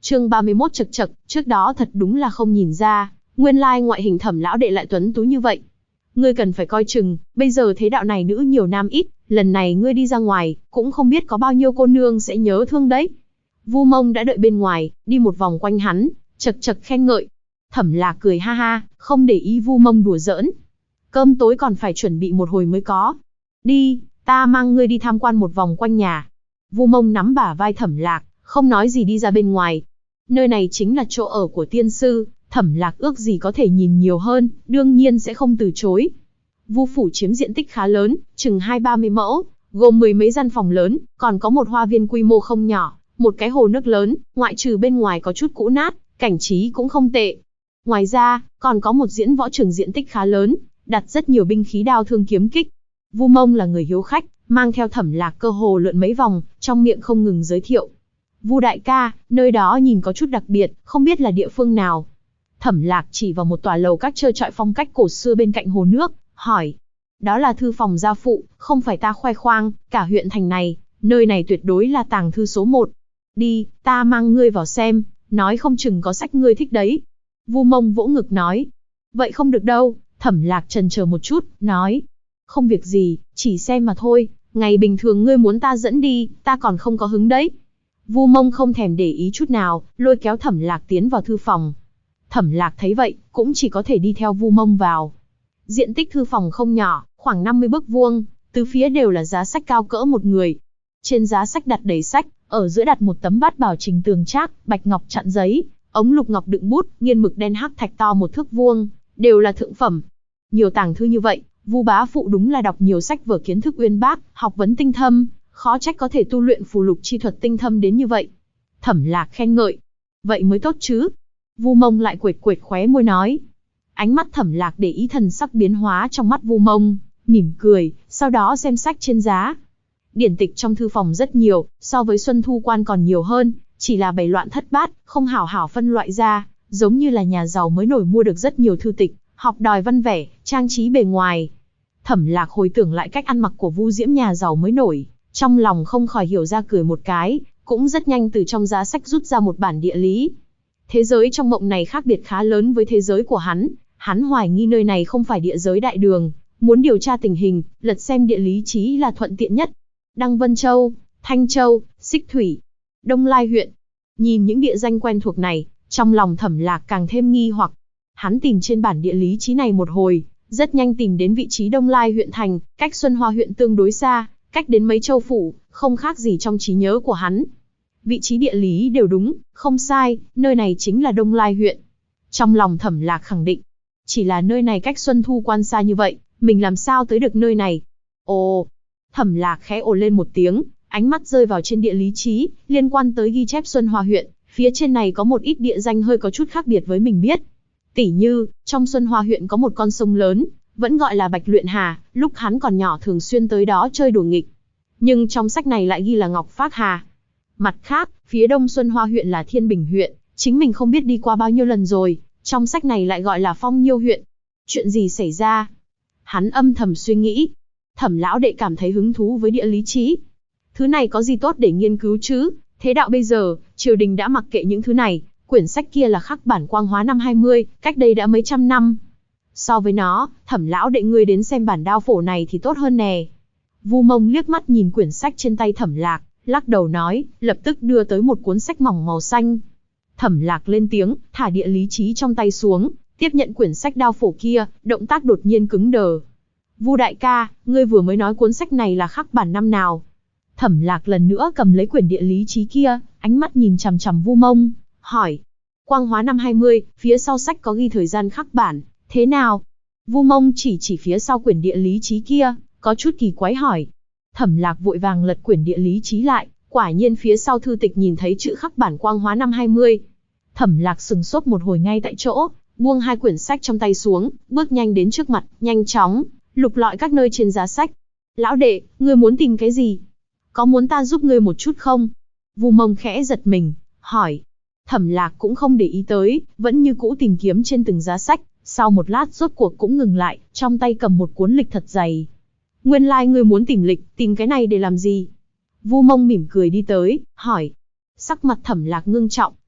Chương 31 chậc chậc, trước đó thật đúng là không nhìn ra, nguyên lai ngoại hình Thẩm lão đệ lại tuấn tú như vậy. Ngươi cần phải coi chừng, bây giờ thế đạo này nữ nhiều nam ít, lần này ngươi đi ra ngoài, cũng không biết có bao nhiêu cô nương sẽ nhớ thương đấy. Vu Mông đã đợi bên ngoài, đi một vòng quanh hắn, chậc chậc khen ngợi. Thẩm Lạc cười ha ha, không để ý Vu Mông đùa giỡn. Cơm tối còn phải chuẩn bị một hồi mới có. Đi, ta mang ngươi đi tham quan một vòng quanh nhà. Vu Mông nắm bả vai Thẩm Lạc, không nói gì đi ra bên ngoài. Nơi này chính là chỗ ở của tiên sư, Thẩm Lạc ước gì có thể nhìn nhiều hơn, đương nhiên sẽ không từ chối. Vu phủ chiếm diện tích khá lớn, chừng 20-30 mẫu, gồm 10 mấy gian phòng lớn, còn có một hoa viên quy mô không nhỏ, một cái hồ nước lớn, ngoại trừ bên ngoài có chút cũ nát, cảnh trí cũng không tệ. Ngoài ra, còn có một diễn võ trường diện tích khá lớn, đặt rất nhiều binh khí đao thương kiếm kích. Vu Mông là người hiếu khách, mang theo Thẩm Lạc cơ hồ lượn mấy vòng, trong miệng không ngừng giới thiệu. Vu đại ca, nơi đó nhìn có chút đặc biệt, không biết là địa phương nào. Thẩm Lạc chỉ vào một tòa lầu các trơ trọi phong cách cổ xưa bên cạnh hồ nước, hỏi. Đó là thư phòng gia phụ, không phải ta khoe khoang, cả huyện thành này, nơi này tuyệt đối là tàng thư số 1. Đi, ta mang ngươi vào xem, nói không chừng có sách ngươi thích đấy. Vu Mông vỗ ngực nói. Vậy không được đâu, Thẩm Lạc chần chờ một chút, nói. Không việc gì, chỉ xem mà thôi, ngày bình thường ngươi muốn ta dẫn đi, ta còn không có hứng đấy. Vu Mông không thèm để ý chút nào, lôi kéo Thẩm Lạc tiến vào thư phòng. Thẩm Lạc thấy vậy, cũng chỉ có thể đi theo Vu Mông vào. Diện tích thư phòng không nhỏ, khoảng 50 bước vuông, tứ phía đều là giá sách cao cỡ một người. Trên giá sách đặt đầy sách, ở giữa đặt một tấm bát bảo trình tường trác, bạch ngọc chặn giấy, ống lục ngọc đựng bút, nghiên mực đen hắc thạch to 1 thước vuông, đều là thượng phẩm. Nhiều tàng thư như vậy, Vu bá phụ đúng là đọc nhiều sách vở kiến thức uyên bác, học vấn tinh thâm, khó trách có thể tu luyện phù lục chi thuật tinh thâm đến như vậy. Thẩm Lạc khen ngợi. Vậy mới tốt chứ. Vu Mông lại quệt quệt khóe môi nói. Ánh mắt Thẩm Lạc để ý thần sắc biến hóa trong mắt Vu Mông, mỉm cười, sau đó xem sách trên giá. Điển tịch trong thư phòng rất nhiều, so với Xuân Thu Quan còn nhiều hơn, chỉ là bày loạn thất bát, không hảo hảo phân loại ra, giống như là nhà giàu mới nổi mua được rất nhiều thư tịch, học đòi văn vẻ, trang trí bề ngoài. Thẩm Lạc hồi tưởng lại cách ăn mặc của Vu Diễm nhà giàu mới nổi, trong lòng không khỏi hiểu ra cười một cái, cũng rất nhanh từ trong giá sách rút ra một bản địa lý. Thế giới trong mộng này khác biệt khá lớn với thế giới của hắn hoài nghi nơi này không phải địa giới đại đường, muốn điều tra tình hình, lật xem địa lý chí là thuận tiện nhất. Đăng Vân Châu, Thanh Châu, Xích Thủy, Đông Lai huyện. Nhìn những địa danh quen thuộc này, trong lòng Thẩm Lạc càng thêm nghi hoặc. Hắn tìm trên bản địa lý chí này một hồi, rất nhanh tìm đến vị trí Đông Lai huyện thành, cách Xuân Hoa huyện tương đối xa, cách đến mấy châu phủ, không khác gì trong trí nhớ của hắn. Vị trí địa lý đều đúng, không sai, nơi này chính là Đông Lai huyện. Trong lòng Thẩm Lạc khẳng định, chỉ là nơi này cách Xuân Thu Quan xa như vậy, mình làm sao tới được nơi này? Ồ! Thẩm Lạc khẽ ồ lên một tiếng, ánh mắt rơi vào trên địa lý chí, liên quan tới ghi chép Xuân Hoa huyện, phía trên này có một ít địa danh hơi có chút khác biệt với mình biết. Tỉ như, trong Xuân Hoa huyện có một con sông lớn, vẫn gọi là Bạch Luyện Hà, lúc hắn còn nhỏ thường xuyên tới đó chơi đùa nghịch. Nhưng trong sách này lại ghi là Ngọc Phác Hà. Mặt khác, phía đông Xuân Hoa huyện là Thiên Bình huyện, chính mình không biết đi qua bao nhiêu lần rồi, trong sách này lại gọi là Phong Nhiêu huyện. Chuyện gì xảy ra? Hắn âm thầm suy nghĩ. Thẩm lão đệ cảm thấy hứng thú với địa lý chí. Thứ này có gì tốt để nghiên cứu chứ? Thế đạo bây giờ, triều đình đã mặc kệ những thứ này, quyển sách kia là khắc bản Quang Hóa năm 20, cách đây đã mấy trăm năm. So với nó, Thẩm lão đệ ngươi đến xem bản đao phổ này thì tốt hơn nè. Vu Mông liếc mắt nhìn quyển sách trên tay Thẩm Lạc, lắc đầu nói, lập tức đưa tới một cuốn sách mỏng màu xanh. Thẩm Lạc lên tiếng, thả địa lý chí trong tay xuống, tiếp nhận quyển sách đao phổ kia, động tác đột nhiên cứng đờ. Vu đại ca, ngươi vừa mới nói cuốn sách này là khắc bản năm nào? Thẩm Lạc lần nữa cầm lấy quyển địa lý chí kia, ánh mắt nhìn chằm chằm Vu Mông, hỏi. Quang Hóa năm 20, phía sau sách có ghi thời gian khắc bản, thế nào? Vu Mông chỉ phía sau quyển địa lý chí kia, có chút kỳ quái hỏi. Thẩm Lạc vội vàng lật quyển địa lý chí lại, quả nhiên phía sau thư tịch nhìn thấy chữ khắc bản Quang Hóa năm 20. Thẩm Lạc sừng sốt một hồi ngay tại chỗ, buông hai quyển sách trong tay xuống, bước nhanh đến trước mặt, nhanh chóng lục lọi các nơi trên giá sách. Lão đệ, ngươi muốn tìm cái gì? Có muốn ta giúp ngươi một chút không? Vu Mông khẽ giật mình, hỏi. Thẩm Lạc cũng không để ý tới, vẫn như cũ tìm kiếm trên từng giá sách, sau một lát rốt cuộc cũng ngừng lại, trong tay cầm một cuốn lịch thật dày. Nguyên lai ngươi muốn tìm lịch, tìm cái này để làm gì? Vu Mông mỉm cười đi tới, hỏi. Sắc mặt Thẩm Lạc ngưng trọng,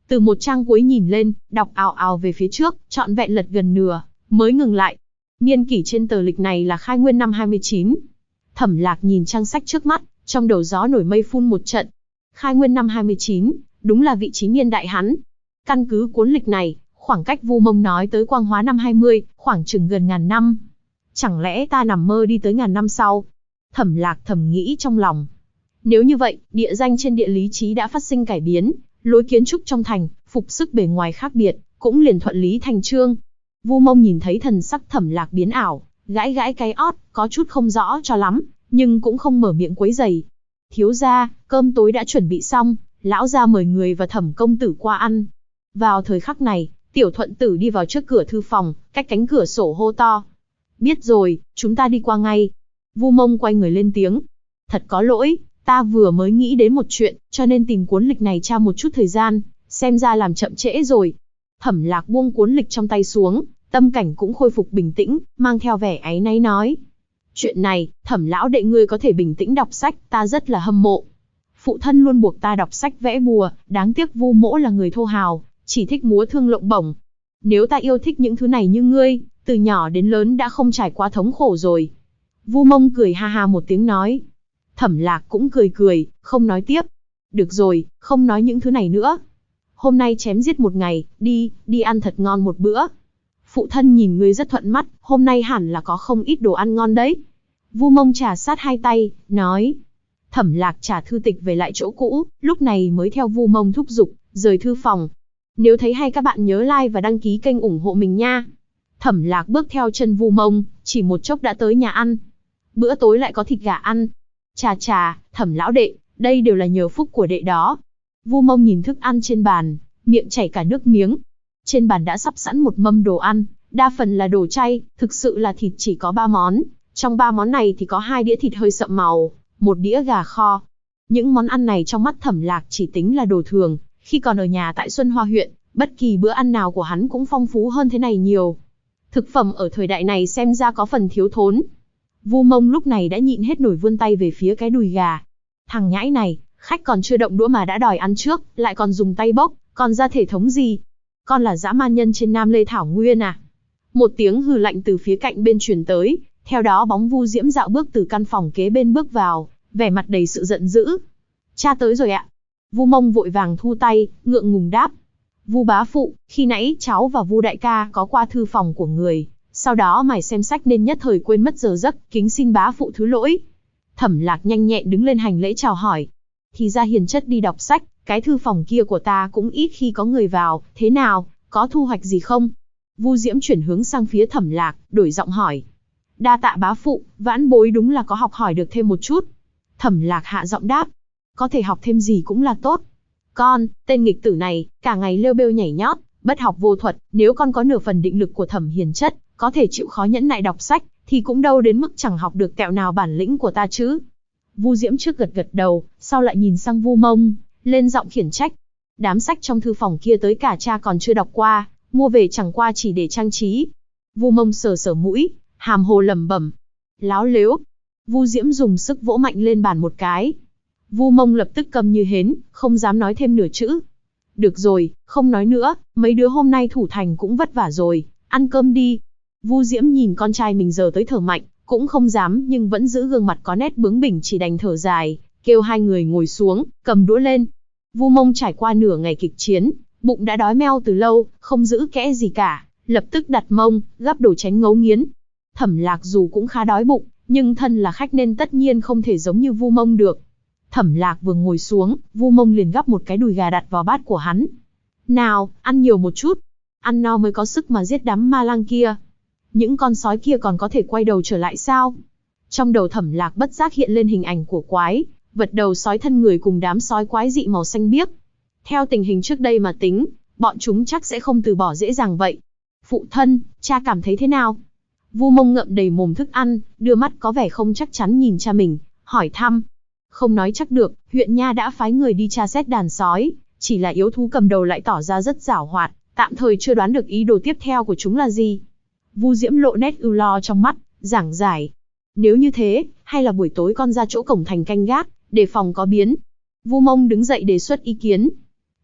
Từ một trang cuối nhìn lên, đọc ào ào về phía trước, trọn vẹn lật gần nửa, mới ngừng lại. Niên kỷ trên tờ lịch này là khai nguyên năm 29. Thẩm Lạc nhìn trang sách trước mắt, trong đầu gió nổi mây phun một trận. Khai nguyên năm 29, đúng là vị trí niên đại hắn. Căn cứ cuốn lịch này, khoảng cách Vu Mông nói tới Quang Hóa năm 20, khoảng chừng gần 1000 năm. Chẳng lẽ ta nằm mơ đi tới 1000 năm sau? Thẩm Lạc thầm nghĩ trong lòng. Nếu như vậy, địa danh trên địa lý trí đã phát sinh cải biến, lối kiến trúc trong thành, phục sức bề ngoài khác biệt, cũng liền thuận lý thành chương. Vu Mông nhìn thấy thần sắc Thẩm Lạc biến ảo, gãi gãi cái ót, có chút không rõ cho lắm, nhưng cũng không mở miệng quấy rầy. Thiếu gia, cơm tối đã chuẩn bị xong, lão gia mời người và Thẩm công tử qua ăn. Vào thời khắc này, Tiểu Thuận Tử đi vào trước cửa thư phòng, cách cánh cửa sổ hô to. Biết rồi, chúng ta đi qua ngay. Vu Mông quay người lên tiếng. Thật có lỗi, ta vừa mới nghĩ đến một chuyện, cho nên tìm cuốn lịch này tra một chút thời gian, xem ra làm chậm trễ rồi. Thẩm Lạc buông cuốn lịch trong tay xuống, tâm cảnh cũng khôi phục bình tĩnh, mang theo vẻ áy náy nói. Chuyện này, Thẩm lão đệ ngươi có thể bình tĩnh đọc sách, ta rất là hâm mộ. Phụ thân luôn buộc ta đọc sách vẽ bùa, đáng tiếc Vu mỗ là người thô hào, chỉ thích múa thương lộng bổng. Nếu ta yêu thích những thứ này như ngươi, từ nhỏ đến lớn đã không trải qua thống khổ rồi. Vu Mông cười ha ha một tiếng nói. Thẩm Lạc cũng cười cười, không nói tiếp. Được rồi, không nói những thứ này nữa. Hôm nay chém giết một ngày, đi ăn thật ngon một bữa. Phụ thân nhìn ngươi rất thuận mắt, hôm nay hẳn là có không ít đồ ăn ngon đấy. Vu Mông trà sát hai tay, nói. Thẩm Lạc trả thư tịch về lại chỗ cũ, lúc này mới theo Vu Mông thúc giục, rời thư phòng. Nếu thấy hay các bạn nhớ like và đăng ký kênh ủng hộ mình nha. Thẩm Lạc bước theo chân Vu Mông, chỉ một chốc đã tới nhà ăn. Bữa tối lại có thịt gà ăn. Chà, Thẩm lão đệ, đây đều là nhờ phúc của đệ đó. Vu Mông nhìn thức ăn trên bàn, miệng chảy cả nước miếng. Trên bàn đã sắp sẵn một mâm đồ ăn, đa phần là đồ chay, thực sự là thịt chỉ có 3 món. Trong 3 món này thì có 2 đĩa thịt hơi sậm màu, 1 đĩa gà kho. Những món ăn này trong mắt Thẩm Lạc chỉ tính là đồ thường, khi còn ở nhà tại Xuân Hoa huyện, bất kỳ bữa ăn nào của hắn cũng phong phú hơn thế này nhiều. Thực phẩm ở thời đại này xem ra có phần thiếu thốn. Vu Mông lúc này đã nhịn hết nổi vươn tay về phía cái đùi gà. Thằng nhãi này, khách còn chưa động đũa mà đã đòi ăn trước, lại còn dùng tay bốc, còn ra thể thống gì? Con là dã man nhân trên Nam Lê Thảo Nguyên à? Một tiếng hừ lạnh từ phía cạnh bên truyền tới, theo đó bóng Vu Diễm dạo bước từ căn phòng kế bên bước vào, vẻ mặt đầy sự giận dữ. Cha tới rồi ạ. Vu Mông vội vàng thu tay, ngượng ngùng đáp. Vu bá phụ, khi nãy cháu và Vu đại ca có qua thư phòng của người, sau đó mải xem sách nên nhất thời quên mất giờ giấc, kính xin bá phụ thứ lỗi. Thẩm Lạc nhanh nhẹn đứng lên hành lễ chào hỏi. Thì ra hiền chất đi đọc sách, cái thư phòng kia của ta cũng ít khi có người vào, thế nào, có thu hoạch gì không? Vu Diễm chuyển hướng sang phía Thẩm Lạc, đổi giọng hỏi. Đa tạ bá phụ, vãn bối đúng là có học hỏi được thêm một chút. Thẩm Lạc hạ giọng đáp. Có thể học thêm gì cũng là tốt. Con, tên nghịch tử này, cả ngày lêu bêu nhảy nhót, bất học vô thuật, nếu con có nửa phần định lực của Thẩm hiền chất, có thể chịu khó nhẫn nại đọc sách, thì cũng đâu đến mức chẳng học được tẹo nào bản lĩnh của ta chứ. Vu Diễm trước gật gật đầu, sau lại nhìn sang Vu Mông, lên giọng khiển trách. Đám sách trong thư phòng kia tới cả cha còn chưa đọc qua, mua về chẳng qua chỉ để trang trí. Vu Mông sờ sờ mũi, hàm hồ lẩm bẩm. Láo lếu. Vu Diễm dùng sức vỗ mạnh lên bàn một cái. Vu Mông lập tức câm như hến, không dám nói thêm nửa chữ. Được rồi, không nói nữa, mấy đứa hôm nay thủ thành cũng vất vả rồi, ăn cơm đi. Vu Diễm nhìn con trai mình giờ tới thở mạnh, cũng không dám nhưng vẫn giữ gương mặt có nét bướng bỉnh chỉ đành thở dài, kêu hai người ngồi xuống, cầm đũa lên. Vu Mông trải qua nửa ngày kịch chiến, bụng đã đói meo từ lâu, không giữ kẽ gì cả, lập tức đặt mông, gắp đồ tránh ngấu nghiến. Thẩm Lạc dù cũng khá đói bụng, nhưng thân là khách nên tất nhiên không thể giống như Vu Mông được. Thẩm Lạc vừa ngồi xuống, Vu Mông liền gắp một cái đùi gà đặt vào bát của hắn. Nào, ăn nhiều một chút, ăn no mới có sức mà giết đám ma lang kia. Những con sói kia còn có thể quay đầu trở lại sao? Trong đầu Thẩm Lạc bất giác hiện lên hình ảnh của quái, vật đầu sói thân người cùng đám sói quái dị màu xanh biếc. Theo tình hình trước đây mà tính, bọn chúng chắc sẽ không từ bỏ dễ dàng vậy. Phụ thân, cha cảm thấy thế nào? Vu Mông ngậm đầy mồm thức ăn, đưa mắt có vẻ không chắc chắn nhìn cha mình, hỏi thăm. Không nói chắc được, huyện nha đã phái người đi tra xét đàn sói, chỉ là yếu thú cầm đầu lại tỏ ra rất giảo hoạt, tạm thời chưa đoán được ý đồ tiếp theo của chúng là gì. Vu Diễm lộ nét ưu lo trong mắt, giảng giải. Nếu như thế, hay là buổi tối con ra chỗ cổng thành canh gác, để phòng có biến. Vu Mông đứng dậy đề xuất ý kiến.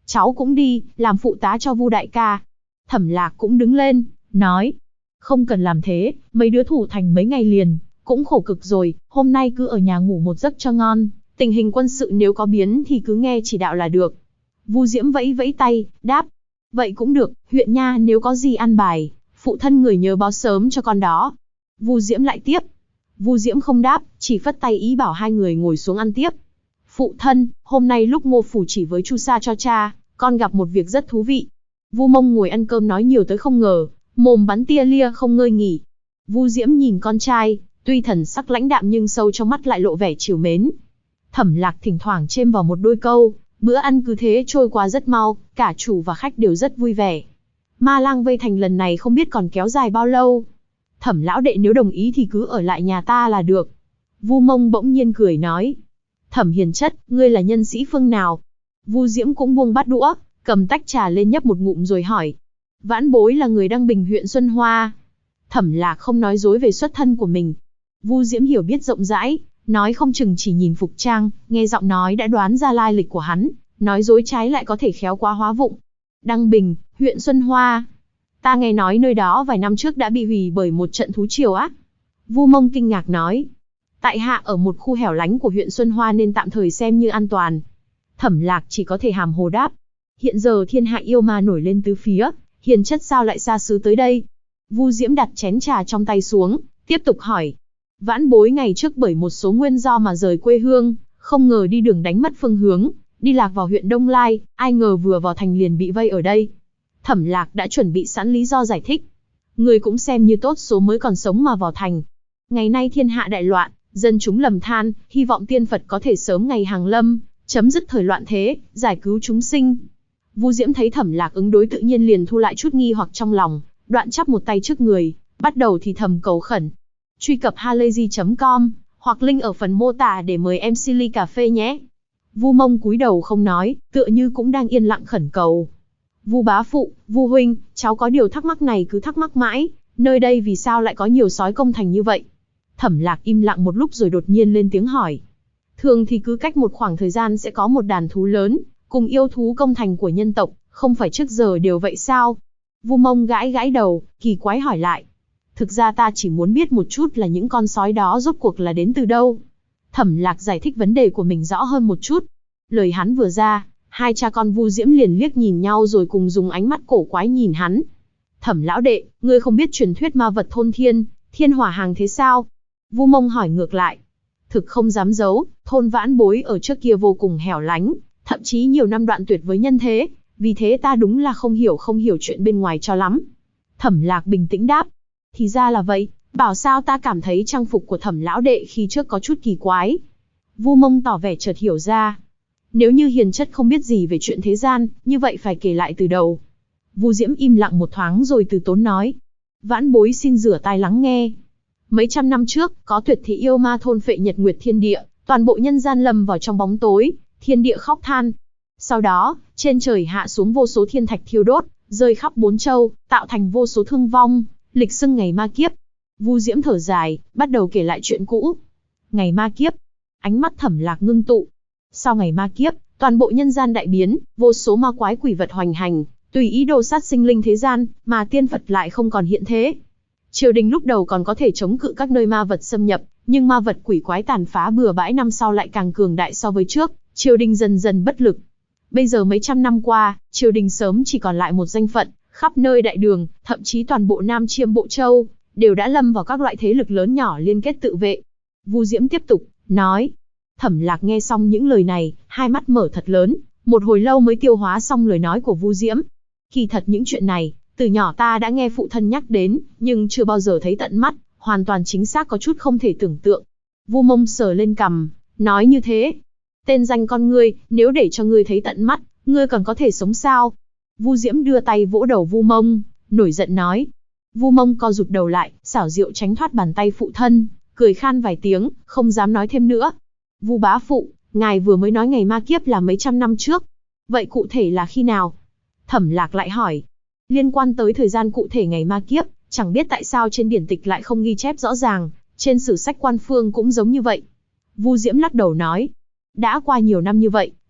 cháu cũng đi, làm phụ tá cho Vu đại ca. Thẩm Lạc cũng đứng lên, nói, không cần làm thế, mấy đứa thủ thành mấy ngày liền, cũng khổ cực rồi, hôm nay cứ ở nhà ngủ một giấc cho ngon, tình hình quân sự nếu có biến thì cứ nghe chỉ đạo là được. Vu Diễm vẫy vẫy tay, đáp, vậy cũng được, huyện nha nếu có gì ăn bài, phụ thân người nhớ báo sớm cho con đó. Vu Diễm lại tiếp. Vu Diễm không đáp, chỉ phất tay ý bảo hai người ngồi xuống ăn tiếp. Phụ thân, hôm nay lúc Ngô phủ chỉ với Chu Sa cho cha, con gặp một việc rất thú vị. Vu Mông ngồi ăn cơm nói nhiều tới không ngờ, mồm bắn tia lia không ngơi nghỉ. Vu Diễm nhìn con trai, tuy thần sắc lãnh đạm nhưng sâu trong mắt lại lộ vẻ trìu mến. Thẩm Lạc thỉnh thoảng chêm vào một đôi câu, bữa ăn cứ thế trôi qua rất mau, cả chủ và khách đều rất vui vẻ. Ma lang vây thành lần này không biết còn kéo dài bao lâu. Thẩm lão đệ nếu đồng ý thì cứ ở lại nhà ta là được. Vu Mông bỗng nhiên cười nói. Thẩm hiền chất, ngươi là nhân sĩ phương nào? Vu Diễm cũng buông bát đũa, cầm tách trà lên nhấp một ngụm rồi hỏi. Vãn bối là người Đăng Bình huyện Xuân Hoa. Thẩm Lạc không nói dối về xuất thân của mình. Vu Diễm hiểu biết rộng rãi, nói không chừng chỉ nhìn phục trang, nghe giọng nói đã đoán ra lai lịch của hắn, nói dối trái lại có thể khéo quá hóa vụng. Đăng Bình, huyện Xuân Hoa. Ta nghe nói nơi đó vài năm trước đã bị hủy bởi một trận thú triều á. Vu Mông kinh ngạc nói. Tại hạ ở một khu hẻo lánh của huyện Xuân Hoa nên tạm thời xem như an toàn. Thẩm Lạc chỉ có thể hàm hồ đáp. Hiện giờ thiên hạ yêu ma nổi lên tứ phía, hiền chất sao lại xa xứ tới đây? Vu Diễm đặt chén trà trong tay xuống, tiếp tục hỏi. Vãn bối ngày trước bởi một số nguyên do mà rời quê hương, không ngờ đi đường đánh mất phương hướng, đi lạc vào huyện Đông Lai, ai ngờ vừa vào thành liền bị vây ở đây. Thẩm Lạc đã chuẩn bị sẵn lý do giải thích. Người cũng xem như tốt số mới còn sống mà vào thành. Ngày nay thiên hạ đại loạn, dân chúng lầm than, hy vọng tiên Phật có thể sớm ngày hàng lâm, chấm dứt thời loạn thế, giải cứu chúng sinh. Vu Diễm thấy Thẩm Lạc ứng đối tự nhiên liền thu lại chút nghi hoặc trong lòng, đoạn chắp một tay trước người, bắt đầu thì thầm cầu khẩn. Truy cập halayzi.com hoặc link ở phần mô tả để mời em ly cà phê nhé. Vu Mông cúi đầu không nói, tựa như cũng đang yên lặng khẩn cầu. Vu bá phụ, Vu huynh, cháu có điều thắc mắc này cứ thắc mắc mãi, nơi đây vì sao lại có nhiều sói công thành như vậy? Thẩm Lạc im lặng một lúc rồi đột nhiên lên tiếng hỏi. Thường thì cứ cách một khoảng thời gian sẽ có một đàn thú lớn, cùng yêu thú công thành của nhân tộc, không phải trước giờ đều vậy sao? Vu Mông gãi gãi đầu, kỳ quái hỏi lại. Thực ra ta chỉ muốn biết một chút là những con sói đó rốt cuộc là đến từ đâu. Thẩm Lạc giải thích vấn đề của mình rõ hơn một chút. Lời hắn vừa ra, hai cha con Vu Diễm liền liếc nhìn nhau rồi cùng dùng ánh mắt cổ quái nhìn hắn. Thẩm lão đệ, ngươi không biết truyền thuyết ma vật thôn thiên, thiên hỏa hàng thế sao? Vu Mông hỏi ngược lại. Thực không dám giấu, thôn vãn bối ở trước kia vô cùng hẻo lánh, thậm chí nhiều năm đoạn tuyệt với nhân thế, vì thế ta đúng là không hiểu chuyện bên ngoài cho lắm. Thẩm Lạc bình tĩnh đáp. Thì ra là vậy, bảo sao ta cảm thấy trang phục của Thẩm lão đệ khi trước có chút kỳ quái. Vu Mông tỏ vẻ chợt hiểu ra. Nếu như hiền chất không biết gì về chuyện thế gian, như vậy phải kể lại từ đầu. Vu Diễm im lặng một thoáng rồi từ tốn nói. Vãn bối xin rửa tai lắng nghe. Mấy trăm năm trước, có tuyệt thị yêu ma thôn phệ nhật nguyệt thiên địa, toàn bộ nhân gian lầm vào trong bóng tối, thiên địa khóc than. Sau đó, trên trời hạ xuống vô số thiên thạch thiêu đốt, rơi khắp bốn châu, tạo thành vô số thương vong, lịch xưng ngày ma kiếp. Vu Diễm thở dài, bắt đầu kể lại chuyện cũ. Ngày ma kiếp, ánh mắt Thẩm Lạc ngưng tụ. Sau ngày ma kiếp, toàn bộ nhân gian đại biến, vô số ma quái quỷ vật hoành hành, tùy ý đồ sát sinh linh thế gian, mà tiên Phật lại không còn hiện thế. Triều đình lúc đầu còn có thể chống cự các nơi ma vật xâm nhập, nhưng ma vật quỷ quái tàn phá bừa bãi năm sau lại càng cường đại so với trước, triều đình dần dần bất lực. Bây giờ mấy trăm năm qua, triều đình sớm chỉ còn lại một danh phận, khắp nơi đại đường, thậm chí toàn bộ Nam Chiêm Bộ Châu, đều đã lâm vào các loại thế lực lớn nhỏ liên kết tự vệ. Vu Diễm tiếp tục, nói. Thẩm Lạc nghe xong những lời này, hai mắt mở thật lớn, một hồi lâu mới tiêu hóa xong lời nói của Vu Diễm. Kỳ thật những chuyện này, từ nhỏ ta đã nghe phụ thân nhắc đến, nhưng chưa bao giờ thấy tận mắt, hoàn toàn chính xác có chút không thể tưởng tượng. Vu Mông sờ lên cằm, nói như thế. Tên danh con ngươi, nếu để cho ngươi thấy tận mắt, ngươi còn có thể sống sao? Vu Diễm đưa tay vỗ đầu Vu Mông, nổi giận nói. Vu Mông co rụt đầu lại, xảo diệu tránh thoát bàn tay phụ thân, cười khan vài tiếng, không dám nói thêm nữa. Vu bá phụ, ngài vừa mới nói ngày ma kiếp là mấy trăm năm trước. Vậy cụ thể là khi nào? Thẩm Lạc lại hỏi. Liên quan tới thời gian cụ thể ngày ma kiếp, chẳng biết tại sao trên điển tịch lại không ghi chép rõ ràng, trên sử sách quan phương cũng giống như vậy. Vu Diễm lắc đầu nói. Đã qua nhiều năm như vậy,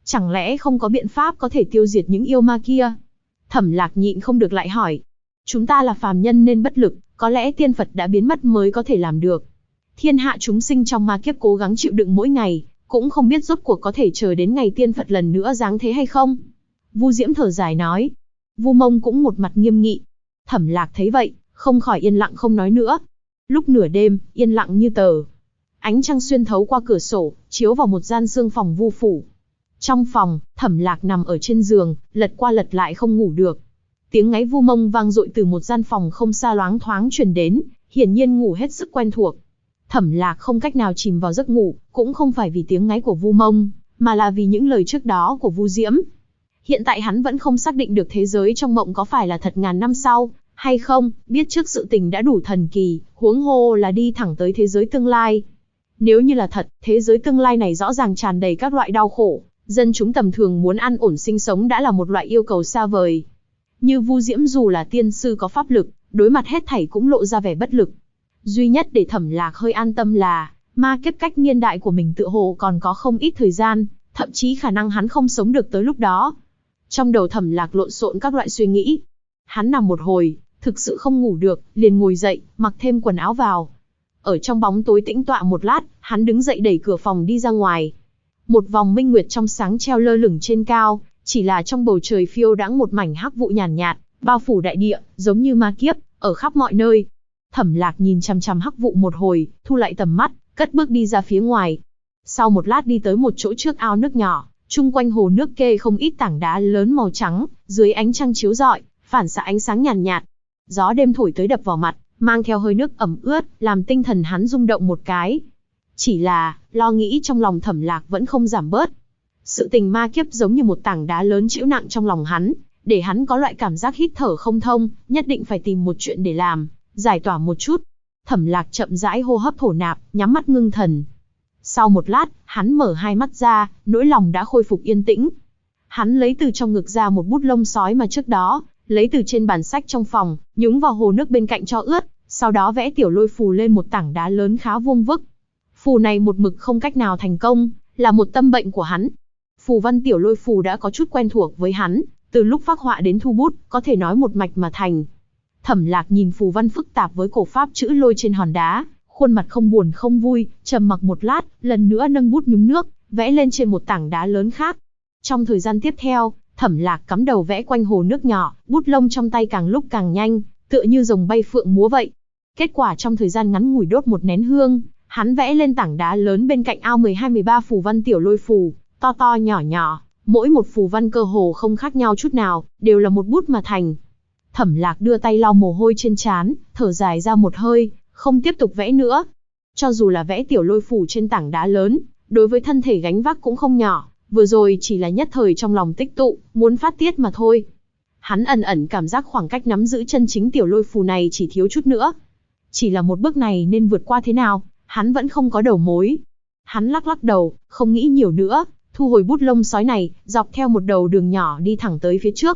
Chẳng lẽ không có biện pháp có thể tiêu diệt những yêu ma kia? Thẩm Lạc nhịn không được lại hỏi. Chúng ta là phàm nhân nên bất lực, có lẽ tiên Phật đã biến mất mới có thể làm được. Thiên hạ chúng sinh trong ma kiếp cố gắng chịu đựng mỗi ngày, cũng không biết rốt cuộc có thể chờ đến ngày tiên Phật lần nữa giáng thế hay không. Vu Diễm thở dài nói. Vu Mông cũng một mặt nghiêm nghị. Thẩm Lạc thấy vậy, không khỏi yên lặng không nói nữa. Lúc nửa đêm, yên lặng như tờ. Ánh trăng xuyên thấu qua cửa sổ, chiếu vào một gian xương phòng Vu phủ. Trong phòng, Thẩm Lạc nằm ở trên giường, lật qua lật lại không ngủ được. Tiếng ngáy Vu Mông vang dội từ một gian phòng không xa loáng thoáng truyền đến, hiển nhiên ngủ hết sức quen thuộc. Thẩm Lạc không cách nào chìm vào giấc ngủ, cũng không phải vì tiếng ngáy của Vu Mông, mà là vì những lời trước đó của Vu Diễm. Hiện tại hắn vẫn không xác định được thế giới trong mộng có phải là thật ngàn năm sau, hay không, biết trước sự tình đã đủ thần kỳ, huống hồ là đi thẳng tới thế giới tương lai. Nếu như là thật, thế giới tương lai này rõ ràng tràn đầy các loại đau khổ, dân chúng tầm thường muốn an ổn sinh sống đã là một loại yêu cầu xa vời. Như Vu Diễm dù là tiên sư có pháp lực, đối mặt hết thảy cũng lộ ra vẻ bất lực. Duy nhất để Thẩm Lạc hơi an tâm là, ma kiếp cách niên đại của mình tựa hồ còn có không ít thời gian, thậm chí khả năng hắn không sống được tới lúc đó. Trong đầu Thẩm Lạc lộn xộn các loại suy nghĩ. Hắn nằm một hồi, thực sự không ngủ được, liền ngồi dậy, mặc thêm quần áo vào. Ở trong bóng tối tĩnh tọa một lát, hắn đứng dậy đẩy cửa phòng đi ra ngoài. Một vòng minh nguyệt trong sáng treo lơ lửng trên cao, chỉ là trong bầu trời phiêu đãng một mảnh hắc vụ nhàn nhạt, bao phủ đại địa, giống như ma kiếp, ở khắp mọi nơi. Thẩm Lạc nhìn chằm chằm hắc vụ một hồi, thu lại tầm mắt, cất bước đi ra phía ngoài. Sau một lát đi tới một chỗ trước ao nước nhỏ, chung quanh hồ nước kê không ít tảng đá lớn màu trắng, dưới ánh trăng chiếu rọi, phản xạ ánh sáng nhàn nhạt. Gió đêm thổi tới đập vào mặt, mang theo hơi nước ẩm ướt, làm tinh thần hắn rung động một cái. Chỉ là, lo nghĩ trong lòng Thẩm Lạc vẫn không giảm bớt. Sự tình ma kiếp giống như một tảng đá lớn trĩu nặng trong lòng hắn, để hắn có loại cảm giác hít thở không thông, nhất định phải tìm một chuyện để làm, giải tỏa một chút. Thẩm Lạc chậm rãi hô hấp thổ nạp, nhắm mắt ngưng thần. Sau một lát, hắn mở hai mắt ra, nỗi lòng đã khôi phục yên tĩnh. Hắn lấy từ trong ngực ra một bút lông sói mà trước đó lấy từ trên bàn sách trong phòng, nhúng vào hồ nước bên cạnh cho ướt, sau đó vẽ tiểu lôi phù lên một tảng đá lớn khá vuông vức. Phù này một mực không cách nào thành công, là một tâm bệnh của hắn. Phù văn tiểu lôi phù đã có chút quen thuộc với hắn, từ lúc phác họa đến thu bút, có thể nói một mạch mà thành. Thẩm Lạc nhìn phù văn phức tạp với cổ pháp chữ lôi trên hòn đá, khuôn mặt không buồn không vui, trầm mặc một lát, lần nữa nâng bút nhúng nước, vẽ lên trên một tảng đá lớn khác. Trong thời gian tiếp theo, Thẩm Lạc cắm đầu vẽ quanh hồ nước nhỏ, bút lông trong tay càng lúc càng nhanh, tựa như rồng bay phượng múa vậy. Kết quả trong thời gian ngắn ngủi đốt một nén hương, hắn vẽ lên tảng đá lớn bên cạnh ao 12-13 phù văn tiểu lôi phù, to to nhỏ nhỏ, mỗi một phù văn cơ hồ không khác nhau chút nào, đều là một bút mà thành. Thẩm Lạc đưa tay lau mồ hôi trên trán, thở dài ra một hơi, không tiếp tục vẽ nữa. Cho dù là vẽ tiểu lôi phù trên tảng đá lớn, đối với thân thể gánh vác cũng không nhỏ, vừa rồi chỉ là nhất thời trong lòng tích tụ, muốn phát tiết mà thôi. Hắn ẩn ẩn cảm giác khoảng cách nắm giữ chân chính tiểu lôi phù này chỉ thiếu chút nữa. Chỉ là một bước này nên vượt qua thế nào, hắn vẫn không có đầu mối. Hắn lắc lắc đầu, không nghĩ nhiều nữa, thu hồi bút lông sói này, dọc theo một đầu đường nhỏ đi thẳng tới phía trước.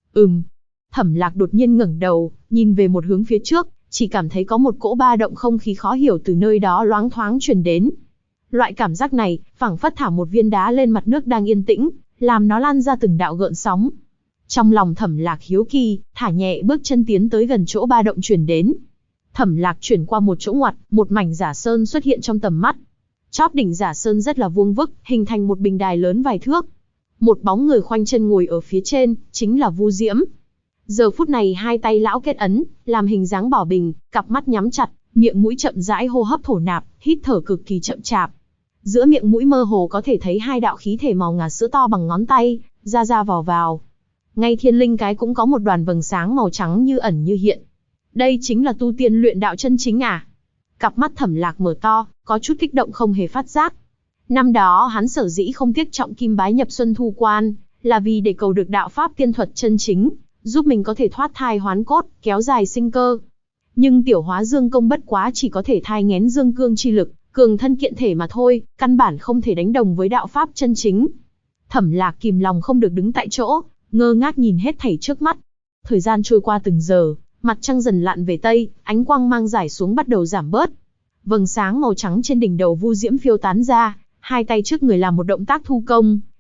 Thẩm Lạc đột nhiên ngẩng đầu, nhìn về một hướng phía trước, chỉ cảm thấy có một cỗ ba động không khí khó hiểu từ nơi đó loáng thoáng truyền đến. Loại cảm giác này, phảng phất thả một viên đá lên mặt nước đang yên tĩnh, làm nó lan ra từng đạo gợn sóng. Trong lòng Thẩm Lạc hiếu kỳ, thả nhẹ bước chân tiến tới gần chỗ ba động truyền đến. Thẩm Lạc chuyển qua một chỗ ngoặt, một mảnh giả sơn xuất hiện trong tầm mắt. Chóp đỉnh giả sơn rất là vuông vức, hình thành một bình đài lớn vài thước. Một bóng người khoanh chân ngồi ở phía trên, chính là Vu Diễm. Giờ phút này hai tay lão kết ấn, làm hình dáng bỏ bình, cặp mắt nhắm chặt, miệng mũi chậm rãi hô hấp thổ nạp, hít thở cực kỳ chậm chạp. Giữa miệng mũi mơ hồ có thể thấy hai đạo khí thể màu ngà sữa to bằng ngón tay, ra ra vào vào. Ngay thiên linh cái cũng có một đoàn vầng sáng màu trắng như ẩn như hiện. Đây chính là tu tiên luyện đạo chân chính à? Cặp mắt Thẩm Lạc mở to, có chút kích động không hề phát giác. Năm đó hắn sở dĩ không tiếc trọng kim bái nhập Xuân Thu Quan, là vì để cầu được đạo pháp tiên thuật chân chính, giúp mình có thể thoát thai hoán cốt, kéo dài sinh cơ. Nhưng tiểu hóa dương công bất quá chỉ có thể thai nghén dương cương chi lực, cường thân kiện thể mà thôi, căn bản không thể đánh đồng với đạo pháp chân chính. Thẩm Lạc kìm lòng không được đứng tại chỗ, ngơ ngác nhìn hết thảy trước mắt. Thời gian trôi qua từng giờ, mặt trăng dần lặn về tây, ánh quang mang rải xuống bắt đầu giảm bớt. Vầng sáng màu trắng trên đỉnh đầu Vu Diễm phiêu tán ra, hai tay trước người làm một động tác thu công,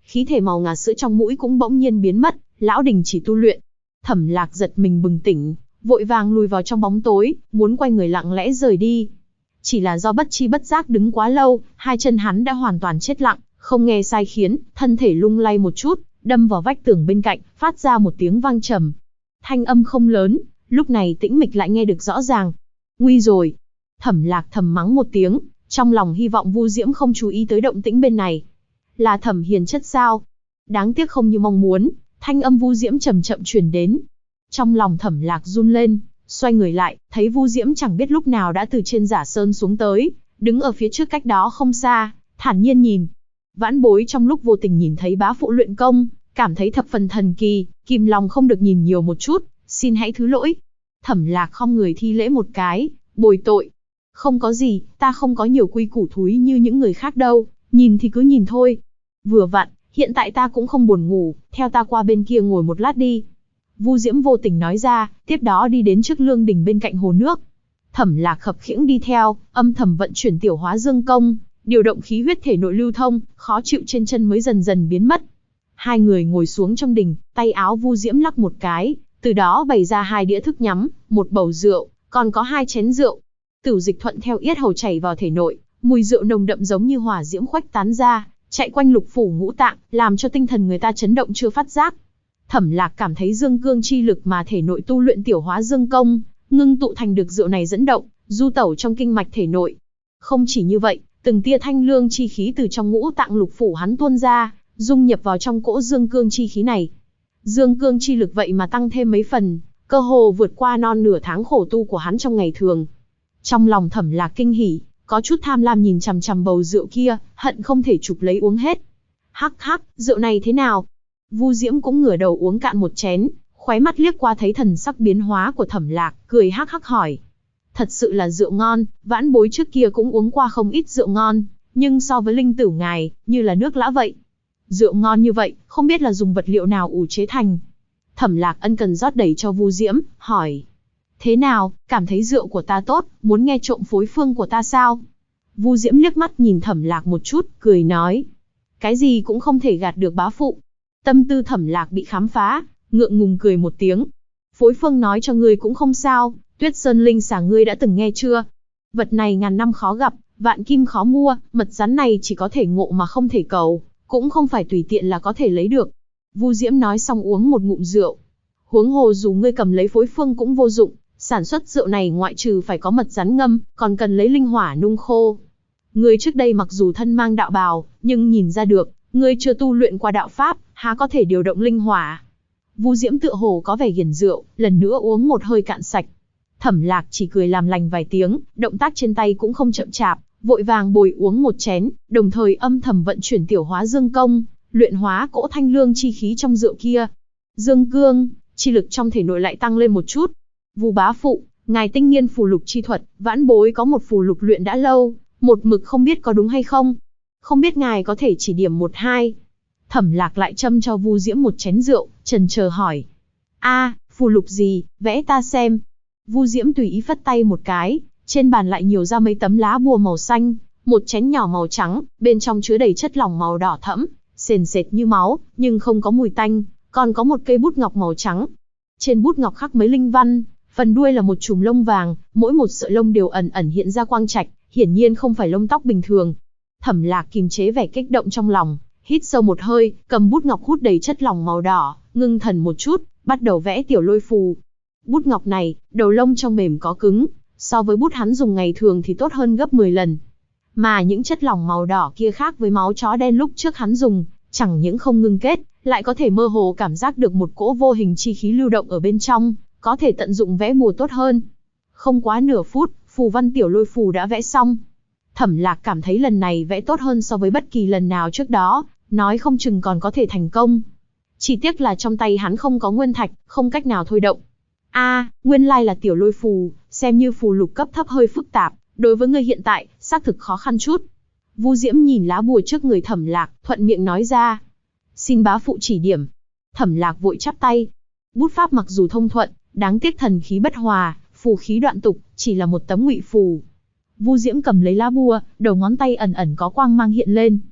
khí thể màu ngà sữa trong mũi cũng bỗng nhiên biến mất, lão đình chỉ tu luyện. Thẩm Lạc giật mình bừng tỉnh, vội vàng lùi vào trong bóng tối, muốn quay người lặng lẽ rời đi. Chỉ là do bất chi bất giác đứng quá lâu, hai chân hắn đã hoàn toàn chết lặng, không nghe sai khiến, thân thể lung lay một chút, đâm vào vách tường bên cạnh, phát ra một tiếng vang trầm. Thanh âm không lớn, lúc này tĩnh mịch lại nghe được rõ ràng. Nguy rồi! Thẩm Lạc thầm mắng một tiếng, trong lòng hy vọng Vu Diễm không chú ý tới động tĩnh bên này. Là Thẩm Hiền Chất sao? Đáng tiếc không như mong muốn, thanh âm Vu Diễm chậm chậm truyền đến. Trong lòng Thẩm Lạc run lên, xoay người lại, thấy Vu Diễm chẳng biết lúc nào đã từ trên giả sơn xuống tới, đứng ở phía trước cách đó không xa, thản nhiên nhìn. Vãn Bối trong lúc vô tình nhìn thấy bá phụ luyện công, cảm thấy thập phần thần kỳ, kìm lòng không được nhìn nhiều một chút, xin hãy thứ lỗi. Thẩm Lạc khom người thi lễ một cái, bồi tội. Không có gì, ta không có nhiều quy củ thúi như những người khác đâu, nhìn thì cứ nhìn thôi. Vừa vặn, hiện tại ta cũng không buồn ngủ, theo ta qua bên kia ngồi một lát đi. Vu Diễm vô tình nói ra, tiếp đó đi đến trước lương đình bên cạnh hồ nước. Thẩm Lạc khập khiễng đi theo, âm thầm vận chuyển tiểu hóa dương công, điều động khí huyết thể nội lưu thông, khó chịu trên chân mới dần dần biến mất. Hai người ngồi xuống trong đình, tay áo Vu Diễm lắc một cái, từ đó bày ra hai đĩa thức nhắm, một bầu rượu, còn có hai chén rượu. Tửu dịch thuận theo yết hầu chảy vào thể nội, mùi rượu nồng đậm giống như hỏa diễm khuếch tán ra, chạy quanh lục phủ ngũ tạng, làm cho tinh thần người ta chấn động chưa phát giác. Thẩm Lạc cảm thấy dương cương chi lực mà thể nội tu luyện tiểu hóa dương công, ngưng tụ thành được rượu này dẫn động, du tẩu trong kinh mạch thể nội. Không chỉ như vậy, từng tia thanh lương chi khí từ trong ngũ tạng lục phủ hắn tuôn ra, dung nhập vào trong cỗ dương cương chi khí này. Dương cương chi lực vậy mà tăng thêm mấy phần, cơ hồ vượt qua non nửa tháng khổ tu của hắn trong ngày thường. Trong lòng Thẩm Lạc kinh hỉ, có chút tham lam nhìn chằm chằm bầu rượu kia, hận không thể chụp lấy uống hết. Hắc hắc, rượu này thế nào? Vu Diễm cũng ngửa đầu uống cạn một chén, khóe mắt liếc qua thấy thần sắc biến hóa của Thẩm Lạc, cười hắc hắc hỏi. Thật sự là rượu ngon, Vãn Bối trước kia cũng uống qua không ít rượu ngon, nhưng so với linh tửu ngài, như là nước lã vậy. Rượu ngon như vậy, không biết là dùng vật liệu nào ủ chế thành. Thẩm Lạc ân cần rót đầy cho Vu Diễm, hỏi. Thế nào, cảm thấy rượu của ta tốt, muốn nghe trộm phối phương của ta sao? Vu Diễm liếc mắt nhìn Thẩm Lạc một chút, cười nói. Cái gì cũng không thể gạt được bá phụ. Tâm tư Thẩm Lạc bị khám phá, ngượng ngùng cười một tiếng. Phối phương nói cho ngươi cũng không sao, Tuyết Sơn Linh xả ngươi đã từng nghe chưa? Vật này ngàn năm khó gặp, vạn kim khó mua, mật rắn này chỉ có thể ngộ mà không thể cầu, cũng không phải tùy tiện là có thể lấy được. Vu Diễm nói xong uống một ngụm rượu. Huống hồ dù ngươi cầm lấy phối phương cũng vô dụng, sản xuất rượu này ngoại trừ phải có mật rắn ngâm, còn cần lấy linh hỏa nung khô. Ngươi trước đây mặc dù thân mang đạo bào, nhưng nhìn ra được, ngươi chưa tu luyện qua đạo pháp, há có thể điều động linh hỏa. Vu Diễm tựa hồ có vẻ ghiền rượu, lần nữa uống một hơi cạn sạch. Thẩm Lạc chỉ cười làm lành vài tiếng, động tác trên tay cũng không chậm chạp, vội vàng bồi uống một chén, đồng thời âm thầm vận chuyển tiểu hóa dương công, luyện hóa cỗ thanh lương chi khí trong rượu kia. Dương cương, chi lực trong thể nội lại tăng lên một chút. Vu bá phụ, ngài tinh nghiên phù lục chi thuật, Vãn Bối có một phù lục luyện đã lâu, một mực không biết có đúng hay không. Không biết ngài có thể chỉ điểm một hai. Thẩm Lạc lại châm cho Vu Diễm một chén rượu, chần chờ hỏi. Phù lục gì, vẽ ta xem. Vu Diễm tùy ý phất tay một cái, trên bàn lại nhiều ra mấy tấm lá bùa màu xanh, một chén nhỏ màu trắng, bên trong chứa đầy chất lỏng màu đỏ thẫm, sền sệt như máu, nhưng không có mùi tanh, còn có một cây bút ngọc màu trắng. Trên bút ngọc khắc mấy linh văn, phần đuôi là một chùm lông vàng, mỗi một sợi lông đều ẩn ẩn hiện ra quang trạch, hiển nhiên không phải lông tóc bình thường. Thẩm Lạc kìm chế vẻ kích động trong lòng, hít sâu một hơi, cầm bút ngọc hút đầy chất lỏng màu đỏ, ngưng thần một chút, bắt đầu vẽ tiểu lôi phù. Bút ngọc này, đầu lông trong mềm có cứng, so với bút hắn dùng ngày thường thì tốt hơn gấp 10 lần. Mà những chất lỏng màu đỏ kia khác với máu chó đen lúc trước hắn dùng, chẳng những không ngưng kết, lại có thể mơ hồ cảm giác được một cỗ vô hình chi khí lưu động ở bên trong, có thể tận dụng vẽ bùa tốt hơn. Không quá nửa phút, phù văn tiểu lôi phù đã vẽ xong. Thẩm Lạc cảm thấy lần này vẽ tốt hơn so với bất kỳ lần nào trước đó, nói không chừng còn có thể thành công. Chỉ tiếc là trong tay hắn không có nguyên thạch, không cách nào thôi động. Nguyên lai là tiểu lôi phù, xem như phù lục cấp thấp hơi phức tạp, đối với người hiện tại, xác thực khó khăn chút. Vu Diễm nhìn lá bùa trước người Thẩm Lạc, thuận miệng nói ra. Xin bá phụ chỉ điểm. Thẩm Lạc vội chắp tay. Bút pháp mặc dù thông thuận, đáng tiếc thần khí bất hòa, phù khí đoạn tục, chỉ là một tấm ngụy phù. Vu Diễm cầm lấy lá bùa, đầu ngón tay ẩn ẩn có quang mang hiện lên.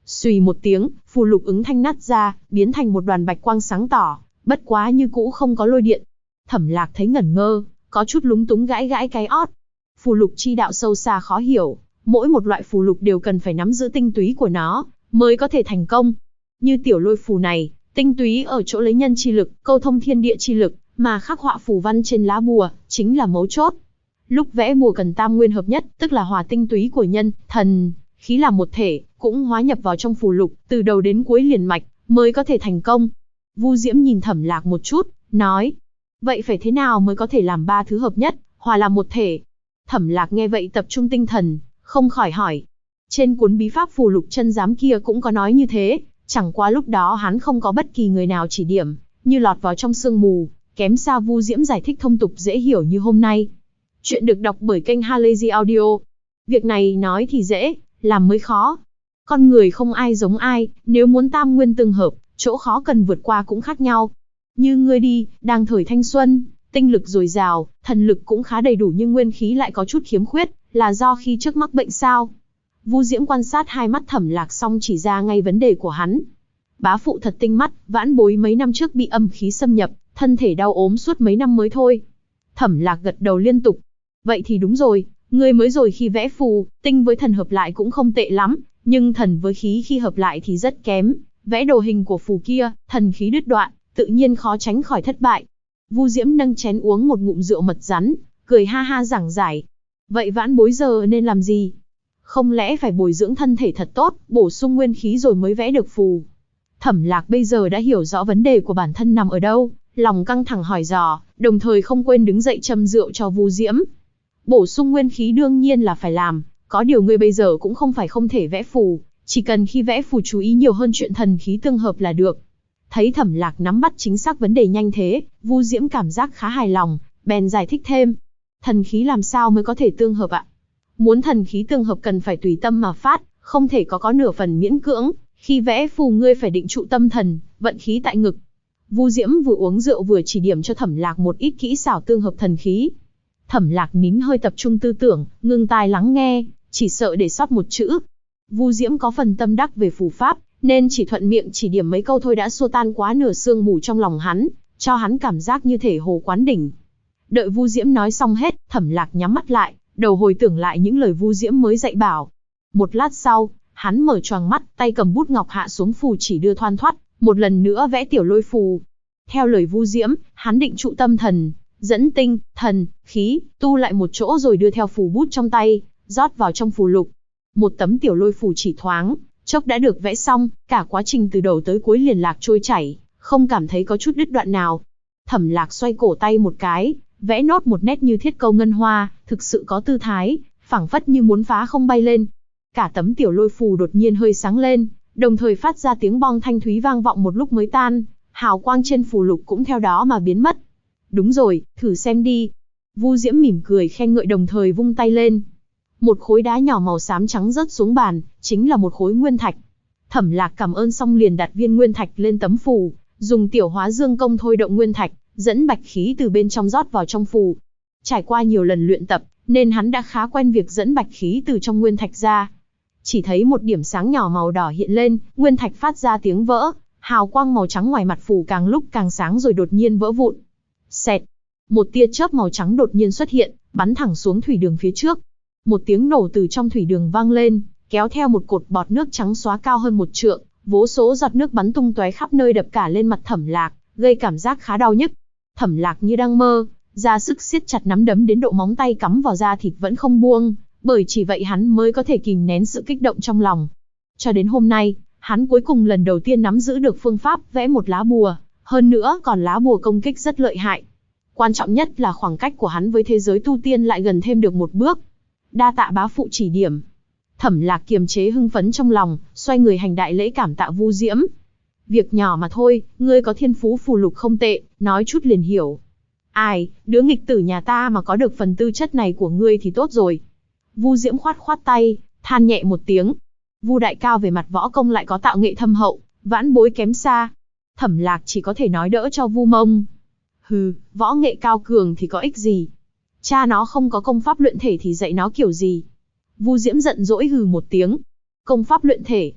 Xùy một tiếng, phù lục ứng thanh nát ra, biến thành một đoàn bạch quang sáng tỏ, bất quá như cũ không có lôi điện. Thẩm Lạc thấy ngẩn ngơ, có chút lúng túng gãi gãi cái ót. Phù lục chi đạo sâu xa khó hiểu, mỗi một loại phù lục đều cần phải nắm giữ tinh túy của nó, mới có thể thành công. Như tiểu lôi phù này, tinh túy ở chỗ lấy nhân chi lực, câu thông thiên địa chi lực, mà khắc họa phù văn trên lá bùa, chính là mấu chốt. Lúc vẽ bùa cần tam nguyên hợp nhất, tức là hòa tinh túy của nhân, thần, khí làm một thể, cũng hóa nhập vào trong phù lục, từ đầu đến cuối liền mạch, mới có thể thành công. Vu Diễm nhìn Thẩm Lạc một chút, nói, vậy phải thế nào mới có thể làm ba thứ hợp nhất, hòa làm một thể? Thẩm Lạc nghe vậy tập trung tinh thần, không khỏi hỏi. Trên cuốn bí pháp phù lục chân giám kia cũng có nói như thế, chẳng qua lúc đó hắn không có bất kỳ người nào chỉ điểm, như lọt vào trong sương mù, kém xa Vu Diễm giải thích thông tục dễ hiểu như hôm nay. Chuyện được đọc bởi kênh Halazy Audio. Việc này nói thì dễ, làm mới khó. Con người không ai giống ai, nếu muốn tam nguyên tương hợp, chỗ khó cần vượt qua cũng khác nhau. Như ngươi đi, đang thời thanh xuân, tinh lực dồi dào, thần lực cũng khá đầy đủ nhưng nguyên khí lại có chút khiếm khuyết, là do khi trước mắc bệnh sao? Vu Diễm quan sát hai mắt Thẩm Lạc xong chỉ ra ngay vấn đề của hắn. Bá phụ thật tinh mắt, vãn bối mấy năm trước bị âm khí xâm nhập, thân thể đau ốm suốt mấy năm mới thôi. Thẩm Lạc gật đầu liên tục. Vậy thì đúng rồi, ngươi mới rồi khi vẽ phù, tinh với thần hợp lại cũng không tệ lắm, nhưng thần với khí khi hợp lại thì rất kém. Vẽ đồ hình của phù kia, thần khí đứt đoạn, tự nhiên khó tránh khỏi thất bại. Vu Diễm nâng chén uống một ngụm rượu mật rắn, cười ha ha giảng giải. Vậy vãn bối giờ nên làm gì? Không lẽ phải bồi dưỡng thân thể thật tốt, bổ sung nguyên khí rồi mới vẽ được phù? Thẩm Lạc bây giờ đã hiểu rõ vấn đề của bản thân nằm ở đâu, lòng căng thẳng hỏi dò, đồng thời không quên đứng dậy châm rượu cho Vu Diễm. Bổ sung nguyên khí đương nhiên là phải làm, có điều ngươi bây giờ cũng không phải không thể vẽ phù, chỉ cần khi vẽ phù chú ý nhiều hơn chuyện thần khí tương hợp là được. Thấy Thẩm Lạc nắm bắt chính xác vấn đề nhanh thế, Vu Diễm cảm giác khá hài lòng, bèn giải thích thêm. Thần khí làm sao mới có thể tương hợp ạ? Muốn thần khí tương hợp cần phải tùy tâm mà phát, không thể có nửa phần miễn cưỡng. Khi vẽ phù ngươi phải định trụ tâm thần, vận khí tại ngực. Vu Diễm vừa uống rượu vừa chỉ điểm cho Thẩm Lạc một ít kỹ xảo tương hợp thần khí. Thẩm Lạc nín hơi tập trung tư tưởng, ngưng tai lắng nghe, chỉ sợ để sót một chữ. Vu Diễm có phần tâm đắc về phù pháp, nên chỉ thuận miệng chỉ điểm mấy câu thôi đã xua tan quá nửa sương mù trong lòng hắn, cho hắn cảm giác như thể hồ quán đỉnh. Đợi Vu Diễm nói xong hết, Thẩm Lạc nhắm mắt lại, đầu hồi tưởng lại những lời Vu Diễm mới dạy bảo. Một lát sau, hắn mở choàng mắt, tay cầm bút ngọc hạ xuống phù chỉ đưa thoăn thoắt, một lần nữa vẽ tiểu lôi phù. Theo lời Vu Diễm, hắn định trụ tâm thần, dẫn tinh, thần, khí, tu lại một chỗ rồi đưa theo phù bút trong tay, rót vào trong phù lục. Một tấm tiểu lôi phù chỉ thoáng, chốc đã được vẽ xong, cả quá trình từ đầu tới cuối liền lạc trôi chảy, không cảm thấy có chút đứt đoạn nào. Thẩm Lạc xoay cổ tay một cái, vẽ nốt một nét như thiết câu ngân hoa, thực sự có tư thái, phảng phất như muốn phá không bay lên. Cả tấm tiểu lôi phù đột nhiên hơi sáng lên, đồng thời phát ra tiếng bong thanh thúy vang vọng một lúc mới tan, hào quang trên phù lục cũng theo đó mà biến mất. Đúng rồi, thử xem đi. Vu Diễm mỉm cười khen ngợi đồng thời vung tay lên. Một khối đá nhỏ màu xám trắng rớt xuống bàn, chính là một khối nguyên thạch. Thẩm Lạc cảm ơn xong liền đặt viên nguyên thạch lên tấm phù, dùng tiểu hóa dương công thôi động nguyên thạch, dẫn bạch khí từ bên trong rót vào trong phù. Trải qua nhiều lần luyện tập, nên hắn đã khá quen việc dẫn bạch khí từ trong nguyên thạch ra. Chỉ thấy một điểm sáng nhỏ màu đỏ hiện lên, nguyên thạch phát ra tiếng vỡ, hào quang màu trắng ngoài mặt phù càng lúc càng sáng rồi đột nhiên vỡ vụn. Xẹt, một tia chớp màu trắng đột nhiên xuất hiện, bắn thẳng xuống thủy đường phía trước. Một tiếng nổ từ trong thủy đường vang lên, kéo theo một cột bọt nước trắng xóa cao hơn một trượng, vô số giọt nước bắn tung tóe khắp nơi đập cả lên mặt Thẩm Lạc, gây cảm giác khá đau nhức. Thẩm Lạc như đang mơ, ra sức siết chặt nắm đấm đến độ móng tay cắm vào da thịt vẫn không buông, bởi chỉ vậy hắn mới có thể kìm nén sự kích động trong lòng. Cho đến hôm nay, hắn cuối cùng lần đầu tiên nắm giữ được phương pháp vẽ một lá bùa, hơn nữa còn lá bùa công kích rất lợi hại. Quan trọng nhất là khoảng cách của hắn với thế giới tu tiên lại gần thêm được một bước. Đa tạ bá phụ chỉ điểm. Thẩm Lạc kiềm chế hưng phấn trong lòng, xoay người hành đại lễ cảm tạ Vu Diễm. Việc nhỏ mà thôi, ngươi có thiên phú phù lục không tệ, nói chút liền hiểu. Ai, đứa nghịch tử nhà ta mà có được phần tư chất này của ngươi thì tốt rồi. Vu Diễm khoát khoát tay, than nhẹ một tiếng. Vu đại cao về mặt võ công lại có tạo nghệ thâm hậu, vãn bối kém xa. Thẩm Lạc chỉ có thể nói đỡ cho Vu Mông. Hừ, võ nghệ cao cường thì có ích gì? Cha nó không có công pháp luyện thể thì dạy nó kiểu gì? Vu Diễm giận dỗi hừ một tiếng. Công pháp luyện thể?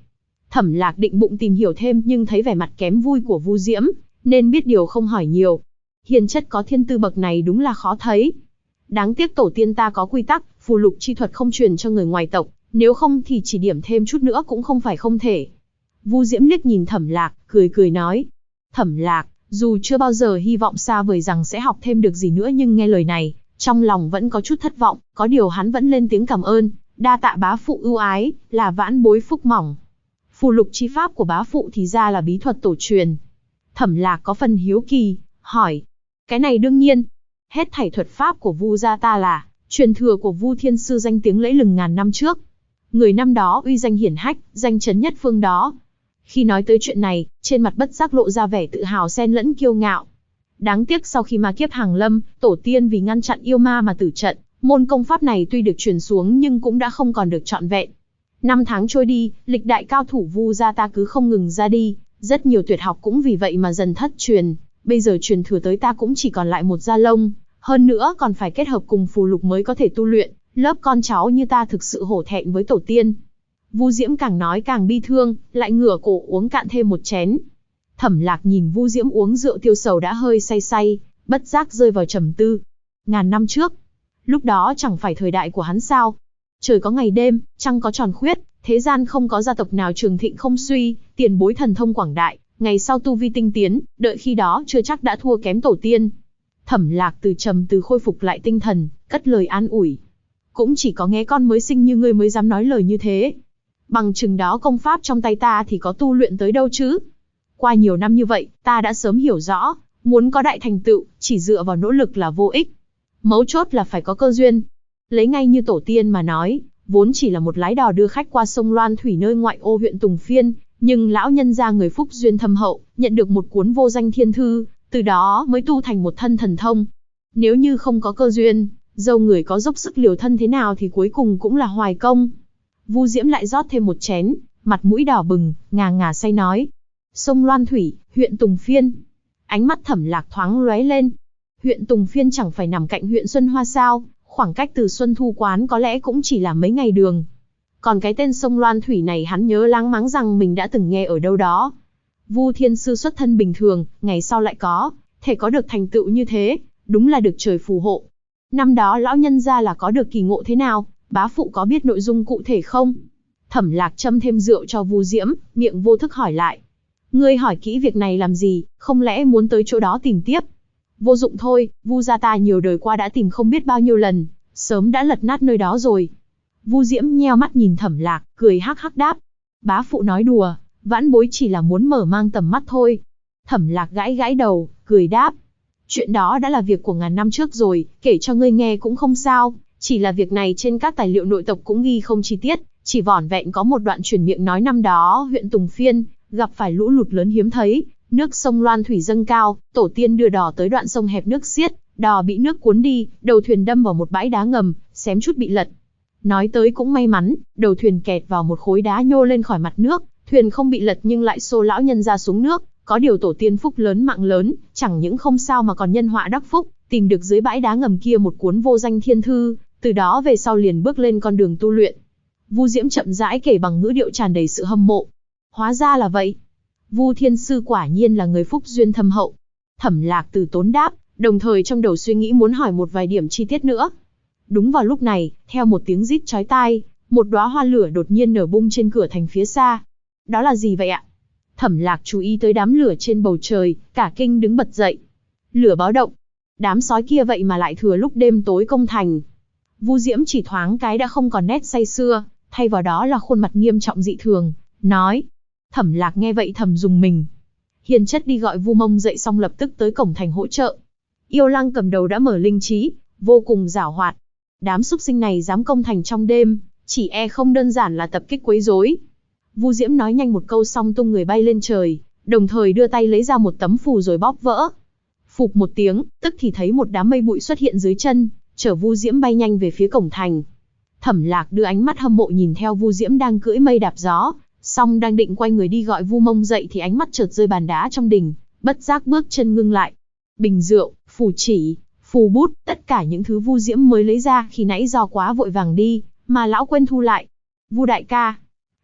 Thẩm Lạc định bụng tìm hiểu thêm nhưng thấy vẻ mặt kém vui của Vu Diễm, nên biết điều không hỏi nhiều. Hiền chất có thiên tư bậc này đúng là khó thấy. Đáng tiếc tổ tiên ta có quy tắc, phù lục chi thuật không truyền cho người ngoài tộc, nếu không thì chỉ điểm thêm chút nữa cũng không phải không thể. Vu Diễm liếc nhìn Thẩm Lạc, cười cười nói. Thẩm Lạc, dù chưa bao giờ hy vọng xa vời rằng sẽ học thêm được gì nữa nhưng nghe lời này, trong lòng vẫn có chút thất vọng, có điều hắn vẫn lên tiếng cảm ơn, đa tạ bá phụ ưu ái, là vãn bối phúc mỏng. Phù lục chi pháp của bá phụ thì ra là bí thuật tổ truyền. Thẩm Lạc có phần hiếu kỳ, hỏi. Cái này đương nhiên. Hết thảy thuật pháp của Vu gia ta là truyền thừa của Vu Thiên Sư danh tiếng lẫy lừng ngàn năm trước. Người năm đó uy danh hiển hách, danh chấn nhất phương đó. Khi nói tới chuyện này, trên mặt bất giác lộ ra vẻ tự hào xen lẫn kiêu ngạo. Đáng tiếc sau khi ma kiếp hàng lâm, tổ tiên vì ngăn chặn yêu ma mà tử trận, môn công pháp này tuy được truyền xuống nhưng cũng đã không còn được trọn vẹn. Năm tháng trôi đi, lịch đại cao thủ Vu gia ta cứ không ngừng ra đi, rất nhiều tuyệt học cũng vì vậy mà dần thất truyền. Bây giờ truyền thừa tới ta cũng chỉ còn lại một da lông, hơn nữa còn phải kết hợp cùng phù lục mới có thể tu luyện, lớp con cháu như ta thực sự hổ thẹn với tổ tiên. Vu Diễm càng nói càng bi thương, lại ngửa cổ uống cạn thêm một chén. Thẩm Lạc nhìn Vu Diễm uống rượu tiêu sầu đã hơi say say, bất giác rơi vào trầm tư. Ngàn năm trước, lúc đó chẳng phải thời đại của hắn sao? Trời có ngày đêm, trăng có tròn khuyết, thế gian không có gia tộc nào trường thịnh không suy, tiền bối thần thông quảng đại, ngày sau tu vi tinh tiến, đợi khi đó chưa chắc đã thua kém tổ tiên. Thẩm Lạc từ trầm tư khôi phục lại tinh thần, cất lời an ủi. Cũng chỉ có nghe con mới sinh như ngươi mới dám nói lời như thế. Bằng chừng đó công pháp trong tay ta thì có tu luyện tới đâu chứ? Qua nhiều năm như vậy, ta đã sớm hiểu rõ, muốn có đại thành tựu, chỉ dựa vào nỗ lực là vô ích. Mấu chốt là phải có cơ duyên. Lấy ngay như tổ tiên mà nói, vốn chỉ là một lái đò đưa khách qua sông Loan Thủy nơi ngoại ô huyện Tùng Phiên, nhưng lão nhân gia người phúc duyên thâm hậu, nhận được một cuốn vô danh thiên thư, từ đó mới tu thành một thân thần thông. Nếu như không có cơ duyên, dâu người có dốc sức liều thân thế nào thì cuối cùng cũng là hoài công. Vu Diễm lại rót thêm một chén, mặt mũi đỏ bừng, ngà ngà say nói. Sông Loan Thủy, huyện Tùng Phiên. Ánh mắt Thẩm Lạc thoáng lóe lên. Huyện Tùng Phiên chẳng phải nằm cạnh huyện Xuân Hoa sao, khoảng cách từ Xuân Thu Quán có lẽ cũng chỉ là mấy ngày đường. Còn cái tên sông Loan Thủy này hắn nhớ láng máng rằng mình đã từng nghe ở đâu đó. Vu Thiên Sư xuất thân bình thường, ngày sau lại có thể có được thành tựu như thế, đúng là được trời phù hộ. Năm đó lão nhân gia là có được kỳ ngộ thế nào, bá phụ có biết nội dung cụ thể không? Thẩm Lạc châm thêm rượu cho Vu Diễm, miệng vô thức hỏi lại. Ngươi hỏi kỹ việc này làm gì, không lẽ muốn tới chỗ đó tìm tiếp? Vô dụng thôi, Vu gia ta nhiều đời qua đã tìm không biết bao nhiêu lần, sớm đã lật nát nơi đó rồi. Vu Diễm nheo mắt nhìn Thẩm Lạc, cười hắc hắc đáp. Bá phụ nói đùa, vãn bối chỉ là muốn mở mang tầm mắt thôi. Thẩm Lạc gãi gãi đầu, cười đáp. Chuyện đó đã là việc của ngàn năm trước rồi, kể cho ngươi nghe cũng không sao. Chỉ là việc này trên các tài liệu nội tộc cũng ghi không chi tiết, chỉ vỏn vẹn có một đoạn truyền miệng nói năm đó huyện Tùng Phiên gặp phải lũ lụt lớn hiếm thấy, nước sông Loan Thủy dâng cao, tổ tiên đưa đò tới đoạn sông hẹp nước xiết, đò bị nước cuốn đi, đầu thuyền đâm vào một bãi đá ngầm, xém chút bị lật. Nói tới cũng may mắn, đầu thuyền kẹt vào một khối đá nhô lên khỏi mặt nước, thuyền không bị lật nhưng lại xô lão nhân ra xuống nước, có điều tổ tiên phúc lớn mạng lớn, chẳng những không sao mà còn nhân họa đắc phúc, tìm được dưới bãi đá ngầm kia một cuốn vô danh thiên thư, từ đó về sau liền bước lên con đường tu luyện. Vu Diễm chậm rãi kể bằng ngữ điệu tràn đầy sự hâm mộ. Hóa ra là vậy. Vu Thiên Sư quả nhiên là người phúc duyên thâm hậu. Thẩm Lạc từ tốn đáp, đồng thời trong đầu suy nghĩ muốn hỏi một vài điểm chi tiết nữa. Đúng vào lúc này, theo một tiếng rít chói tai, một đóa hoa lửa đột nhiên nở bung trên cửa thành phía xa. Đó là gì vậy ạ? Thẩm Lạc chú ý tới đám lửa trên bầu trời, cả kinh đứng bật dậy. Lửa báo động. Đám sói kia vậy mà lại thừa lúc đêm tối công thành. Vu Diễm chỉ thoáng cái đã không còn nét say sưa, thay vào đó là khuôn mặt nghiêm trọng dị thường, nói. Thẩm Lạc nghe vậy thầm dùng mình. Hiền chất đi gọi Vu Mông dậy xong lập tức tới cổng thành hỗ trợ. Yêu Lăng cầm đầu đã mở linh trí, vô cùng giảo hoạt. Đám súc sinh này dám công thành trong đêm, chỉ e không đơn giản là tập kích quấy rối. Vu Diễm nói nhanh một câu xong tung người bay lên trời, đồng thời đưa tay lấy ra một tấm phù rồi bóp vỡ. Phụp một tiếng, tức thì thấy một đám mây bụi xuất hiện dưới chân, chở Vu Diễm bay nhanh về phía cổng thành. Thẩm Lạc đưa ánh mắt hâm mộ nhìn theo Vu Diễm đang cưỡi mây đạp gió, song đang định quay người đi gọi Vu Mông dậy thì ánh mắt chợt rơi bàn đá trong đình, bất giác bước chân ngưng lại. Bình rượu, phù chỉ, phù bút, tất cả những thứ Vu Diễm mới lấy ra khi nãy do quá vội vàng đi, mà lão quên thu lại. Vu đại ca.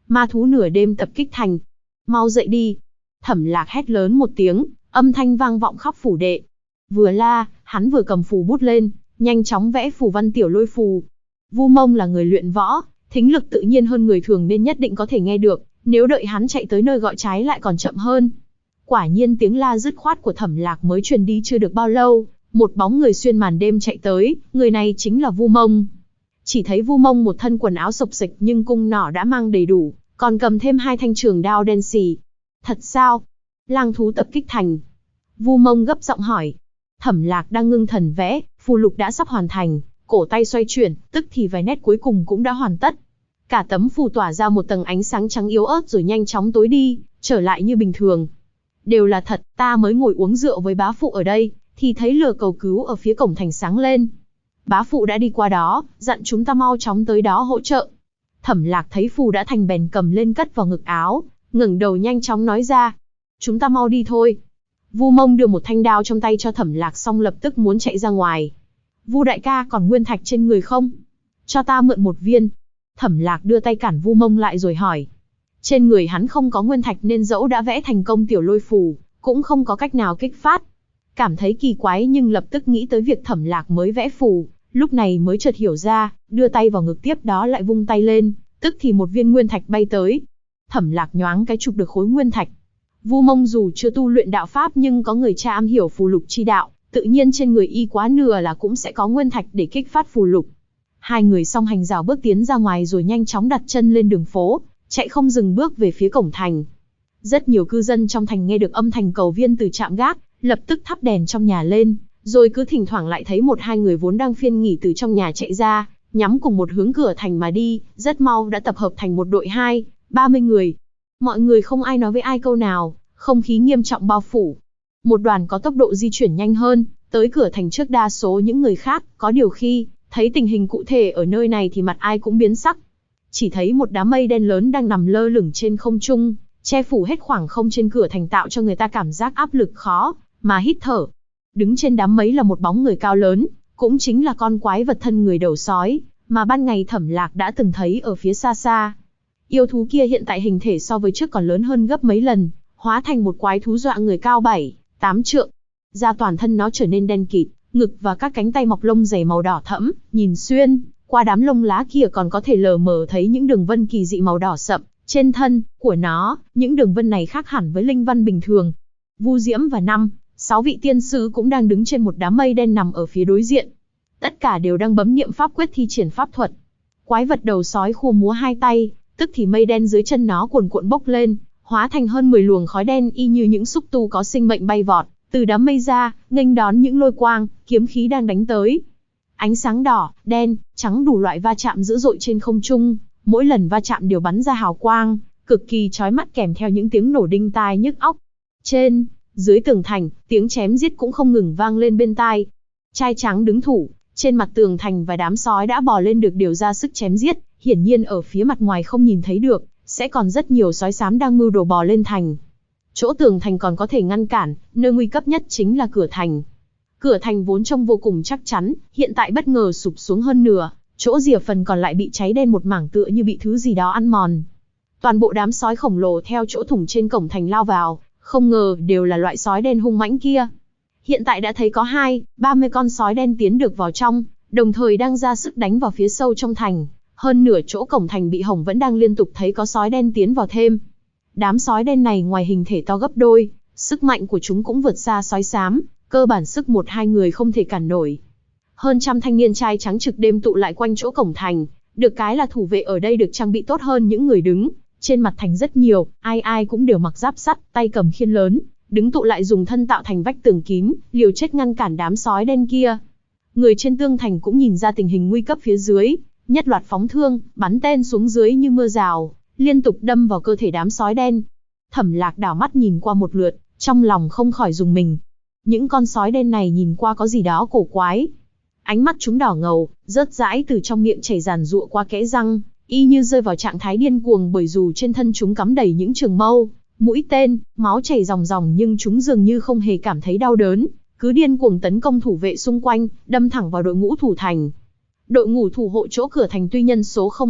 Ma thú nửa đêm tập kích thành. Mau dậy đi. Thẩm Lạc hét lớn một tiếng, âm thanh vang vọng khắp phủ đệ. Vừa la, hắn vừa cầm phù bút lên, nhanh chóng vẽ phù văn tiểu lôi phù. Vu Mông là người luyện võ, thính lực tự nhiên hơn người thường nên nhất định có thể nghe được, nếu đợi hắn chạy tới nơi gọi trái lại còn chậm hơn. Quả nhiên tiếng la dứt khoát của Thẩm Lạc mới truyền đi chưa được bao lâu, một bóng người xuyên màn đêm chạy tới, người này chính là Vu Mông. Chỉ thấy Vu Mông một thân quần áo xộc xệch nhưng cung nỏ đã mang đầy đủ, còn cầm thêm 2 thanh trường đao đen xì. Thật sao? Lang thú tập kích thành. Vu Mông gấp giọng hỏi. Thẩm Lạc đang ngưng thần vẽ, phù lục đã sắp hoàn thành, cổ tay xoay chuyển, tức thì vài nét cuối cùng cũng đã hoàn tất. Cả tấm phù tỏa ra một tầng ánh sáng trắng yếu ớt rồi nhanh chóng tối đi, trở lại như bình thường. Đều là thật, ta mới ngồi uống rượu với bá phụ ở đây, thì thấy lửa cầu cứu ở phía cổng thành sáng lên. Bá phụ đã đi qua đó, dặn chúng ta mau chóng tới đó hỗ trợ. Thẩm Lạc thấy phù đã thành bèn cầm lên cất vào ngực áo, ngẩng đầu nhanh chóng nói ra. Chúng ta mau đi thôi. Vu Mông đưa một thanh đao trong tay cho Thẩm Lạc xong lập tức muốn chạy ra ngoài. Vu đại ca còn nguyên thạch trên người không? Cho ta mượn một viên. Thẩm Lạc đưa tay cản Vu Mông lại rồi hỏi. Trên người hắn không có nguyên thạch nên dẫu đã vẽ thành công tiểu lôi phù, cũng không có cách nào kích phát. Cảm thấy kỳ quái nhưng lập tức nghĩ tới việc Thẩm Lạc mới vẽ phù, lúc này mới chợt hiểu ra, đưa tay vào ngực tiếp đó lại vung tay lên, tức thì một viên nguyên thạch bay tới. Thẩm Lạc nhoáng cái chụp được khối nguyên thạch. Vu Mông dù chưa tu luyện đạo pháp nhưng có người cha am hiểu phù lục chi đạo, tự nhiên trên người y quá nửa là cũng sẽ có nguyên thạch để kích phát phù lục. Hai người song hành rào bước tiến ra ngoài rồi nhanh chóng đặt chân lên đường phố, chạy không dừng bước về phía cổng thành. Rất nhiều cư dân trong thành nghe được âm thanh cầu viên từ trạm gác, lập tức thắp đèn trong nhà lên, rồi cứ thỉnh thoảng lại thấy 1-2 người vốn đang phiên nghỉ từ trong nhà chạy ra, nhắm cùng một hướng cửa thành mà đi, rất mau đã tập hợp thành một đội 20-30 người. Mọi người không ai nói với ai câu nào, không khí nghiêm trọng bao phủ. Một đoàn có tốc độ di chuyển nhanh hơn, tới cửa thành trước đa số những người khác, có điều khi thấy tình hình cụ thể ở nơi này thì mặt ai cũng biến sắc. Chỉ thấy một đám mây đen lớn đang nằm lơ lửng trên không trung, che phủ hết khoảng không trên cửa thành tạo cho người ta cảm giác áp lực khó mà hít thở. Đứng trên đám mây là một bóng người cao lớn, cũng chính là con quái vật thân người đầu sói, mà ban ngày Thẩm Lạc đã từng thấy ở phía xa xa. Yêu thú kia hiện tại hình thể so với trước còn lớn hơn gấp mấy lần, hóa thành một quái thú dọa người cao 7-8 trượng. Da toàn thân nó trở nên đen kịt, ngực và các cánh tay mọc lông dày màu đỏ thẫm, nhìn xuyên qua đám lông lá kia còn có thể lờ mờ thấy những đường vân kỳ dị màu đỏ sậm. Trên thân của nó, những đường vân này khác hẳn với linh văn bình thường. Vu Diễm và 5-6 vị tiên sứ cũng đang đứng trên một đám mây đen nằm ở phía đối diện. Tất cả đều đang bấm niệm pháp quyết thi triển pháp thuật. Quái vật đầu sói khua múa 2 tay, tức thì mây đen dưới chân nó cuồn cuộn bốc lên, hóa thành hơn 10 luồng khói đen y như những xúc tu có sinh mệnh bay vọt từ đám mây ra, nghênh đón những lôi quang, kiếm khí đang đánh tới. Ánh sáng đỏ, đen, trắng đủ loại va chạm dữ dội trên không trung, mỗi lần va chạm đều bắn ra hào quang, cực kỳ chói mắt kèm theo những tiếng nổ đinh tai nhức óc. Trên, dưới tường thành, tiếng chém giết cũng không ngừng vang lên bên tai. Trai trắng đứng thủ, trên mặt tường thành và đám sói đã bò lên được điều ra sức chém giết, hiển nhiên ở phía mặt ngoài không nhìn thấy được, sẽ còn rất nhiều sói xám đang mưu đồ bò lên thành. Chỗ tường thành còn có thể ngăn cản, nơi nguy cấp nhất chính là cửa thành. Cửa thành vốn trông vô cùng chắc chắn, hiện tại bất ngờ sụp xuống hơn nửa, chỗ rìa phần còn lại bị cháy đen một mảng tựa như bị thứ gì đó ăn mòn. Toàn bộ đám sói khổng lồ theo chỗ thủng trên cổng thành lao vào, không ngờ đều là loại sói đen hung mãnh kia. Hiện tại đã thấy có 20-30 con sói đen tiến được vào trong, đồng thời đang ra sức đánh vào phía sâu trong thành. Hơn nửa chỗ cổng thành bị hỏng vẫn đang liên tục thấy có sói đen tiến vào thêm. Đám sói đen này ngoài hình thể to gấp đôi, sức mạnh của chúng cũng vượt xa sói xám, cơ bản sức 1-2 người không thể cản nổi. Hơn trăm thanh niên trai trắng trực đêm tụ lại quanh chỗ cổng thành, được cái là thủ vệ ở đây được trang bị tốt hơn những người đứng trên mặt thành rất nhiều, ai ai cũng đều mặc giáp sắt, tay cầm khiên lớn, đứng tụ lại dùng thân tạo thành vách tường kín, liều chết ngăn cản đám sói đen kia. Người trên tường thành cũng nhìn ra tình hình nguy cấp phía dưới, nhất loạt phóng thương, bắn tên xuống dưới như mưa rào, liên tục đâm vào cơ thể đám sói đen. Thẩm Lạc đảo mắt nhìn qua một lượt, trong lòng không khỏi rùng mình. Những con sói đen này nhìn qua có gì đó cổ quái. Ánh mắt chúng đỏ ngầu, rớt rãi từ trong miệng chảy ràn rụa qua kẽ răng, y như rơi vào trạng thái điên cuồng bởi dù trên thân chúng cắm đầy những trường mâu, mũi tên, máu chảy ròng ròng nhưng chúng dường như không hề cảm thấy đau đớn, cứ điên cuồng tấn công thủ vệ xung quanh, đâm thẳng vào đội ngũ thủ thành. Đội ngũ thủ hộ chỗ cửa thành tuy nhân số không ít,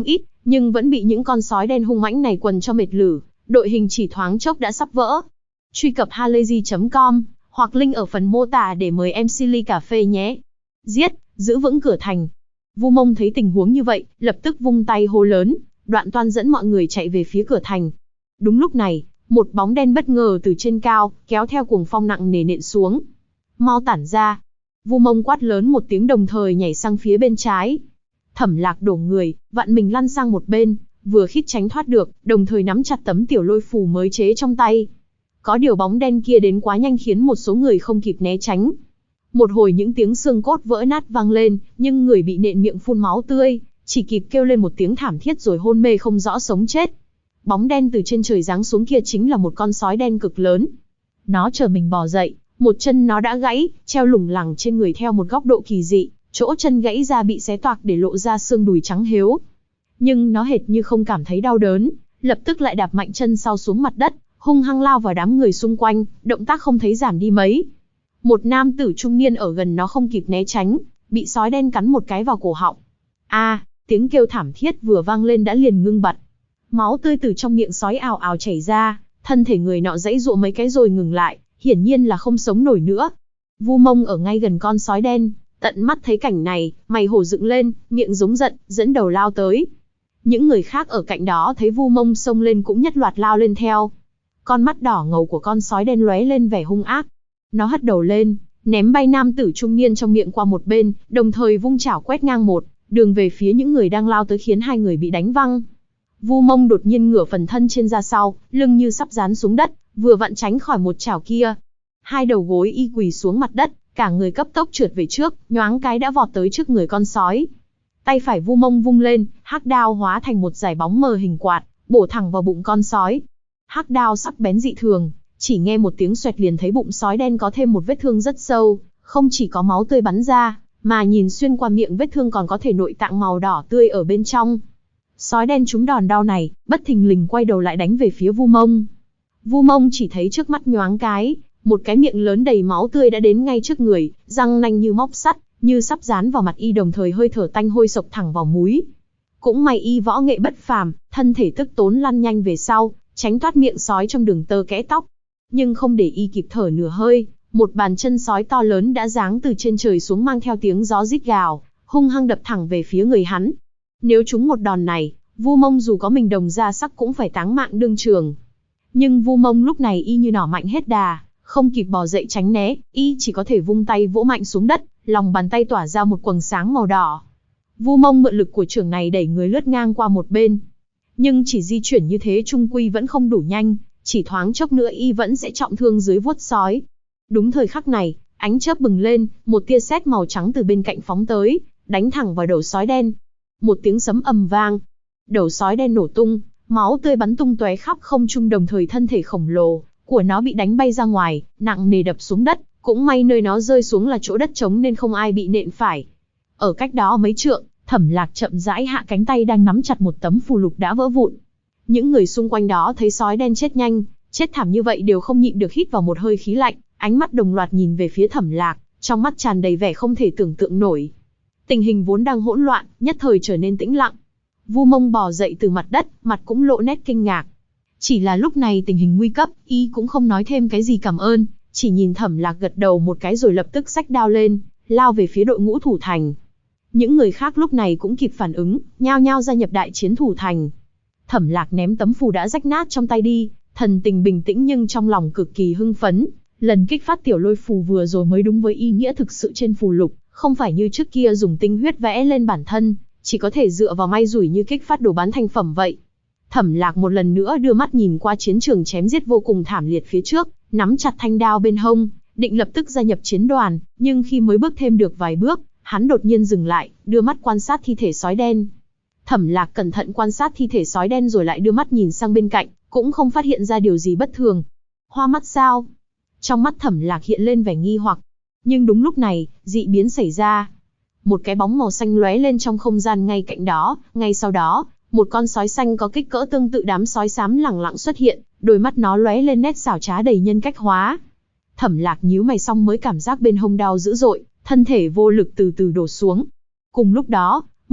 nhưng vẫn bị những con sói đen hung mãnh này quần cho mệt lử, đội hình chỉ thoáng chốc đã sắp vỡ. Truy cập halayzi.com hoặc link ở phần mô tả để mời em Silly cà phê nhé. Giết, giữ vững cửa thành. Vu Mông thấy tình huống như vậy, lập tức vung tay hô lớn, Đoạn Toan dẫn mọi người chạy về phía cửa thành. Đúng lúc này, một bóng đen bất ngờ từ trên cao, kéo theo cuồng phong nặng nề nện xuống. Mau tản ra. Vu Mông quát lớn một tiếng đồng thời nhảy sang phía bên trái. Thẩm Lạc đổ người, vặn mình lăn sang một bên, vừa khít tránh thoát được, đồng thời nắm chặt tấm tiểu lôi phù mới chế trong tay. Có điều bóng đen kia đến quá nhanh khiến một số người không kịp né tránh. Một hồi những tiếng xương cốt vỡ nát vang lên, nhưng người bị nện miệng phun máu tươi, chỉ kịp kêu lên một tiếng thảm thiết rồi hôn mê không rõ sống chết. Bóng đen từ trên trời giáng xuống kia chính là một con sói đen cực lớn. Nó chờ mình bò dậy, một chân nó đã gãy, treo lủng lẳng trên người theo một góc độ kỳ dị, chỗ chân gãy ra bị xé toạc để lộ ra xương đùi trắng hếu. Nhưng nó hệt như không cảm thấy đau đớn, lập tức lại đạp mạnh chân sau xuống mặt đất, hung hăng lao vào đám người xung quanh, động tác không thấy giảm đi mấy. Một nam tử trung niên ở gần nó không kịp né tránh, bị sói đen cắn một cái vào cổ họng. Tiếng kêu thảm thiết vừa vang lên đã liền ngưng bặt. Máu tươi từ trong miệng sói ào ào chảy ra, thân thể người nọ giãy giụa mấy cái rồi ngừng lại, hiển nhiên là không sống nổi nữa. Vu Mông ở ngay gần con sói đen, tận mắt thấy cảnh này, mày hổ dựng lên, miệng giống giận, dẫn đầu lao tới. Những người khác ở cạnh đó thấy Vu Mông xông lên cũng nhất loạt lao lên theo. Con mắt đỏ ngầu của con sói đen lóe lên vẻ hung ác. Nó hất đầu lên, ném bay nam tử trung niên trong miệng qua một bên, đồng thời vung chảo quét ngang một đường về phía những người đang lao tới khiến hai người bị đánh văng. Vu Mông đột nhiên ngửa phần thân trên ra sau, lưng như sắp dán xuống đất, vừa vặn tránh khỏi một chảo kia. Hai đầu gối y quỳ xuống mặt đất, cả người cấp tốc trượt về trước, nhoáng cái đã vọt tới trước người con sói. Tay phải Vu Mông vung lên, hắc đao hóa thành một dải bóng mờ hình quạt, bổ thẳng vào bụng con sói. Hắc đao sắc bén dị thường, chỉ nghe một tiếng xoẹt liền thấy bụng sói đen có thêm một vết thương rất sâu, không chỉ có máu tươi bắn ra, mà nhìn xuyên qua miệng vết thương còn có thể nội tạng màu đỏ tươi ở bên trong. Sói đen trúng đòn đau này, bất thình lình quay đầu lại đánh về phía Vu Mông. Vu Mông chỉ thấy trước mắt nhoáng cái, một cái miệng lớn đầy máu tươi đã đến ngay trước người, răng nanh như móc sắt, như sắp dán vào mặt y, đồng thời hơi thở tanh hôi sộc thẳng vào múi. Cũng may y võ nghệ bất phàm, thân thể tức tốn lăn nhanh về sau, tránh thoát miệng sói trong đường tơ kẽ tóc. Nhưng không để y kịp thở nửa hơi, một bàn chân sói to lớn đã giáng từ trên trời xuống mang theo tiếng gió rít gào, hung hăng đập thẳng về phía người hắn. Nếu trúng một đòn này, Vu Mông dù có mình đồng ra sắc cũng phải táng mạng đương trường. Nhưng Vu Mông lúc này y như nỏ mạnh hết đà, không kịp bò dậy tránh né, y chỉ có thể vung tay vỗ mạnh xuống đất, lòng bàn tay tỏa ra một quầng sáng màu đỏ. Vu Mông mượn lực của chưởng này đẩy người lướt ngang qua một bên. Nhưng chỉ di chuyển như thế trung quy vẫn không đủ nhanh, chỉ thoáng chốc nữa y vẫn sẽ trọng thương dưới vuốt sói. Đúng thời khắc này, ánh chớp bừng lên, một tia sét màu trắng từ bên cạnh phóng tới, đánh thẳng vào đầu sói đen. Một tiếng sấm ầm vang, đầu sói đen nổ tung, máu tươi bắn tung tóe khắp không trung, đồng thời thân thể khổng lồ của nó bị đánh bay ra ngoài, nặng nề đập xuống đất. Cũng may nơi nó rơi xuống là chỗ đất trống nên không ai bị nện phải. Ở cách đó mấy trượng, Thẩm Lạc chậm rãi hạ cánh tay đang nắm chặt một tấm phù lục đã vỡ vụn. Những người xung quanh đó thấy sói đen chết nhanh, chết thảm như vậy đều không nhịn được hít vào một hơi khí lạnh, ánh mắt đồng loạt nhìn về phía Thẩm Lạc, trong mắt tràn đầy vẻ không thể tưởng tượng nổi. Tình hình vốn đang hỗn loạn, nhất thời trở nên tĩnh lặng. Vu Mông bò dậy từ mặt đất, mặt cũng lộ nét kinh ngạc. Chỉ là lúc này tình hình nguy cấp, y cũng không nói thêm cái gì cảm ơn, chỉ nhìn Thẩm Lạc gật đầu một cái rồi lập tức xách đao lên, lao về phía đội ngũ thủ thành. Những người khác lúc này cũng kịp phản ứng, nhao nhao gia nhập đại chiến thủ thành. Thẩm Lạc ném tấm phù đã rách nát trong tay đi, thần tình bình tĩnh nhưng trong lòng cực kỳ hưng phấn. Lần kích phát tiểu lôi phù vừa rồi mới đúng với ý nghĩa thực sự trên phù lục, không phải như trước kia dùng tinh huyết vẽ lên bản thân, chỉ có thể dựa vào may rủi như kích phát đồ bán thành phẩm vậy. Thẩm Lạc một lần nữa đưa mắt nhìn qua chiến trường chém giết vô cùng thảm liệt phía trước, nắm chặt thanh đao bên hông, định lập tức gia nhập chiến đoàn, nhưng khi mới bước thêm được vài bước, hắn đột nhiên dừng lại, đưa mắt quan sát thi thể sói đen. Thẩm Lạc cẩn thận quan sát thi thể sói đen rồi lại đưa mắt nhìn sang bên cạnh, cũng không phát hiện ra điều gì bất thường. Hoa mắt sao? Trong mắt Thẩm Lạc hiện lên vẻ nghi hoặc. Nhưng đúng lúc này, dị biến xảy ra. Một cái bóng màu xanh lóe lên trong không gian ngay cạnh đó, ngay sau đó, một con sói xanh có kích cỡ tương tự đám sói xám lẳng lặng xuất hiện, đôi mắt nó lóe lên nét xảo trá đầy nhân cách hóa. Thẩm Lạc nhíu mày xong mới cảm giác bên hông đau dữ dội, thân thể vô lực từ từ đổ xuống. Cùng lúc đó,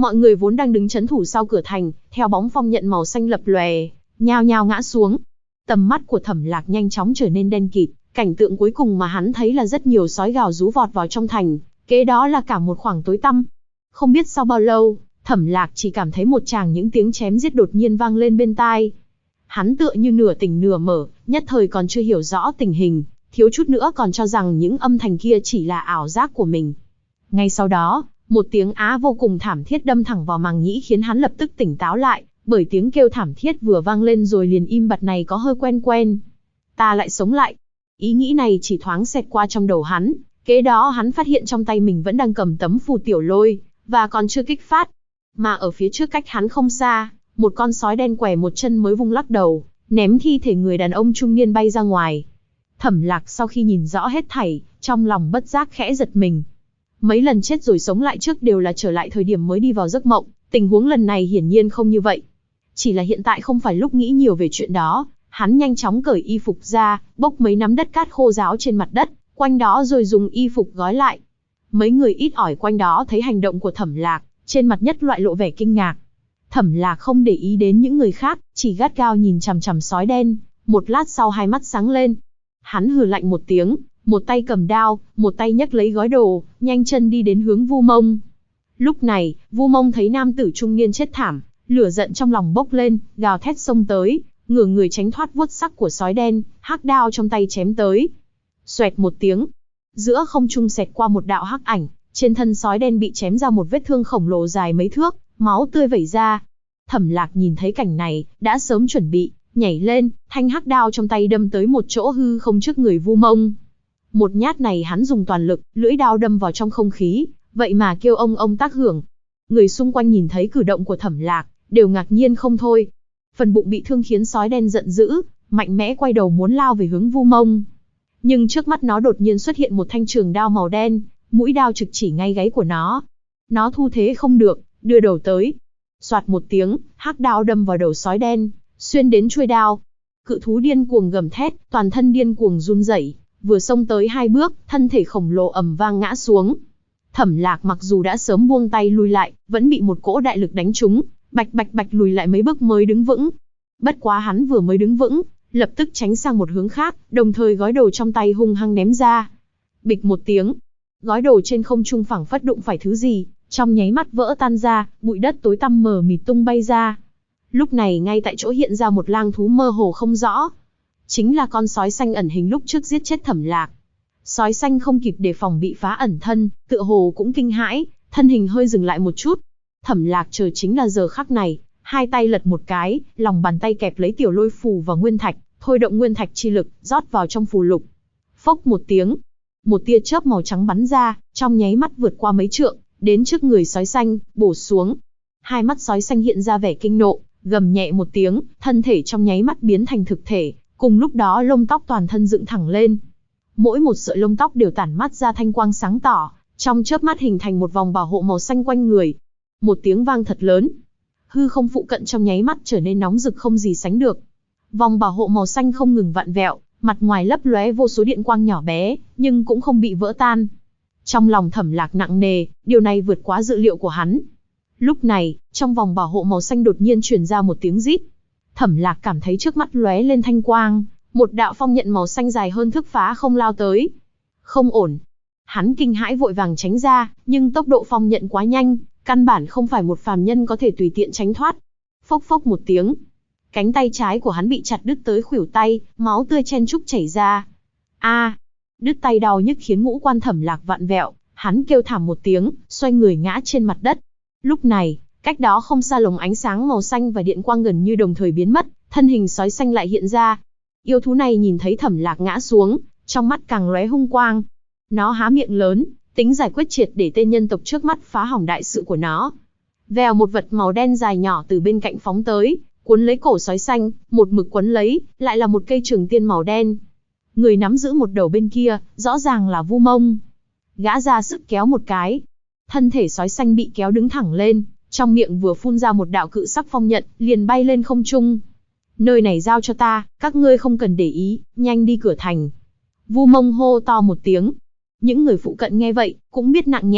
Mọi người vốn đang đứng trấn thủ sau cửa thành, theo bóng phong nhận màu xanh lập lòe, nhao nhao ngã xuống. Tầm mắt của Thẩm Lạc nhanh chóng trở nên đen kịt, cảnh tượng cuối cùng mà hắn thấy là rất nhiều sói gào rú vọt vào trong thành, kế đó là cả một khoảng tối tăm. Không biết sau bao lâu, Thẩm Lạc chỉ cảm thấy một tràng những tiếng chém giết đột nhiên vang lên bên tai. Hắn tựa như nửa tỉnh nửa mở, nhất thời còn chưa hiểu rõ tình hình, thiếu chút nữa còn cho rằng những âm thanh kia chỉ là ảo giác của mình. Ngay sau đó, một tiếng á vô cùng thảm thiết đâm thẳng vào màng nhĩ khiến hắn lập tức tỉnh táo lại, bởi tiếng kêu thảm thiết vừa vang lên rồi liền im bặt này có hơi quen quen. Ta lại sống lại. Ý nghĩ này chỉ thoáng xẹt qua trong đầu hắn, kế đó hắn phát hiện trong tay mình vẫn đang cầm tấm phù tiểu lôi, và còn chưa kích phát. Mà ở phía trước cách hắn không xa, một con sói đen què một chân mới vung lắc đầu, ném thi thể người đàn ông trung niên bay ra ngoài. Thẩm Lạc sau khi nhìn rõ hết thảy, trong lòng bất giác khẽ giật mình. Mấy lần chết rồi sống lại trước đều là trở lại thời điểm mới đi vào giấc mộng, tình huống lần này hiển nhiên không như vậy. Chỉ là hiện tại không phải lúc nghĩ nhiều về chuyện đó, hắn nhanh chóng cởi y phục ra, bốc mấy nắm đất cát khô ráo trên mặt đất, quanh đó rồi dùng y phục gói lại. Mấy người ít ỏi quanh đó thấy hành động của Thẩm Lạc, trên mặt nhất loại lộ vẻ kinh ngạc. Thẩm Lạc không để ý đến những người khác, chỉ gắt gao nhìn chằm chằm sói đen, một lát sau hai mắt sáng lên. Hắn hừ lạnh một tiếng, một tay cầm đao, một tay nhấc lấy gói đồ, nhanh chân đi đến hướng Vu Mông. Lúc này, Vu Mông thấy nam tử trung niên chết thảm, lửa giận trong lòng bốc lên, gào thét xông tới, ngửa người tránh thoát vuốt sắc của sói đen, hắc đao trong tay chém tới. Xoẹt một tiếng, giữa không trung xẹt qua một đạo hắc ảnh, trên thân sói đen bị chém ra một vết thương khổng lồ dài mấy thước, máu tươi vẩy ra. Thẩm Lạc nhìn thấy cảnh này, đã sớm chuẩn bị, nhảy lên, thanh hắc đao trong tay đâm tới một chỗ hư không trước người Vu Mông. Một nhát này hắn dùng toàn lực, lưỡi đao đâm vào trong không khí, vậy mà kêu ông tác hưởng. Người xung quanh nhìn thấy cử động của Thẩm Lạc, đều ngạc nhiên không thôi. Phần bụng bị thương khiến sói đen giận dữ, mạnh mẽ quay đầu muốn lao về hướng Vu Mông. Nhưng trước mắt nó đột nhiên xuất hiện một thanh trường đao màu đen, mũi đao trực chỉ ngay gáy của nó. Nó thu thế không được, đưa đầu tới. Soạt một tiếng, hắc đao đâm vào đầu sói đen, xuyên đến chuôi đao. Cự thú điên cuồng gầm thét, toàn thân điên cuồng run rẩy, vừa xông tới hai bước, thân thể khổng lồ ầm vang ngã xuống. Thẩm Lạc mặc dù đã sớm buông tay lui lại, vẫn bị một cỗ đại lực đánh trúng, bạch bạch bạch lùi lại mấy bước mới đứng vững. Bất quá hắn vừa mới đứng vững, lập tức tránh sang một hướng khác, đồng thời gói đồ trong tay hung hăng ném ra. Bịch một tiếng, gói đồ trên không trung phảng phất đụng phải thứ gì, trong nháy mắt vỡ tan ra, bụi đất tối tăm mờ mịt tung bay ra. Lúc này ngay tại chỗ hiện ra một lang thú mơ hồ không rõ. Chính là con sói xanh ẩn hình lúc trước giết chết Thẩm Lạc. Sói xanh không kịp đề phòng bị phá ẩn thân, tựa hồ cũng kinh hãi, thân hình hơi dừng lại một chút. Thẩm Lạc chờ chính là giờ khắc này, hai tay lật một cái, lòng bàn tay kẹp lấy tiểu lôi phù và nguyên thạch, thôi động nguyên thạch chi lực, rót vào trong phù lục. Phốc một tiếng, một tia chớp màu trắng bắn ra, trong nháy mắt vượt qua mấy trượng, đến trước người sói xanh, bổ xuống. Hai mắt sói xanh hiện ra vẻ kinh nộ, gầm nhẹ một tiếng, thân thể trong nháy mắt biến thành thực thể, cùng lúc đó lông tóc toàn thân dựng thẳng lên. Mỗi một sợi lông tóc đều tản mát ra thanh quang sáng tỏ, trong chớp mắt hình thành một vòng bảo hộ màu xanh quanh người. Một tiếng vang thật lớn, hư không phụ cận trong nháy mắt trở nên nóng rực không gì sánh được. Vòng bảo hộ màu xanh không ngừng vặn vẹo, mặt ngoài lấp lóe vô số điện quang nhỏ bé, nhưng cũng không bị vỡ tan. Trong lòng Thẩm Lạc nặng nề, điều này vượt quá dự liệu của hắn. Lúc này, trong vòng bảo hộ màu xanh đột nhiên truyền ra một tiếng rít. Thẩm Lạc cảm thấy trước mắt lóe lên thanh quang, một đạo phong nhận màu xanh dài hơn thước phá không lao tới. Không ổn. Hắn kinh hãi vội vàng tránh ra, nhưng tốc độ phong nhận quá nhanh, căn bản không phải một phàm nhân có thể tùy tiện tránh thoát. Phốc phốc một tiếng, cánh tay trái của hắn bị chặt đứt tới khuỷu tay, máu tươi chen chúc chảy ra. A! Đứt tay đau nhức khiến ngũ quan Thẩm Lạc vặn vẹo, hắn kêu thảm một tiếng, xoay người ngã trên mặt đất. Lúc này, cách đó không xa lồng ánh sáng màu xanh và điện quang gần như đồng thời biến mất, thân hình sói xanh lại hiện ra. Yêu thú này nhìn thấy Thẩm Lạc ngã xuống, trong mắt càng lóe hung quang. Nó há miệng lớn, tính giải quyết triệt để tên nhân tộc trước mắt phá hỏng đại sự của nó. Vèo, một vật màu đen dài nhỏ từ bên cạnh phóng tới, cuốn lấy cổ sói xanh, một mực quấn lấy, lại là một cây trường tiên màu đen. Người nắm giữ một đầu bên kia, rõ ràng là Vu Mông. Gã ra sức kéo một cái, thân thể sói xanh bị kéo đứng thẳng lên, trong miệng vừa phun ra một đạo cự sắc phong nhận, liền bay lên không trung. Nơi này giao cho ta, các ngươi không cần để ý, nhanh đi cửa thành. Vu Mông hô to một tiếng. Những người phụ cận nghe vậy, cũng biết nặng nhẹ,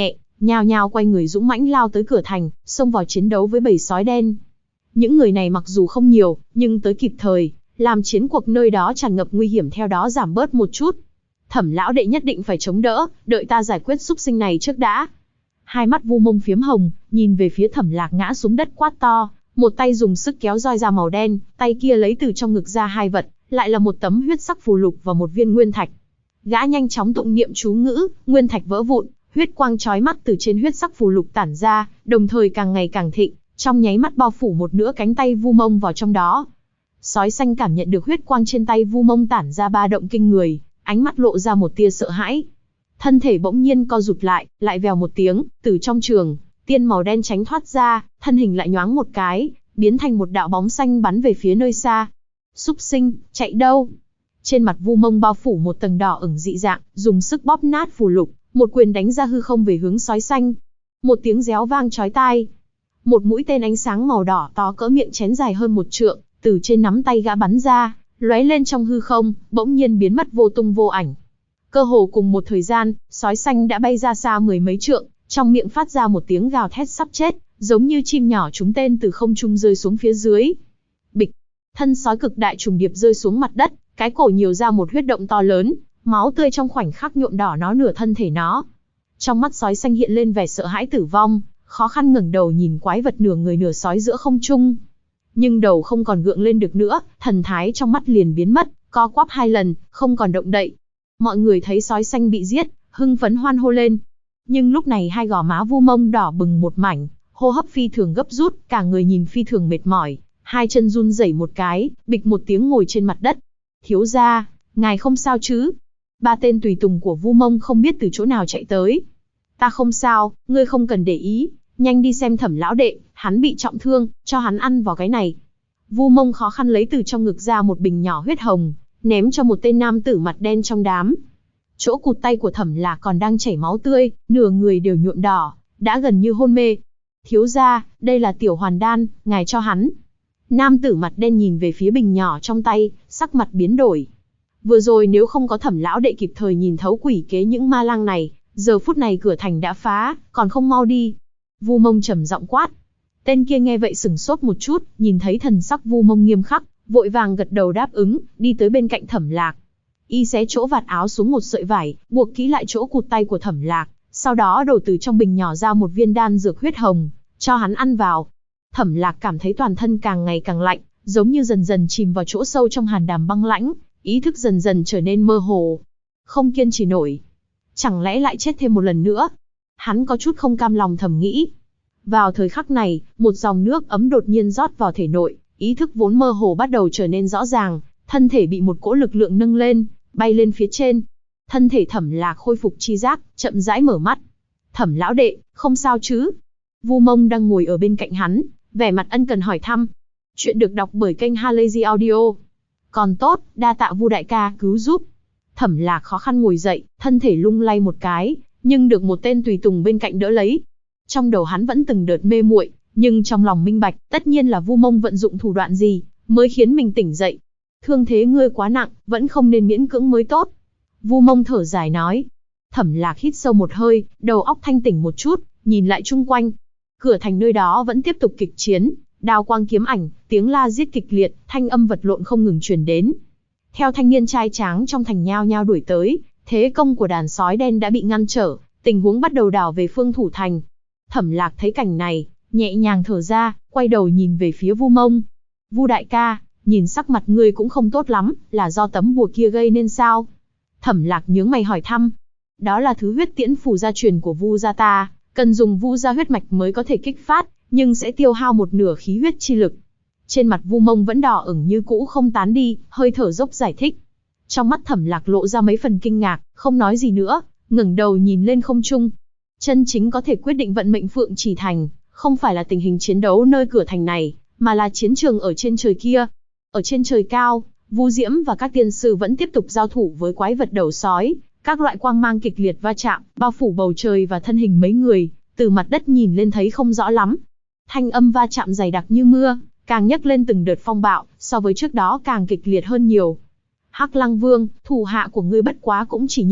nhao nhao quay người dũng mãnh lao tới cửa thành, xông vào chiến đấu với bầy sói đen. Những người này mặc dù không nhiều, nhưng tới kịp thời, làm chiến cuộc nơi đó tràn ngập nguy hiểm theo đó giảm bớt một chút. Thẩm lão đệ nhất định phải chống đỡ, đợi ta giải quyết súc sinh này trước đã. Hai mắt Vu Mông phiếm hồng, nhìn về phía Thẩm Lạc ngã xuống đất quát to, một tay dùng sức kéo roi ra màu đen, tay kia lấy từ trong ngực ra hai vật, lại là một tấm huyết sắc phù lục và một viên nguyên thạch. Gã nhanh chóng tụng niệm chú ngữ, nguyên thạch vỡ vụn, huyết quang chói mắt từ trên huyết sắc phù lục tản ra, đồng thời càng ngày càng thịnh, trong nháy mắt bao phủ một nửa cánh tay Vu Mông vào trong đó. Sói xanh cảm nhận được huyết quang trên tay Vu Mông tản ra ba động kinh người, ánh mắt lộ ra một tia sợ hãi. Thân thể bỗng nhiên co rụt lại vèo một tiếng, từ trong trường tiên màu đen tránh thoát ra, thân hình lại nhoáng một cái, biến thành một đạo bóng xanh bắn về phía nơi xa. Súc sinh, chạy đâu? Trên mặt Vu Mông bao phủ một tầng đỏ ửng dị dạng, dùng sức bóp nát phù lục, một quyền đánh ra hư không về hướng sói xanh. Một tiếng réo vang chói tai. Một mũi tên ánh sáng màu đỏ to cỡ miệng chén dài hơn một trượng, từ trên nắm tay gã bắn ra, lóe lên trong hư không, bỗng nhiên biến mất vô tung vô ảnh. Cơ hồ cùng một thời gian, sói xanh đã bay ra xa mười mấy trượng, trong miệng phát ra một tiếng gào thét sắp chết, giống như chim nhỏ trúng tên từ không trung rơi xuống phía dưới. Bịch, thân sói cực đại trùng điệp rơi xuống mặt đất, cái cổ nhiều ra một huyết động to lớn, máu tươi trong khoảnh khắc nhuộm đỏ nó nửa thân thể nó. Trong mắt sói xanh hiện lên vẻ sợ hãi tử vong, khó khăn ngẩng đầu nhìn quái vật nửa người nửa sói giữa không trung. Nhưng đầu không còn gượng lên được nữa, thần thái trong mắt liền biến mất, co quắp hai lần, không còn động đậy. Mọi người thấy sói xanh bị giết, hưng phấn hoan hô lên. Nhưng lúc này hai gò má Vu Mông đỏ bừng một mảnh, hô hấp phi thường gấp rút, cả người nhìn phi thường mệt mỏi, hai chân run rẩy một cái, bịch một tiếng ngồi trên mặt đất. Thiếu gia, ngài không sao chứ? Ba tên tùy tùng của Vu Mông không biết từ chỗ nào chạy tới. Ta không sao, ngươi không cần để ý, nhanh đi xem Thẩm lão đệ, hắn bị trọng thương, cho hắn ăn vào cái này. Vu Mông khó khăn lấy từ trong ngực ra một bình nhỏ huyết hồng, ném cho một tên nam tử mặt đen trong đám. Chỗ cụt tay của Thẩm Lạc còn đang chảy máu tươi, nửa người đều nhuộm đỏ, đã gần như hôn mê. Thiếu gia, đây là tiểu hoàn đan, ngài cho hắn. Nam tử mặt đen nhìn về phía bình nhỏ trong tay, sắc mặt biến đổi. Vừa rồi nếu không có Thẩm lão đệ kịp thời nhìn thấu quỷ kế những ma lang này, giờ phút này cửa thành đã phá, còn không mau đi. Vu Mông trầm giọng quát. Tên kia nghe vậy sửng sốt một chút, nhìn thấy thần sắc Vu Mông nghiêm khắc, vội vàng gật đầu đáp ứng, đi tới bên cạnh Thẩm Lạc. Y xé chỗ vạt áo xuống một sợi vải, buộc kỹ lại chỗ cụt tay của Thẩm Lạc, sau đó đổ từ trong bình nhỏ ra một viên đan dược huyết hồng, cho hắn ăn vào. Thẩm Lạc cảm thấy toàn thân càng ngày càng lạnh, giống như dần dần chìm vào chỗ sâu trong hàn đàm băng lãnh, ý thức dần dần trở nên mơ hồ. Không kiên trì nổi. Chẳng lẽ lại chết thêm một lần nữa? Hắn có chút không cam lòng thầm nghĩ. Vào thời khắc này, một dòng nước ấm đột nhiên rót vào thể nội, ý thức vốn mơ hồ bắt đầu trở nên rõ ràng, thân thể bị một cỗ lực lượng nâng lên, bay lên phía trên. Thân thể Thẩm Lạc khôi phục chi giác, chậm rãi mở mắt. Thẩm lão đệ, không sao chứ? Vu Mông đang ngồi ở bên cạnh hắn, vẻ mặt ân cần hỏi thăm. Chuyện được đọc bởi kênh Halazy Audio. Còn tốt, đa tạ Vu đại ca cứu giúp. Thẩm Lạc khó khăn ngồi dậy, thân thể lung lay một cái, nhưng được một tên tùy tùng bên cạnh đỡ lấy. Trong đầu hắn vẫn từng đợt mê muội, nhưng trong lòng minh bạch, tất nhiên là Vu Mông vận dụng thủ đoạn gì, mới khiến mình tỉnh dậy. Thương thế ngươi quá nặng, vẫn không nên miễn cưỡng mới tốt. Vu Mông thở dài nói. Thẩm Lạc hít sâu một hơi, đầu óc thanh tỉnh một chút, nhìn lại chung quanh. Cửa thành nơi đó vẫn tiếp tục kịch chiến, đao quang kiếm ảnh, tiếng la giết kịch liệt, thanh âm vật lộn không ngừng truyền đến. Theo thanh niên trai tráng trong thành nhao nhao đuổi tới, thế công của đàn sói đen đã bị ngăn trở, tình huống bắt đầu đảo về phương thủ thành. Thẩm Lạc thấy cảnh này, nhẹ nhàng thở ra, quay đầu nhìn về phía Vu Mông. Vu đại ca, nhìn sắc mặt ngươi cũng không tốt lắm, là do tấm bùa kia gây nên sao? Thẩm Lạc nhướng mày hỏi thăm. Đó là thứ huyết tiễn phù gia truyền của Vu gia ta, cần dùng Vu gia huyết mạch mới có thể kích phát, nhưng sẽ tiêu hao một nửa khí huyết chi lực. Trên mặt Vu Mông vẫn đỏ ửng như cũ không tán đi, hơi thở dốc giải thích. Trong mắt Thẩm Lạc lộ ra mấy phần kinh ngạc, không nói gì nữa, ngẩng đầu nhìn lên không trung. Chân chính có thể quyết định vận mệnh Phượng Chỉ Thành, không phải là tình hình chiến đấu nơi cửa thành này, mà là chiến trường ở trên trời kia. Ở trên trời cao, Vu Diễm và các tiên sư vẫn tiếp tục giao thủ với quái vật đầu sói, các loại quang mang kịch liệt va chạm, bao phủ bầu trời và thân hình mấy người, từ mặt đất nhìn lên thấy không rõ lắm. Thanh âm va chạm dày đặc như mưa, càng nhấc lên từng đợt phong bạo, so với trước đó càng kịch liệt hơn nhiều. Hắc Lăng Vương, thủ hạ của ngươi bất quá cũng chỉ như vậy,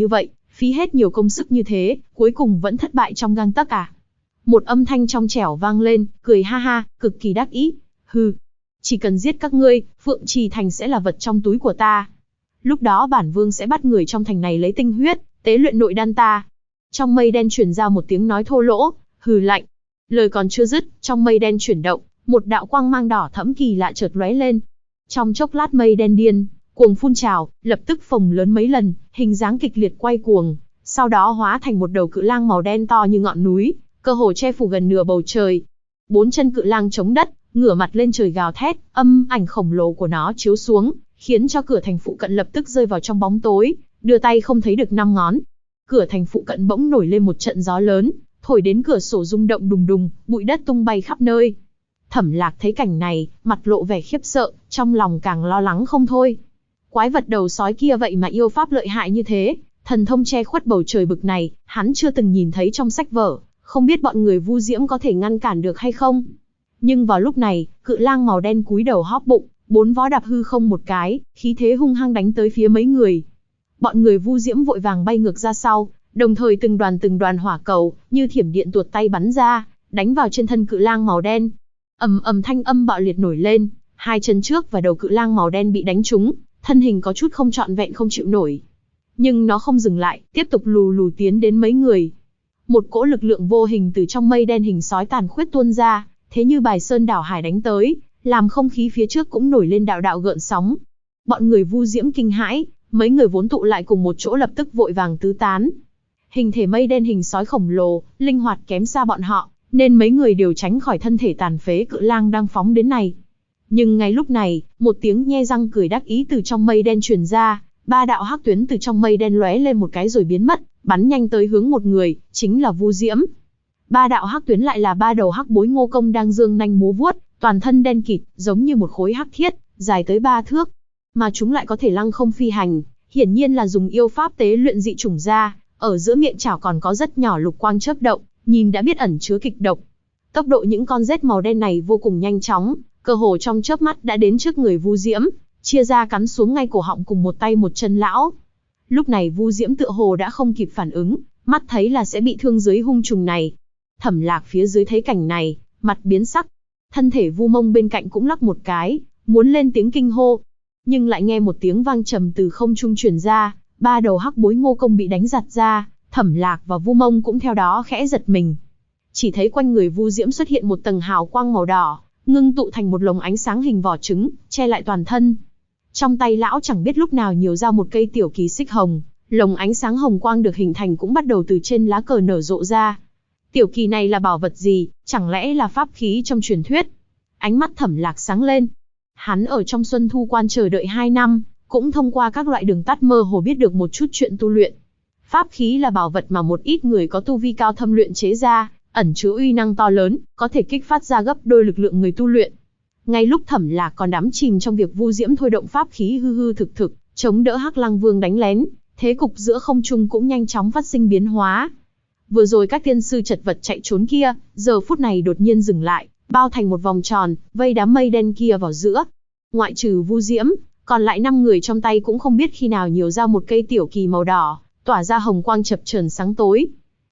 Phí hết nhiều công sức như thế, cuối cùng vẫn thất bại trong gang tấc à? Một âm thanh trong trẻo vang lên, cười ha ha, cực kỳ đắc ý. Hừ, chỉ cần giết các ngươi, Phượng Trì Thành sẽ là vật trong túi của ta. Lúc đó bản vương sẽ bắt người trong thành này lấy tinh huyết, tế luyện nội đan ta. Trong mây đen truyền ra một tiếng nói thô lỗ, hừ lạnh. Lời còn chưa dứt, trong mây đen chuyển động, một đạo quang mang đỏ thẫm kỳ lạ chợt lóe lên. Trong chốc lát mây đen điên cuồng phun trào, lập tức phồng lớn mấy lần, hình dáng kịch liệt quay cuồng, sau đó hóa thành một đầu cự lang màu đen to như ngọn núi, cơ hồ che phủ gần nửa bầu trời. Bốn chân cự lang chống đất, ngửa mặt lên trời gào thét, âm ảnh khổng lồ của nó chiếu xuống, khiến cho cửa thành phụ cận lập tức rơi vào trong bóng tối, đưa tay không thấy được năm ngón. Cửa thành phụ cận bỗng nổi lên một trận gió lớn, thổi đến cửa sổ rung động đùng đùng, bụi đất tung bay khắp nơi. Thẩm Lạc thấy cảnh này, mặt lộ vẻ khiếp sợ, trong lòng càng lo lắng không thôi. Quái vật đầu sói kia vậy mà yêu pháp lợi hại như thế, thần thông che khuất bầu trời bực này, hắn chưa từng nhìn thấy trong sách vở, không biết bọn người Vu Diễm có thể ngăn cản được hay không. Nhưng vào lúc này, cự lang màu đen cúi đầu hóp bụng, bốn vó đạp hư không một cái, khí thế hung hăng đánh tới phía mấy người. Bọn người Vu Diễm vội vàng bay ngược ra sau, đồng thời từng đoàn hỏa cầu, như thiểm điện tuột tay bắn ra, đánh vào trên thân cự lang màu đen. Ầm ầm thanh âm bạo liệt nổi lên, hai chân trước và đầu cự lang màu đen bị đánh trúng, thân hình có chút không trọn vẹn không chịu nổi. Nhưng nó không dừng lại, tiếp tục lù lù tiến đến mấy người. Một cỗ lực lượng vô hình từ trong mây đen hình sói tàn khuyết tuôn ra, thế như bài sơn đảo hải đánh tới, làm không khí phía trước cũng nổi lên đạo đạo gợn sóng. Bọn người Vu Diễm kinh hãi, mấy người vốn tụ lại cùng một chỗ lập tức vội vàng tứ tán. Hình thể mây đen hình sói khổng lồ, linh hoạt kém xa bọn họ, nên mấy người đều tránh khỏi thân thể tàn phế cự lang đang phóng đến này. Nhưng ngay lúc này, một tiếng nhe răng cười đắc ý từ trong mây đen truyền ra, ba đạo hắc tuyến từ trong mây đen lóe lên một cái rồi biến mất, bắn nhanh tới hướng một người, chính là Vu Diễm. Ba đạo hắc tuyến lại là ba đầu hắc bối Ngô Công đang dương nanh múa vuốt, toàn thân đen kịt, giống như một khối hắc thiết, dài tới 3 thước. Mà chúng lại có thể lăng không phi hành, hiển nhiên là dùng yêu pháp tế luyện dị chủng ra, ở giữa miệng chảo còn có rất nhỏ lục quang chớp động, nhìn đã biết ẩn chứa kịch độc. Tốc độ những con rết màu đen này vô cùng nhanh chóng, cơ hồ trong chớp mắt đã đến trước người Vu Diễm, chia ra cắn xuống ngay cổ họng cùng một tay một chân lão. Lúc này Vu Diễm tựa hồ đã không kịp phản ứng, mắt thấy là sẽ bị thương dưới hung trùng này. Thẩm Lạc phía dưới thấy cảnh này, mặt biến sắc. Thân thể Vu Mông bên cạnh cũng lắc một cái, muốn lên tiếng kinh hô. Nhưng lại nghe một tiếng vang trầm từ không trung truyền ra, ba đầu hắc bối Ngô Công bị đánh giật ra, Thẩm Lạc và Vu Mông cũng theo đó khẽ giật mình. Chỉ thấy quanh người Vu Diễm xuất hiện một tầng hào quang màu đỏ, ngưng tụ thành một lồng ánh sáng hình vỏ trứng, che lại toàn thân. Trong tay lão chẳng biết lúc nào nhiều ra một cây tiểu kỳ xích hồng, lồng ánh sáng hồng quang được hình thành cũng bắt đầu từ trên lá cờ nở rộ ra. Tiểu kỳ này là bảo vật gì, chẳng lẽ là pháp khí trong truyền thuyết? Ánh mắt Thẩm Lạc sáng lên. Hắn ở trong Xuân Thu Quan chờ đợi 2 năm, cũng thông qua các loại đường tắt mơ hồ biết được một chút chuyện tu luyện. Pháp khí là bảo vật mà một ít người có tu vi cao thâm luyện chế ra, ẩn chứa uy năng to lớn, có thể kích phát ra gấp đôi lực lượng người tu luyện. Ngay lúc Thẩm Lạc còn đắm chìm trong việc Vu Diễm thôi động pháp khí hư hư thực thực, chống đỡ Hắc Lăng Vương đánh lén, thế cục giữa không trung cũng nhanh chóng phát sinh biến hóa. Vừa rồi các tiên sư chật vật chạy trốn kia, giờ phút này đột nhiên dừng lại, bao thành một vòng tròn, vây đám mây đen kia vào giữa. Ngoại trừ Vu Diễm, còn lại 5 người trong tay cũng không biết khi nào nhiều ra một cây tiểu kỳ màu đỏ, tỏa ra hồng quang chập chờn sáng tối.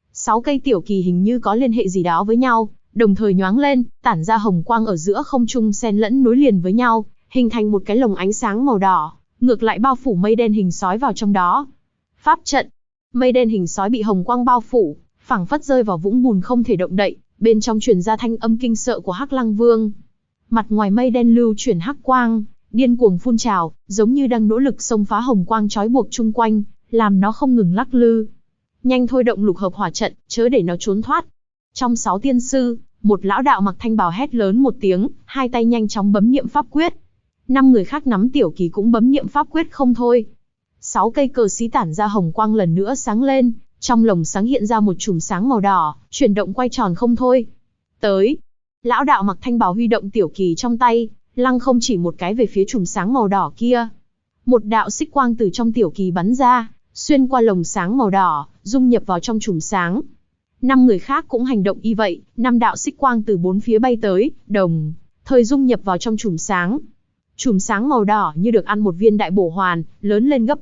6 cây tiểu kỳ hình như có liên hệ gì đó với nhau, đồng thời nhoáng lên, tản ra hồng quang ở giữa không trung xen lẫn nối liền với nhau, hình thành một cái lồng ánh sáng màu đỏ, ngược lại bao phủ mây đen hình sói vào trong đó. Pháp trận. Mây đen hình sói bị hồng quang bao phủ, phảng phất rơi vào vũng bùn không thể động đậy, bên trong truyền ra thanh âm kinh sợ của Hắc Lăng Vương. Mặt ngoài mây đen lưu chuyển hắc quang, điên cuồng phun trào, giống như đang nỗ lực xông phá hồng quang trói buộc chung quanh, làm nó không ngừng lắc lư. Nhanh thôi động lục hợp hỏa trận, chớ để nó trốn thoát. Trong 6 tiên sư, một lão đạo mặc thanh bào hét lớn một tiếng, hai tay nhanh chóng bấm niệm pháp quyết. 5 người khác nắm tiểu kỳ cũng bấm niệm pháp quyết không thôi. 6 cây cờ xí tản ra hồng quang lần nữa sáng lên, trong lồng sáng hiện ra một chùm sáng màu đỏ, chuyển động quay tròn không thôi. Tới. Lão đạo mặc thanh bào huy động tiểu kỳ trong tay, lăng không chỉ một cái về phía chùm sáng màu đỏ kia. Một đạo xích quang từ trong tiểu kỳ bắn ra, xuyên qua lồng sáng màu đỏ, dung nhập vào trong chùm sáng. 5 người khác cũng hành động y vậy, 5 đạo xích quang từ 4 phía bay tới, đồng thời dung nhập vào trong chùm sáng. Chùm sáng màu đỏ như được ăn một viên đại bổ hoàn, lớn lên gấp bội,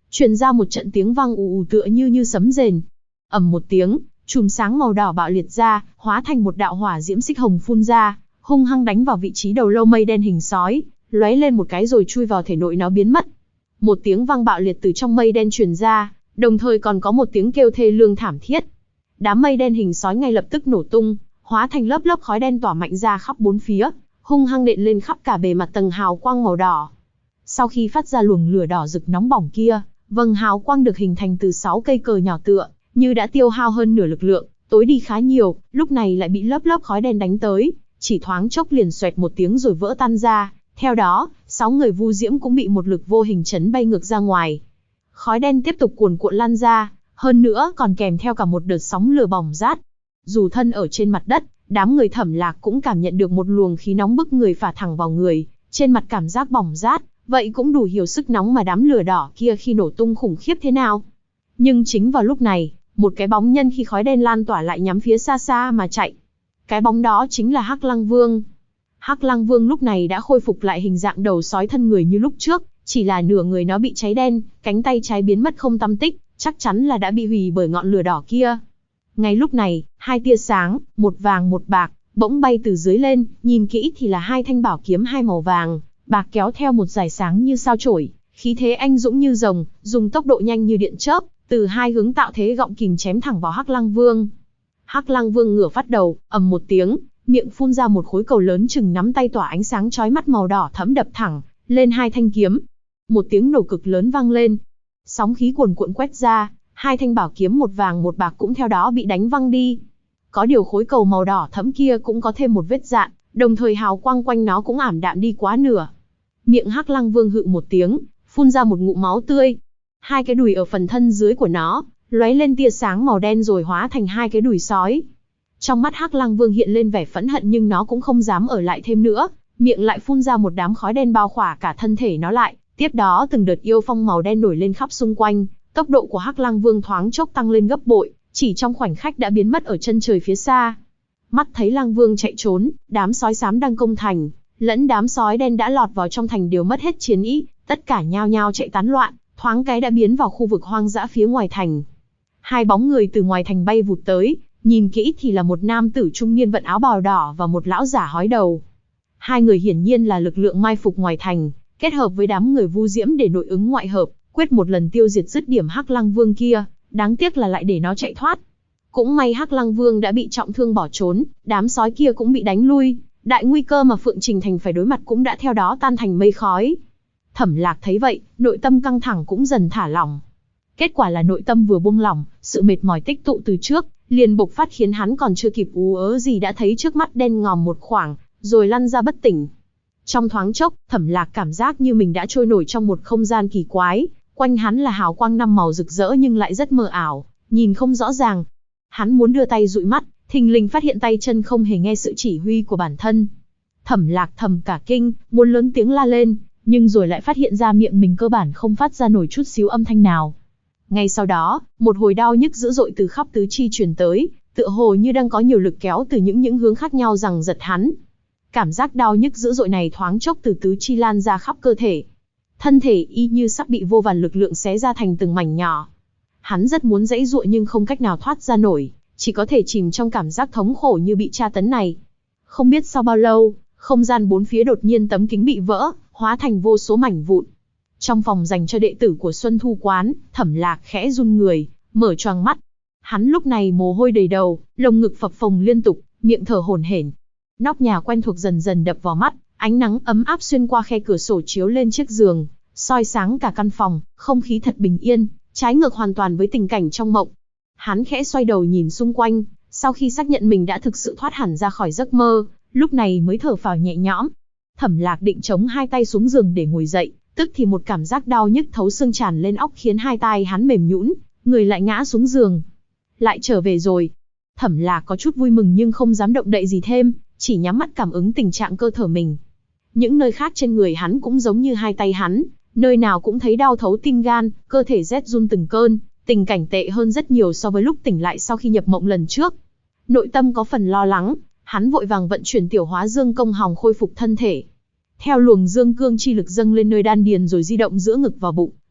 truyền ra một trận tiếng vang ù ù tựa như sấm rền. Ầm một tiếng, chùm sáng màu đỏ bạo liệt ra, hóa thành một đạo hỏa diễm xích hồng phun ra, hung hăng đánh vào vị trí đầu lâu mây đen hình sói, lóe lên một cái rồi chui vào thể nội nó biến mất. Một tiếng vang bạo liệt từ trong mây đen truyền ra, đồng thời còn có một tiếng kêu thê lương thảm thiết. Đám mây đen hình sói ngay lập tức nổ tung, hóa thành lớp lớp khói đen tỏa mạnh ra khắp bốn phía, hung hăng nện lên khắp cả bề mặt tầng hào quang màu đỏ. Sau khi phát ra luồng lửa đỏ rực nóng bỏng kia, vầng hào quang được hình thành từ 6 cây cờ nhỏ tựa như đã tiêu hao hơn nửa lực lượng, tối đi khá nhiều, lúc này lại bị lớp lớp khói đen đánh tới, chỉ thoáng chốc liền xoẹt một tiếng rồi vỡ tan ra. Theo đó, 6 người Vu Diễm cũng bị một lực vô hình chấn bay ngược ra ngoài. Khói đen tiếp tục cuồn cuộn lan ra, hơn nữa còn kèm theo cả một đợt sóng lửa bỏng rát. Dù thân ở trên mặt đất, đám người Thẩm Lạc cũng cảm nhận được một luồng khí nóng bức người phả thẳng vào người, trên mặt cảm giác bỏng rát, vậy cũng đủ hiểu sức nóng mà đám lửa đỏ kia khi nổ tung khủng khiếp thế nào. Nhưng chính vào lúc này, một cái bóng nhân khi khói đen lan tỏa lại nhắm phía xa xa mà chạy. Cái bóng đó chính là Hắc Lăng Vương. Hắc Lăng Vương lúc này đã khôi phục lại hình dạng đầu sói thân người như lúc trước, chỉ là nửa người nó bị cháy đen, cánh tay trái biến mất không tăm tích, chắc chắn là đã bị hủy bởi ngọn lửa đỏ kia. Ngay lúc này, hai tia sáng, một vàng một bạc, bỗng bay từ dưới lên, nhìn kỹ thì là hai thanh bảo kiếm hai màu vàng, bạc kéo theo một dải sáng như sao chổi, khí thế anh dũng như rồng, dùng tốc độ nhanh như điện chớp, từ hai hướng tạo thế gọng kìm chém thẳng vào Hắc Lăng Vương. Hắc Lăng Vương ngửa phát đầu, ầm một tiếng, miệng phun ra một khối cầu lớn chừng nắm tay tỏa ánh sáng chói mắt màu đỏ thẫm đập thẳng lên hai thanh kiếm. Một tiếng nổ cực lớn vang lên, sóng khí cuồn cuộn quét ra, hai thanh bảo kiếm một vàng một bạc cũng theo đó bị đánh văng đi. Có điều khối cầu màu đỏ thẫm kia cũng có thêm một vết dạn, đồng thời hào quang quanh nó cũng ảm đạm đi quá nửa. Miệng Hắc Lăng Vương hự một tiếng, phun ra một ngụm máu tươi. Hai cái đùi ở phần thân dưới của nó lóe lên tia sáng màu đen rồi hóa thành hai cái đùi sói. Trong mắt Hắc Lăng Vương hiện lên vẻ phẫn hận nhưng nó cũng không dám ở lại thêm nữa, miệng lại phun ra một đám khói đen bao khỏa cả thân thể nó lại. Tiếp đó từng đợt yêu phong màu đen nổi lên khắp xung quanh, tốc độ của Hắc Lăng Vương thoáng chốc tăng lên gấp bội, chỉ trong khoảnh khắc đã biến mất ở chân trời phía xa. Mắt thấy Lăng Vương chạy trốn, đám sói xám đang công thành, lẫn đám sói đen đã lọt vào trong thành đều mất hết chiến ý, tất cả nhao nhao chạy tán loạn, thoáng cái đã biến vào khu vực hoang dã phía ngoài thành. Hai bóng người từ ngoài thành bay vụt tới, nhìn kỹ thì là một nam tử trung niên vận áo bào đỏ và một lão giả hói đầu. Hai người hiển nhiên là lực lượng mai phục ngoài thành, kết hợp với đám người Vu Diễm để nội ứng ngoại hợp, quyết một lần tiêu diệt dứt điểm Hắc Lăng Vương kia, đáng tiếc là lại để nó chạy thoát. Cũng may Hắc Lăng Vương đã bị trọng thương bỏ trốn, đám sói kia cũng bị đánh lui, đại nguy cơ mà Phượng Trình Thành phải đối mặt cũng đã theo đó tan thành mây khói. Thẩm Lạc thấy vậy, nội tâm căng thẳng cũng dần thả lỏng. Kết quả là nội tâm vừa buông lỏng, sự mệt mỏi tích tụ từ trước, liền bộc phát khiến hắn còn chưa kịp ú ớ gì đã thấy trước mắt đen ngòm một khoảng, rồi lăn ra bất tỉnh. Trong thoáng chốc, Thẩm Lạc cảm giác như mình đã trôi nổi trong một không gian kỳ quái, quanh hắn là hào quang năm màu rực rỡ nhưng lại rất mờ ảo, nhìn không rõ ràng. Hắn muốn đưa tay dụi mắt, thình lình phát hiện tay chân không hề nghe sự chỉ huy của bản thân. Thẩm Lạc thầm cả kinh, muốn lớn tiếng la lên, nhưng rồi lại phát hiện ra miệng mình cơ bản không phát ra nổi chút xíu âm thanh nào. Ngay sau đó, một hồi đau nhức dữ dội từ khắp tứ chi truyền tới, tựa hồ như đang có nhiều lực kéo từ những hướng khác nhau giằng giật hắn. Cảm giác đau nhức dữ dội này thoáng chốc từ tứ chi lan ra khắp cơ thể. Thân thể y như sắp bị vô vàn lực lượng xé ra thành từng mảnh nhỏ. Hắn rất muốn giãy giụa nhưng không cách nào thoát ra nổi, chỉ có thể chìm trong cảm giác thống khổ như bị tra tấn này. Không biết sau bao lâu, không gian bốn phía đột nhiên tấm kính bị vỡ, hóa thành vô số mảnh vụn. Trong phòng dành cho đệ tử của Xuân Thu Quán, Thẩm Lạc khẽ run người, mở choàng mắt. Hắn lúc này mồ hôi đầy đầu, lồng ngực phập phồng liên tục, miệng thở hổn hển. Nóc nhà quen thuộc dần dần đập vào mắt, ánh nắng ấm áp xuyên qua khe cửa sổ chiếu lên chiếc giường, soi sáng cả căn phòng, không khí thật bình yên, trái ngược hoàn toàn với tình cảnh trong mộng. Hắn khẽ xoay đầu nhìn xung quanh, sau khi xác nhận mình đã thực sự thoát hẳn ra khỏi giấc mơ, lúc này mới thở phào nhẹ nhõm. Thẩm Lạc định chống hai tay xuống giường để ngồi dậy, tức thì một cảm giác đau nhức thấu xương tràn lên óc khiến hai tay hắn mềm nhũn, người lại ngã xuống giường. Lại trở về rồi. Thẩm Lạc có chút vui mừng nhưng không dám động đậy gì thêm, chỉ nhắm mắt cảm ứng tình trạng cơ thể mình. Những nơi khác trên người hắn cũng giống như hai tay hắn, nơi nào cũng thấy đau thấu tim gan, cơ thể rét run từng cơn, tình cảnh tệ hơn rất nhiều so với lúc tỉnh lại sau khi nhập mộng lần trước. Nội tâm có phần lo lắng, hắn vội vàng vận chuyển tiểu hóa dương công hòng khôi phục thân thể. Theo luồng dương cương chi lực dâng lên nơi đan điền rồi di động giữa ngực và bụng,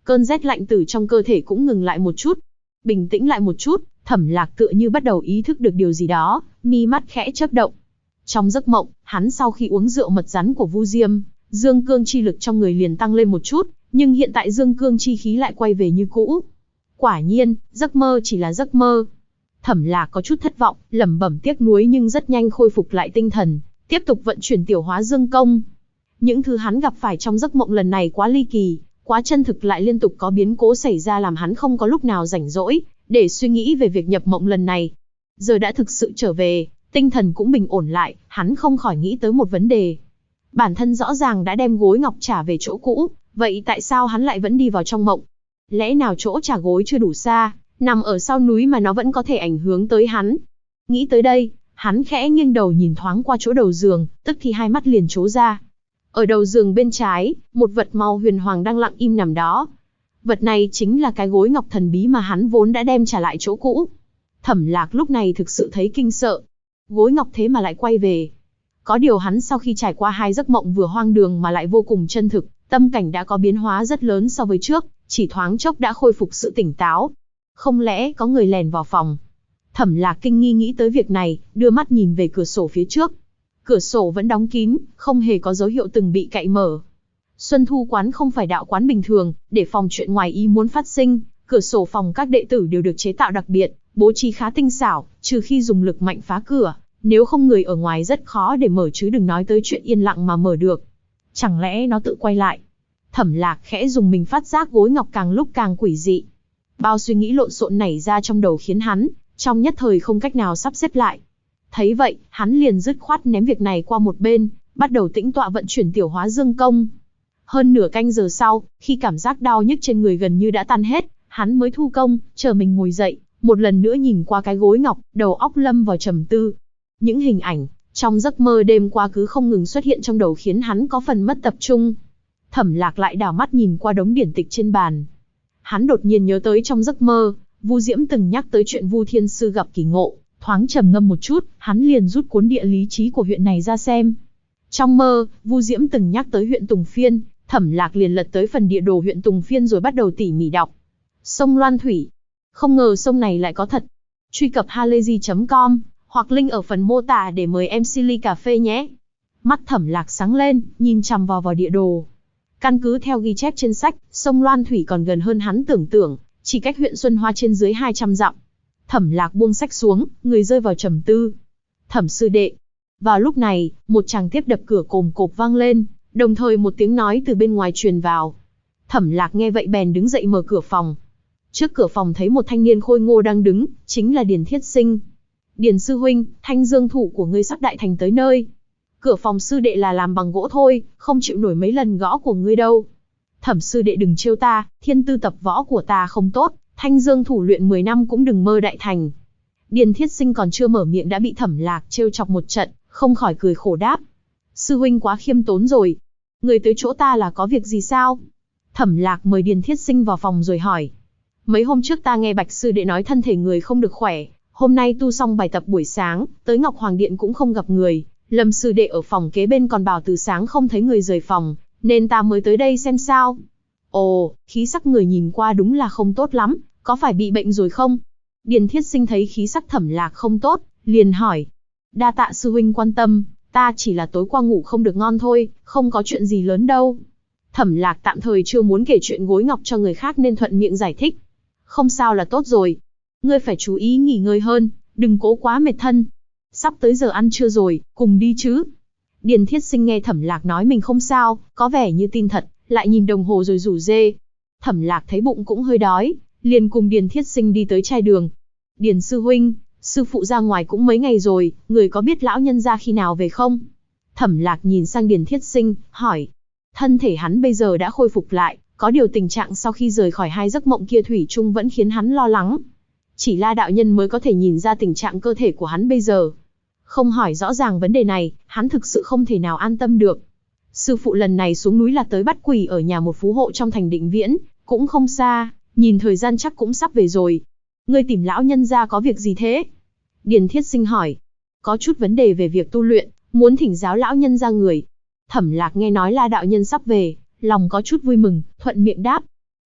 Cơn rét lạnh từ trong cơ thể cũng ngừng lại một chút. Bình tĩnh lại một chút, Thẩm Lạc tựa như bắt đầu ý thức được điều gì đó, mi mắt khẽ chớp động. Trong giấc mộng, hắn sau khi uống rượu mật rắn của Vu Diêm, dương cương chi lực trong người liền tăng lên một chút, nhưng hiện tại dương cương chi khí lại quay về như cũ. Quả nhiên, giấc mơ chỉ là giấc mơ. Thẩm Lạc có chút thất vọng, lẩm bẩm tiếc nuối nhưng rất nhanh khôi phục lại tinh thần, tiếp tục vận chuyển tiểu hóa dương công. Những thứ hắn gặp phải trong giấc mộng lần này quá ly kỳ, quá chân thực, lại liên tục có biến cố xảy ra làm hắn không có lúc nào rảnh rỗi để suy nghĩ về việc nhập mộng lần này. Giờ đã thực sự trở về, tinh thần cũng bình ổn lại, hắn không khỏi nghĩ tới một vấn đề. Bản thân rõ ràng đã đem gối ngọc trả về chỗ cũ, vậy tại sao hắn lại vẫn đi vào trong mộng? Lẽ nào chỗ trả gối chưa đủ xa, nằm ở sau núi mà nó vẫn có thể ảnh hưởng tới hắn? Nghĩ tới đây, hắn khẽ nghiêng đầu nhìn thoáng qua chỗ đầu giường, tức thì hai mắt liền trố ra. Ở đầu giường bên trái, một vật màu huyền hoàng đang lặng im nằm đó. Vật này chính là cái gối ngọc thần bí mà hắn vốn đã đem trả lại chỗ cũ. Thẩm Lạc lúc này thực sự thấy kinh sợ. Gối ngọc thế mà lại quay về. Có điều hắn sau khi trải qua hai giấc mộng vừa hoang đường mà lại vô cùng chân thực, tâm cảnh đã có biến hóa rất lớn so với trước, chỉ thoáng chốc đã khôi phục sự tỉnh táo. Không lẽ có người lèn vào phòng? Thẩm Lạc kinh nghi nghĩ tới việc này, đưa mắt nhìn về cửa sổ phía trước. Cửa sổ vẫn đóng kín, không hề có dấu hiệu từng bị cạy mở. Xuân Thu quán không phải đạo quán bình thường, để phòng chuyện ngoài ý muốn phát sinh, cửa sổ phòng các đệ tử đều được chế tạo đặc biệt, bố trí khá tinh xảo, trừ khi dùng lực mạnh phá cửa, nếu không người ở ngoài rất khó để mở, chứ đừng nói tới chuyện yên lặng mà mở được. Chẳng lẽ nó tự quay lại? Thẩm Lạc khẽ dùng mình, phát giác gối ngọc càng lúc càng quỷ dị. Bao suy nghĩ lộn xộn nảy ra trong đầu khiến hắn trong nhất thời không cách nào sắp xếp lại. Thấy vậy, hắn liền dứt khoát ném việc này qua một bên, bắt đầu tĩnh tọa vận chuyển tiểu hóa dương công. Hơn nửa canh giờ sau, khi cảm giác đau nhức trên người gần như đã tan hết, hắn mới thu công, chờ mình ngồi dậy, một lần nữa nhìn qua cái gối ngọc, đầu óc lâm vào trầm tư. Những hình ảnh trong giấc mơ đêm qua cứ không ngừng xuất hiện trong đầu khiến hắn có phần mất tập trung. Thẩm Lạc lại đảo mắt nhìn qua đống điển tịch trên bàn. Hắn đột nhiên nhớ tới trong giấc mơ, Vu Diễm từng nhắc tới chuyện Vu Thiên Sư gặp kỳ ngộ, thoáng trầm ngâm một chút, hắn liền rút cuốn địa lý chí của huyện này ra xem. Trong mơ, Vu Diễm từng nhắc tới huyện Tùng Phiên, Thẩm Lạc liền lật tới phần địa đồ huyện Tùng Phiên rồi bắt đầu tỉ mỉ đọc. Sông Loan Thủy. Không ngờ sông này lại có thật. Truy cập halayzi.com, hoặc link ở phần mô tả để mời em ly cà phê nhé. Mắt Thẩm Lạc sáng lên, nhìn chằm vào địa đồ. Căn cứ theo ghi chép trên sách, sông Loan Thủy còn gần hơn hắn tưởng tượng, chỉ cách huyện Xuân Hoa trên dưới 200 dặm. Thẩm Lạc buông sách xuống, người rơi vào trầm tư. Thẩm sư đệ. Vào lúc này, một tràng tiếp đập cửa cồm cộp vang lên, đồng thời một tiếng nói từ bên ngoài truyền vào. Thẩm Lạc nghe vậy bèn đứng dậy mở cửa phòng. Trước cửa phòng thấy một thanh niên khôi ngô đang đứng, chính là Điền Thiết Sinh. Điền sư huynh, thanh dương thủ của ngươi sắp đại thành tới nơi. Cửa phòng sư đệ là làm bằng gỗ thôi, không chịu nổi mấy lần gõ của ngươi đâu. Thẩm sư đệ đừng trêu ta, thiên tư tập võ của ta không tốt, thanh dương thủ luyện 10 năm cũng đừng mơ đại thành. Điền Thiết Sinh còn chưa mở miệng đã bị Thẩm Lạc trêu chọc một trận, không khỏi cười khổ đáp. Sư huynh quá khiêm tốn rồi. Người tới chỗ ta là có việc gì sao? Thẩm Lạc mời Điền Thiết Sinh vào phòng rồi hỏi. Mấy hôm trước ta nghe Bạch sư đệ nói thân thể người không được khỏe, hôm nay tu xong bài tập buổi sáng, tới Ngọc Hoàng Điện cũng không gặp người, Lâm sư đệ ở phòng kế bên còn bảo từ sáng không thấy người rời phòng, nên ta mới tới đây xem sao. Ồ, khí sắc người nhìn qua đúng là không tốt lắm, có phải bị bệnh rồi không? Điền Thiết Sinh thấy khí sắc Thẩm Lạc không tốt, liền hỏi. Đa tạ sư huynh quan tâm, ta chỉ là tối qua ngủ không được ngon thôi, không có chuyện gì lớn đâu. Thẩm Lạc tạm thời chưa muốn kể chuyện gối ngọc cho người khác nên thuận miệng giải thích. Không sao là tốt rồi. Ngươi phải chú ý nghỉ ngơi hơn, đừng cố quá mệt thân. Sắp tới giờ ăn trưa rồi, cùng đi chứ. Điền Thiết Sinh nghe Thẩm Lạc nói mình không sao, có vẻ như tin thật, lại nhìn đồng hồ rồi rủ rê. Thẩm Lạc thấy bụng cũng hơi đói, liền cùng Điền Thiết Sinh đi tới trai đường. Điền sư huynh, sư phụ ra ngoài cũng mấy ngày rồi, người có biết lão nhân gia khi nào về không? Thẩm Lạc nhìn sang Điền Thiết Sinh, hỏi. Thân thể hắn bây giờ đã khôi phục lại, có điều tình trạng sau khi rời khỏi hai giấc mộng kia thủy chung vẫn khiến hắn lo lắng. Chỉ La đạo nhân mới có thể nhìn ra tình trạng cơ thể của hắn bây giờ. Không hỏi rõ ràng vấn đề này, hắn thực sự không thể nào an tâm được. Sư phụ lần này xuống núi là tới bắt quỷ ở nhà một phú hộ trong thành Định Viễn, cũng không xa, nhìn thời gian chắc cũng sắp về rồi. Ngươi tìm lão nhân gia có việc gì thế? Điền Thiết Sinh hỏi. Có chút vấn đề về việc tu luyện, muốn thỉnh giáo lão nhân gia người. Thẩm Lạc nghe nói La đạo nhân sắp về, lòng có chút vui mừng, thuận miệng đáp.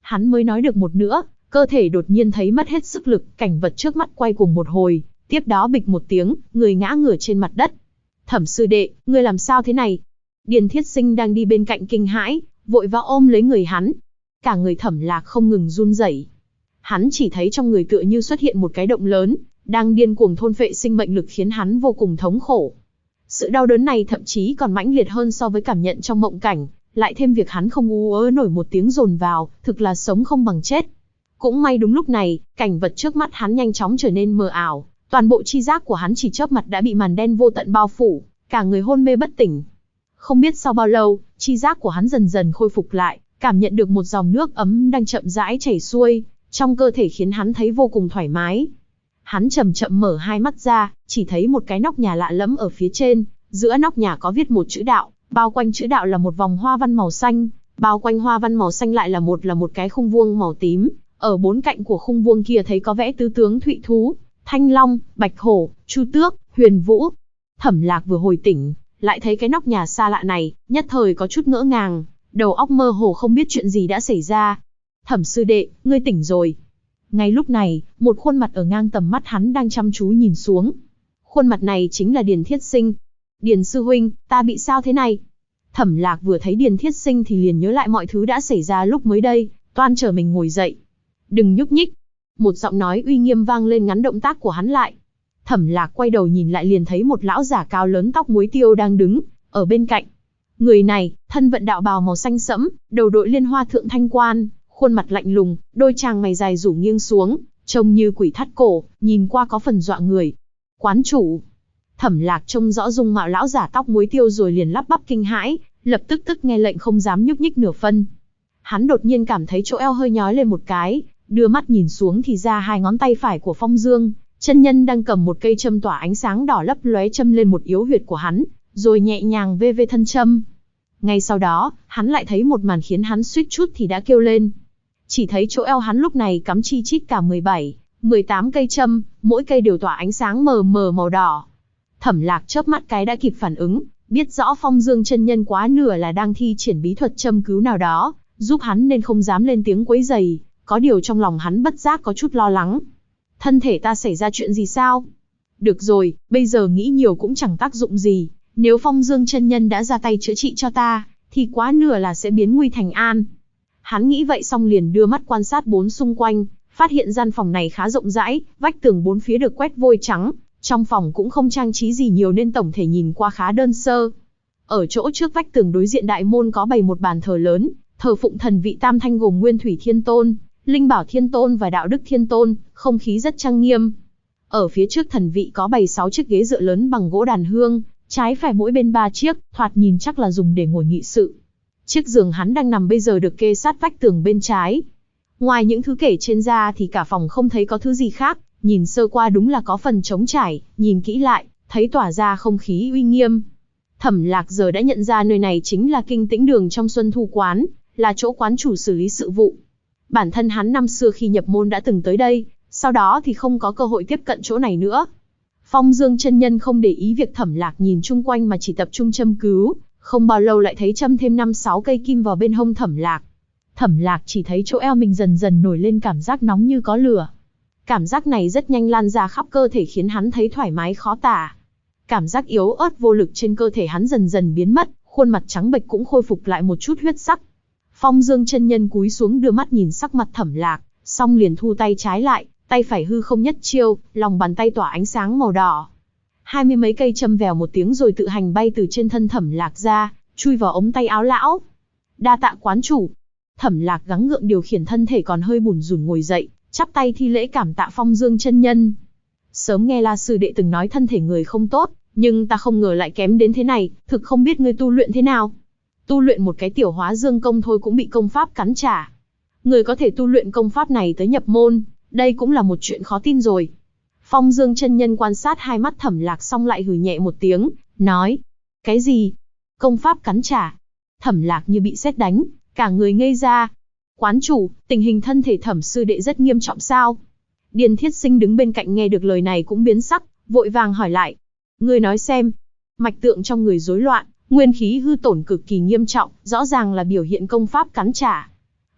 Hắn mới nói được một nữa, cơ thể đột nhiên thấy mất hết sức lực, cảnh vật trước mắt quay cuồng một hồi, tiếp đó bịch một tiếng, người ngã ngửa trên mặt đất. Thẩm sư đệ, ngươi làm sao thế này? Điền Thiết Sinh đang đi bên cạnh kinh hãi, vội vã ôm lấy người hắn. Cả người Thẩm Lạc không ngừng run rẩy. Hắn chỉ thấy trong người tựa như xuất hiện một cái động lớn, đang điên cuồng thôn phệ sinh mệnh lực khiến hắn vô cùng thống khổ. Sự đau đớn này thậm chí còn mãnh liệt hơn so với cảm nhận trong mộng cảnh, lại thêm việc hắn không ú ớ nổi một tiếng dồn vào, thực là sống không bằng chết. Cũng may đúng lúc này, cảnh vật trước mắt hắn nhanh chóng trở nên mờ ảo, toàn bộ chi giác của hắn chỉ chớp mắt đã bị màn đen vô tận bao phủ, cả người hôn mê bất tỉnh. Không biết sau bao lâu, chi giác của hắn dần dần khôi phục lại, cảm nhận được một dòng nước ấm đang chậm rãi chảy xuôi, trong cơ thể khiến hắn thấy vô cùng thoải mái. Hắn chậm chậm mở hai mắt ra, chỉ thấy một cái nóc nhà lạ lẫm ở phía trên, giữa nóc nhà có viết một chữ đạo, bao quanh chữ đạo là một vòng hoa văn màu xanh, bao quanh hoa văn màu xanh lại là một cái khung vuông màu tím, ở bốn cạnh của khung vuông kia thấy có vẽ tứ tướng thụy thú, thanh long, bạch hổ, chu tước, huyền vũ. Thẩm Lạc vừa hồi tỉnh, lại thấy cái nóc nhà xa lạ này, nhất thời có chút ngỡ ngàng, đầu óc mơ hồ không biết chuyện gì đã xảy ra. Thẩm sư đệ, ngươi tỉnh rồi. Ngay lúc này, một khuôn mặt ở ngang tầm mắt hắn đang chăm chú nhìn xuống. Khuôn mặt này chính là Điền Thiết Sinh. Điền sư huynh, ta bị sao thế này? Thẩm Lạc vừa thấy Điền Thiết Sinh thì liền nhớ lại mọi thứ đã xảy ra lúc mới đây, toan trở mình ngồi dậy. Đừng nhúc nhích. Một giọng nói uy nghiêm vang lên ngắn động tác của hắn lại. Thẩm Lạc quay đầu nhìn lại liền thấy một lão giả cao lớn tóc muối tiêu đang đứng ở bên cạnh. Người này, thân vận đạo bào màu xanh sẫm, đầu đội liên hoa thượng thanh quan, khuôn mặt lạnh lùng, đôi tràng mày dài rủ nghiêng xuống, trông như quỷ thắt cổ, nhìn qua có phần dọa người. Quán chủ. Thẩm Lạc trông rõ dung mạo lão giả tóc muối tiêu rồi liền lắp bắp kinh hãi, lập tức nghe lệnh không dám nhúc nhích nửa phân. Hắn đột nhiên cảm thấy chỗ eo hơi nhói lên một cái, đưa mắt nhìn xuống thì ra hai ngón tay phải của Phong Dương chân nhân đang cầm một cây châm tỏa ánh sáng đỏ lấp lóe châm lên một yếu huyệt của hắn, rồi nhẹ nhàng vê thân châm. Ngay sau đó, hắn lại thấy một màn khiến hắn suýt chút thì đã kêu lên. Chỉ thấy chỗ eo hắn lúc này cắm chi chít cả 17, 18 cây châm, mỗi cây đều tỏa ánh sáng mờ mờ màu đỏ. Thẩm Lạc chớp mắt cái đã kịp phản ứng, biết rõ Phong Dương chân nhân quá nửa là đang thi triển bí thuật châm cứu nào đó, giúp hắn nên không dám lên tiếng quấy rầy, có điều trong lòng hắn bất giác có chút lo lắng. Thân thể ta xảy ra chuyện gì sao? Được rồi, bây giờ nghĩ nhiều cũng chẳng tác dụng gì, nếu Phong Dương chân nhân đã ra tay chữa trị cho ta, thì quá nửa là sẽ biến nguy thành an. Hắn nghĩ vậy xong liền đưa mắt quan sát bốn xung quanh, phát hiện gian phòng này khá rộng rãi, vách tường bốn phía được quét vôi trắng, trong phòng cũng không trang trí gì nhiều nên tổng thể nhìn qua khá đơn sơ. Ở chỗ trước vách tường đối diện đại môn có bày một bàn thờ lớn, thờ phụng thần vị tam thanh gồm Nguyên Thủy Thiên Tôn, Linh Bảo Thiên Tôn và Đạo Đức Thiên Tôn, không khí rất trang nghiêm. Ở phía trước thần vị có bày 6 chiếc ghế dựa lớn bằng gỗ đàn hương, trái phải mỗi bên 3 chiếc, thoạt nhìn chắc là dùng để ngồi nghị sự. Chiếc giường hắn đang nằm bây giờ được kê sát vách tường bên trái. Ngoài những thứ kể trên ra thì cả phòng không thấy có thứ gì khác, nhìn sơ qua đúng là có phần trống trải, nhìn kỹ lại, thấy tỏa ra không khí uy nghiêm. Thẩm Lạc giờ đã nhận ra nơi này chính là Kinh Tĩnh Đường trong Xuân Thu Quán, là chỗ quán chủ xử lý sự vụ. Bản thân hắn năm xưa khi nhập môn đã từng tới đây, sau đó thì không có cơ hội tiếp cận chỗ này nữa. Phong Dương chân nhân không để ý việc Thẩm Lạc nhìn chung quanh mà chỉ tập trung châm cứu, không bao lâu lại thấy châm thêm 5-6 cây kim vào bên hông Thẩm Lạc. Thẩm Lạc chỉ thấy chỗ eo mình dần dần nổi lên cảm giác nóng như có lửa. Cảm giác này rất nhanh lan ra khắp cơ thể khiến hắn thấy thoải mái khó tả. Cảm giác yếu ớt vô lực trên cơ thể hắn dần dần biến mất, khuôn mặt trắng bệch cũng khôi phục lại một chút huyết sắc. Phong Dương chân nhân cúi xuống đưa mắt nhìn sắc mặt Thẩm Lạc, xong liền thu tay trái lại, tay phải hư không nhất chiêu, lòng bàn tay tỏa ánh sáng màu đỏ. 20 mấy cây châm vèo một tiếng rồi tự hành bay từ trên thân Thẩm Lạc ra, chui vào ống tay áo lão. Đa tạ quán chủ. Thẩm Lạc gắng gượng điều khiển thân thể còn hơi bủn rủn ngồi dậy, chắp tay thi lễ cảm tạ Phong Dương chân nhân. Sớm nghe La sư đệ từng nói thân thể người không tốt, nhưng ta không ngờ lại kém đến thế này, thực không biết ngươi tu luyện thế nào. Tu luyện một cái tiểu hóa dương công thôi cũng bị công pháp cắn trả. Người có thể tu luyện công pháp này tới nhập môn, đây cũng là một chuyện khó tin rồi. Phong Dương chân nhân quan sát hai mắt Thẩm Lạc xong lại hừ nhẹ một tiếng, nói: Cái gì? Công pháp cắn trả? Thẩm Lạc như bị sét đánh, cả người ngây ra. Quán chủ, tình hình thân thể Thẩm sư đệ rất nghiêm trọng sao? Điền Thiết Sinh đứng bên cạnh nghe được lời này cũng biến sắc, vội vàng hỏi lại: Ngươi nói xem. Mạch tượng trong người rối loạn, nguyên khí hư tổn cực kỳ nghiêm trọng, rõ ràng là biểu hiện công pháp cắn trả.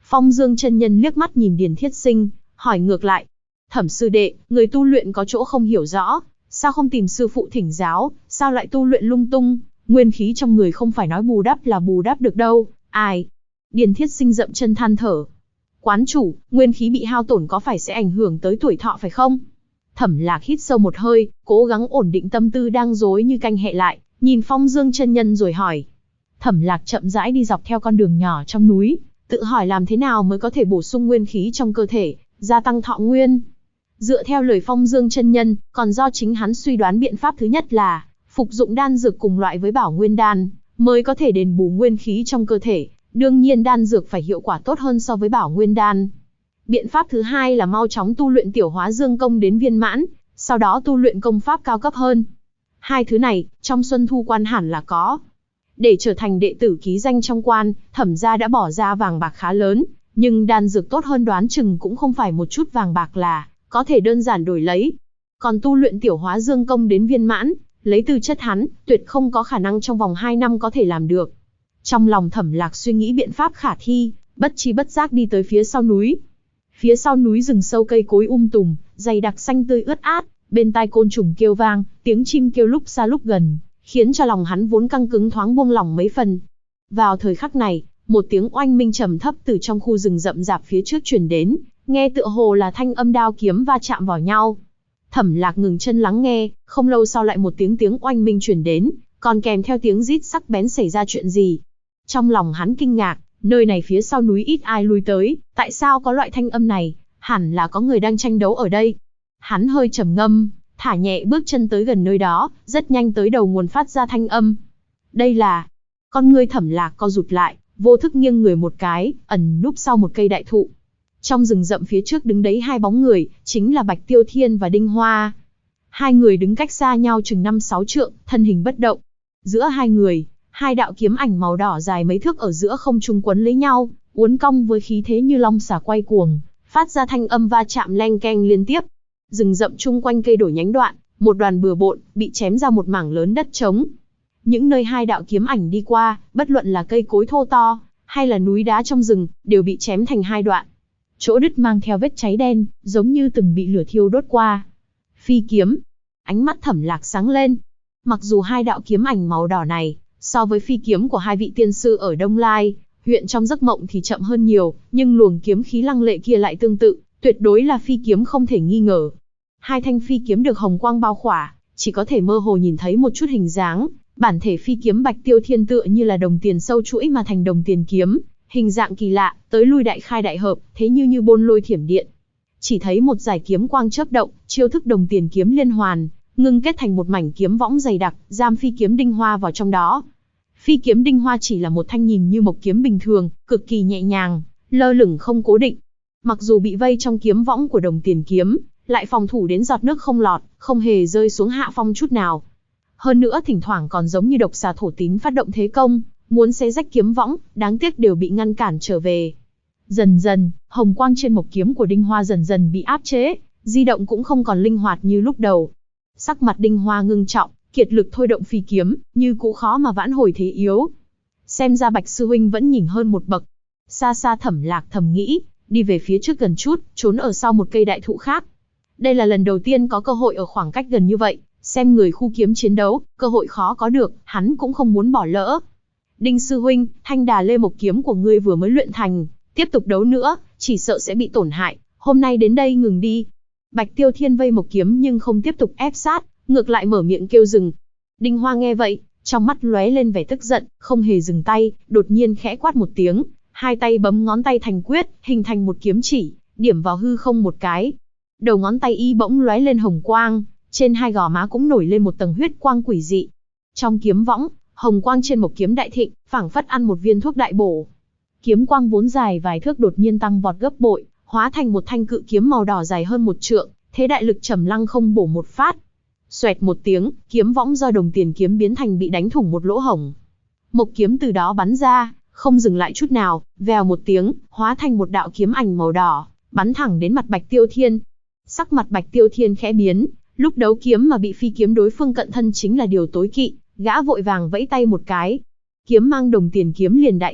Phong Dương chân nhân liếc mắt nhìn Điền Thiết Sinh, hỏi ngược lại. Thẩm sư đệ, người tu luyện có chỗ không hiểu rõ, sao không tìm sư phụ thỉnh giáo, sao lại tu luyện lung tung, nguyên khí trong người không phải nói bù đắp là bù đắp được đâu, ai. Điền Thiết Sinh dậm chân than thở. Quán chủ, nguyên khí bị hao tổn có phải sẽ ảnh hưởng tới tuổi thọ phải không? Thẩm Lạc hít sâu một hơi, cố gắng ổn định tâm tư đang rối như canh hẹ lại, nhìn Phong Dương chân nhân rồi hỏi. Thẩm Lạc chậm rãi đi dọc theo con đường nhỏ trong núi, tự hỏi làm thế nào mới có thể bổ sung nguyên khí trong cơ thể, gia tăng thọ nguyên. Dựa theo lời Phong Dương chân nhân, còn do chính hắn suy đoán biện pháp thứ nhất là phục dụng đan dược cùng loại với Bảo Nguyên đan, mới có thể đền bù nguyên khí trong cơ thể. Đương nhiên đan dược phải hiệu quả tốt hơn so với Bảo Nguyên đan. Biện pháp thứ hai là mau chóng tu luyện Tiểu Hóa Dương công đến viên mãn, sau đó tu luyện công pháp cao cấp hơn. Hai thứ này, trong Xuân Thu quan hẳn là có. Để trở thành đệ tử ký danh trong quan, Thẩm gia đã bỏ ra vàng bạc khá lớn, nhưng đan dược tốt hơn đoán chừng cũng không phải một chút vàng bạc là có thể đơn giản đổi lấy. Còn tu luyện Tiểu Hóa Dương công đến viên mãn, lấy tư chất hắn, tuyệt không có khả năng trong vòng 2 năm có thể làm được. Trong lòng Thẩm Lạc suy nghĩ biện pháp khả thi, bất chi bất giác đi tới phía sau núi. Phía sau núi rừng sâu cây cối tùm, dày đặc xanh tươi ướt át, bên tai côn trùng kêu vang, tiếng chim kêu lúc xa lúc gần, khiến cho lòng hắn vốn căng cứng thoáng buông lỏng mấy phần. Vào thời khắc này, một tiếng oanh minh trầm thấp từ trong khu rừng rậm rạp phía trước truyền đến, nghe tựa hồ là thanh âm đao kiếm va chạm vào nhau. Thẩm Lạc ngừng chân lắng nghe, không lâu sau lại một tiếng oanh minh truyền đến, còn kèm theo tiếng rít sắc bén. Xảy ra chuyện gì? Trong lòng hắn kinh ngạc, nơi này phía sau núi ít ai lui tới, tại sao có loại thanh âm này, hẳn là có người đang tranh đấu ở đây. Hắn hơi trầm ngâm, thả nhẹ bước chân tới gần nơi đó, rất nhanh tới đầu nguồn phát ra thanh âm. Đây là... Con ngươi Thẩm Lạc co rụt lại, vô thức nghiêng người một cái, ẩn núp sau một cây đại thụ. Trong rừng rậm phía trước đứng đấy hai bóng người, chính là Bạch Tiêu Thiên và Đinh Hoa. Hai người đứng cách xa nhau chừng 5-6 trượng, thân hình bất động. Giữa hai người, hai đạo kiếm ảnh màu đỏ dài mấy thước ở giữa không trung quấn lấy nhau, uốn cong với khí thế như long xà quay cuồng, phát ra thanh âm va chạm leng keng liên tiếp. Rừng rậm chung quanh cây đổ nhánh đoạn, một đoàn bừa bộn, bị chém ra một mảng lớn đất trống. Những nơi hai đạo kiếm ảnh đi qua, bất luận là cây cối thô to, hay là núi đá trong rừng, đều bị chém thành hai đoạn. Chỗ đứt mang theo vết cháy đen, giống như từng bị lửa thiêu đốt qua. Phi kiếm. Ánh mắt Thẩm Lạc sáng lên. Mặc dù hai đạo kiếm ảnh màu đỏ này, so với phi kiếm của hai vị tiên sư ở Đông Lai, huyện trong giấc mộng thì chậm hơn nhiều, nhưng luồng kiếm khí lăng lệ kia lại tương tự, tuyệt đối là phi kiếm không thể nghi ngờ. Hai thanh phi kiếm được hồng quang bao khỏa, chỉ có thể mơ hồ nhìn thấy một chút hình dáng. Bản thể phi kiếm Bạch Tiêu Thiên tựa như là đồng tiền sâu chuỗi mà thành đồng tiền kiếm, hình dạng kỳ lạ, tới lui đại khai đại hợp, thế như bôn lôi thiểm điện. Chỉ thấy một dải kiếm quang chớp động, chiêu thức đồng tiền kiếm liên hoàn, ngưng kết thành một mảnh kiếm võng dày đặc, giam phi kiếm Đinh Hoa vào trong đó. Phi kiếm Đinh Hoa chỉ là một thanh nhìn như mộc kiếm bình thường, cực kỳ nhẹ nhàng, lơ lửng không cố định. Mặc dù bị vây trong kiếm võng của đồng tiền kiếm, lại phòng thủ đến giọt nước không lọt, không hề rơi xuống hạ phong chút nào. Hơn nữa thỉnh thoảng còn giống như độc xà thổ tín phát động thế công, muốn xé rách kiếm võng, đáng tiếc đều bị ngăn cản trở về. Dần dần, hồng quang trên mộc kiếm của Đinh Hoa dần dần bị áp chế, di động cũng không còn linh hoạt như lúc đầu. Sắc mặt Đinh Hoa ngưng trọng, kiệt lực thôi động phi kiếm, như cũ khó mà vãn hồi thế yếu. Xem ra Bạch sư huynh vẫn nhỉnh hơn một bậc. Xa xa Thẩm Lạc thầm nghĩ, đi về phía trước gần chút, trốn ở sau một cây đại thụ khác. Đây là lần đầu tiên có cơ hội ở khoảng cách gần như vậy, xem người khu kiếm chiến đấu, cơ hội khó có được, hắn cũng không muốn bỏ lỡ. Đinh sư huynh, thanh đà lê mộc kiếm của ngươi vừa mới luyện thành, tiếp tục đấu nữa, chỉ sợ sẽ bị tổn hại, hôm nay đến đây ngừng đi. Bạch Tiêu Thiên vây mộc kiếm nhưng không tiếp tục ép sát, ngược lại mở miệng kêu dừng. Đinh Hoa nghe vậy, trong mắt lóe lên vẻ tức giận, không hề dừng tay, đột nhiên khẽ quát một tiếng, hai tay bấm ngón tay thành quyết, hình thành một kiếm chỉ, điểm vào hư không một cái. Đầu ngón tay y bỗng lóe lên hồng quang, trên hai gò má cũng nổi lên một tầng huyết quang quỷ dị. Trong kiếm võng, hồng quang trên mộc kiếm đại thịnh, phảng phất ăn một viên thuốc đại bổ. Kiếm quang vốn dài vài thước đột nhiên tăng vọt gấp bội, hóa thành một thanh cự kiếm màu đỏ dài hơn 1 trượng, thế đại lực trầm lăng không bổ một phát. Xoẹt một tiếng, kiếm võng do đồng tiền kiếm biến thành bị đánh thủng một lỗ hổng. Mộc kiếm từ đó bắn ra, không dừng lại chút nào, vèo một tiếng, hóa thành một đạo kiếm ảnh màu đỏ, bắn thẳng đến mặt Bạch Tiêu Thiên. Sắc mặt Bạch Tiêu Thiên khẽ biến, lúc đấu kiếm mà bị phi kiếm đối phương cận thân chính là điều tối kỵ, gã vội vàng vẫy tay một cái. Kiếm mang đồng tiền kiếm liền đại thịnh,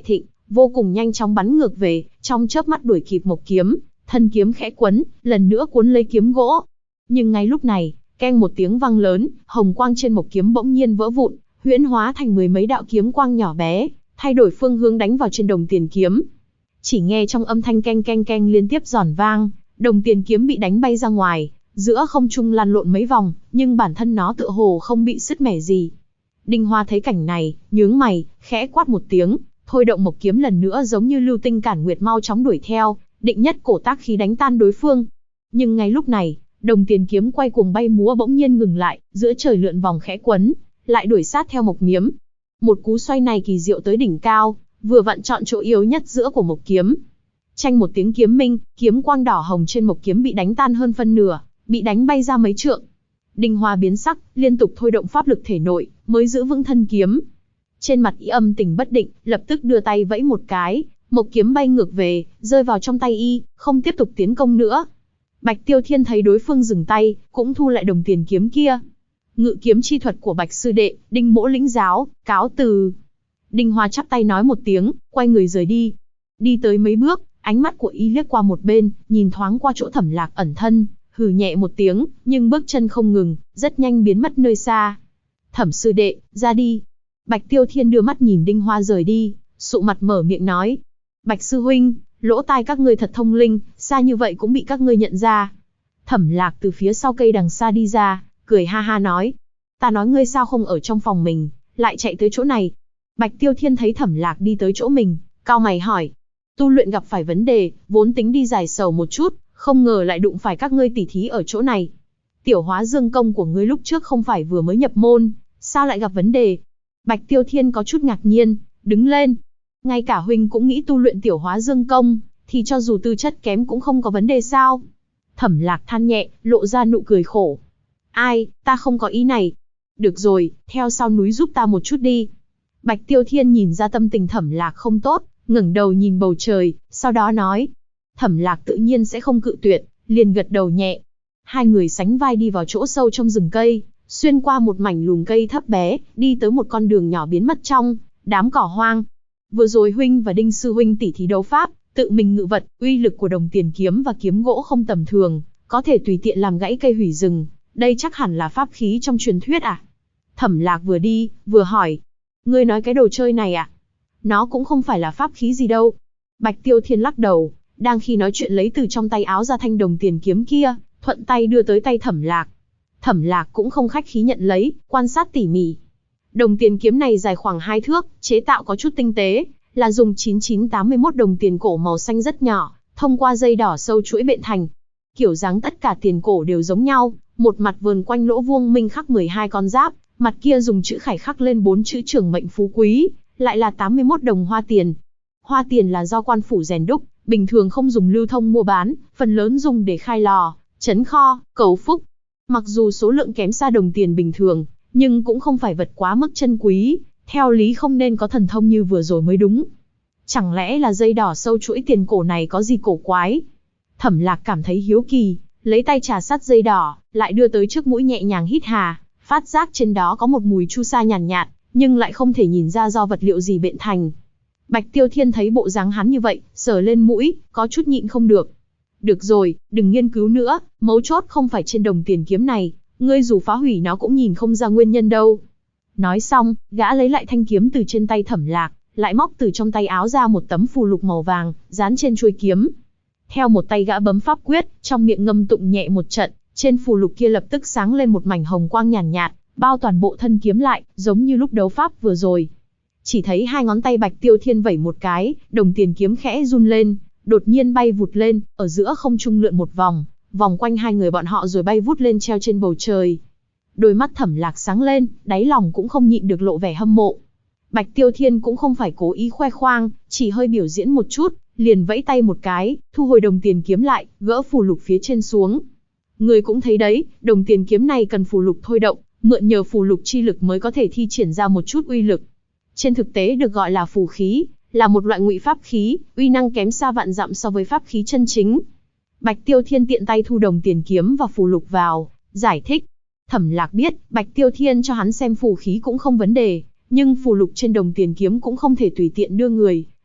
vô cùng nhanh chóng bắn ngược về, trong chớp mắt đuổi kịp Mộc Kiếm, thân kiếm khẽ quấn, lần nữa cuốn lấy kiếm gỗ. Nhưng ngay lúc này, keng một tiếng vang lớn, hồng quang trên Mộc Kiếm bỗng nhiên vỡ vụn, huyễn hóa thành mười mấy đạo kiếm quang nhỏ bé, thay đổi phương hướng đánh vào trên đồng tiền kiếm. Chỉ nghe trong âm thanh keng keng keng liên tiếp giòn vang, đồng tiền kiếm bị đánh bay ra ngoài, giữa không trung lăn lộn mấy vòng, nhưng bản thân nó tựa hồ không bị sứt mẻ gì. Đinh Hoa thấy cảnh này, nhướng mày, khẽ quát một tiếng, thôi động Mộc Kiếm lần nữa giống như lưu tinh cản nguyệt mau chóng đuổi theo, định nhất cổ tác khí đánh tan đối phương. Nhưng ngay lúc này, đồng tiền kiếm quay cuồng bay múa bỗng nhiên ngừng lại, giữa trời lượn vòng khẽ quấn, lại đuổi sát theo Mộc Miếm. Một cú xoay này kỳ diệu tới đỉnh cao, vừa vặn chọn chỗ yếu nhất giữa của Mộc Kiếm. Chanh một tiếng kiếm minh, kiếm quang đỏ hồng trên Mộc Kiếm bị đánh tan hơn phân nửa, bị đánh bay ra mấy trượng. Đinh Hoa biến sắc, liên tục thôi động pháp lực thể nội, mới giữ vững thân kiếm. Trên mặt y âm tình bất định, lập tức đưa tay vẫy một cái, Mộc Kiếm bay ngược về, rơi vào trong tay y, không tiếp tục tiến công nữa. Bạch Tiêu Thiên thấy đối phương dừng tay, cũng thu lại đồng tiền kiếm kia. Ngự kiếm chi thuật của Bạch sư đệ, Đinh mỗ lĩnh giáo, cáo từ. Đinh Hoa chắp tay nói một tiếng, quay người rời đi. Đi tới mấy bước, ánh mắt của y liếc qua một bên, nhìn thoáng qua chỗ Thẩm Lạc ẩn thân, hừ nhẹ một tiếng, nhưng bước chân không ngừng, rất nhanh biến mất nơi xa. Thẩm sư đệ, ra đi. Bạch Tiêu Thiên đưa mắt nhìn Đinh Hoa rời đi, sụ mặt mở miệng nói. Bạch sư huynh, lỗ tai các ngươi thật thông linh, xa như vậy cũng bị các ngươi nhận ra. Thẩm Lạc từ phía sau cây đằng xa đi ra, cười ha ha nói. Ta nói ngươi sao không ở trong phòng mình, lại chạy tới chỗ này. Bạch Tiêu Thiên thấy Thẩm Lạc đi tới chỗ mình, cau mày hỏi. Tu luyện gặp phải vấn đề, vốn tính đi giải sầu một chút, không ngờ lại đụng phải các ngươi tỉ thí ở chỗ này. Tiểu Hóa Dương công của ngươi lúc trước không phải vừa mới nhập môn, sao lại gặp vấn đề? Bạch Tiêu Thiên có chút ngạc nhiên, đứng lên. Ngay cả huynh cũng nghĩ tu luyện Tiểu Hóa Dương công, thì cho dù tư chất kém cũng không có vấn đề sao? Thẩm Lạc than nhẹ, lộ ra nụ cười khổ. Ai, ta không có ý này. Được rồi, theo sau núi giúp ta một chút đi. Bạch Tiêu Thiên nhìn ra tâm tình Thẩm Lạc không tốt, ngẩng đầu nhìn bầu trời, sau đó nói. Thẩm Lạc tự nhiên sẽ không cự tuyệt, liền gật đầu nhẹ. Hai người sánh vai đi vào chỗ sâu trong rừng cây, xuyên qua một mảnh lùm cây thấp bé, đi tới một con đường nhỏ biến mất trong đám cỏ hoang. Vừa rồi huynh và Đinh sư huynh tỉ thí đấu pháp, tự mình ngự vật, uy lực của đồng tiền kiếm và kiếm gỗ không tầm thường, có thể tùy tiện làm gãy cây hủy rừng, đây chắc hẳn là pháp khí trong truyền thuyết à? Thẩm Lạc vừa đi, vừa hỏi. Ngươi nói cái đồ chơi này à? Nó cũng không phải là pháp khí gì đâu. Bạch Tiêu Thiên lắc đầu, đang khi nói chuyện lấy từ trong tay áo ra thanh đồng tiền kiếm kia, thuận tay đưa tới tay Thẩm Lạc. Thẩm Lạc cũng không khách khí nhận lấy, quan sát tỉ mỉ. Đồng tiền kiếm này dài khoảng 2 thước, chế tạo có chút tinh tế, là dùng 9981 đồng tiền cổ màu xanh rất nhỏ, thông qua dây đỏ sâu chuỗi bện thành. Kiểu dáng tất cả tiền cổ đều giống nhau, một mặt vờn quanh lỗ vuông minh khắc 12 con giáp, mặt kia dùng chữ khải khắc lên 4 chữ trường mệnh phú quý, lại là 81 đồng hoa tiền. Hoa tiền là do quan phủ rèn đúc, bình thường không dùng lưu thông mua bán, phần lớn dùng để khai lò, trấn kho, cầu phúc. Mặc dù số lượng kém xa đồng tiền bình thường, nhưng cũng không phải vật quá mức chân quý, theo lý không nên có thần thông như vừa rồi mới đúng. Chẳng lẽ là dây đỏ sâu chuỗi tiền cổ này có gì cổ quái? Thẩm Lạc cảm thấy hiếu kỳ, lấy tay trà sát dây đỏ, lại đưa tới trước mũi nhẹ nhàng hít hà, phát giác trên đó có một mùi chu sa nhàn nhạt, nhưng lại không thể nhìn ra do vật liệu gì bện thành. Bạch Tiêu Thiên thấy bộ dáng hắn như vậy, sờ lên mũi, có chút nhịn không được. Được rồi, đừng nghiên cứu nữa, mấu chốt không phải trên đồng tiền kiếm này, ngươi dù phá hủy nó cũng nhìn không ra nguyên nhân đâu. Nói xong, gã lấy lại thanh kiếm từ trên tay Thẩm Lạc, lại móc từ trong tay áo ra một tấm phù lục màu vàng, dán trên chuôi kiếm. Theo một tay gã bấm pháp quyết, trong miệng ngâm tụng nhẹ một trận, trên phù lục kia lập tức sáng lên một mảnh hồng quang nhàn nhạt, bao toàn bộ thân kiếm lại, giống như lúc đấu pháp vừa rồi. Chỉ thấy hai ngón tay Bạch Tiêu Thiên vẩy một cái, đồng tiền kiếm khẽ run lên, đột nhiên bay vụt lên, ở giữa không trung lượn một vòng, vòng quanh hai người bọn họ rồi bay vút lên treo trên bầu trời. Đôi mắt Thẩm Lạc sáng lên, đáy lòng cũng không nhịn được lộ vẻ hâm mộ. Bạch Tiêu Thiên cũng không phải cố ý khoe khoang, chỉ hơi biểu diễn một chút, liền vẫy tay một cái, thu hồi đồng tiền kiếm lại, gỡ phù lục phía trên xuống. Người cũng thấy đấy, đồng tiền kiếm này cần phù lục thôi động, mượn nhờ phù lục chi lực mới có thể thi triển ra một chút uy lực. Trên thực tế được gọi là phù khí, là một loại ngụy pháp khí, uy năng kém xa vạn dặm so với pháp khí chân chính. Bạch Tiêu Thiên tiện tay thu đồng tiền kiếm và phù lục vào, giải thích. Thẩm Lạc biết, Bạch Tiêu Thiên cho hắn xem phù khí cũng không vấn đề, nhưng phù lục trên đồng tiền kiếm cũng không thể tùy tiện đưa người,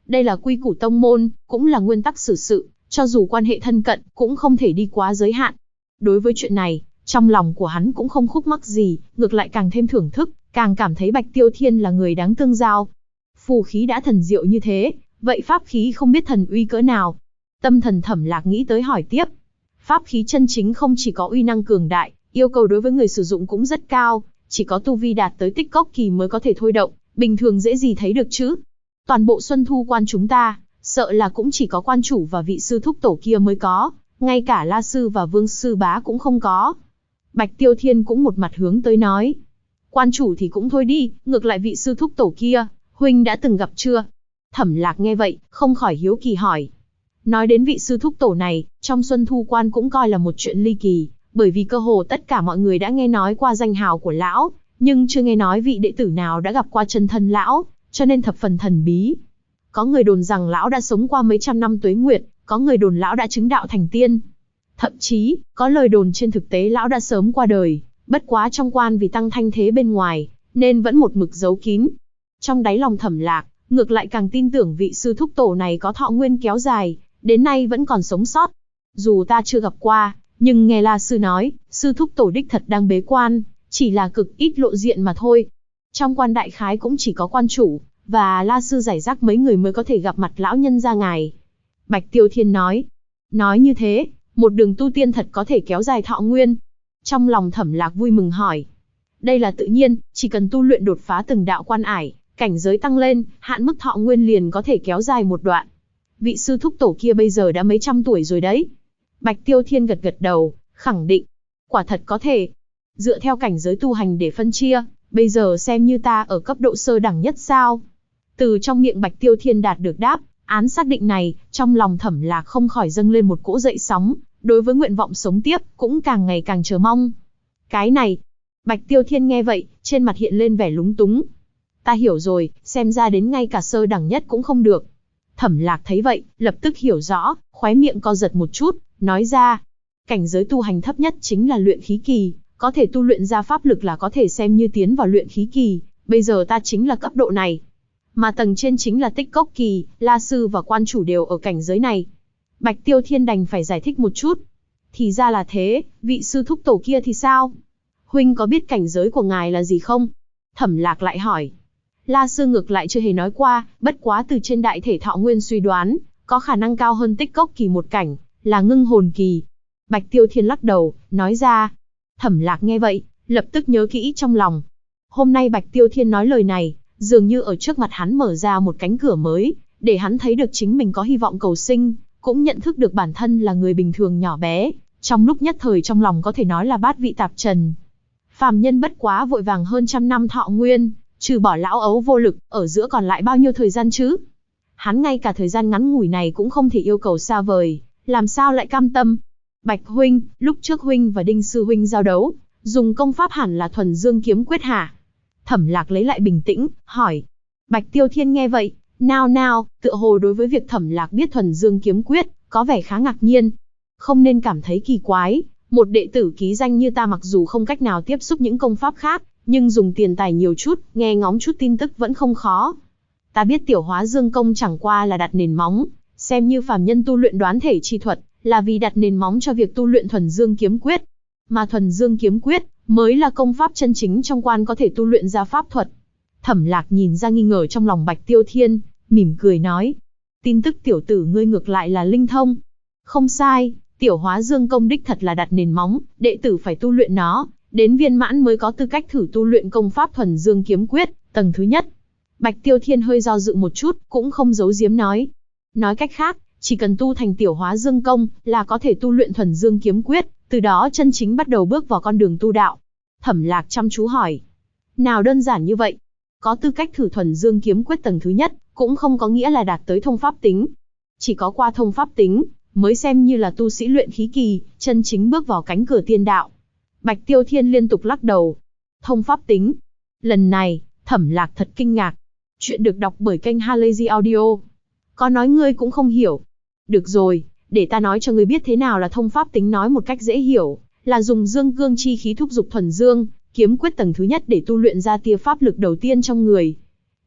Đây là quy củ tông môn, cũng là nguyên tắc xử sự, cho dù quan hệ thân cận, cũng không thể đi quá giới hạn. Đối với chuyện này, trong lòng của hắn cũng không khúc mắc gì, ngược lại càng thêm thưởng thức, càng cảm thấy Bạch Tiêu Thiên là người đáng tương giao. Phù khí đã thần diệu như thế, vậy pháp khí không biết thần uy cỡ nào. Tâm thần Thẩm Lạc nghĩ tới hỏi tiếp. Pháp khí chân chính không chỉ có uy năng cường đại, yêu cầu đối với người sử dụng cũng rất cao, chỉ có tu vi đạt tới tích cốc kỳ mới có thể thôi động, bình thường dễ gì thấy được chứ. Toàn bộ Xuân Thu quan chúng ta, sợ là cũng chỉ có quan chủ và vị sư thúc tổ kia mới có, ngay cả La sư và Vương sư bá cũng không có. Bạch Tiêu Thiên cũng một mặt hướng tới nói. Quan chủ thì cũng thôi đi, ngược lại vị sư thúc tổ kia, huynh đã từng gặp chưa? Thẩm Lạc nghe vậy, không khỏi hiếu kỳ hỏi. Nói đến vị sư thúc tổ này, trong Xuân Thu quan cũng coi là một chuyện ly kỳ, bởi vì cơ hồ tất cả mọi người đã nghe nói qua danh hào của lão, nhưng chưa nghe nói vị đệ tử nào đã gặp qua chân thân lão, cho nên thập phần thần bí. Có người đồn rằng lão đã sống qua mấy trăm năm tuế nguyệt, có người đồn lão đã chứng đạo thành tiên. Thậm chí, có lời đồn trên thực tế lão đã sớm qua đời, bất quá trong quan vì tăng thanh thế bên ngoài, nên vẫn một mực giấu kín. Trong đáy lòng Thẩm Lạc, ngược lại càng tin tưởng vị sư thúc tổ này có thọ nguyên kéo dài, đến nay vẫn còn sống sót. Dù ta chưa gặp qua, nhưng nghe La sư nói, sư thúc tổ đích thật đang bế quan, chỉ là cực ít lộ diện mà thôi. Trong quan đại khái cũng chỉ có quan chủ, và La sư giải rác mấy người mới có thể gặp mặt lão nhân gia ngài. Bạch Tiêu Thiên nói. Nói như thế, một đường tu tiên thật có thể kéo dài thọ nguyên. Trong lòng Thẩm Lạc vui mừng hỏi. Đây là tự nhiên, chỉ cần tu luyện đột phá từng đạo quan ải, cảnh giới tăng lên, hạn mức thọ nguyên liền có thể kéo dài một đoạn. Vị sư thúc tổ kia bây giờ đã mấy trăm tuổi rồi đấy. Bạch Tiêu Thiên gật gật đầu, khẳng định. Quả thật có thể. Dựa theo cảnh giới tu hành để phân chia, bây giờ xem như ta ở cấp độ sơ đẳng nhất sao. Từ trong miệng Bạch Tiêu Thiên đạt được đáp án xác định này, trong lòng Thẩm Lạc không khỏi dâng lên một cỗ dậy sóng, đối với nguyện vọng sống tiếp, cũng càng ngày càng chờ mong. Cái này, Bạch Tiêu Thiên nghe vậy, trên mặt hiện lên vẻ lúng túng. Ta hiểu rồi, xem ra đến ngay cả sơ đẳng nhất cũng không được. Thẩm Lạc thấy vậy, lập tức hiểu rõ, khóe miệng co giật một chút, nói ra. Cảnh giới tu hành thấp nhất chính là luyện khí kỳ, có thể tu luyện ra pháp lực là có thể xem như tiến vào luyện khí kỳ, bây giờ ta chính là cấp độ này. Mà tầng trên chính là tích cốc kỳ, La sư và quan chủ đều ở cảnh giới này. Bạch Tiêu Thiên đành phải giải thích một chút. Thì ra là thế, vị sư thúc tổ kia thì sao? Huynh có biết cảnh giới của ngài là gì không? Thẩm Lạc lại hỏi. La sư ngược lại chưa hề nói qua, bất quá từ trên đại thể thọ nguyên suy đoán, có khả năng cao hơn tích cốc kỳ một cảnh, là ngưng hồn kỳ. Bạch Tiêu Thiên lắc đầu, nói ra. Thẩm Lạc nghe vậy, lập tức nhớ kỹ trong lòng. Hôm nay Bạch Tiêu Thiên nói lời này, dường như ở trước mặt hắn mở ra một cánh cửa mới, để hắn thấy được chính mình có hy vọng cầu sinh, cũng nhận thức được bản thân là người bình thường nhỏ bé, trong lúc nhất thời trong lòng có thể nói là bát vị tạp trần. Phàm nhân bất quá vội vàng hơn trăm năm thọ nguyên, trừ bỏ lão ấu vô lực, ở giữa còn lại bao nhiêu thời gian chứ? Hắn ngay cả thời gian ngắn ngủi này cũng không thể yêu cầu xa vời, làm sao lại cam tâm? Bạch huynh, lúc trước huynh và Đinh sư huynh giao đấu, dùng công pháp hẳn là Thuần Dương kiếm quyết hả? Thẩm Lạc lấy lại bình tĩnh, hỏi. Bạch Tiêu Thiên nghe vậy, nao, tựa hồ đối với việc Thẩm Lạc biết Thuần Dương kiếm quyết, có vẻ khá ngạc nhiên. Không nên cảm thấy kỳ quái, một đệ tử ký danh như ta mặc dù không cách nào tiếp xúc những công pháp khác, nhưng dùng tiền tài nhiều chút, nghe ngóng chút tin tức vẫn không khó. Ta biết Tiểu Hóa Dương công chẳng qua là đặt nền móng, xem như phàm nhân tu luyện đoán thể chi thuật, là vì đặt nền móng cho việc tu luyện Thuần Dương kiếm quyết. Mà Thuần Dương kiếm quyết mới là công pháp chân chính trong quan có thể tu luyện ra pháp thuật. Thẩm Lạc nhìn ra nghi ngờ trong lòng Bạch Tiêu Thiên, mỉm cười nói. Tin tức tiểu tử ngươi ngược lại là linh thông. Không sai, Tiểu Hóa Dương công đích thật là đặt nền móng, đệ tử phải tu luyện nó, đến viên mãn mới có tư cách thử tu luyện công pháp Thuần Dương kiếm quyết, tầng thứ nhất. Bạch Tiêu Thiên hơi do dự một chút, cũng không giấu giếm nói. Nói cách khác, chỉ cần tu thành Tiểu Hóa Dương công, là có thể tu luyện Thuần Dương kiếm quyết, từ đó chân chính bắt đầu bước vào con đường tu đạo. Thẩm Lạc chăm chú hỏi. Nào đơn giản như vậy? Có tư cách thử Thuần Dương kiếm quyết tầng thứ nhất, cũng không có nghĩa là đạt tới thông pháp tính. Chỉ có qua thông pháp tính, mới xem như là tu sĩ luyện khí kỳ, chân chính bước vào cánh cửa tiên đạo. Bạch Tiêu Thiên liên tục lắc đầu. Thông pháp tính. Lần này, Thẩm Lạc thật kinh ngạc. Chuyện được đọc bởi kênh Halazy Audio. Có nói ngươi cũng không hiểu. Được rồi, để ta nói cho ngươi biết thế nào là thông pháp tính, nói một cách dễ hiểu, là dùng dương cương chi khí thúc dục Thuần Dương kiếm quyết tầng thứ nhất để tu luyện ra tia pháp lực đầu tiên trong người.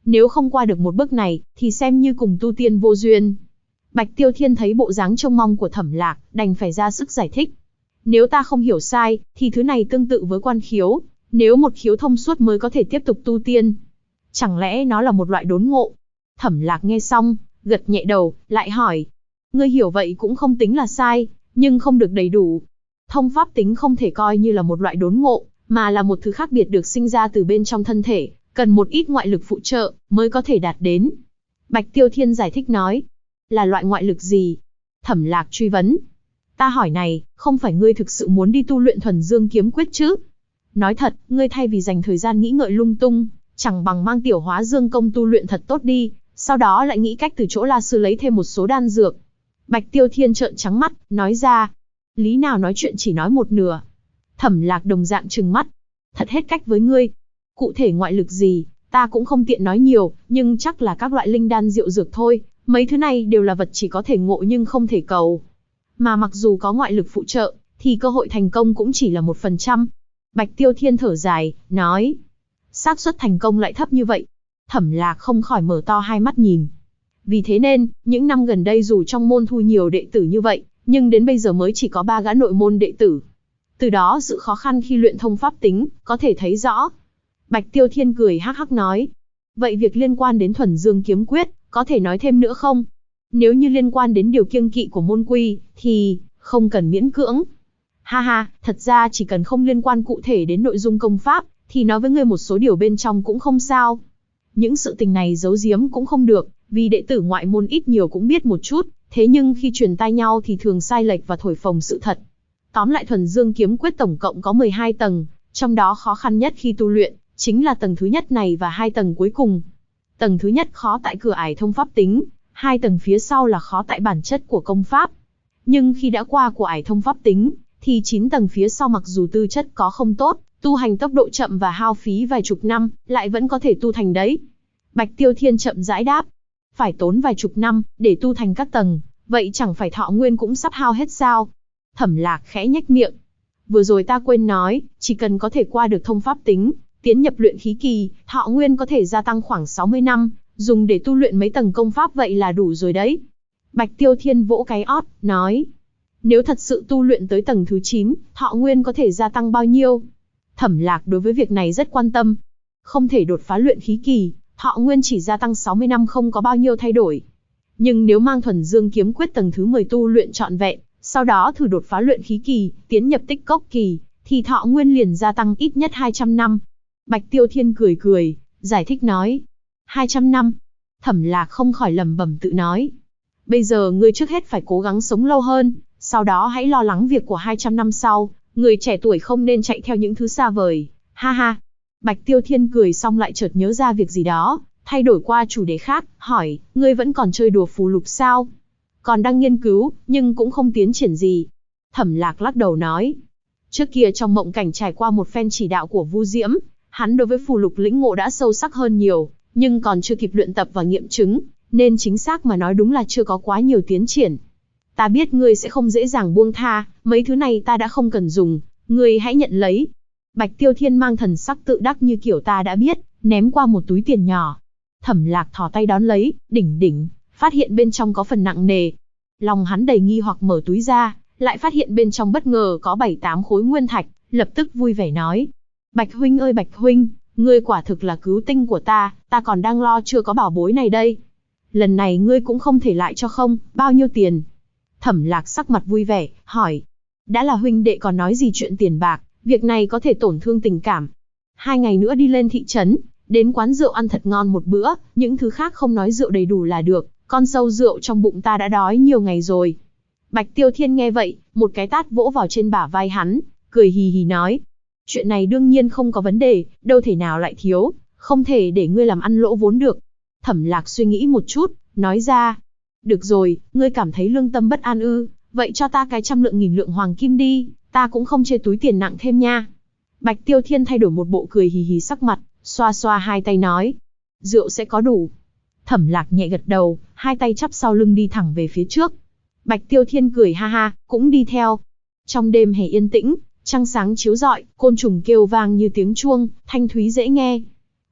Nếu không qua được một bước này, thì xem như cùng tu tiên vô duyên. Bạch Tiêu Thiên thấy bộ dáng trông mong của Thẩm Lạc, đành phải ra sức giải thích. Nếu ta không hiểu sai, thì thứ này tương tự với quan khiếu, nếu một khiếu thông suốt mới có thể tiếp tục tu tiên. Chẳng lẽ nó là một loại đốn ngộ? Thẩm Lạc nghe xong, gật nhẹ đầu, lại hỏi. Ngươi hiểu vậy cũng không tính là sai, nhưng không được đầy đủ. Thông pháp tính không thể coi như là một loại đốn ngộ, mà là một thứ khác biệt được sinh ra từ bên trong thân thể, cần một ít ngoại lực phụ trợ, mới có thể đạt đến. Bạch Tiêu Thiên giải thích nói. Là loại ngoại lực gì? Thẩm Lạc truy vấn. Ta hỏi này, không phải ngươi thực sự muốn đi tu luyện thuần dương kiếm quyết chứ? Nói thật, ngươi thay vì dành thời gian nghĩ ngợi lung tung, chẳng bằng mang tiểu hóa dương công tu luyện thật tốt đi, sau đó lại nghĩ cách từ chỗ La Sư lấy thêm một số đan dược. Bạch Tiêu Thiên trợn trắng mắt, nói ra. Lý nào nói chuyện chỉ nói một nửa. Thẩm Lạc đồng dạng trừng mắt. Thật hết cách với ngươi. Cụ thể ngoại lực gì, ta cũng không tiện nói nhiều, nhưng chắc là các loại linh đan diệu dược thôi. Mấy thứ này đều là vật chỉ có thể ngộ nhưng không thể cầu. Mà mặc dù có ngoại lực phụ trợ, thì cơ hội thành công cũng chỉ là 1%. Bạch Tiêu Thiên thở dài, nói. Xác suất thành công lại thấp như vậy. Thẩm Lạc không khỏi mở to hai mắt nhìn. Vì thế nên, những năm gần đây dù trong môn thu nhiều đệ tử như vậy, nhưng đến bây giờ mới chỉ có 3 gã nội môn đệ tử. Từ đó sự khó khăn khi luyện thông pháp tính, có thể thấy rõ. Bạch Tiêu Thiên cười hắc hắc nói. Vậy việc liên quan đến thuần dương kiếm quyết, có thể nói thêm nữa không? Nếu như liên quan đến điều kiêng kỵ của môn quy, thì không cần miễn cưỡng. Ha ha, thật ra chỉ cần không liên quan cụ thể đến nội dung công pháp, thì nói với ngươi một số điều bên trong cũng không sao. Những sự tình này giấu giếm cũng không được, vì đệ tử ngoại môn ít nhiều cũng biết một chút, thế nhưng khi truyền tai nhau thì thường sai lệch và thổi phồng sự thật. Tóm lại thuần dương kiếm quyết tổng cộng có 12 tầng, trong đó khó khăn nhất khi tu luyện, chính là tầng thứ nhất này và 2 tầng cuối cùng. Tầng thứ nhất khó tại cửa ải thông pháp tính, 2 tầng phía sau là khó tại bản chất của công pháp. Nhưng khi đã qua của ải thông pháp tính, thì 9 tầng phía sau mặc dù tư chất có không tốt, tu hành tốc độ chậm và hao phí vài chục năm, lại vẫn có thể tu thành đấy. Bạch Tiêu Thiên chậm rãi đáp. Phải tốn vài chục năm, để tu thành các tầng, vậy chẳng phải thọ nguyên cũng sắp hao hết sao? Thẩm Lạc khẽ nhếch miệng. Vừa rồi ta quên nói, chỉ cần có thể qua được thông pháp tính, tiến nhập luyện khí kỳ, thọ nguyên có thể gia tăng khoảng 60 năm, dùng để tu luyện mấy tầng công pháp vậy là đủ rồi đấy. Bạch Tiêu Thiên vỗ cái ót, nói. Nếu thật sự tu luyện tới tầng thứ 9, thọ nguyên có thể gia tăng bao nhiêu? Thẩm Lạc đối với việc này rất quan tâm. Không thể đột phá luyện khí kỳ, thọ nguyên chỉ gia tăng 60 năm không có bao nhiêu thay đổi. Nhưng nếu mang thuần dương kiếm quyết tầng thứ 10 tu luyện trọn vẹn, sau đó thử đột phá luyện khí kỳ, tiến nhập tích cốc kỳ, thì thọ nguyên liền gia tăng ít nhất 200 năm. Bạch Tiêu Thiên cười cười, giải thích nói. 200 năm. Thẩm Lạc không khỏi lẩm bẩm tự nói. Bây giờ ngươi trước hết phải cố gắng sống lâu hơn, sau đó hãy lo lắng việc của 200 năm sau, người trẻ tuổi không nên chạy theo những thứ xa vời. Ha ha. Bạch Tiêu Thiên cười xong lại chợt nhớ ra việc gì đó, thay đổi qua chủ đề khác, hỏi, ngươi vẫn còn chơi đùa phù lục sao? Còn đang nghiên cứu, nhưng cũng không tiến triển gì. Thẩm Lạc lắc đầu nói. Trước kia trong mộng cảnh trải qua một phen chỉ đạo của Vu Diễm, hắn đối với phù lục lĩnh ngộ đã sâu sắc hơn nhiều, nhưng còn chưa kịp luyện tập và nghiệm chứng, nên chính xác mà nói đúng là chưa có quá nhiều tiến triển. Ta biết ngươi sẽ không dễ dàng buông tha, mấy thứ này ta đã không cần dùng, ngươi hãy nhận lấy. Bạch Tiêu Thiên mang thần sắc tự đắc như kiểu ta đã biết, ném qua một túi tiền nhỏ. Thẩm Lạc thò tay đón lấy, đỉnh, phát hiện bên trong có phần nặng nề. Lòng hắn đầy nghi hoặc mở túi ra, lại phát hiện bên trong bất ngờ có 7-8 khối nguyên thạch, lập tức vui vẻ nói. Bạch huynh ơi Bạch huynh, ngươi quả thực là cứu tinh của ta còn đang lo chưa có bảo bối này đây. Lần này ngươi cũng không thể lại cho không, bao nhiêu tiền? Thẩm Lạc sắc mặt vui vẻ, hỏi. Đã là huynh đệ còn nói gì chuyện tiền bạc, việc này có thể tổn thương tình cảm. 2 ngày nữa đi lên thị trấn, đến quán rượu ăn thật ngon một bữa, những thứ khác không nói rượu đầy đủ là được, con sâu rượu trong bụng ta đã đói nhiều ngày rồi. Bạch Tiêu Thiên nghe vậy, một cái tát vỗ vào trên bả vai hắn, cười hì hì nói. Chuyện này đương nhiên không có vấn đề, đâu thể nào lại thiếu, không thể để ngươi làm ăn lỗ vốn được. Thẩm Lạc suy nghĩ một chút, nói ra. Được rồi, ngươi cảm thấy lương tâm bất an ư, vậy cho ta cái 100 lượng hoàng kim đi, ta cũng không chê túi tiền nặng thêm nha. Bạch Tiêu Thiên thay đổi một bộ cười hì hì sắc mặt, xoa xoa hai tay nói. Rượu sẽ có đủ. Thẩm Lạc nhẹ gật đầu, hai tay chắp sau lưng đi thẳng về phía trước. Bạch Tiêu Thiên cười ha ha, cũng đi theo. Trong đêm hè yên tĩnh, trăng sáng chiếu rọi, côn trùng kêu vang như tiếng chuông, thanh thúy dễ nghe.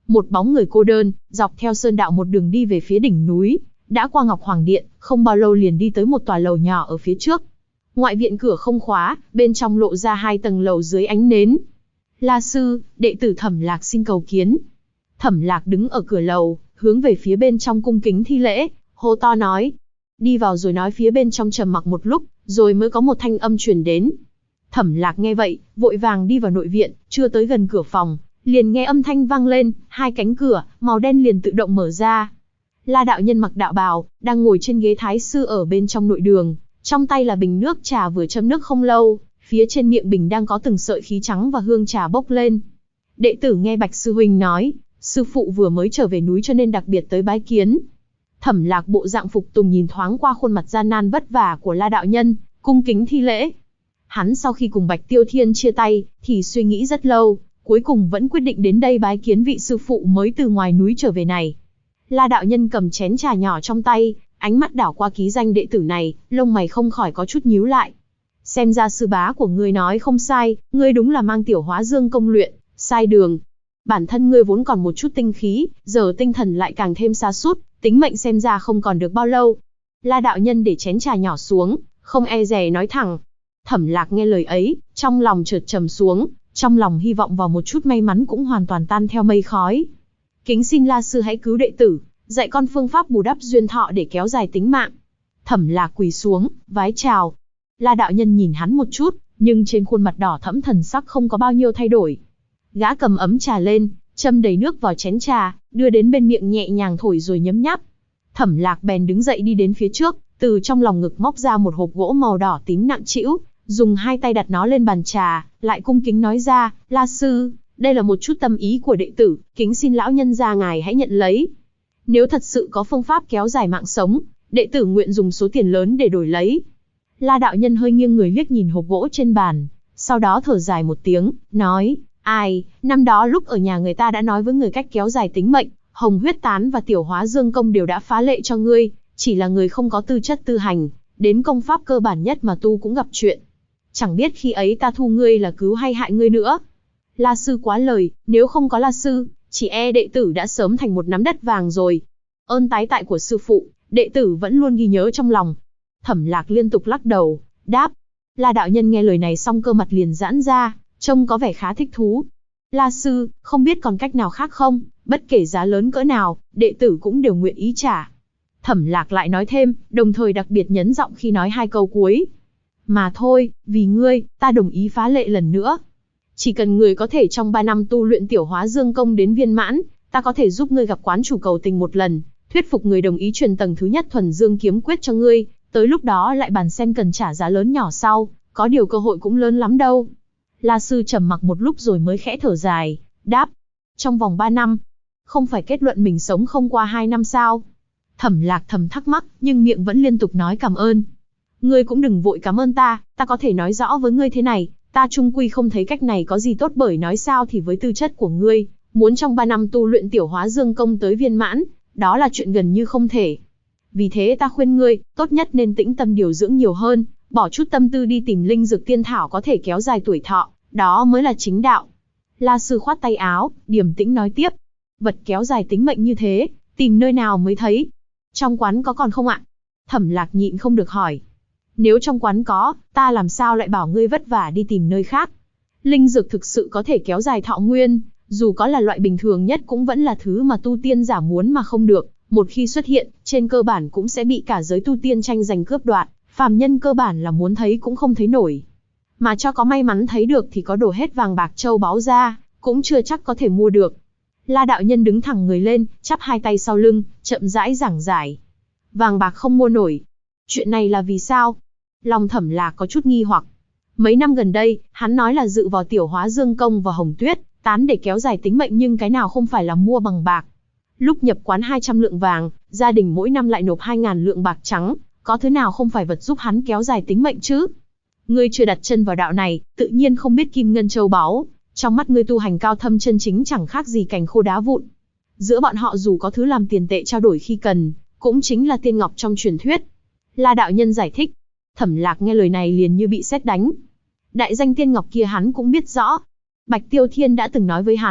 Một bóng người cô đơn, dọc theo sơn đạo một đường đi về phía đỉnh núi, đã qua Ngọc Hoàng Điện, không bao lâu liền đi tới một tòa lầu nhỏ ở phía trước. Ngoại viện cửa không khóa, bên trong lộ ra 2 tầng lầu dưới ánh nến. La sư, đệ tử Thẩm Lạc xin cầu kiến. Thẩm Lạc đứng ở cửa lầu, hướng về phía bên trong cung kính thi lễ, hô to nói. Đi vào rồi nói phía bên trong trầm mặc một lúc, rồi mới có một thanh âm truyền đến. Thẩm Lạc nghe vậy, vội vàng đi vào nội viện, chưa tới gần cửa phòng, liền nghe âm thanh vang lên, 2 cánh cửa màu đen liền tự động mở ra. La đạo nhân mặc đạo bào, đang ngồi trên ghế thái sư ở bên trong nội đường, trong tay là bình nước trà vừa châm nước không lâu, phía trên miệng bình đang có từng sợi khí trắng và hương trà bốc lên. Đệ tử nghe Bạch sư huynh nói, sư phụ vừa mới trở về núi cho nên đặc biệt tới bái kiến. Thẩm Lạc bộ dạng phục tùng nhìn thoáng qua khuôn mặt gian nan vất vả của La đạo nhân, cung kính thi lễ. Hắn sau khi cùng Bạch Tiêu Thiên chia tay, thì suy nghĩ rất lâu, cuối cùng vẫn quyết định đến đây bái kiến vị sư phụ mới từ ngoài núi trở về này. La đạo nhân cầm chén trà nhỏ trong tay, ánh mắt đảo qua ký danh đệ tử này, lông mày không khỏi có chút nhíu lại. Xem ra sư bá của ngươi nói không sai, ngươi đúng là mang Tiểu Hóa Dương công luyện, sai đường. Bản thân ngươi vốn còn một chút tinh khí, giờ tinh thần lại càng thêm sa sút, tính mệnh xem ra không còn được bao lâu. La đạo nhân để chén trà nhỏ xuống, không e dè nói thẳng. Thẩm Lạc nghe lời ấy, trong lòng chợt trầm xuống, trong lòng hy vọng vào một chút may mắn cũng hoàn toàn tan theo mây khói. Kính xin La sư hãy cứu đệ tử, dạy con phương pháp bù đắp duyên thọ để kéo dài tính mạng. Thẩm Lạc quỳ xuống, vái chào. La đạo nhân nhìn hắn một chút, nhưng trên khuôn mặt đỏ thẫm thần sắc không có bao nhiêu thay đổi. Gã cầm ấm trà lên, châm đầy nước vào chén trà, đưa đến bên miệng nhẹ nhàng thổi rồi nhấm nháp. Thẩm Lạc bèn đứng dậy đi đến phía trước, từ trong lòng ngực móc ra một hộp gỗ màu đỏ tím nặng trĩu, dùng 2 tay đặt nó lên bàn trà, lại cung kính nói ra, La sư, đây là một chút tâm ý của đệ tử, kính xin lão nhân gia ngài hãy nhận lấy. Nếu thật sự có phương pháp kéo dài mạng sống, đệ tử nguyện dùng số tiền lớn để đổi lấy. La đạo nhân hơi nghiêng người liếc nhìn hộp gỗ trên bàn, sau đó thở dài một tiếng, nói, ai, năm đó lúc ở nhà người ta đã nói với người cách kéo dài tính mệnh, Hồng Huyết Tán và Tiểu Hóa Dương công đều đã phá lệ cho ngươi, chỉ là người không có tư chất tu hành, đến công pháp cơ bản nhất mà tu cũng gặp chuyện. Chẳng biết khi ấy ta thu ngươi là cứu hay hại ngươi nữa. La sư quá lời, nếu không có La sư, chỉ e đệ tử đã sớm thành một nắm đất vàng rồi. Ơn tái tại của sư phụ, đệ tử vẫn luôn ghi nhớ trong lòng. Thẩm Lạc liên tục lắc đầu, đáp. La đạo nhân nghe lời này xong cơ mặt liền giãn ra, trông có vẻ khá thích thú. La sư, không biết còn cách nào khác không, bất kể giá lớn cỡ nào, đệ tử cũng đều nguyện ý trả. Thẩm Lạc lại nói thêm, đồng thời đặc biệt nhấn giọng khi nói 2 câu cuối. Mà thôi, vì ngươi, ta đồng ý phá lệ lần nữa. Chỉ cần người có thể trong 3 năm tu luyện Tiểu Hóa Dương công đến viên mãn, ta có thể giúp ngươi gặp quán chủ cầu tình một lần, thuyết phục người đồng ý truyền tầng thứ nhất Thuần Dương kiếm quyết cho ngươi, tới lúc đó lại bàn xem cần trả giá lớn nhỏ sau, có điều cơ hội cũng lớn lắm đâu. La sư trầm mặc một lúc rồi mới khẽ thở dài, đáp, trong vòng 3 năm, không phải kết luận mình sống không qua 2 năm sao? Thẩm Lạc thầm thắc mắc, nhưng miệng vẫn liên tục nói cảm ơn. Ngươi cũng đừng vội cảm ơn ta có thể nói rõ với ngươi thế này, ta chung quy không thấy cách này có gì tốt, bởi nói sao thì với tư chất của ngươi, muốn trong 3 năm tu luyện Tiểu Hóa Dương công tới viên mãn, đó là chuyện gần như không thể. Vì thế ta khuyên ngươi, tốt nhất nên tĩnh tâm điều dưỡng nhiều hơn, bỏ chút tâm tư đi tìm linh dược tiên thảo có thể kéo dài tuổi thọ, đó mới là chính đạo. La sư khoát tay áo, điềm tĩnh nói tiếp, vật kéo dài tính mệnh như thế, tìm nơi nào mới thấy? Trong quán có còn không ạ? Thẩm Lạc nhịn không được hỏi. Nếu trong quán có, ta làm sao lại bảo ngươi vất vả đi tìm nơi khác? Linh dược thực sự có thể kéo dài thọ nguyên, dù có là loại bình thường nhất cũng vẫn là thứ mà tu tiên giả muốn mà không được, một khi xuất hiện, trên cơ bản cũng sẽ bị cả giới tu tiên tranh giành cướp đoạt, phàm nhân cơ bản là muốn thấy cũng không thấy nổi. Mà cho có may mắn thấy được thì có đổ hết vàng bạc châu báu ra, cũng chưa chắc có thể mua được. La đạo nhân đứng thẳng người lên, chắp 2 tay sau lưng, chậm rãi giảng giải. Vàng bạc không mua nổi. Chuyện này là vì sao? Lòng Thẩm Lạc có chút nghi hoặc. Mấy năm gần đây, hắn nói là dựa vào Tiểu Hóa Dương công và Hồng Tuyết Tán để kéo dài tính mệnh, nhưng cái nào không phải là mua bằng bạc. Lúc nhập quán 200 lượng vàng, gia đình mỗi năm lại nộp 2.000 lượng bạc trắng, có thứ nào không phải vật giúp hắn kéo dài tính mệnh chứ? Ngươi chưa đặt chân vào đạo này, tự nhiên không biết kim ngân châu báu, trong mắt ngươi tu hành cao thâm chân chính chẳng khác gì cành khô đá vụn. Giữa bọn họ dù có thứ làm tiền tệ trao đổi khi cần, cũng chính là tiên ngọc trong truyền thuyết. La đạo nhân giải thích. Thẩm Lạc nghe lời này liền như bị sét đánh. Đại danh tiên ngọc kia hắn cũng biết rõ. Bạch Tiêu Thiên đã từng nói với hắn,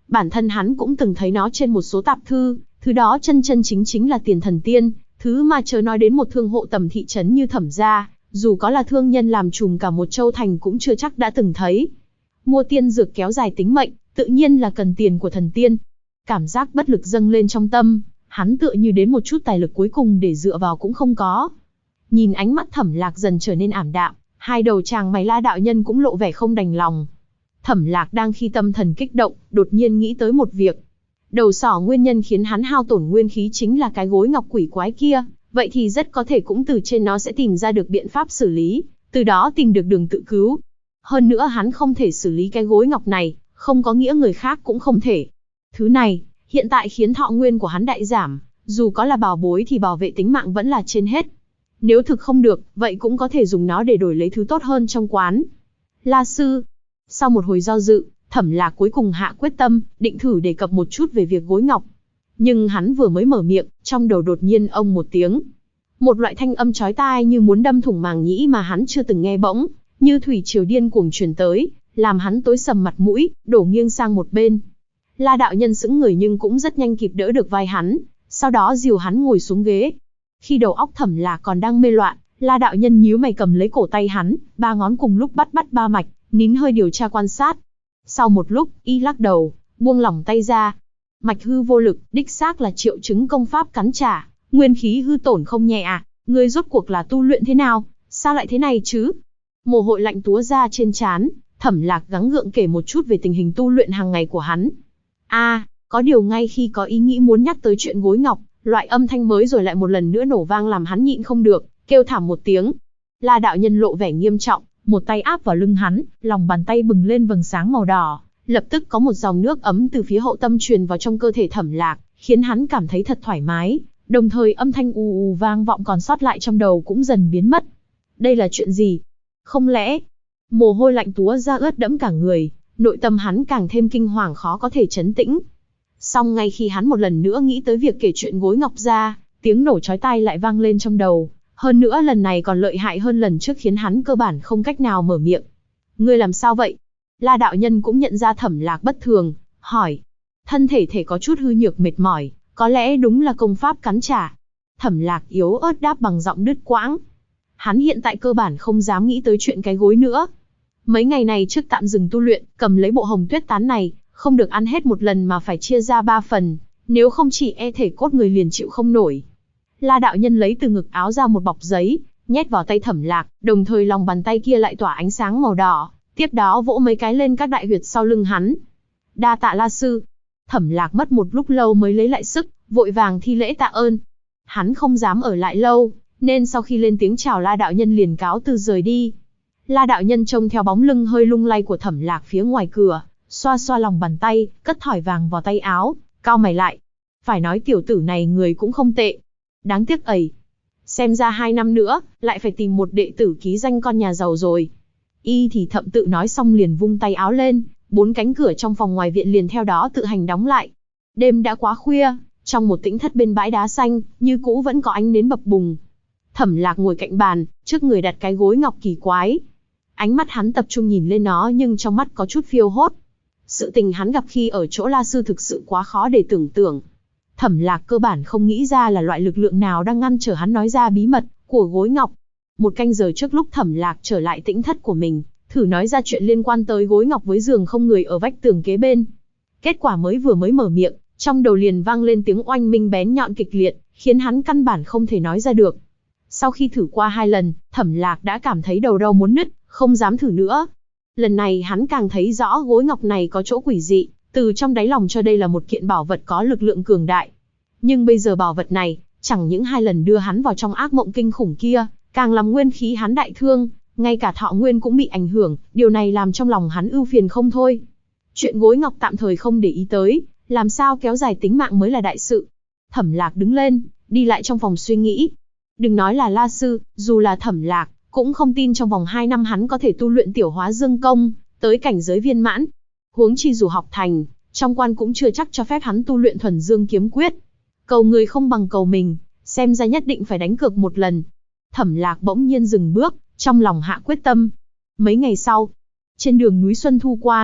Bản thân hắn cũng từng thấy nó trên một số tạp thư, thứ đó chân chân chính chính là tiền thần tiên, thứ mà chớ nói đến một thương hộ tầm thị trấn như Thẩm gia, dù có là thương nhân làm trùm cả một châu thành cũng chưa chắc đã từng thấy. Mua tiên dược kéo dài tính mệnh, tự nhiên là cần tiền của thần tiên. Cảm giác bất lực dâng lên trong tâm, hắn tựa như đến một chút tài lực cuối cùng để dựa vào cũng không có. Nhìn ánh mắt Thẩm Lạc dần trở nên ảm đạm, hai đầu chàng mày La đạo nhân cũng lộ vẻ không đành lòng. Thẩm Lạc đang khi tâm thần kích động, đột nhiên nghĩ tới một việc. Đầu sỏ nguyên nhân khiến hắn hao tổn nguyên khí chính là cái gối ngọc quỷ quái kia, vậy thì rất có thể cũng từ trên nó sẽ tìm ra được biện pháp xử lý, từ đó tìm được đường tự cứu. Hơn nữa hắn không thể xử lý cái gối ngọc này, không có nghĩa người khác cũng không thể. Thứ này, hiện tại khiến thọ nguyên của hắn đại giảm, dù có là bảo bối thì bảo vệ tính mạng vẫn là trên hết. Nếu thực không được, vậy cũng có thể dùng nó để đổi lấy thứ tốt hơn trong quán. La sư. Sau một hồi do dự, Thẩm Lạc cuối cùng hạ quyết tâm, định thử đề cập một chút về việc gối ngọc. Nhưng hắn vừa mới mở miệng, trong đầu đột nhiên ông một tiếng. Một loại thanh âm chói tai như muốn đâm thủng màng nhĩ mà hắn chưa từng nghe bỗng, như thủy triều điên cuồng truyền tới, làm hắn tối sầm mặt mũi, đổ nghiêng sang một bên. La đạo nhân sững người nhưng cũng rất nhanh kịp đỡ được vai hắn, sau đó dìu hắn ngồi xuống ghế. Khi đầu óc Thẩm Lạc còn đang mê loạn, La đạo nhân nhíu mày cầm lấy cổ tay hắn, ba ngón cùng lúc bắt ba mạch, nín hơi điều tra quan sát. Sau một lúc, y lắc đầu, buông lỏng tay ra. Mạch hư vô lực, đích xác là triệu chứng công pháp cắn trả, nguyên khí hư tổn không nhẹ à, ngươi rốt cuộc là tu luyện thế nào, sao lại thế này chứ? Mồ hôi lạnh túa ra trên trán, Thẩm Lạc gắng gượng kể một chút về tình hình tu luyện hàng ngày của hắn. Có điều ngay khi có ý nghĩ muốn nhắc tới chuyện gối ngọc, loại âm thanh mới rồi lại một lần nữa nổ vang làm hắn nhịn không được, kêu thảm một tiếng. La đạo nhân lộ vẻ nghiêm trọng, một tay áp vào lưng hắn, lòng bàn tay bừng lên vầng sáng màu đỏ, lập tức có một dòng nước ấm từ phía hậu tâm truyền vào trong cơ thể Thẩm Lạc, khiến hắn cảm thấy thật thoải mái, đồng thời âm thanh ù ù vang vọng còn sót lại trong đầu cũng dần biến mất. Đây là chuyện gì? Không lẽ? Mồ hôi lạnh túa ra ướt đẫm cả người, nội tâm hắn càng thêm kinh hoàng khó có thể trấn tĩnh. Song ngay khi hắn một lần nữa nghĩ tới việc kể chuyện gối ngọc ra, tiếng nổ chói tai lại vang lên trong đầu. Hơn nữa lần này còn lợi hại hơn lần trước khiến hắn cơ bản không cách nào mở miệng. Ngươi làm sao vậy? La đạo nhân cũng nhận ra Thẩm Lạc bất thường, hỏi. Thân thể có chút hư nhược mệt mỏi, có lẽ đúng là công pháp cắn trả. Thẩm Lạc yếu ớt đáp bằng giọng đứt quãng. Hắn hiện tại cơ bản không dám nghĩ tới chuyện cái gối nữa. Mấy ngày này trước tạm dừng tu luyện, cầm lấy bộ hồng tuyết tán này, không được ăn hết một lần mà phải chia ra 3 phần, nếu không chỉ thể cốt người liền chịu không nổi. La đạo nhân lấy từ ngực áo ra một bọc giấy, nhét vào tay Thẩm Lạc, đồng thời lòng bàn tay kia lại tỏa ánh sáng màu đỏ, tiếp đó vỗ mấy cái lên các đại huyệt sau lưng hắn. Đa tạ La sư. Thẩm Lạc mất một lúc lâu mới lấy lại sức, vội vàng thi lễ tạ ơn. Hắn không dám ở lại lâu, nên sau khi lên tiếng chào La đạo nhân liền cáo từ rời đi. La đạo nhân trông theo bóng lưng hơi lung lay của Thẩm Lạc phía ngoài cửa, xoa xoa lòng bàn tay, cất thỏi vàng vào tay áo, cau mày lại. Phải nói tiểu tử này người cũng không tệ. Đáng tiếc ẩy. Xem ra 2 năm nữa, lại phải tìm một đệ tử ký danh con nhà giàu rồi. Y thì thậm tự nói xong liền vung tay áo lên, 4 cánh cửa trong phòng ngoài viện liền theo đó tự hành đóng lại. Đêm đã quá khuya, trong một tĩnh thất bên bãi đá xanh, như cũ vẫn có ánh nến bập bùng. Thẩm Lạc ngồi cạnh bàn, trước người đặt cái gối ngọc kỳ quái. Ánh mắt hắn tập trung nhìn lên nó nhưng trong mắt có chút phiêu hốt. Sự tình hắn gặp khi ở chỗ La sư thực sự quá khó để tưởng tượng. Thẩm Lạc cơ bản không nghĩ ra là loại lực lượng nào đang ngăn trở hắn nói ra bí mật của gối ngọc. Một canh giờ trước lúc Thẩm Lạc trở lại tĩnh thất của mình, thử nói ra chuyện liên quan tới gối ngọc với giường không người ở vách tường kế bên. Kết quả vừa mới mở miệng, trong đầu liền vang lên tiếng oanh minh bén nhọn kịch liệt, khiến hắn căn bản không thể nói ra được. Sau khi thử qua 2 lần, Thẩm Lạc đã cảm thấy đầu đau muốn nứt, không dám thử nữa. Lần này hắn càng thấy rõ gối ngọc này có chỗ quỷ dị, từ trong đáy lòng cho đây là một kiện bảo vật có lực lượng cường đại. Nhưng bây giờ bảo vật này, chẳng những 2 lần đưa hắn vào trong ác mộng kinh khủng kia, càng làm nguyên khí hắn đại thương, ngay cả thọ nguyên cũng bị ảnh hưởng, điều này làm trong lòng hắn ưu phiền không thôi. Chuyện gối ngọc tạm thời không để ý tới, làm sao kéo dài tính mạng mới là đại sự. Thẩm Lạc đứng lên, đi lại trong phòng suy nghĩ. Đừng nói là La sư, dù là Thẩm Lạc, cũng không tin trong vòng 2 năm hắn có thể tu luyện tiểu hóa dương công, tới cảnh giới viên mãn. Huống chi dù học thành, trong quan cũng chưa chắc cho phép hắn tu luyện thuần dương kiếm quyết. Cầu người không bằng cầu mình, xem ra nhất định phải đánh cược một lần. Thẩm Lạc bỗng nhiên dừng bước, trong lòng hạ quyết tâm. Mấy ngày sau, trên đường núi Xuân Thu Quan,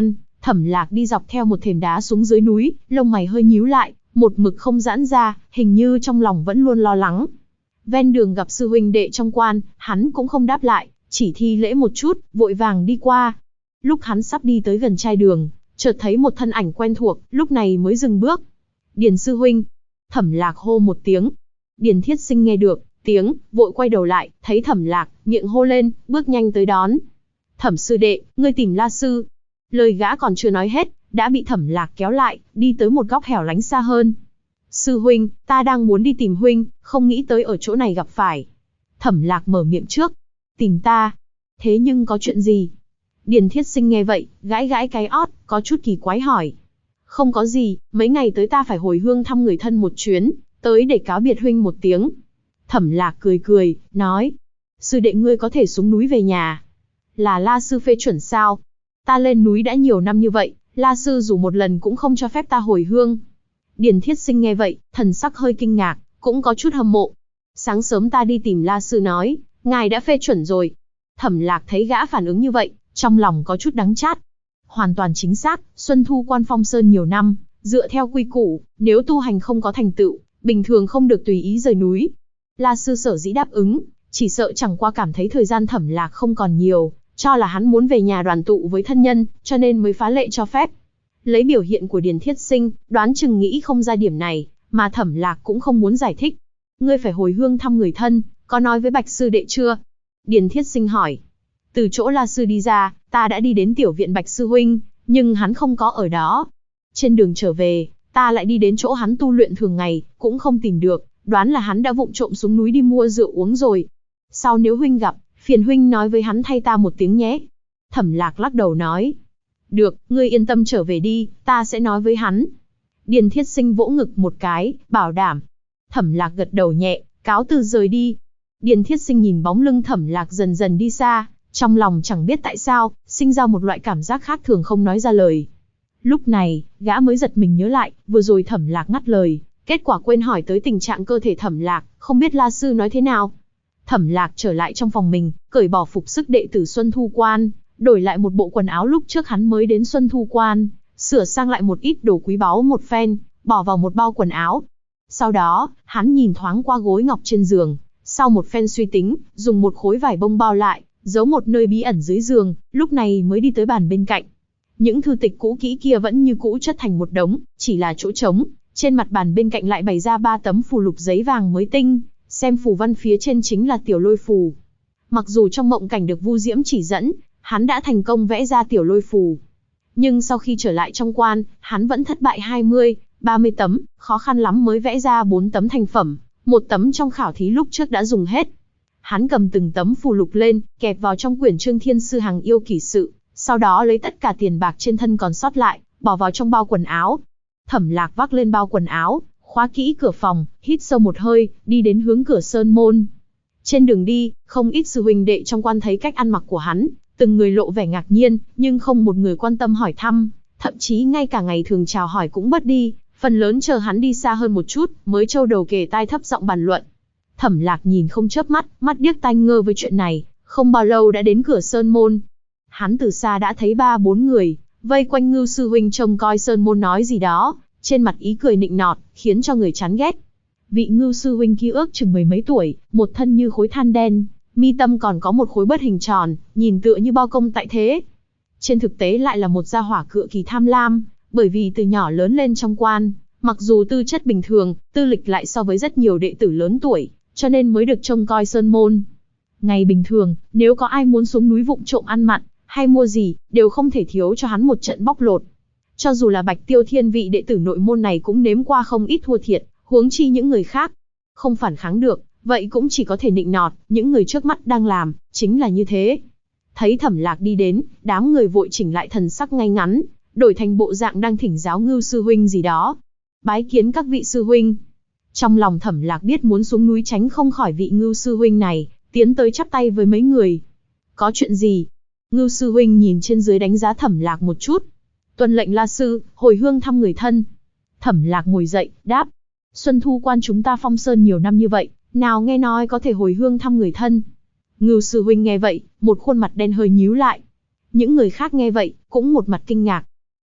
Thẩm Lạc đi dọc theo một thềm đá xuống dưới núi, lông mày hơi nhíu lại, một mực không giãn ra, hình như trong lòng vẫn luôn lo lắng. Ven đường gặp sư huynh đệ trong quan, hắn cũng không đáp lại, chỉ thi lễ một chút, vội vàng đi qua. Lúc hắn sắp đi tới gần trai đường, chợt thấy một thân ảnh quen thuộc, lúc này mới dừng bước. Điền sư huynh. Thẩm Lạc hô một tiếng. Điền Thiết Sinh nghe được tiếng, vội quay đầu lại, thấy Thẩm Lạc, miệng hô lên, bước nhanh tới đón. Thẩm sư đệ, ngươi tìm La sư. Lời gã còn chưa nói hết, đã bị Thẩm Lạc kéo lại, đi tới một góc hẻo lánh xa hơn. Sư huynh, ta đang muốn đi tìm huynh, không nghĩ tới ở chỗ này gặp phải. Thẩm Lạc mở miệng trước. Tìm ta? Thế nhưng có chuyện gì? Điền Thiết Sinh nghe vậy, gãi gãi cái ót, có chút kỳ quái hỏi. Không có gì, mấy ngày tới ta phải hồi hương thăm người thân một chuyến, tới để cáo biệt huynh một tiếng. Thẩm Lạc cười cười, nói. Sư đệ ngươi có thể xuống núi về nhà. Là La sư phê chuẩn sao? Ta lên núi đã nhiều năm như vậy, La sư dù một lần cũng không cho phép ta hồi hương. Điền Thiết Sinh nghe vậy, thần sắc hơi kinh ngạc, cũng có chút hâm mộ. Sáng sớm ta đi tìm La sư nói, ngài đã phê chuẩn rồi. Thẩm Lạc thấy gã phản ứng như vậy, trong lòng có chút đắng chát. Hoàn toàn chính xác, Xuân Thu quan Phong Sơn nhiều năm, dựa theo quy củ, nếu tu hành không có thành tựu, bình thường không được tùy ý rời núi. La sư sở dĩ đáp ứng, chỉ sợ chẳng qua cảm thấy thời gian Thẩm Lạc không còn nhiều, cho là hắn muốn về nhà đoàn tụ với thân nhân, cho nên mới phá lệ cho phép. Lấy biểu hiện của Điền Thiết Sinh, đoán chừng nghĩ không ra điểm này, mà Thẩm Lạc cũng không muốn giải thích. Ngươi phải hồi hương thăm người thân, có nói với Bạch sư đệ chưa? Điền Thiết Sinh hỏi. Từ chỗ La sư đi ra, ta đã đi đến tiểu viện Bạch sư huynh, nhưng hắn không có ở đó. Trên đường trở về, ta lại đi đến chỗ hắn tu luyện thường ngày, cũng không tìm được, đoán là hắn đã vụng trộm xuống núi đi mua rượu uống rồi. Sau nếu huynh gặp, phiền huynh nói với hắn thay ta một tiếng nhé. Thẩm Lạc lắc đầu nói. Được, ngươi yên tâm trở về đi, ta sẽ nói với hắn. Điền Thiết Sinh vỗ ngực một cái, bảo đảm. Thẩm Lạc gật đầu nhẹ, cáo từ rời đi. Điền Thiết Sinh nhìn bóng lưng Thẩm Lạc dần dần đi xa, trong lòng chẳng biết tại sao, sinh ra một loại cảm giác khác thường không nói ra lời. Lúc này, gã mới giật mình nhớ lại, vừa rồi Thẩm Lạc ngắt lời, kết quả quên hỏi tới tình trạng cơ thể Thẩm Lạc, không biết La sư nói thế nào. Thẩm Lạc trở lại trong phòng mình, cởi bỏ phục sức đệ tử Xuân Thu Quan, đổi lại một bộ quần áo lúc trước hắn mới đến Xuân Thu Quan, sửa sang lại một ít đồ quý báu một phen, bỏ vào một bao quần áo. Sau đó, hắn nhìn thoáng qua gối ngọc trên giường, sau một phen suy tính, dùng một khối vải bông bao lại, giấu một nơi bí ẩn dưới giường, lúc này mới đi tới bàn bên cạnh. Những thư tịch cũ kỹ kia vẫn như cũ chất thành một đống, chỉ là chỗ trống, trên mặt bàn bên cạnh lại bày ra 3 tấm phù lục giấy vàng mới tinh, xem phù văn phía trên chính là tiểu lôi phù. Mặc dù trong mộng cảnh được Vu Diễm chỉ dẫn, hắn đã thành công vẽ ra tiểu lôi phù. Nhưng sau khi trở lại trong quan, hắn vẫn thất bại 20, 30 tấm, khó khăn lắm mới vẽ ra 4 tấm thành phẩm, một tấm trong khảo thí lúc trước đã dùng hết. Hắn cầm từng tấm phù lục lên, kẹp vào trong quyển Trương Thiên Sư Hằng Yêu Kỷ Sự, sau đó lấy tất cả tiền bạc trên thân còn sót lại, bỏ vào trong bao quần áo. Thẩm Lạc vác lên bao quần áo, khóa kỹ cửa phòng, hít sâu một hơi, đi đến hướng cửa sơn môn. Trên đường đi, không ít sư huynh đệ trong quan thấy cách ăn mặc của hắn, từng người lộ vẻ ngạc nhiên, nhưng không một người quan tâm hỏi thăm, thậm chí ngay cả ngày thường chào hỏi cũng bớt đi, phần lớn chờ hắn đi xa hơn một chút, mới trâu đầu kề tai thấp giọng bàn luận. Thẩm Lạc nhìn không chớp mắt, mắt điếc tai ngơ với chuyện này, không bao lâu đã đến cửa sơn môn. Hắn từ xa đã thấy 3-4 người, vây quanh Ngưu sư huynh trông coi sơn môn nói gì đó, trên mặt ý cười nịnh nọt, khiến cho người chán ghét. Vị Ngưu sư huynh kia ước chừng 10 mấy tuổi, một thân như khối than đen, mi tâm còn có một khối bớt hình tròn, nhìn tựa như bao công tại thế. Trên thực tế lại là một gia hỏa cựa kỳ tham lam, bởi vì từ nhỏ lớn lên trong quan, mặc dù tư chất bình thường, tư lịch lại so với rất nhiều đệ tử lớn tuổi, cho nên mới được trông coi sơn môn. Ngày bình thường, nếu có ai muốn xuống núi vụng trộm ăn mặn, hay mua gì, đều không thể thiếu cho hắn một trận bóc lột. Cho dù là Bạch Tiêu Thiên vị đệ tử nội môn này cũng nếm qua không ít thua thiệt, huống chi những người khác. Không phản kháng được, vậy cũng chỉ có thể nịnh nọt, những người trước mắt đang làm, chính là như thế. Thấy Thẩm Lạc đi đến, đám người vội chỉnh lại thần sắc ngay ngắn, đổi thành bộ dạng đang thỉnh giáo Ngưu sư huynh gì đó. Bái kiến các vị sư huynh. Trong lòng Thẩm Lạc biết muốn xuống núi tránh không khỏi vị Ngưu sư huynh này, tiến tới chắp tay với mấy người. Có chuyện gì? Ngưu sư huynh nhìn trên dưới đánh giá Thẩm Lạc một chút. Tuân lệnh La sư, hồi hương thăm người thân. Thẩm Lạc ngồi dậy, đáp. Xuân Thu quan chúng ta Phong Sơn nhiều năm như vậy, nào nghe nói có thể hồi hương thăm người thân. Ngưu sư huynh nghe vậy, một khuôn mặt đen hơi nhíu lại. Những người khác nghe vậy, cũng một mặt kinh ngạc.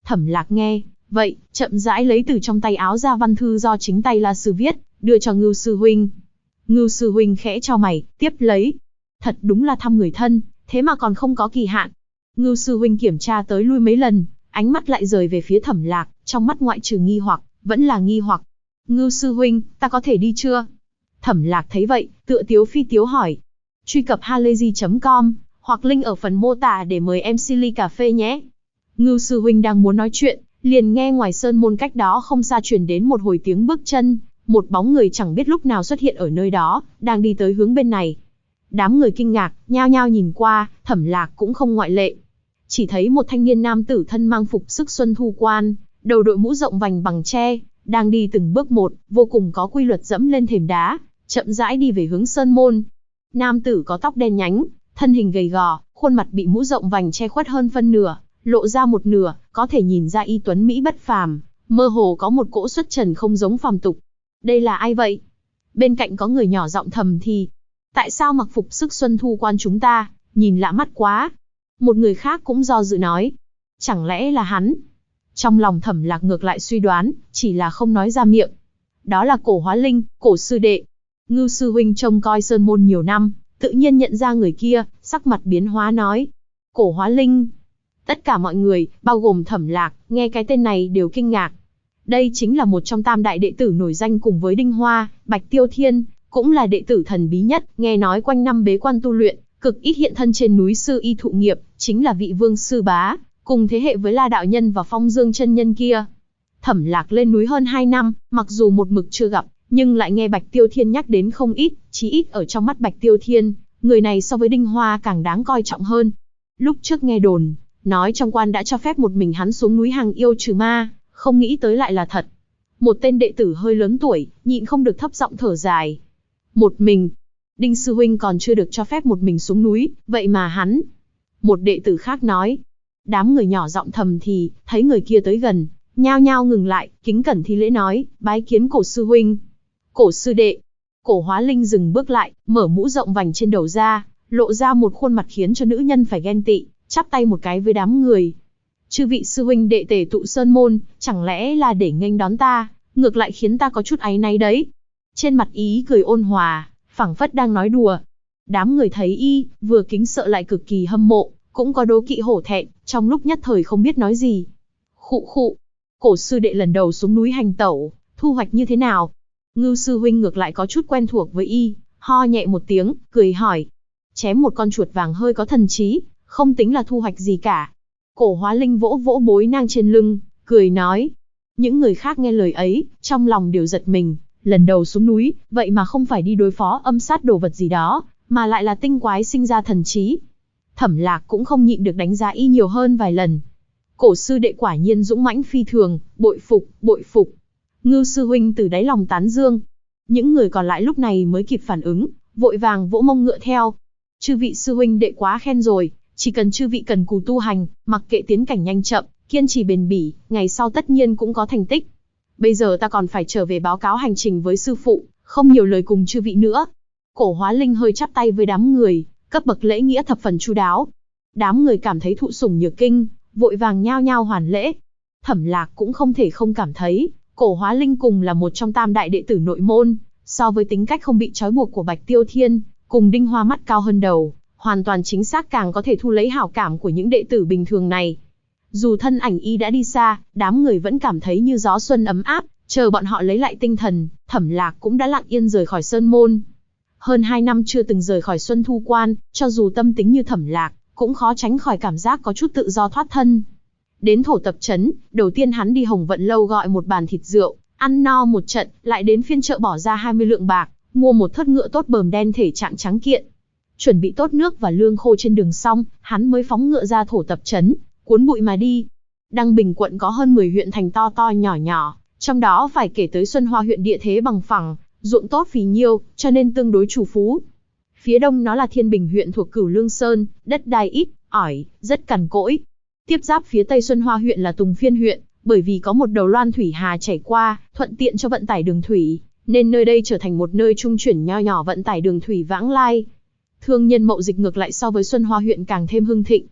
Thẩm Lạc nghe vậy, chậm rãi lấy từ trong tay áo ra văn thư do chính tay La Sư viết, đưa cho Ngưu sư huynh. Ngưu sư huynh khẽ chau mày, tiếp lấy. Thật đúng là thăm người thân, thế mà còn không có kỳ hạn. Ngưu sư huynh kiểm tra tới lui mấy lần, ánh mắt lại rời về phía Thẩm Lạc, trong mắt ngoại trừ nghi hoặc, vẫn là nghi hoặc. Ngưu sư huynh, ta có thể đi chưa? Thẩm Lạc thấy vậy, tựa tiếu phi tiếu hỏi. Truy cập halayzi.com, hoặc link ở phần mô tả để mời em ly cà phê nhé. Ngưu sư huynh đang muốn nói chuyện, liền nghe ngoài sơn môn cách đó không xa truyền đến một hồi tiếng bước chân, một bóng người chẳng biết lúc nào xuất hiện ở nơi đó, đang đi tới hướng bên này. Đám người kinh ngạc, nhao nhao nhìn qua, Thẩm Lạc cũng không ngoại lệ. Chỉ thấy một thanh niên nam tử thân mang phục sức xuân thu quan, đầu đội mũ rộng vành bằng tre, đang đi từng bước một, vô cùng có quy luật dẫm lên thềm đá, chậm rãi đi về hướng sơn môn. Nam tử có tóc đen nhánh, thân hình gầy gò, khuôn mặt bị mũ rộng vành che khuất hơn phân nửa, lộ ra một nửa, có thể nhìn ra y tuấn mỹ bất phàm, mơ hồ có một cỗ xuất trần không giống phàm tục. Đây là ai vậy? Bên cạnh có người nhỏ giọng thầm thì. Tại sao mặc phục sức xuân thu quan chúng ta, nhìn lạ mắt quá. Một người khác cũng do dự nói. Chẳng lẽ là hắn? Trong lòng Thẩm Lạc ngược lại suy đoán, chỉ là không nói ra miệng. Đó là Cổ Hóa Linh, Cổ sư đệ. Ngưu sư huynh trông coi sơn môn nhiều năm, tự nhiên nhận ra người kia, sắc mặt biến hóa nói. Cổ Hóa Linh. Tất cả mọi người, bao gồm Thẩm Lạc, nghe cái tên này đều kinh ngạc. Đây chính là một trong tam đại đệ tử nổi danh cùng với Đinh Hoa, Bạch Tiêu Thiên, cũng là đệ tử thần bí nhất, nghe nói quanh năm bế quan tu luyện, cực ít hiện thân trên núi Sư Y thụ nghiệp, chính là vị Vương sư bá, cùng thế hệ với La đạo nhân và Phong Dương chân nhân kia. Thẩm Lạc lên núi hơn 2 năm, mặc dù một mực chưa gặp, nhưng lại nghe Bạch Tiêu Thiên nhắc đến không ít, chí ít ở trong mắt Bạch Tiêu Thiên, người này so với Đinh Hoa càng đáng coi trọng hơn. Lúc trước nghe đồn, nói trong quan đã cho phép một mình hắn xuống núi hàng yêu trừ ma, không nghĩ tới lại là thật. Một tên đệ tử hơi lớn tuổi, nhịn không được thấp giọng thở dài. Một mình, Đinh sư huynh còn chưa được cho phép một mình xuống núi, vậy mà hắn. Một đệ tử khác nói. Đám người nhỏ giọng thầm thì, thấy người kia tới gần, nhao nhao ngừng lại, kính cẩn thi lễ nói, bái kiến Cổ sư huynh. Cổ sư đệ. Cổ Hóa Linh dừng bước lại, mở mũ rộng vành trên đầu ra, lộ ra một khuôn mặt khiến cho nữ nhân phải ghen tị, chắp tay một cái với đám người. Chư vị sư huynh đệ tề tụ sơn môn, chẳng lẽ là để nghênh đón ta, ngược lại khiến ta có chút áy náy đấy. Trên mặt ý cười ôn hòa, phảng phất đang nói đùa. Đám người thấy y, vừa kính sợ lại cực kỳ hâm mộ, cũng có đố kỵ hổ thẹn, trong lúc nhất thời không biết nói gì. Khụ khụ, Cổ sư đệ lần đầu xuống núi hành tẩu, thu hoạch như thế nào? Ngưu sư huynh ngược lại có chút quen thuộc với y, ho nhẹ một tiếng, cười hỏi. Chém một con chuột vàng hơi có thần trí, không tính là thu hoạch gì cả. Cổ Hóa Linh vỗ vỗ bối nang trên lưng, cười nói. Những người khác nghe lời ấy, trong lòng đều giật mình, lần đầu xuống núi, vậy mà không phải đi đối phó âm sát đồ vật gì đó, mà lại là tinh quái sinh ra thần trí. Thẩm Lạc cũng không nhịn được đánh giá y nhiều hơn vài lần. Cổ sư đệ quả nhiên dũng mãnh phi thường, bội phục, bội phục. Ngưu sư huynh từ đáy lòng tán dương. Những người còn lại lúc này mới kịp phản ứng, vội vàng vỗ mông ngựa theo. Chư vị sư huynh đệ quá khen rồi, chỉ cần chư vị cần cù tu hành, mặc kệ tiến cảnh nhanh chậm, kiên trì bền bỉ, ngày sau tất nhiên cũng có thành tích. Bây giờ ta còn phải trở về báo cáo hành trình với sư phụ, không nhiều lời cùng chư vị nữa. Cổ Hóa Linh hơi chắp tay với đám người, cấp bậc lễ nghĩa thập phần chu đáo. Đám người cảm thấy thụ sủng nhược kinh, vội vàng nhao nhao hoàn lễ. Thẩm Lạc cũng không thể không cảm thấy, Cổ Hóa Linh cùng là một trong tam đại đệ tử nội môn, so với tính cách không bị trói buộc của Bạch Tiêu Thiên, cùng Đinh Hoa mắt cao hơn đầu, hoàn toàn chính xác càng có thể thu lấy hảo cảm của những đệ tử bình thường này. Dù thân ảnh y đã đi xa, đám người vẫn cảm thấy như gió xuân ấm áp, chờ bọn họ lấy lại tinh thần, Thẩm Lạc cũng đã lặng yên rời khỏi sơn môn. Hơn 2 năm chưa từng rời khỏi Xuân Thu Quan, cho dù tâm tính như Thẩm Lạc, cũng khó tránh khỏi cảm giác có chút tự do thoát thân. Đến thổ tập trấn, đầu tiên hắn đi Hồng Vận Lâu gọi một bàn thịt rượu, ăn no một trận, lại đến phiên chợ bỏ ra 20 lượng bạc, mua một thớt ngựa tốt bờm đen thể trạng trắng kiện. Chuẩn bị tốt nước và lương khô trên đường xong, hắn mới phóng ngựa ra thổ tập trấn, cuốn bụi mà đi. Đăng Bình quận có hơn 10 huyện thành to to nhỏ nhỏ, trong đó phải kể tới Xuân Hoa huyện địa thế bằng phẳng, ruộng tốt phì nhiêu, cho nên tương đối trù phú. Phía đông nó là Thiên Bình huyện thuộc Cửu Lương Sơn, đất đai ít, ỏi, rất cằn cỗi. Tiếp giáp phía tây Xuân Hoa huyện là Tùng Phiên huyện, bởi vì có một đầu loan thủy hà chảy qua, thuận tiện cho vận tải đường thủy, nên nơi đây trở thành một nơi trung chuyển nho nhỏ vận tải đường thủy vãng lai. Thương nhân mậu dịch ngược lại so với Xuân Hoa huyện càng thêm hưng thịnh.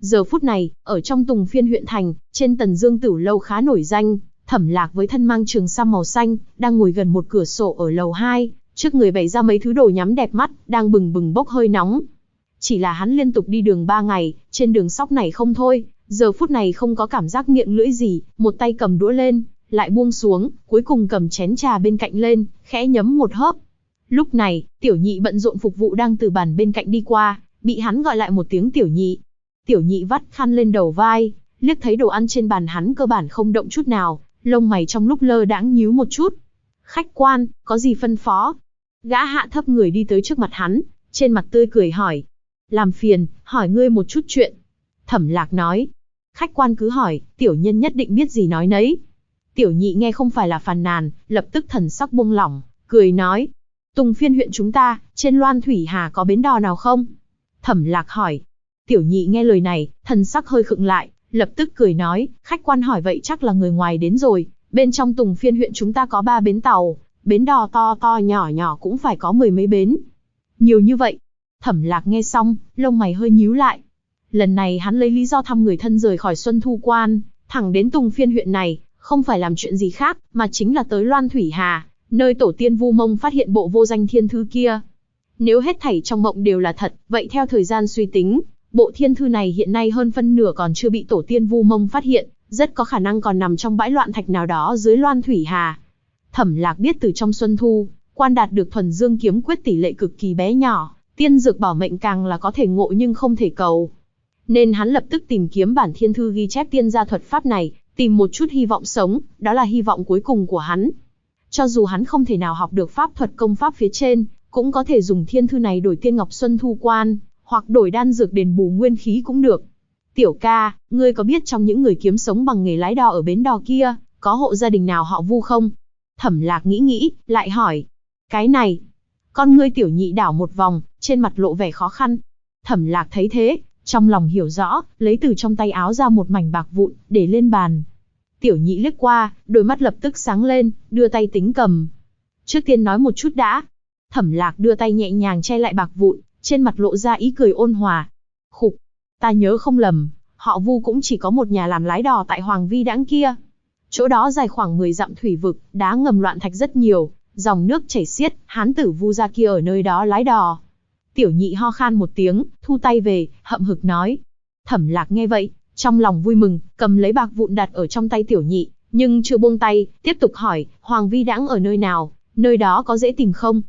Giờ phút này, ở trong Tùng Phiên huyện thành, trên Tần Dương Tửu lâu khá nổi danh, Thẩm Lạc với thân mang trường sam màu xanh, đang ngồi gần một cửa sổ ở lầu 2, trước người bày ra mấy thứ đồ nhắm đẹp mắt, đang bừng bừng bốc hơi nóng. Chỉ là hắn liên tục đi đường 3 ngày, trên đường sóc này không thôi, giờ phút này không có cảm giác miệng lưỡi gì, một tay cầm đũa lên, lại buông xuống, cuối cùng cầm chén trà bên cạnh lên, khẽ nhấm một hớp. Lúc này, Tiểu Nhị bận rộn phục vụ đang từ bàn bên cạnh đi qua, bị hắn gọi lại một tiếng Tiểu Nhị. Tiểu Nhị vắt khăn lên đầu vai, liếc thấy đồ ăn trên bàn hắn cơ bản không động chút nào, lông mày trong lúc lơ đãng nhíu một chút. Khách quan, có gì phân phó? Gã hạ thấp người đi tới trước mặt hắn, trên mặt tươi cười hỏi. Làm phiền, hỏi ngươi một chút chuyện. Thẩm Lạc nói. Khách quan cứ hỏi, tiểu nhân nhất định biết gì nói nấy. Tiểu Nhị nghe không phải là phàn nàn, lập tức thần sắc buông lỏng, cười nói. Tùng Phiên huyện chúng ta, trên Loan Thủy Hà có bến đò nào không? Thẩm Lạc hỏi. Tiểu Nhị nghe lời này, thần sắc hơi khựng lại, lập tức cười nói, khách quan hỏi vậy chắc là người ngoài đến rồi, bên trong Tùng Phiên huyện chúng ta có 3 bến tàu, bến đò to to nhỏ nhỏ cũng phải có 10 mấy bến. Nhiều như vậy. Thẩm Lạc nghe xong, lông mày hơi nhíu lại. Lần này hắn lấy lý do thăm người thân rời khỏi Xuân Thu Quan, thẳng đến Tùng Phiên huyện này, không phải làm chuyện gì khác, mà chính là tới Loan Thủy Hà, nơi tổ tiên Vu Mông phát hiện bộ vô danh thiên thư kia. Nếu hết thảy trong mộng đều là thật, vậy theo thời gian suy tính, bộ thiên thư này hiện nay hơn phân nửa còn chưa bị tổ tiên Vu Mông phát hiện, rất có khả năng còn nằm trong bãi loạn thạch nào đó dưới Loan Thủy Hà. Thẩm Lạc biết từ trong Xuân Thu Quan đạt được thuần dương kiếm quyết tỷ lệ cực kỳ bé nhỏ, tiên dược bảo mệnh càng là có thể ngộ nhưng không thể cầu. Nên hắn lập tức tìm kiếm bản thiên thư ghi chép tiên gia thuật pháp này, tìm một chút hy vọng sống, đó là hy vọng cuối cùng của hắn. Cho dù hắn không thể nào học được pháp thuật công pháp phía trên, cũng có thể dùng thiên thư này đổi tiên ngọc Xuân Thu Quan, hoặc đổi đan dược đền bù nguyên khí cũng được. Tiểu ca, ngươi có biết trong những người kiếm sống bằng nghề lái đò ở bến đò kia, có hộ gia đình nào họ Vu không? Thẩm Lạc nghĩ, lại hỏi. Cái này, con ngươi Tiểu Nhị đảo một vòng, trên mặt lộ vẻ khó khăn. Thẩm Lạc thấy thế, trong lòng hiểu rõ, lấy từ trong tay áo ra một mảnh bạc vụn, để lên bàn. Tiểu Nhị liếc qua, đôi mắt lập tức sáng lên, đưa tay tính cầm. Trước tiên nói một chút đã. Thẩm Lạc đưa tay nhẹ nhàng che lại bạc vụn, trên mặt lộ ra ý cười ôn hòa. Khục, ta nhớ không lầm, họ Vu cũng chỉ có một nhà làm lái đò tại Hoàng Vi Đãng kia. Chỗ đó dài khoảng 10 dặm thủy vực, đá ngầm loạn thạch rất nhiều, dòng nước chảy xiết, hán tử Vu gia kia ở nơi đó lái đò. Tiểu Nhị ho khan một tiếng, thu tay về, hậm hực nói. Thẩm Lạc nghe vậy, trong lòng vui mừng, cầm lấy bạc vụn đặt ở trong tay Tiểu Nhị, nhưng chưa buông tay, tiếp tục hỏi, Hoàng Vi Đãng ở nơi nào, nơi đó có dễ tìm không?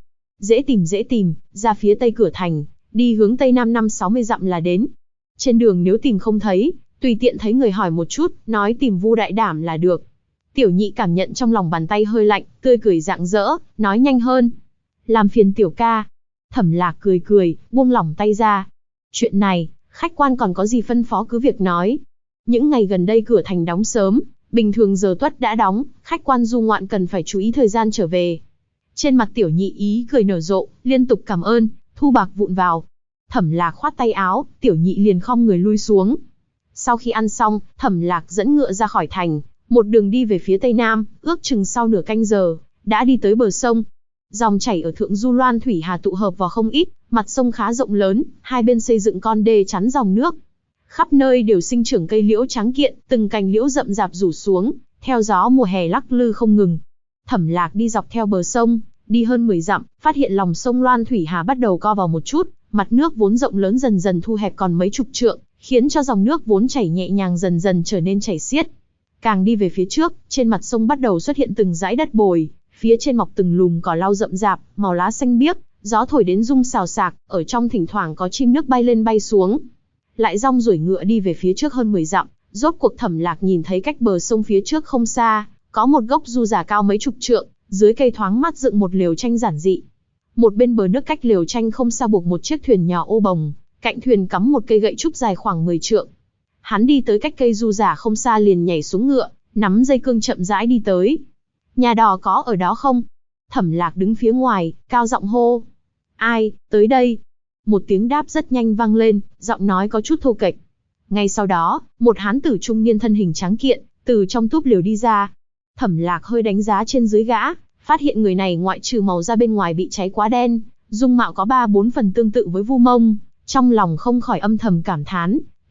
Dễ tìm, ra phía tây cửa thành, đi hướng tây nam 50-60 dặm là đến. Trên đường nếu tìm không thấy, tùy tiện thấy người hỏi một chút, nói tìm Vu Đại Đảm là được. Tiểu Nhị cảm nhận trong lòng bàn tay hơi lạnh, tươi cười rạng rỡ, nói nhanh hơn. Làm phiền tiểu ca. Thẩm Lạc cười, buông lỏng tay ra. Chuyện này, khách quan còn có gì phân phó cứ việc nói. Những ngày gần đây cửa thành đóng sớm, bình thường giờ tuất đã đóng, khách quan du ngoạn cần phải chú ý thời gian trở về. Trên mặt Tiểu Nhị ý cười nở rộ, liên tục cảm ơn, thu bạc vụn vào. Thẩm Lạc khoát tay áo, Tiểu Nhị liền khom người lui xuống. Sau khi ăn xong, Thẩm Lạc dẫn ngựa ra khỏi thành, một đường đi về phía tây nam, ước chừng sau nửa canh giờ, đã đi tới bờ sông. Dòng chảy ở thượng du Loan Thủy Hà tụ hợp vào không ít, mặt sông khá rộng lớn, hai bên xây dựng con đê chắn dòng nước. Khắp nơi đều sinh trưởng cây liễu trắng kiện, từng cành liễu rậm rạp rủ xuống, theo gió mùa hè lắc lư không ngừng. Thẩm Lạc đi dọc theo bờ sông, đi hơn 10 dặm, phát hiện lòng sông Loan Thủy Hà bắt đầu co vào một chút, mặt nước vốn rộng lớn dần dần thu hẹp còn mấy chục trượng, khiến cho dòng nước vốn chảy nhẹ nhàng dần dần trở nên chảy xiết. Càng đi về phía trước, trên mặt sông bắt đầu xuất hiện từng dãy đất bồi, phía trên mọc từng lùm cỏ lau rậm rạp, màu lá xanh biếc, gió thổi đến rung xào xạc, ở trong thỉnh thoảng có chim nước bay lên bay xuống. Lại rong ruổi ngựa đi về phía trước hơn 10 dặm, rốt cuộc Thẩm Lạc nhìn thấy cách bờ sông phía trước không xa, có một gốc du giả cao mấy chục trượng, dưới cây thoáng mát dựng một lều tranh giản dị. Một bên bờ nước cách lều tranh không xa buộc một chiếc thuyền nhỏ ô bồng, cạnh thuyền cắm một cây gậy trúc dài khoảng 10 trượng. Hắn đi tới cách cây du giả không xa liền nhảy xuống ngựa, nắm dây cương chậm rãi đi tới. Nhà đò có ở đó không? Thẩm Lạc đứng phía ngoài, cao giọng hô. Ai, tới đây? Một tiếng đáp rất nhanh vang lên, giọng nói có chút thô kệch. Ngay sau đó, một hán tử trung niên thân hình tráng kiện, từ trong túp lều đi ra. Thẩm Lạc hơi đánh giá trên dưới gã, phát hiện người này ngoại trừ màu da bên ngoài bị cháy quá đen, dung mạo có 3-4 phần tương tự với Vu Mông, trong lòng không khỏi âm thầm cảm thán,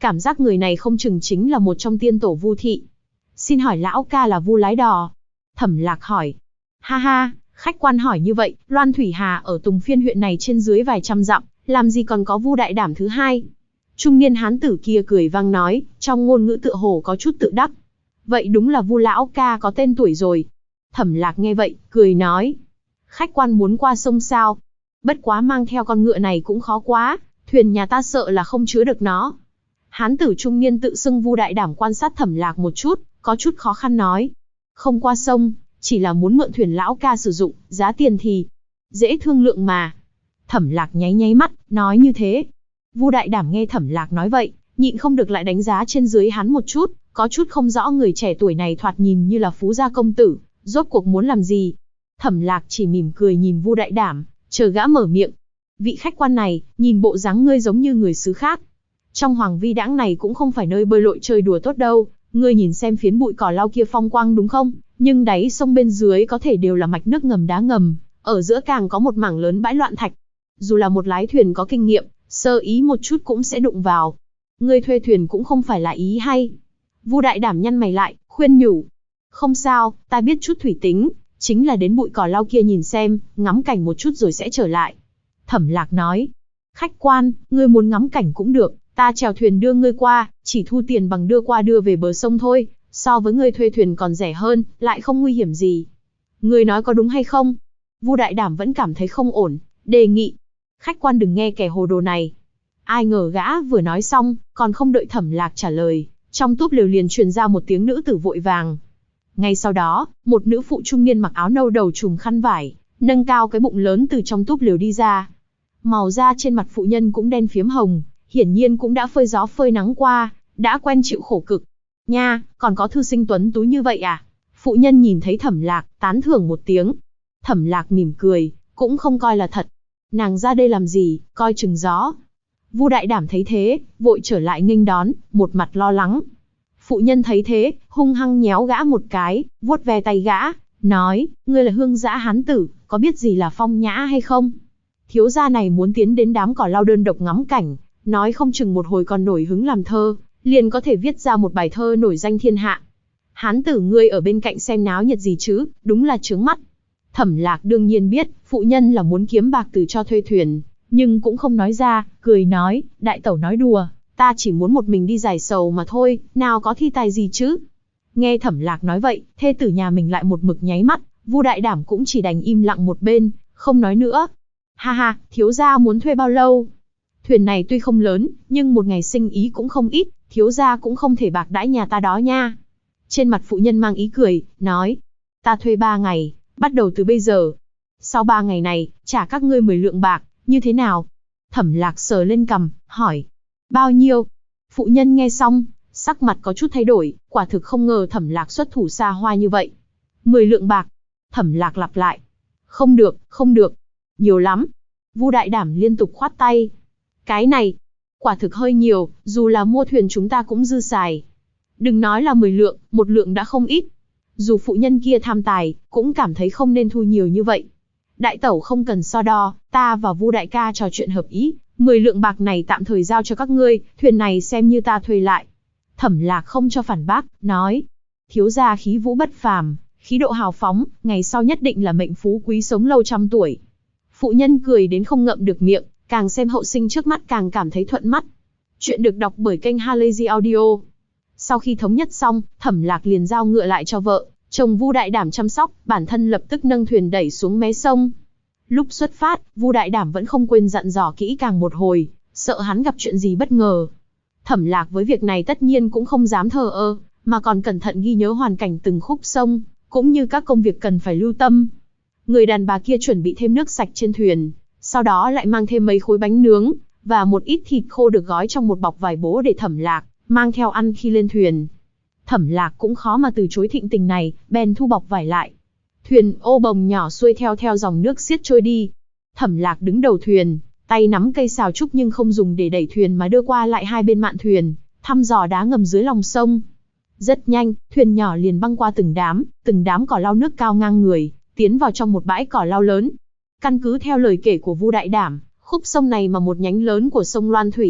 cảm giác người này không chừng chính là một trong tiên tổ Vu thị. Xin hỏi lão ca là Vu lái đò? Thẩm Lạc hỏi. Ha ha, khách quan hỏi như vậy, Loan Thủy Hà ở Tùng Phiên huyện này trên dưới vài trăm dặm, làm gì còn có Vu đại đảm thứ hai? Trung niên hán tử kia cười vang nói, trong ngôn ngữ tựa hồ có chút tự đắc. Vậy đúng là Vu lão ca có tên tuổi rồi. Thẩm Lạc nghe vậy, cười nói. Khách quan muốn qua sông sao? Bất quá mang theo con ngựa này cũng khó quá, thuyền nhà ta sợ là không chứa được nó. Hán tử trung niên tự xưng Vu đại đảm quan sát Thẩm Lạc một chút, có chút khó khăn nói. Không qua sông, chỉ là muốn mượn thuyền lão ca sử dụng, giá tiền thì dễ thương lượng mà. Thẩm Lạc nháy nháy mắt, nói như thế. Vu đại đảm nghe Thẩm Lạc nói vậy, nhịn không được lại đánh giá trên dưới hắn một chút, có chút không rõ người trẻ tuổi này thoạt nhìn như là phú gia công tử, rốt cuộc muốn làm gì. Thẩm Lạc chỉ mỉm cười nhìn Vu đại đảm, chờ gã mở miệng. Vị khách quan này, nhìn bộ dáng ngươi giống như người xứ khác. Trong Hoàng Vi Đãng này cũng không phải nơi bơi lội chơi đùa tốt đâu, ngươi nhìn xem phiến bụi cỏ lau kia phong quang đúng không? Nhưng đáy sông bên dưới có thể đều là mạch nước ngầm đá ngầm, ở giữa càng có một mảng lớn bãi loạn thạch. Dù là một lái thuyền có kinh nghiệm, sơ ý một chút cũng sẽ đụng vào. Ngươi thuê thuyền cũng không phải là ý hay. Vu đại đảm nhăn mày lại, khuyên nhủ. Không sao, ta biết chút thủy tính, chính là đến bụi cỏ lau kia nhìn xem, ngắm cảnh một chút rồi sẽ trở lại. Thẩm Lạc nói. Khách quan, ngươi muốn ngắm cảnh cũng được, ta chèo thuyền đưa ngươi qua, chỉ thu tiền bằng đưa qua đưa về bờ sông thôi, so với ngươi thuê thuyền còn rẻ hơn, lại không nguy hiểm gì. Ngươi nói có đúng hay không? Vu đại đảm vẫn cảm thấy không ổn, đề nghị. Khách quan đừng nghe kẻ hồ đồ này. Ai ngờ gã vừa nói xong, còn không đợi Thẩm Lạc trả lời, trong túp lều liền truyền ra một tiếng nữ tử vội vàng. Ngay sau đó, một nữ phụ trung niên mặc áo nâu đầu trùm khăn vải, nâng cao cái bụng lớn từ trong túp lều đi ra. Màu da trên mặt phụ nhân cũng đen phiếm hồng, hiển nhiên cũng đã phơi gió phơi nắng qua, đã quen chịu khổ cực. Nha, còn có thư sinh tuấn tú như vậy à? Phụ nhân nhìn thấy Thẩm Lạc, tán thưởng một tiếng. Thẩm Lạc mỉm cười, cũng không coi là thật. Nàng ra đây làm gì, coi chừng gió. Vu đại đảm thấy thế, vội trở lại nghênh đón, một mặt lo lắng. Phụ nhân thấy thế, hung hăng nhéo gã một cái, vuốt ve tay gã, nói, ngươi là hương dã hán tử, có biết gì là phong nhã hay không? Thiếu gia này muốn tiến đến đám cỏ lau đơn độc ngắm cảnh, nói không chừng một hồi còn nổi hứng làm thơ, liền có thể viết ra một bài thơ nổi danh thiên hạ. Hán tử ngươi ở bên cạnh xem náo nhiệt gì chứ, đúng là chướng mắt. Thẩm Lạc đương nhiên biết, phụ nhân là muốn kiếm bạc từ cho thuê thuyền, nhưng cũng không nói ra, cười nói, đại tẩu nói đùa, ta chỉ muốn một mình đi giải sầu mà thôi, nào có thi tài gì chứ. Nghe Thẩm Lạc nói vậy, thê tử nhà mình lại một mực nháy mắt, Vu đại đảm cũng chỉ đành im lặng một bên, không nói nữa. Ha ha, thiếu gia muốn thuê bao lâu? Thuyền này tuy không lớn, nhưng một ngày sinh ý cũng không ít, thiếu gia cũng không thể bạc đãi nhà ta đó nha. Trên mặt phụ nhân mang ý cười, nói, ta thuê 3 ngày, bắt đầu từ bây giờ. Sau 3 ngày này, trả các ngươi 10 lượng bạc, như thế nào? Thẩm Lạc sờ lên cằm, hỏi, bao nhiêu? Phụ nhân nghe xong, sắc mặt có chút thay đổi, quả thực không ngờ Thẩm Lạc xuất thủ xa hoa như vậy. 10 lượng bạc. Thẩm Lạc lặp lại. Không được, không được. Nhiều lắm. Vu đại đảm liên tục khoát tay. Cái này, quả thực hơi nhiều, dù là mua thuyền chúng ta cũng dư xài. Đừng nói là 10 lượng, 1 lượng đã không ít. Dù phụ nhân kia tham tài, cũng cảm thấy không nên thu nhiều như vậy. Đại tẩu không cần so đo, ta và Vu đại ca trò chuyện hợp ý, 10 lượng bạc này tạm thời giao cho các ngươi, thuyền này xem như ta thuê lại. Thẩm Lạc không cho phản bác, nói, thiếu gia khí vũ bất phàm, khí độ hào phóng, ngày sau nhất định là mệnh phú quý sống lâu trăm tuổi. Phụ nhân cười đến không ngậm được miệng, càng xem hậu sinh trước mắt càng cảm thấy thuận mắt. Chuyện được đọc bởi kênh Halazy Audio. Sau khi thống nhất xong, Thẩm Lạc liền giao ngựa lại cho vợ, chồng Vu đại đảm chăm sóc, bản thân lập tức nâng thuyền đẩy xuống mé sông. Lúc xuất phát, Vu đại đảm vẫn không quên dặn dò kỹ càng một hồi, sợ hắn gặp chuyện gì bất ngờ. Thẩm Lạc với việc này tất nhiên cũng không dám thờ ơ, mà còn cẩn thận ghi nhớ hoàn cảnh từng khúc sông, cũng như các công việc cần phải lưu tâm. Người đàn bà kia chuẩn bị thêm nước sạch trên thuyền, sau đó lại mang thêm mấy khối bánh nướng, và một ít thịt khô được gói trong một bọc vải bố để Thẩm Lạc mang theo ăn khi lên thuyền. Thẩm Lạc cũng khó mà từ chối thịnh tình này, bèn thu bọc vải lại. Thuyền ô bồng nhỏ xuôi theo dòng nước xiết trôi đi. Thẩm Lạc đứng đầu thuyền, tay nắm cây sào trúc nhưng không dùng để đẩy thuyền mà đưa qua lại hai bên mạn thuyền, thăm dò đá ngầm dưới lòng sông. Rất nhanh, thuyền nhỏ liền băng qua từng đám cỏ lau nước cao ngang người, tiến vào trong một bãi cỏ lau lớn. Căn cứ theo lời kể của Vu đại đảm, khúc sông này mà một nhánh lớn của sông Loan Thủy,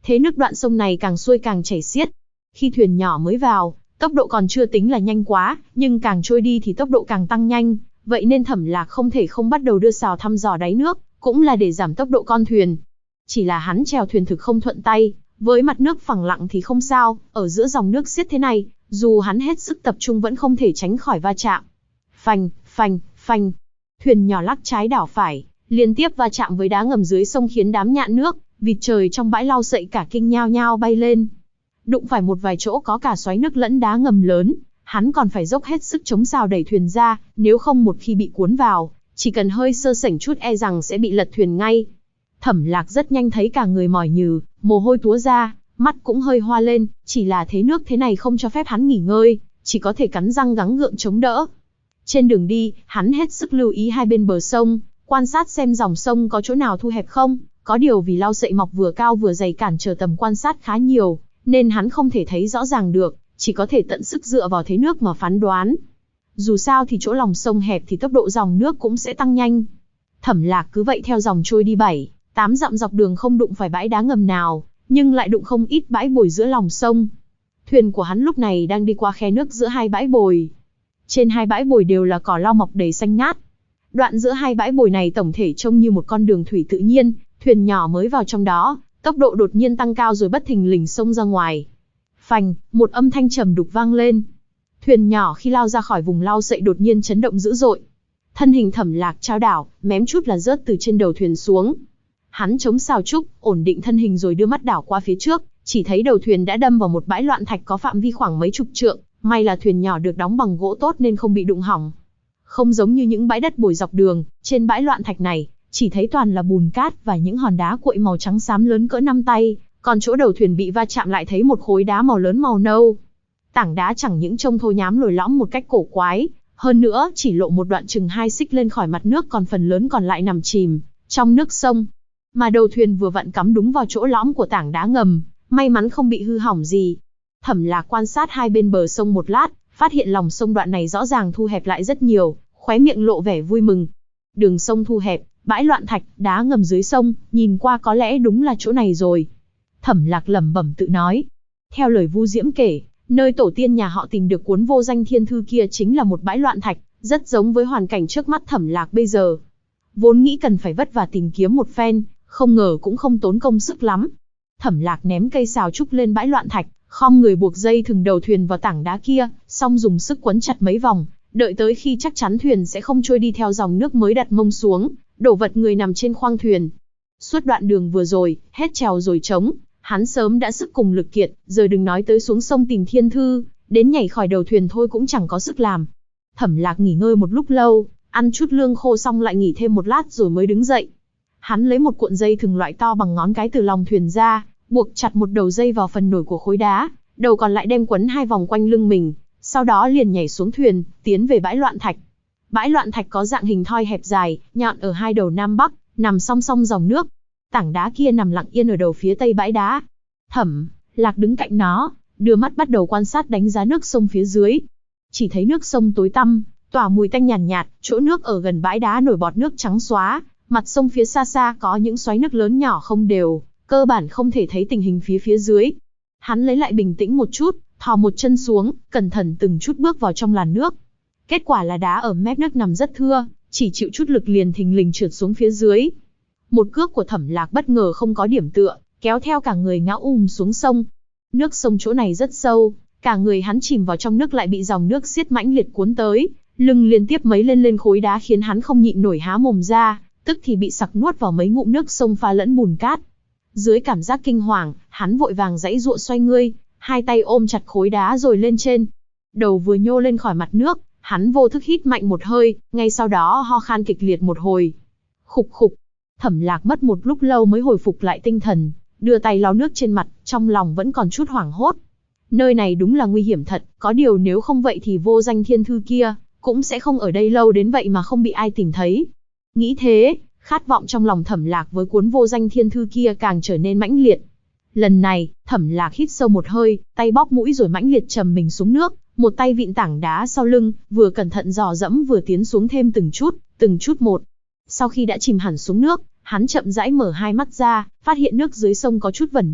Thế nước đoạn sông này càng xuôi càng chảy xiết. Khi thuyền nhỏ mới vào, tốc độ còn chưa tính là nhanh quá, nhưng càng trôi đi thì tốc độ càng tăng nhanh, vậy nên Thẩm Lạc không thể không bắt đầu đưa sào thăm dò đáy nước, cũng là để giảm tốc độ con thuyền. Chỉ là hắn chèo thuyền thực không thuận tay, với mặt nước phẳng lặng thì không sao, ở giữa dòng nước xiết thế này, dù hắn hết sức tập trung vẫn không thể tránh khỏi va chạm. Phanh, phanh, phanh. Thuyền nhỏ lắc trái đảo phải, liên tiếp va chạm với đá ngầm dưới sông khiến đám nhạn nước, vịt trời trong bãi lau sậy cả kinh nhao nhao bay lên. Đụng phải một vài chỗ có cả xoáy nước lẫn đá ngầm lớn, hắn còn phải dốc hết sức chống sào đẩy thuyền ra, nếu không một khi bị cuốn vào, chỉ cần hơi sơ sẩy chút e rằng sẽ bị lật thuyền ngay. Thẩm Lạc rất nhanh thấy cả người mỏi nhừ, mồ hôi túa ra, mắt cũng hơi hoa lên, chỉ là thế nước thế này không cho phép hắn nghỉ ngơi, chỉ có thể cắn răng gắng gượng chống đỡ. Trên đường đi, hắn hết sức lưu ý hai bên bờ sông, quan sát xem dòng sông có chỗ nào thu hẹp không, có điều vì lau sậy mọc vừa cao vừa dày cản trở tầm quan sát khá nhiều, nên hắn không thể thấy rõ ràng được, chỉ có thể tận sức dựa vào thế nước mà phán đoán. Dù sao thì chỗ lòng sông hẹp thì tốc độ dòng nước cũng sẽ tăng nhanh. Thẩm Lạc cứ vậy theo dòng trôi đi 7-8 dặm dọc đường không đụng phải bãi đá ngầm nào, nhưng lại đụng không ít bãi bồi giữa lòng sông. Thuyền của hắn lúc này đang đi qua khe nước giữa hai bãi bồi. Trên hai bãi bồi đều là cỏ lau mọc đầy xanh ngát. Đoạn giữa hai bãi bồi này tổng thể trông như một con đường thủy tự nhiên, thuyền nhỏ mới vào trong đó, tốc độ đột nhiên tăng cao rồi bất thình lình xông ra ngoài. Phành, một âm thanh trầm đục vang lên. Thuyền nhỏ khi lao ra khỏi vùng lau sậy đột nhiên chấn động dữ dội. Thân hình Thẩm Lạc chao đảo, mém chút là rớt từ trên đầu thuyền xuống. Hắn chống sào trúc, ổn định thân hình rồi đưa mắt đảo qua phía trước, chỉ thấy đầu thuyền đã đâm vào một bãi loạn thạch có phạm vi khoảng mấy chục trượng, may là thuyền nhỏ được đóng bằng gỗ tốt nên không bị đụng hỏng. Không giống như những bãi đất bồi dọc đường, trên bãi loạn thạch này, chỉ thấy toàn là bùn cát và những hòn đá cuội màu trắng xám lớn cỡ 5 tay, còn chỗ đầu thuyền bị va chạm lại thấy một khối đá màu lớn màu nâu. Tảng đá chẳng những trông thô nhám lồi lõm một cách cổ quái, hơn nữa chỉ lộ một đoạn chừng 2 xích lên khỏi mặt nước, còn phần lớn còn lại nằm chìm trong nước sông. Mà đầu thuyền vừa vặn cắm đúng vào chỗ lõm của tảng đá ngầm, may mắn không bị hư hỏng gì. Thẩm Lạc quan sát hai bên bờ sông một lát, phát hiện lòng sông đoạn này rõ ràng thu hẹp lại rất nhiều, khóe miệng lộ vẻ vui mừng. Đường sông thu hẹp, bãi loạn thạch, đá ngầm dưới sông, nhìn qua có lẽ đúng là chỗ này rồi. Thẩm Lạc lẩm bẩm tự nói. Theo lời Vu Diễm kể, nơi tổ tiên nhà họ tìm được cuốn vô danh thiên thư kia chính là một bãi loạn thạch, rất giống với hoàn cảnh trước mắt Thẩm Lạc bây giờ. Vốn nghĩ cần phải vất vả tìm kiếm một phen, không ngờ cũng không tốn công sức lắm. Thẩm Lạc ném cây sào trúc lên bãi loạn thạch, khom người buộc dây thừng đầu thuyền vào tảng đá kia, xong dùng sức quấn chặt mấy vòng, đợi tới khi chắc chắn thuyền sẽ không trôi đi theo dòng nước mới đặt mông xuống, đổ vật người nằm trên khoang thuyền. Suốt đoạn đường vừa rồi, hết trèo rồi trống, hắn sớm đã sức cùng lực kiệt, giờ đừng nói tới xuống sông tìm thiên thư, đến nhảy khỏi đầu thuyền thôi cũng chẳng có sức làm. Thẩm Lạc nghỉ ngơi một lúc lâu, ăn chút lương khô xong lại nghỉ thêm một lát rồi mới đứng dậy. Hắn lấy một cuộn dây thừng loại to bằng ngón cái từ lòng thuyền ra, buộc chặt một đầu dây vào phần nổi của khối đá, đầu còn lại đem quấn 2 vòng quanh lưng mình, sau đó liền nhảy xuống thuyền, tiến về bãi loạn thạch. Bãi loạn thạch có dạng hình thoi hẹp dài, nhọn ở hai đầu nam bắc, nằm song song dòng nước. Tảng đá kia nằm lặng yên ở đầu phía tây bãi đá. Thẩm Lạc đứng cạnh nó, đưa mắt bắt đầu quan sát đánh giá nước sông phía dưới. Chỉ thấy nước sông tối tăm, tỏa mùi tanh nhàn nhạt, chỗ nước ở gần bãi đá nổi bọt nước trắng xóa, mặt sông phía xa xa có những xoáy nước lớn nhỏ không đều, cơ bản không thể thấy tình hình phía dưới. Hắn lấy lại bình tĩnh một chút, thò một chân xuống, cẩn thận từng chút bước vào trong làn nước. Kết quả là đá ở mép nước nằm rất thưa, chỉ chịu chút lực liền thình lình trượt xuống phía dưới. Một cước của Thẩm Lạc bất ngờ không có điểm tựa, kéo theo cả người ngã xuống sông. Nước sông chỗ này rất sâu, cả người hắn chìm vào trong nước lại bị dòng nước xiết mãnh liệt cuốn tới, lưng liên tiếp mấy lên khối đá khiến hắn không nhịn nổi há mồm ra, tức thì bị sặc nuốt vào mấy ngụm nước sông pha lẫn bùn cát. Dưới cảm giác kinh hoàng, hắn vội vàng giãy giụa xoay người, hai tay ôm chặt khối đá rồi lên trên. Đầu vừa nhô lên khỏi mặt nước, hắn vô thức hít mạnh một hơi, ngay sau đó ho khan kịch liệt một hồi. Khục khục. Thẩm Lạc mất một lúc lâu mới hồi phục lại tinh thần, đưa tay lau nước trên mặt, trong lòng vẫn còn chút hoảng hốt. Nơi này đúng là nguy hiểm thật, có điều nếu không vậy thì vô danh thiên thư kia cũng sẽ không ở đây lâu đến vậy mà không bị ai tìm thấy. Nghĩ thế, khát vọng trong lòng Thẩm Lạc với cuốn vô danh thiên thư kia càng trở nên mãnh liệt. Lần này, Thẩm Lạc hít sâu một hơi, tay bóp mũi rồi mãnh liệt trầm mình xuống nước, một tay vịn tảng đá sau lưng, vừa cẩn thận dò dẫm vừa tiến xuống thêm từng chút một. Sau khi đã chìm hẳn xuống nước, hắn chậm rãi mở hai mắt ra, phát hiện nước dưới sông có chút vẩn đục,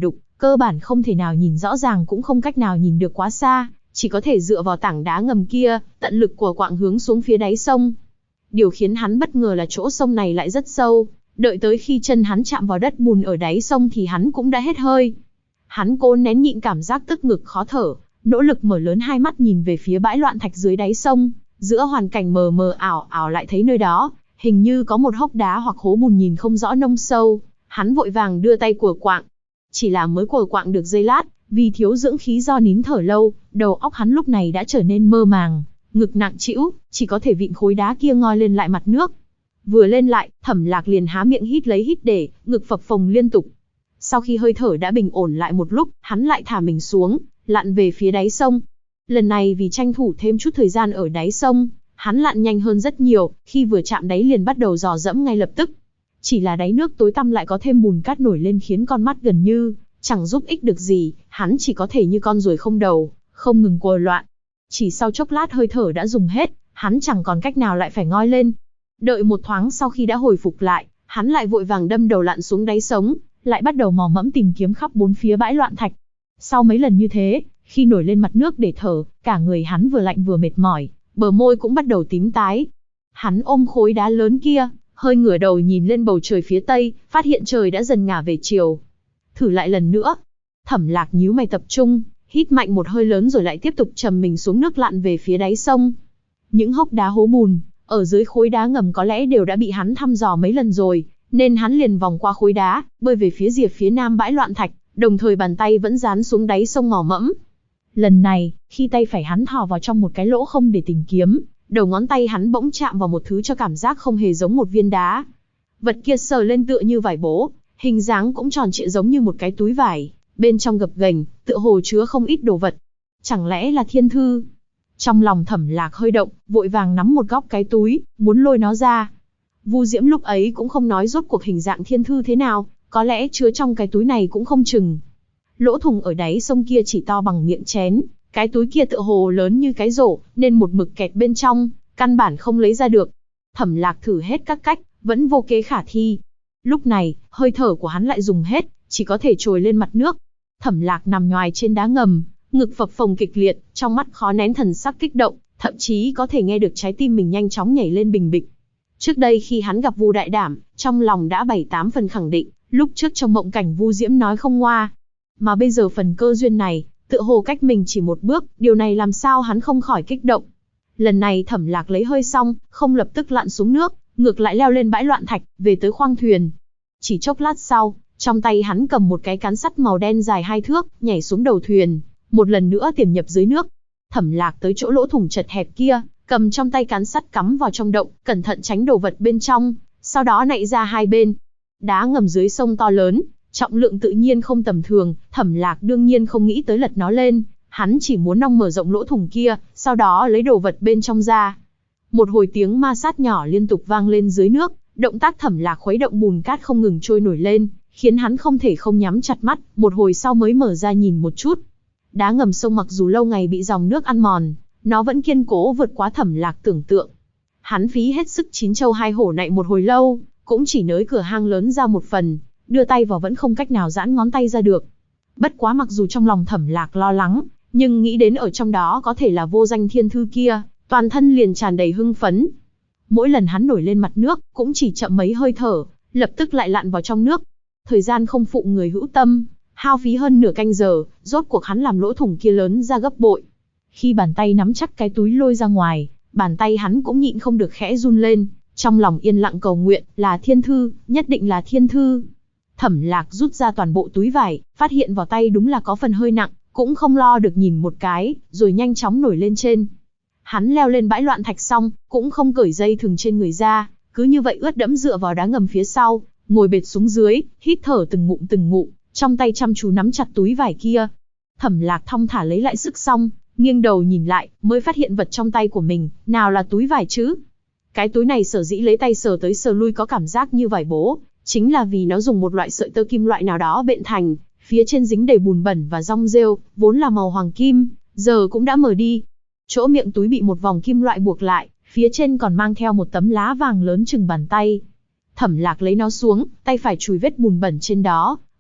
cơ bản không thể nào nhìn rõ ràng cũng không cách nào nhìn được quá xa, chỉ có thể dựa vào tảng đá ngầm kia, tận lực của quạng hướng xuống phía đáy sông. Điều khiến hắn bất ngờ là chỗ sông này lại rất sâu, đợi tới khi chân hắn chạm vào đất bùn ở đáy sông thì hắn cũng đã hết hơi. Hắn cố nén nhịn cảm giác tức ngực khó thở, nỗ lực mở lớn hai mắt nhìn về phía bãi loạn thạch dưới đáy sông, giữa hoàn cảnh mờ mờ ảo ảo lại thấy nơi đó, hình như có một hốc đá hoặc hố bùn nhìn không rõ nông sâu. Hắn vội vàng đưa tay của quạng. Chỉ là mới của quạng được giây lát, vì thiếu dưỡng khí do nín thở lâu, đầu óc hắn lúc này đã trở nên mơ màng, ngực nặng trĩu, chỉ có thể vịn khối đá kia ngoi lên lại mặt nước. Vừa lên lại, Thẩm Lạc liền há miệng hít lấy hít để, ngực phập phồng liên tục. Sau khi hơi thở đã bình ổn lại một lúc, hắn lại thả mình xuống, lặn về phía đáy sông. Lần này vì tranh thủ thêm chút thời gian ở đáy sông, hắn lặn nhanh hơn rất nhiều, khi vừa chạm đáy liền bắt đầu dò dẫm ngay lập tức. Chỉ là đáy nước tối tăm lại có thêm bùn cát nổi lên khiến con mắt gần như chẳng giúp ích được gì, hắn chỉ có thể như con ruồi không đầu, không ngừng quờ loạn. Chỉ sau chốc lát hơi thở đã dùng hết, hắn chẳng còn cách nào lại phải ngoi lên. Đợi một thoáng sau khi đã hồi phục lại, hắn lại vội vàng đâm đầu lặn xuống đáy sông, lại bắt đầu mò mẫm tìm kiếm khắp bốn phía bãi loạn thạch. Sau mấy lần như thế, khi nổi lên mặt nước để thở, cả người hắn vừa lạnh vừa mệt mỏi, bờ môi cũng bắt đầu tím tái. Hắn ôm khối đá lớn kia, hơi ngửa đầu nhìn lên bầu trời phía tây, phát hiện trời đã dần ngả về chiều. Thử lại lần nữa. Thẩm Lạc nhíu mày tập trung, hít mạnh một hơi lớn rồi lại tiếp tục trầm mình xuống nước lặn về phía đáy sông. Những hốc đá hố bùn ở dưới khối đá ngầm có lẽ đều đã bị hắn thăm dò mấy lần rồi, nên hắn liền vòng qua khối đá, bơi về phía rìa phía nam bãi loạn thạch, đồng thời bàn tay vẫn dán xuống đáy sông mò mẫm. Lần này, khi tay phải hắn thò vào trong một cái lỗ không để tìm kiếm, đầu ngón tay hắn bỗng chạm vào một thứ cho cảm giác không hề giống một viên đá. Vật kia sờ lên tựa như vải bố, hình dáng cũng tròn trịa giống như một cái túi vải, bên trong gập ghềnh, tựa hồ chứa không ít đồ vật. Chẳng lẽ là thiên thư? Trong lòng Thẩm Lạc hơi động, vội vàng nắm một góc cái túi, muốn lôi nó ra. Vu Diễm lúc ấy cũng không nói rốt cuộc hình dạng thiên thư thế nào, có lẽ chứa trong cái túi này cũng không chừng. Lỗ thủng ở đáy sông kia chỉ to bằng miệng chén, cái túi kia tựa hồ lớn như cái rổ, nên một mực kẹt bên trong, căn bản không lấy ra được. Thẩm Lạc thử hết các cách, vẫn vô kế khả thi. Lúc này, hơi thở của hắn lại dùng hết, chỉ có thể trồi lên mặt nước. Thẩm Lạc nằm nhoài trên đá ngầm, ngực phập phồng kịch liệt, trong mắt khó nén thần sắc kích động, thậm chí có thể nghe được trái tim mình nhanh chóng nhảy lên bình bịch. Trước đây khi hắn gặp Vu Đại Đảm, trong lòng đã 7-8 phần khẳng định, lúc trước trong mộng cảnh Vu Diễm nói không ngoa. Mà bây giờ phần cơ duyên này, tựa hồ cách mình chỉ một bước, điều này làm sao hắn không khỏi kích động. Lần này Thẩm Lạc lấy hơi xong, không lập tức lặn xuống nước, ngược lại leo lên bãi loạn thạch, về tới khoang thuyền. Chỉ chốc lát sau, trong tay hắn cầm một cái cán sắt màu đen dài 2 thước, nhảy xuống đầu thuyền, một lần nữa tiềm nhập dưới nước. Thẩm Lạc tới chỗ lỗ thủng chật hẹp kia, cầm trong tay cán sắt cắm vào trong động, cẩn thận tránh đồ vật bên trong, sau đó nạy ra hai bên. Đá ngầm dưới sông to lớn, trọng lượng tự nhiên không tầm thường, Thẩm Lạc đương nhiên không nghĩ tới lật nó lên, hắn chỉ muốn nong mở rộng lỗ thủng kia, sau đó lấy đồ vật bên trong ra. Một hồi tiếng ma sát nhỏ liên tục vang lên dưới nước, động tác Thẩm Lạc khuấy động bùn cát không ngừng trôi nổi lên, khiến hắn không thể không nhắm chặt mắt, một hồi sau mới mở ra nhìn một chút. Đá ngầm sông mặc dù lâu ngày bị dòng nước ăn mòn, nó vẫn kiên cố vượt quá Thẩm Lạc tưởng tượng. Hắn phí hết sức chín châu hai hổ nạy một hồi lâu, cũng chỉ nới cửa hang lớn ra một phần, đưa tay vào vẫn không cách nào giãn ngón tay ra được. Bất quá mặc dù trong lòng Thẩm Lạc lo lắng, nhưng nghĩ đến ở trong đó có thể là vô danh thiên thư kia, toàn thân liền tràn đầy hưng phấn. Mỗi lần hắn nổi lên mặt nước, cũng chỉ chậm mấy hơi thở, lập tức lại lặn vào trong nước. Thời gian không phụ người hữu tâm, hao phí hơn nửa canh giờ, rốt cuộc hắn làm lỗ thủng kia lớn ra gấp bội. Khi bàn tay nắm chắc cái túi lôi ra ngoài, bàn tay hắn cũng nhịn không được khẽ run lên, trong lòng yên lặng cầu nguyện, là thiên thư, nhất định là thiên thư. Thẩm Lạc rút ra toàn bộ túi vải, phát hiện vào tay đúng là có phần hơi nặng, cũng không lo được nhìn một cái, rồi nhanh chóng nổi lên trên. Hắn leo lên bãi loạn thạch xong, cũng không cởi dây thừng trên người ra, cứ như vậy ướt đẫm dựa vào đá ngầm phía sau, ngồi bệt xuống dưới, hít thở từng ngụm, trong tay chăm chú nắm chặt túi vải kia. Thẩm Lạc thong thả lấy lại sức xong, nghiêng đầu nhìn lại, mới phát hiện vật trong tay của mình, nào là túi vải chứ. Cái túi này sở dĩ lấy tay sờ tới sờ lui có cảm giác như vải bố, chính là vì nó dùng một loại sợi tơ kim loại nào đó bện thành, phía trên dính đầy bùn bẩn và rong rêu, vốn là màu hoàng kim, giờ cũng đã mờ đi. Chỗ miệng túi bị một vòng kim loại buộc lại, phía trên còn mang theo một tấm lá vàng lớn chừng bàn tay. Thẩm Lạc lấy nó xuống, tay phải chùi vết bùn bẩn trên đó,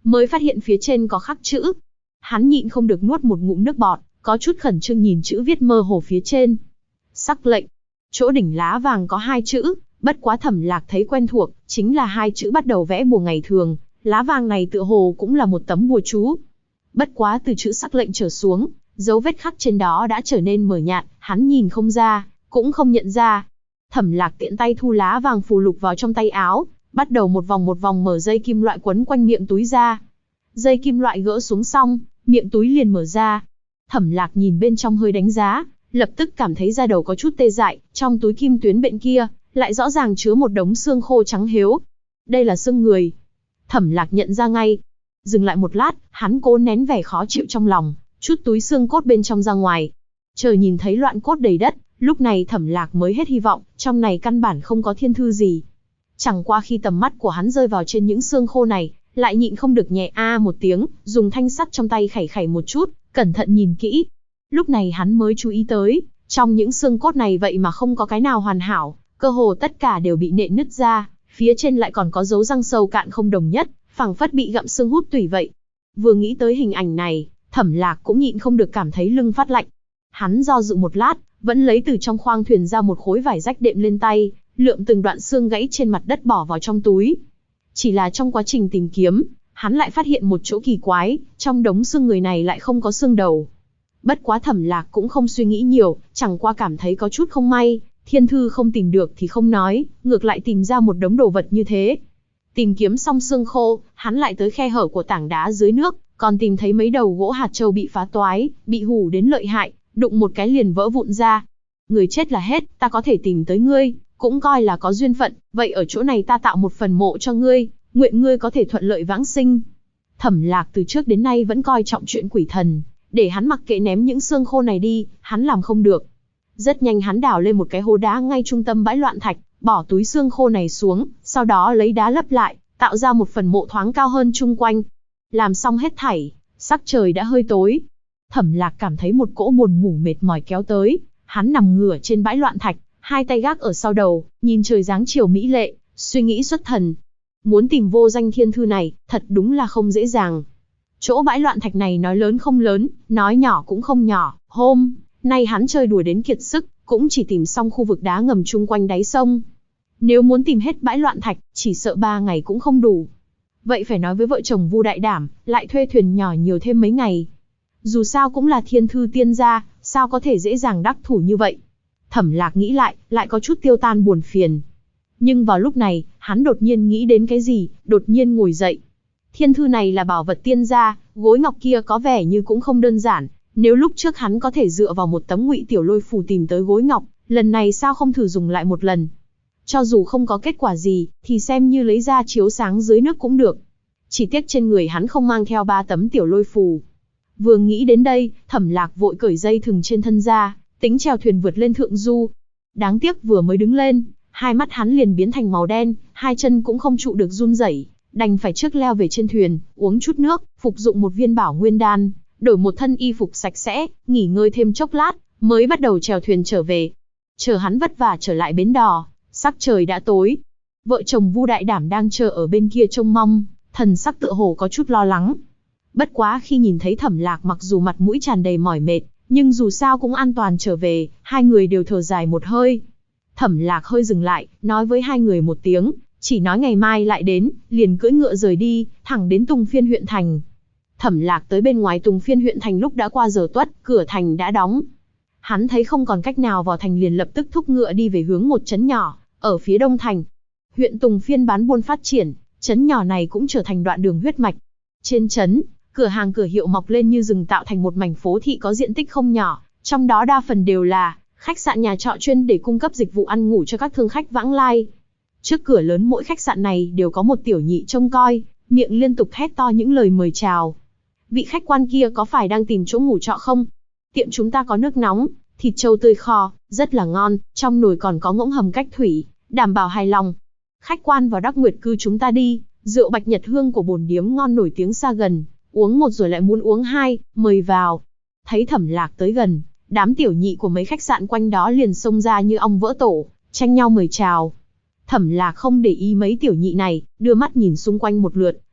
mới phát hiện phía trên có khắc chữ. Hắn nhịn không được nuốt một ngụm nước bọt, có chút khẩn trương nhìn chữ viết mơ hồ phía trên. Sắc lệnh. Chỗ đỉnh lá vàng có 2 chữ, bất quá Thẩm Lạc thấy quen thuộc, chính là 2 chữ bắt đầu vẽ bùa ngày thường, lá vàng này tựa hồ cũng là một tấm bùa chú. Bất quá từ chữ sắc lệnh trở xuống, dấu vết khắc trên đó đã trở nên mờ nhạt, hắn nhìn không ra, cũng không nhận ra. Thẩm Lạc tiện tay thu lá vàng phù lục vào trong tay áo, bắt đầu một vòng mở dây kim loại quấn quanh miệng túi ra. Dây kim loại gỡ xuống xong, miệng túi liền mở ra. Thẩm Lạc nhìn bên trong hơi đánh giá, lập tức cảm thấy da đầu có chút tê dại, trong túi kim tuyến bên kia, lại rõ ràng chứa một đống xương khô trắng hếu. Đây là xương người. Thẩm Lạc nhận ra ngay. Dừng lại một lát, hắn cố nén vẻ khó chịu trong lòng, chút túi xương cốt bên trong ra ngoài. Chờ nhìn thấy loạn cốt đầy đất, lúc này Thẩm Lạc mới hết hy vọng, trong này căn bản không có thiên thư gì. Chẳng qua khi tầm mắt của hắn rơi vào trên những xương khô này, lại nhịn không được nhẹ a một tiếng, dùng thanh sắt trong tay khẩy khẩy một chút, cẩn thận nhìn kỹ. Lúc này hắn mới chú ý tới, trong những xương cốt này vậy mà không có cái nào hoàn hảo, cơ hồ tất cả đều bị nện nứt ra, phía trên lại còn có dấu răng sâu cạn không đồng nhất, phảng phất bị gặm xương hút tủy vậy. Vừa nghĩ tới hình ảnh này, Thẩm Lạc cũng nhịn không được cảm thấy lưng phát lạnh. Hắn do dự một lát, vẫn lấy từ trong khoang thuyền ra một khối vải rách đệm lên tay, lượm từng đoạn xương gãy trên mặt đất bỏ vào trong túi. Chỉ là trong quá trình tìm kiếm, hắn lại phát hiện một chỗ kỳ quái, trong đống xương người này lại không có xương đầu. Bất quá Thẩm Lạc cũng không suy nghĩ nhiều, chẳng qua cảm thấy có chút không may, thiên thư không tìm được thì không nói, ngược lại tìm ra một đống đồ vật như thế. Tìm kiếm xong xương khô, hắn lại tới khe hở của tảng đá dưới nước, còn tìm thấy mấy đầu gỗ hạt châu bị phá toái, bị hủ đến lợi hại, đụng một cái liền vỡ vụn ra. Người chết là hết, ta có thể tìm tới ngươi, cũng coi là có duyên phận, vậy ở chỗ này ta tạo một phần mộ cho ngươi, nguyện ngươi có thể thuận lợi vãng sinh. Thẩm Lạc từ trước đến nay vẫn coi trọng chuyện quỷ thần, để hắn mặc kệ ném những xương khô này đi, hắn làm không được. Rất nhanh hắn đào lên một cái hố đá ngay trung tâm bãi loạn thạch, bỏ túi xương khô này xuống, sau đó lấy đá lấp lại, tạo ra một phần mộ thoáng cao hơn chung quanh. Làm xong hết thảy, sắc trời đã hơi tối. Thẩm Lạc cảm thấy một cỗ buồn ngủ mệt mỏi kéo tới, hắn nằm ngửa trên bãi loạn thạch, hai tay gác ở sau đầu, nhìn trời dáng chiều mỹ lệ, suy nghĩ xuất thần. Muốn tìm vô danh thiên thư này, thật đúng là không dễ dàng. Chỗ bãi loạn thạch này nói lớn không lớn, nói nhỏ cũng không nhỏ, hôm nay hắn chơi đùa đến kiệt sức, cũng chỉ tìm xong khu vực đá ngầm chung quanh đáy sông. Nếu muốn tìm hết bãi loạn thạch, chỉ sợ 3 ngày cũng không đủ. Vậy phải nói với vợ chồng Vu Đại Đảm, lại thuê thuyền nhỏ nhiều thêm mấy ngày. Dù sao cũng là thiên thư tiên gia, sao có thể dễ dàng đắc thủ như vậy. Thẩm Lạc nghĩ lại có chút tiêu tan buồn phiền. Nhưng vào lúc này, hắn đột nhiên nghĩ đến cái gì, đột nhiên ngồi dậy. Thiên thư này là bảo vật tiên gia, gối ngọc kia có vẻ như cũng không đơn giản. Nếu lúc trước hắn có thể dựa vào một tấm Ngụy Tiểu Lôi phù tìm tới gối ngọc, lần này sao không thử dùng lại một lần. Cho dù không có kết quả gì, thì xem như lấy ra chiếu sáng dưới nước cũng được. Chỉ tiếc trên người hắn không mang theo 3 tấm Tiểu Lôi phù. Vừa nghĩ đến đây, Thẩm Lạc vội cởi dây thừng trên thân ra, tính chèo thuyền vượt lên thượng du. Đáng tiếc vừa mới đứng lên, hai mắt hắn liền biến thành màu đen, hai chân cũng không trụ được run rẩy, đành phải trước leo về trên thuyền, uống chút nước, phục dụng một viên bảo nguyên đan, đổi một thân y phục sạch sẽ, nghỉ ngơi thêm chốc lát, mới bắt đầu chèo thuyền trở về. Chờ hắn vất vả trở lại bến đò, sắc trời đã tối. Vợ chồng Vu Đại Đảm đang chờ ở bên kia trông mong, thần sắc tựa hồ có chút lo lắng. Bất quá khi nhìn thấy Thẩm Lạc mặc dù mặt mũi tràn đầy mỏi mệt, nhưng dù sao cũng an toàn trở về, hai người đều thở dài một hơi. Thẩm Lạc hơi dừng lại, nói với hai người một tiếng, chỉ nói ngày mai lại đến, liền cưỡi ngựa rời đi, thẳng đến Tùng Phiên huyện thành. Thẩm Lạc tới bên ngoài Tùng Phiên huyện thành lúc đã qua giờ tuất, cửa thành đã đóng. Hắn thấy không còn cách nào vào thành liền lập tức thúc ngựa đi về hướng một trấn nhỏ, ở phía đông thành. Huyện Tùng Phiên bán buôn phát triển, trấn nhỏ này cũng trở thành đoạn đường huyết mạch. Trên trấn, cửa hàng cửa hiệu mọc lên như rừng tạo thành một mảnh phố thị có diện tích không nhỏ, trong đó đa phần đều là khách sạn nhà trọ chuyên để cung cấp dịch vụ ăn ngủ cho các thương khách vãng lai. Trước cửa lớn mỗi khách sạn này đều có một tiểu nhị trông coi, miệng liên tục hét to những lời mời chào. Vị khách quan kia có phải đang tìm chỗ ngủ trọ không? Tiệm chúng ta có nước nóng, thịt trâu tươi kho, rất là ngon, trong nồi còn có ngỗng hầm cách thủy, đảm bảo hài lòng. Khách quan vào Đắc Nguyệt cư chúng ta đi, rượu Bạch Nhật Hương của bổn điếm ngon nổi tiếng xa gần, uống một rồi lại muốn uống hai, mời vào. Thấy Thẩm Lạc tới gần, đám tiểu nhị của mấy khách sạn quanh đó liền xông ra như ong vỡ tổ, tranh nhau mời chào. Thẩm Lạc không để ý mấy tiểu nhị này, đưa mắt nhìn xung quanh một lượt,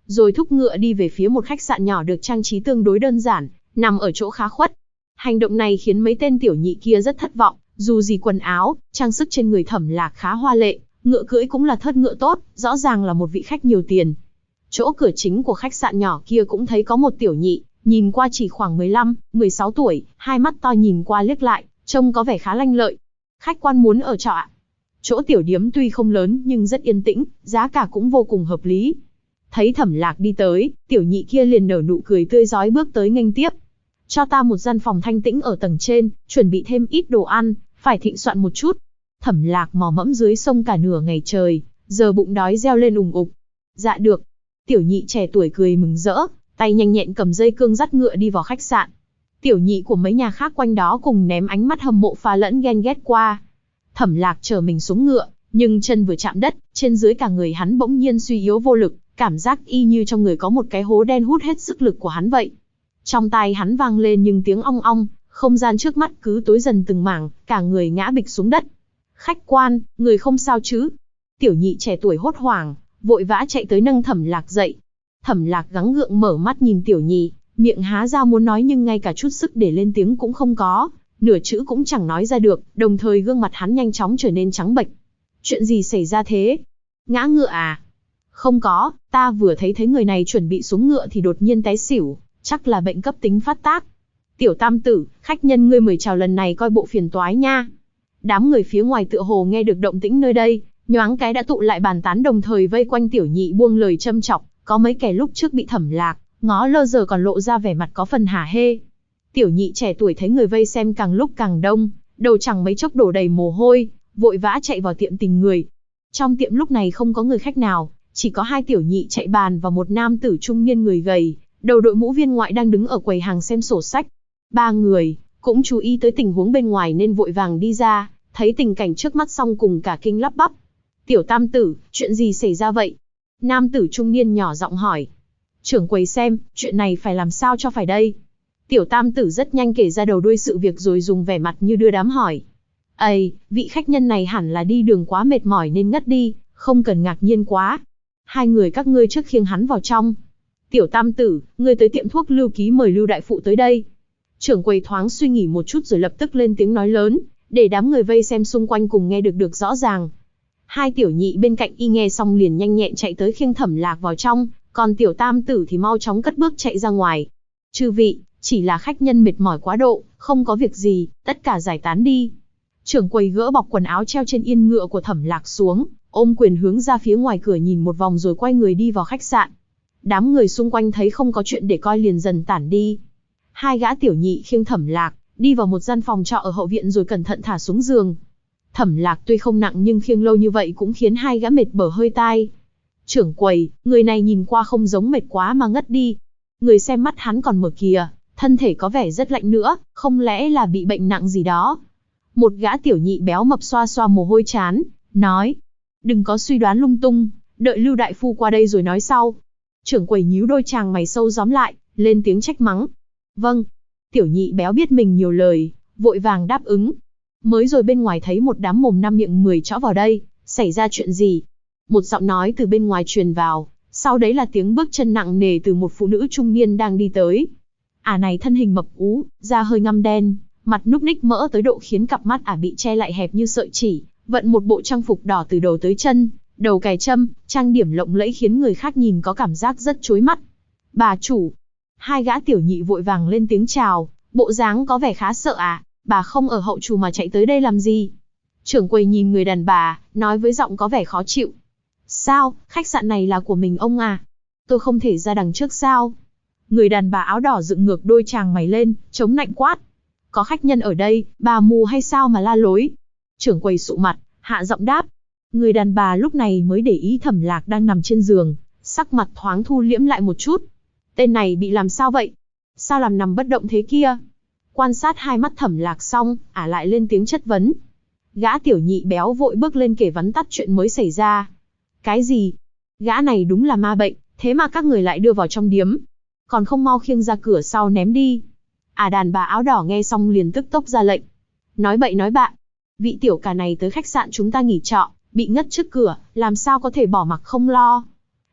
rồi thúc ngựa đi về phía một khách sạn nhỏ được trang trí tương đối đơn giản, nằm ở chỗ khá khuất. Hành động này khiến mấy tên tiểu nhị kia rất thất vọng, dù gì quần áo, trang sức trên người Thẩm Lạc khá hoa lệ, ngựa cưỡi cũng là thớt ngựa tốt, rõ ràng là một vị khách nhiều tiền. Chỗ cửa chính của khách sạn nhỏ kia cũng thấy có một tiểu nhị, nhìn qua chỉ khoảng 15, 16 tuổi, hai mắt to nhìn qua liếc lại, trông có vẻ khá lanh lợi. Khách quan muốn ở trọ ạ? Chỗ tiểu điếm tuy không lớn nhưng rất yên tĩnh, giá cả cũng vô cùng hợp lý. Thấy Thẩm Lạc đi tới, tiểu nhị kia liền nở nụ cười tươi rói bước tới nghênh tiếp. Cho ta một gian phòng thanh tĩnh ở tầng trên, chuẩn bị thêm ít đồ ăn, phải thịnh soạn một chút. Thẩm Lạc mò mẫm dưới sông cả nửa ngày trời, giờ bụng đói reo lên ùng ục. Dạ được. Tiểu nhị trẻ tuổi cười mừng rỡ, tay nhanh nhẹn cầm dây cương dắt ngựa đi vào khách sạn. Tiểu nhị của mấy nhà khác quanh đó cùng ném ánh mắt hâm mộ pha lẫn ghen ghét qua. Thẩm Lạc chờ mình xuống ngựa, nhưng chân vừa chạm đất, trên dưới cả người hắn bỗng nhiên suy yếu vô lực, cảm giác y như trong người có một cái hố đen hút hết sức lực của hắn vậy. Trong tai hắn vang lên những tiếng ong ong, không gian trước mắt cứ tối dần từng mảng, cả người ngã bịch xuống đất. Khách quan, người không sao chứ? Tiểu nhị trẻ tuổi hốt hoảng, vội vã chạy tới nâng Thẩm Lạc dậy. Thẩm Lạc gắng gượng mở mắt nhìn tiểu nhị, miệng há ra muốn nói nhưng ngay cả chút sức để lên tiếng cũng không có, nửa chữ cũng chẳng nói ra được, đồng thời gương mặt hắn nhanh chóng trở nên trắng bệch. Chuyện gì xảy ra thế? Ngã ngựa à? Không có, ta vừa thấy người này chuẩn bị xuống ngựa thì đột nhiên té xỉu, chắc là bệnh cấp tính phát tác. Tiểu tam tử, khách nhân ngươi mời chào lần này coi bộ phiền toái nha. Đám người phía ngoài tựa hồ nghe được động tĩnh nơi đây, nhoáng cái đã tụ lại bàn tán đồng thời vây quanh tiểu nhị buông lời châm chọc, có mấy kẻ lúc trước bị Thẩm Lạc ngó lơ giờ còn lộ ra vẻ mặt có phần hả hê. Tiểu nhị trẻ tuổi thấy người vây xem càng lúc càng đông, đầu chẳng mấy chốc đổ đầy mồ hôi, vội vã chạy vào tiệm tình người. Trong tiệm lúc này không có người khách nào, chỉ có hai tiểu nhị chạy bàn và một nam tử trung niên người gầy, đầu đội mũ viên ngoại đang đứng ở quầy hàng xem sổ sách. Ba người cũng chú ý tới tình huống bên ngoài nên vội vàng đi ra, thấy tình cảnh trước mắt xong cùng cả kinh lắp bắp. Tiểu tam tử, chuyện gì xảy ra vậy? Nam tử trung niên nhỏ giọng hỏi. Trưởng quầy xem, chuyện này phải làm sao cho phải đây? Tiểu tam tử rất nhanh kể ra đầu đuôi sự việc rồi dùng vẻ mặt như đưa đám hỏi. Ây, vị khách nhân này hẳn là đi đường quá mệt mỏi nên ngất đi, không cần ngạc nhiên quá. Hai người các ngươi trước khiêng hắn vào trong. Tiểu tam tử, ngươi tới tiệm thuốc Lưu Ký mời Lưu đại phụ tới đây. Trưởng quầy thoáng suy nghĩ một chút rồi lập tức lên tiếng nói lớn, để đám người vây xem xung quanh cùng nghe được rõ ràng. Hai tiểu nhị bên cạnh y nghe xong liền nhanh nhẹn chạy tới khiêng Thẩm Lạc vào trong, còn tiểu tam tử thì mau chóng cất bước chạy ra ngoài. Chư vị, chỉ là khách nhân mệt mỏi quá độ, không có việc gì, tất cả giải tán đi. Trưởng quầy gỡ bọc quần áo treo trên yên ngựa của Thẩm Lạc xuống, ôm quyền hướng ra phía ngoài cửa nhìn một vòng rồi quay người đi vào khách sạn. Đám người xung quanh thấy không có chuyện để coi liền dần tản đi. Hai gã tiểu nhị khiêng Thẩm Lạc đi vào một gian phòng trọ ở hậu viện rồi cẩn thận thả xuống giường. Thẩm Lạc tuy không nặng nhưng khiêng lâu như vậy cũng khiến hai gã mệt bở hơi tai. Trưởng quầy, người này nhìn qua không giống mệt quá mà ngất đi. Người xem mắt hắn còn mở kìa, thân thể có vẻ rất lạnh nữa, không lẽ là bị bệnh nặng gì đó. Một gã tiểu nhị béo mập xoa xoa mồ hôi trán, nói. Đừng có suy đoán lung tung, đợi Lưu đại phu qua đây rồi nói sau. Trưởng quầy nhíu đôi chàng mày sâu gióm lại, lên tiếng trách mắng. Vâng. Tiểu nhị béo biết mình nhiều lời, vội vàng đáp ứng. Mới rồi bên ngoài thấy một đám mồm năm miệng 10 chõ vào đây, xảy ra chuyện gì? Một giọng nói từ bên ngoài truyền vào, sau đấy là tiếng bước chân nặng nề từ một phụ nữ trung niên đang đi tới. Ả này thân hình mập ú, da hơi ngăm đen, mặt núc ních mỡ tới độ khiến cặp mắt ả bị che lại hẹp như sợi chỉ, vận một bộ trang phục đỏ từ đầu tới chân, đầu cài trâm, trang điểm lộng lẫy khiến người khác nhìn có cảm giác rất chói mắt. Bà chủ. Hai gã tiểu nhị vội vàng lên tiếng chào, bộ dáng có vẻ khá sợ à, bà không ở hậu trù mà chạy tới đây làm gì? Trưởng quầy nhìn người đàn bà, nói với giọng có vẻ khó chịu. Sao, khách sạn này là của mình ông à? Tôi không thể ra đằng trước sao? Người đàn bà áo đỏ dựng ngược đôi chàng mày lên, chống nạnh quát. Có khách nhân ở đây, bà mù hay sao mà la lối? Trưởng quầy sụ mặt, hạ giọng đáp. Người đàn bà lúc này mới để ý Thẩm Lạc đang nằm trên giường, sắc mặt thoáng thu liễm lại một chút. Tên này bị làm sao vậy? Sao làm nằm bất động thế kia? Quan sát hai mắt Thẩm Lạc xong, ả lại lên tiếng chất vấn. Gã tiểu nhị béo vội bước lên kể vắn tắt chuyện mới xảy ra. Cái gì? Gã này đúng là ma bệnh, thế mà các người lại đưa vào trong điếm. Còn không mau khiêng ra cửa sau ném đi. Đàn bà áo đỏ nghe xong liền tức tốc ra lệnh. Nói bậy nói bạ. Vị tiểu ca này tới khách sạn chúng ta nghỉ trọ, bị ngất trước cửa, làm sao có thể bỏ mặc không lo.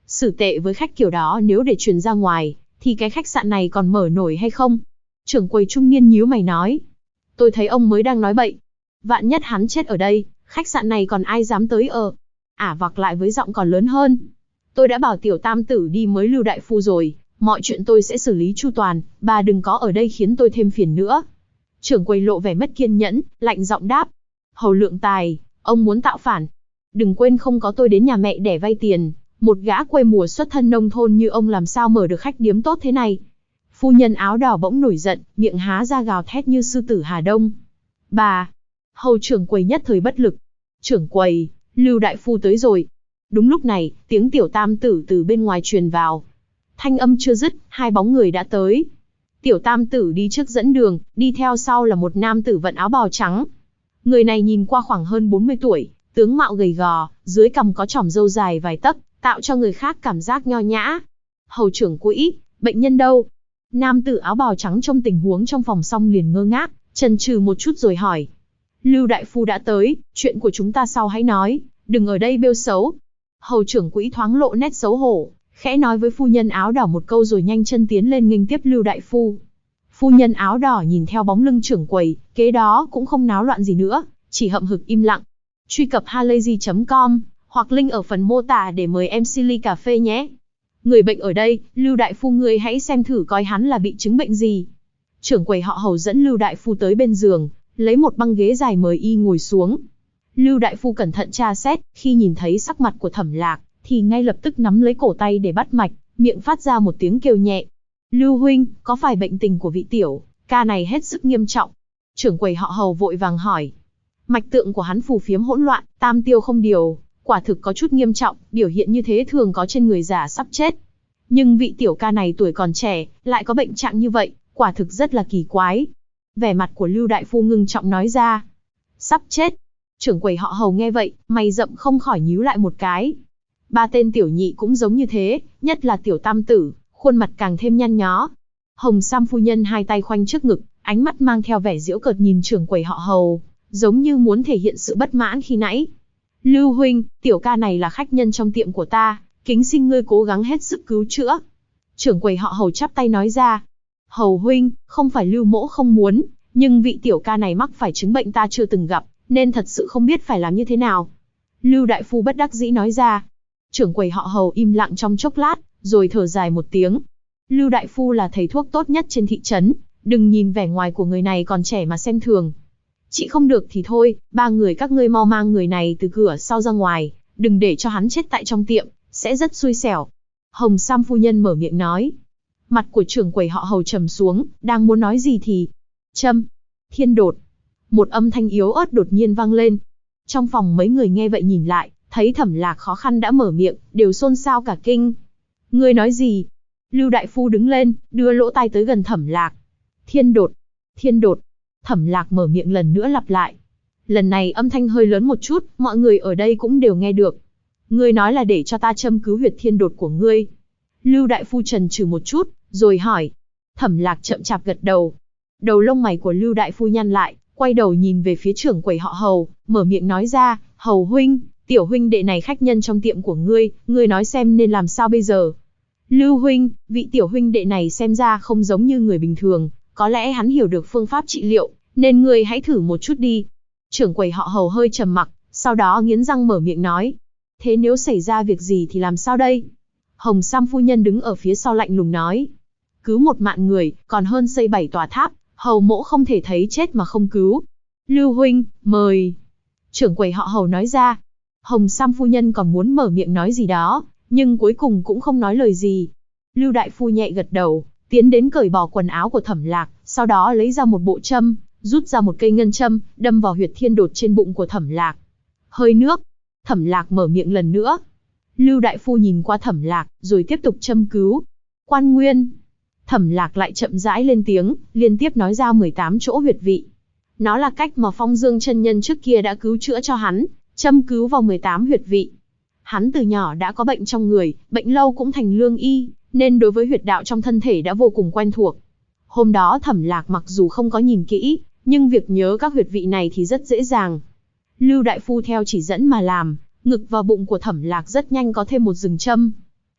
Xử tệ với khách kiểu đó nếu để truyền ra ngoài, thì cái khách sạn này còn mở nổi hay không? Trưởng quầy trung niên nhíu mày nói. Tôi thấy ông mới đang nói bậy. Vạn nhất hắn chết ở đây, khách sạn này còn ai dám tới ở? Ả vặc lại với giọng còn lớn hơn. Tôi đã bảo tiểu tam tử đi mới Lưu đại phu rồi, mọi chuyện tôi sẽ xử lý chu toàn, bà đừng có ở đây khiến tôi thêm phiền nữa. Trưởng quầy lộ vẻ mất kiên nhẫn, lạnh giọng đáp. Hầu Lượng Tài, ông muốn tạo phản. Đừng quên không có tôi đến nhà mẹ để vay tiền, một gã quê mùa xuất thân nông thôn như ông làm sao mở được khách điếm tốt thế này. Phu nhân áo đỏ bỗng nổi giận, miệng há ra gào thét như sư tử Hà Đông. Bà! Hầu trưởng quầy nhất thời bất lực. Trưởng quầy, Lưu đại phu tới rồi. Đúng lúc này, tiếng tiểu tam tử từ bên ngoài truyền vào. Thanh âm chưa dứt, hai bóng người đã tới. Tiểu tam tử đi trước dẫn đường, đi theo sau là một nam tử vận áo bào trắng. Người này nhìn qua khoảng hơn 40 tuổi, tướng mạo gầy gò, dưới cằm có chòm râu dài vài tấc, tạo cho người khác cảm giác nho nhã. Hầu trưởng quỹ, bệnh nhân đâu? Nam tử áo bào trắng trông tình huống trong phòng xong liền ngơ ngác, chần chừ một chút rồi hỏi. Lưu đại phu đã tới, chuyện của chúng ta sau hãy nói, đừng ở đây bêu xấu. Hầu trưởng quỹ thoáng lộ nét xấu hổ, khẽ nói với phu nhân áo đỏ một câu rồi nhanh chân tiến lên nghênh tiếp Lưu đại phu. Phu nhân áo đỏ nhìn theo bóng lưng trưởng quầy, kế đó cũng không náo loạn gì nữa, chỉ hậm hực im lặng. Truy cập halayzi.com hoặc link ở phần mô tả để mời em Silly cà phê nhé. Người bệnh ở đây, Lưu đại phu ngươi hãy xem thử coi hắn là bị chứng bệnh gì. Trưởng quầy họ Hầu dẫn Lưu đại phu tới bên giường, lấy một băng ghế dài mời y ngồi xuống. Lưu đại phu cẩn thận tra xét, khi nhìn thấy sắc mặt của Thẩm Lạc, thì ngay lập tức nắm lấy cổ tay để bắt mạch, miệng phát ra một tiếng kêu nhẹ. Lưu huynh, có phải bệnh tình của vị tiểu ca này hết sức nghiêm trọng? Trưởng quầy họ Hầu vội vàng hỏi. Mạch tượng của hắn phù phiếm hỗn loạn, tam tiêu không điều, quả thực có chút nghiêm trọng, biểu hiện như thế thường có trên người già sắp chết. Nhưng vị tiểu ca này tuổi còn trẻ, lại có bệnh trạng như vậy, quả thực rất là kỳ quái. Vẻ mặt của Lưu đại phu ngưng trọng nói ra. Sắp chết. Trưởng quầy họ Hầu nghe vậy, mày rậm không khỏi nhíu lại một cái. Ba tên tiểu nhị cũng giống như thế, nhất là tiểu tam tử, khuôn mặt càng thêm nhăn nhó. Hồng Sam phu nhân hai tay khoanh trước ngực, ánh mắt mang theo vẻ giễu cợt nhìn trưởng quầy họ Hầu, giống như muốn thể hiện sự bất mãn khi nãy. Lưu huynh, tiểu ca này là khách nhân trong tiệm của ta, kính xin ngươi cố gắng hết sức cứu chữa. Trưởng quầy họ Hầu chắp tay nói ra. Hầu huynh, không phải Lưu mỗ không muốn, nhưng vị tiểu ca này mắc phải chứng bệnh ta chưa từng gặp, nên thật sự không biết phải làm như thế nào. Lưu đại phu bất đắc dĩ nói ra. Trưởng quầy họ Hầu im lặng trong chốc lát, rồi thở dài một tiếng. Lưu đại phu là thầy thuốc tốt nhất trên thị trấn, đừng nhìn vẻ ngoài của người này còn trẻ mà xem thường. Chị không được thì thôi, ba người các ngươi mau mang người này từ cửa sau ra ngoài, đừng để cho hắn chết tại trong tiệm, sẽ rất xui xẻo. Hồng Sam phu nhân mở miệng nói. Mặt của trưởng quầy họ Hầu trầm xuống, đang muốn nói gì thì... Châm! Thiên đột! Một âm thanh yếu ớt đột nhiên vang lên. Trong phòng mấy người nghe vậy nhìn lại, thấy Thẩm Lạc khó khăn đã mở miệng, đều xôn xao cả kinh. Ngươi nói gì? Lưu đại phu đứng lên, đưa lỗ tai tới gần Thẩm Lạc. Thiên đột! Thiên đột! Thẩm Lạc mở miệng lần nữa lặp lại. Lần này âm thanh hơi lớn một chút, mọi người ở đây cũng đều nghe được. Ngươi nói là để cho ta châm cứu huyệt thiên đột của ngươi. Lưu đại phu chần chừ một chút, rồi hỏi. Thẩm Lạc chậm chạp gật đầu. Đầu lông mày của Lưu đại phu nhăn lại, quay đầu nhìn về phía trưởng quầy họ Hầu, mở miệng nói ra. Hầu huynh, tiểu huynh đệ này khách nhân trong tiệm của ngươi nói xem nên làm sao bây giờ. Lưu huynh, vị tiểu huynh đệ này xem ra không giống như người bình thường, có lẽ hắn hiểu được phương pháp trị liệu, nên ngươi hãy thử một chút đi. Trưởng quầy họ Hầu hơi trầm mặc, sau đó nghiến răng mở miệng nói. Thế nếu xảy ra việc gì thì làm sao đây? Hồng Sam phu nhân đứng ở phía sau lạnh lùng nói. Cứu một mạng người, còn hơn xây 7 tòa tháp, Hầu mỗ không thể thấy chết mà không cứu. Lưu huynh, mời. Trưởng quầy họ Hầu nói ra. Hồng Sam phu nhân còn muốn mở miệng nói gì đó, nhưng cuối cùng cũng không nói lời gì. Lưu đại phu nhẹ gật đầu, tiến đến cởi bỏ quần áo của Thẩm Lạc, sau đó lấy ra một bộ châm, rút ra một cây ngân châm, đâm vào huyệt thiên đột trên bụng của Thẩm Lạc. Hơi nước. Thẩm Lạc mở miệng lần nữa. Lưu đại phu nhìn qua Thẩm Lạc, rồi tiếp tục châm cứu. Quan nguyên. Thẩm Lạc lại chậm rãi lên tiếng, liên tiếp nói ra 18 chỗ huyệt vị. Nó là cách mà Phong Dương chân nhân trước kia đã cứu chữa cho hắn, châm cứu vào 18 huyệt vị. Hắn từ nhỏ đã có bệnh trong người, bệnh lâu cũng thành lương y, nên đối với huyệt đạo trong thân thể đã vô cùng quen thuộc. Hôm đó Thẩm Lạc mặc dù không có nhìn kỹ, nhưng việc nhớ các huyệt vị này thì rất dễ dàng. Lưu đại phu theo chỉ dẫn mà làm, ngực và bụng của Thẩm Lạc rất nhanh có thêm một rừng châm.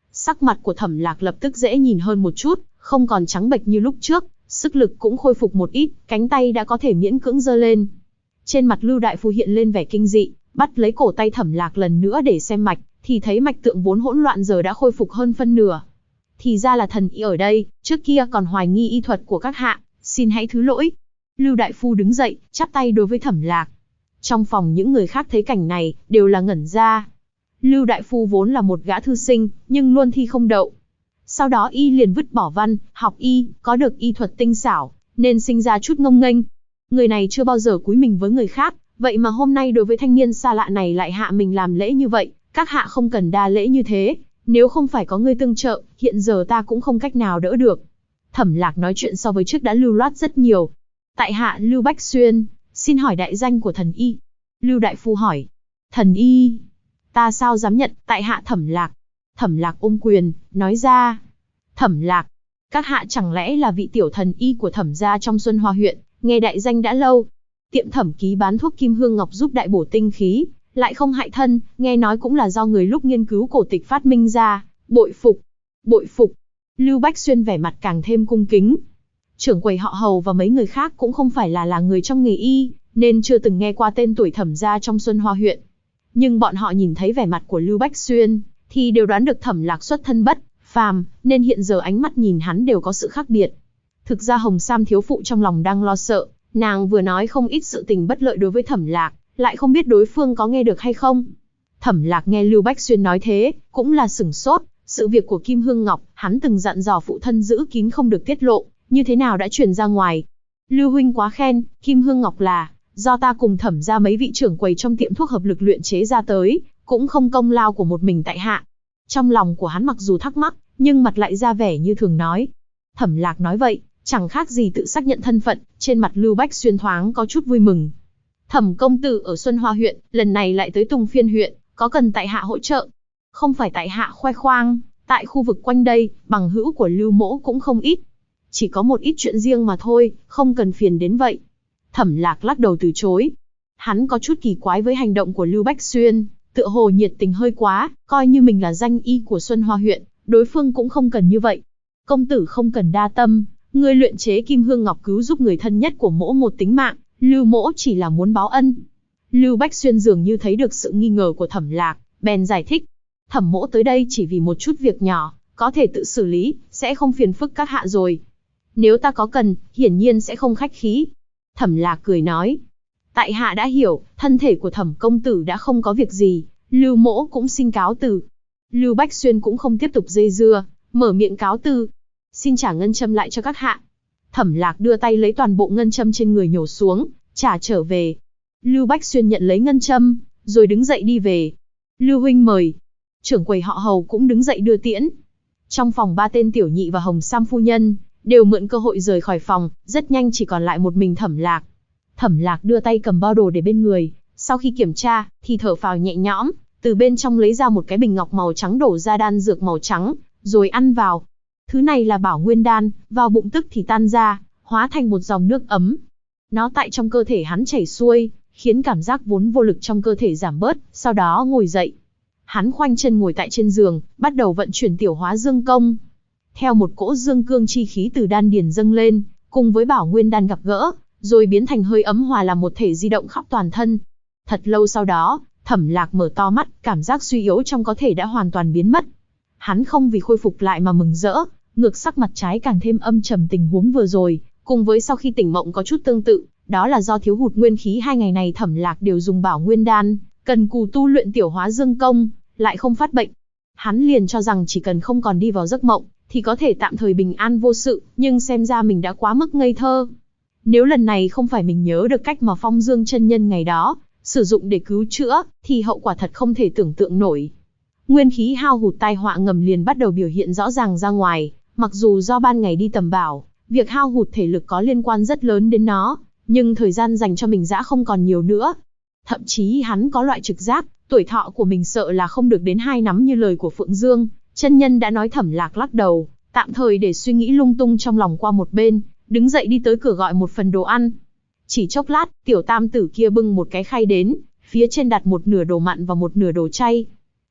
Sắc mặt của Thẩm Lạc lập tức dễ nhìn hơn một chút, không còn trắng bệch như lúc trước, sức lực cũng khôi phục một ít, cánh tay đã có thể miễn cưỡng giơ lên. Trên mặt Lưu Đại Phu hiện lên vẻ kinh dị, bắt lấy cổ tay Thẩm Lạc lần nữa để xem mạch, thì thấy mạch tượng vốn hỗn loạn giờ đã khôi phục hơn phân nửa. Thì ra là thần y ở đây, trước kia còn hoài nghi y thuật của các hạ, xin hãy thứ lỗi. Lưu Đại Phu đứng dậy, chắp tay đối với Thẩm Lạc. Trong phòng những người khác thấy cảnh này, đều là ngẩn ra. Lưu Đại Phu vốn là một gã thư sinh, nhưng luôn thi không đậu. Sau đó y liền vứt bỏ văn, học y, có được y thuật tinh xảo, nên sinh ra chút ngông nghênh. Người này chưa bao giờ cúi mình với người khác, vậy mà hôm nay đối với thanh niên xa lạ này lại hạ mình làm lễ như vậy, các hạ không cần đa lễ như thế, nếu không phải có ngươi tương trợ, hiện giờ ta cũng không cách nào đỡ được. Thẩm Lạc nói chuyện so với trước đã lưu loát rất nhiều. Tại hạ Lưu Bách Xuyên, xin hỏi đại danh của thần y. Lưu Đại Phu hỏi. Thần y? Ta sao dám nhận, tại hạ Thẩm Lạc. Thẩm Lạc ôm quyền, nói ra. Thẩm Lạc, các hạ chẳng lẽ là vị tiểu thần y của Thẩm gia trong Xuân Hoa huyện, nghe đại danh đã lâu. Tiệm Thẩm Ký bán thuốc Kim Hương Ngọc giúp đại bổ tinh khí, lại không hại thân, nghe nói cũng là do người lúc nghiên cứu cổ tịch phát minh ra, bội phục, bội phục. Lưu Bách Xuyên vẻ mặt càng thêm cung kính. Trưởng quầy họ Hầu và mấy người khác cũng không phải là người trong nghề y, nên chưa từng nghe qua tên tuổi Thẩm gia trong Xuân Hoa huyện. Nhưng bọn họ nhìn thấy vẻ mặt của Lưu Bách Xuyên, thì đều đoán được Thẩm Lạc xuất thân bất phàm, nên hiện giờ ánh mắt nhìn hắn đều có sự khác biệt. Thực ra Hồng Sam thiếu phụ trong lòng đang lo sợ, nàng vừa nói không ít sự tình bất lợi đối với Thẩm Lạc, lại không biết đối phương có nghe được hay không. Thẩm Lạc nghe Lưu Bách Xuyên nói thế, cũng là sửng sốt, sự việc của Kim Hương Ngọc, hắn từng dặn dò phụ thân giữ kín không được tiết lộ, như thế nào đã truyền ra ngoài. Lưu huynh quá khen, Kim Hương Ngọc là do ta cùng Thẩm gia mấy vị trưởng quầy trong tiệm thuốc hợp lực luyện chế ra tới, cũng không công lao của một mình tại hạ. Trong lòng của hắn mặc dù thắc mắc, nhưng mặt lại ra vẻ như thường nói. Thẩm Lạc nói vậy, chẳng khác gì tự xác nhận thân phận, trên mặt Lưu Bách Xuyên thoáng có chút vui mừng. Thẩm công tử ở Xuân Hoa huyện, lần này lại tới Tùng Phiên huyện, có cần tại hạ hỗ trợ? Không phải tại hạ khoe khoang, tại khu vực quanh đây, bằng hữu của Lưu mỗ cũng không ít. Chỉ có một ít chuyện riêng mà thôi, không cần phiền đến vậy. Thẩm Lạc lắc đầu từ chối. Hắn có chút kỳ quái với hành động của Lưu Bách Xuyên, tựa hồ nhiệt tình hơi quá, coi như mình là danh y của Xuân Hoa huyện, đối phương cũng không cần như vậy. Công tử không cần đa tâm, ngươi luyện chế Kim Hương Ngọc cứu giúp người thân nhất của mỗ một tính mạng, Lưu mỗ chỉ là muốn báo ân. Lưu Bách Xuyên dường như thấy được sự nghi ngờ của Thẩm Lạc, bèn giải thích. Thẩm mỗ tới đây chỉ vì một chút việc nhỏ, có thể tự xử lý, sẽ không phiền phức các hạ rồi. Nếu ta có cần, hiển nhiên sẽ không khách khí. Thẩm Lạc cười nói. Tại hạ đã hiểu, thân thể của Thẩm công tử đã không có việc gì, Lưu mỗ cũng xin cáo từ. Lưu Bách Xuyên cũng không tiếp tục dây dưa, mở miệng cáo từ. Xin trả ngân châm lại cho các hạ. Thẩm Lạc đưa tay lấy toàn bộ ngân châm trên người nhổ xuống, trả trở về. Lưu Bách Xuyên nhận lấy ngân châm, rồi đứng dậy đi về. Lưu huynh mời. Trưởng quầy họ Hầu cũng đứng dậy đưa tiễn. Trong phòng ba tên tiểu nhị và Hồng Sam phu nhân đều mượn cơ hội rời khỏi phòng, rất nhanh chỉ còn lại một mình Thẩm Lạc. Thẩm Lạc đưa tay cầm bao đồ để bên người, sau khi kiểm tra, thì thở phào nhẹ nhõm, từ bên trong lấy ra một cái bình ngọc màu trắng đổ ra đan dược màu trắng, rồi ăn vào. Thứ này là Bảo Nguyên đan, vào bụng tức thì tan ra, hóa thành một dòng nước ấm. Nó tại trong cơ thể hắn chảy xuôi, khiến cảm giác vốn vô lực trong cơ thể giảm bớt, sau đó ngồi dậy. Hắn khoanh chân ngồi tại trên giường, bắt đầu vận chuyển tiểu hóa dương công. Theo một cỗ dương cương chi khí từ đan điền dâng lên, cùng với Bảo Nguyên đan gặp gỡ, rồi biến thành hơi ấm hòa làm một thể di động khắp toàn thân. Thật lâu sau đó, Thẩm Lạc mở to mắt, cảm giác suy yếu trong cơ thể đã hoàn toàn biến mất. Hắn không vì khôi phục lại mà mừng rỡ, ngược sắc mặt trái càng thêm âm trầm. Tình huống vừa rồi, cùng với sau khi tỉnh mộng có chút tương tự, đó là do thiếu hụt nguyên khí. 2 ngày này Thẩm Lạc đều dùng Bảo Nguyên đan, cần cù tu luyện tiểu hóa dương công, lại không phát bệnh. Hắn liền cho rằng chỉ cần không còn đi vào giấc mộng, thì có thể tạm thời bình an vô sự, nhưng xem ra mình đã quá mức ngây thơ. Nếu lần này không phải mình nhớ được cách mà Phong Dương chân nhân ngày đó sử dụng để cứu chữa, thì hậu quả thật không thể tưởng tượng nổi. Nguyên khí hao hụt tai họa ngầm liền bắt đầu biểu hiện rõ ràng ra ngoài, mặc dù do ban ngày đi tầm bảo, việc hao hụt thể lực có liên quan rất lớn đến nó, nhưng thời gian dành cho mình đã không còn nhiều nữa. Thậm chí hắn có loại trực giác, tuổi thọ của mình sợ là không được đến 2 năm như lời của Phượng Dương chân nhân đã nói. Thẩm Lạc lắc đầu, tạm thời để suy nghĩ lung tung trong lòng qua một bên, đứng dậy đi tới cửa gọi một phần đồ ăn. Chỉ chốc lát, tiểu tam tử kia bưng một cái khay đến, phía trên đặt một nửa đồ mặn và một nửa đồ chay.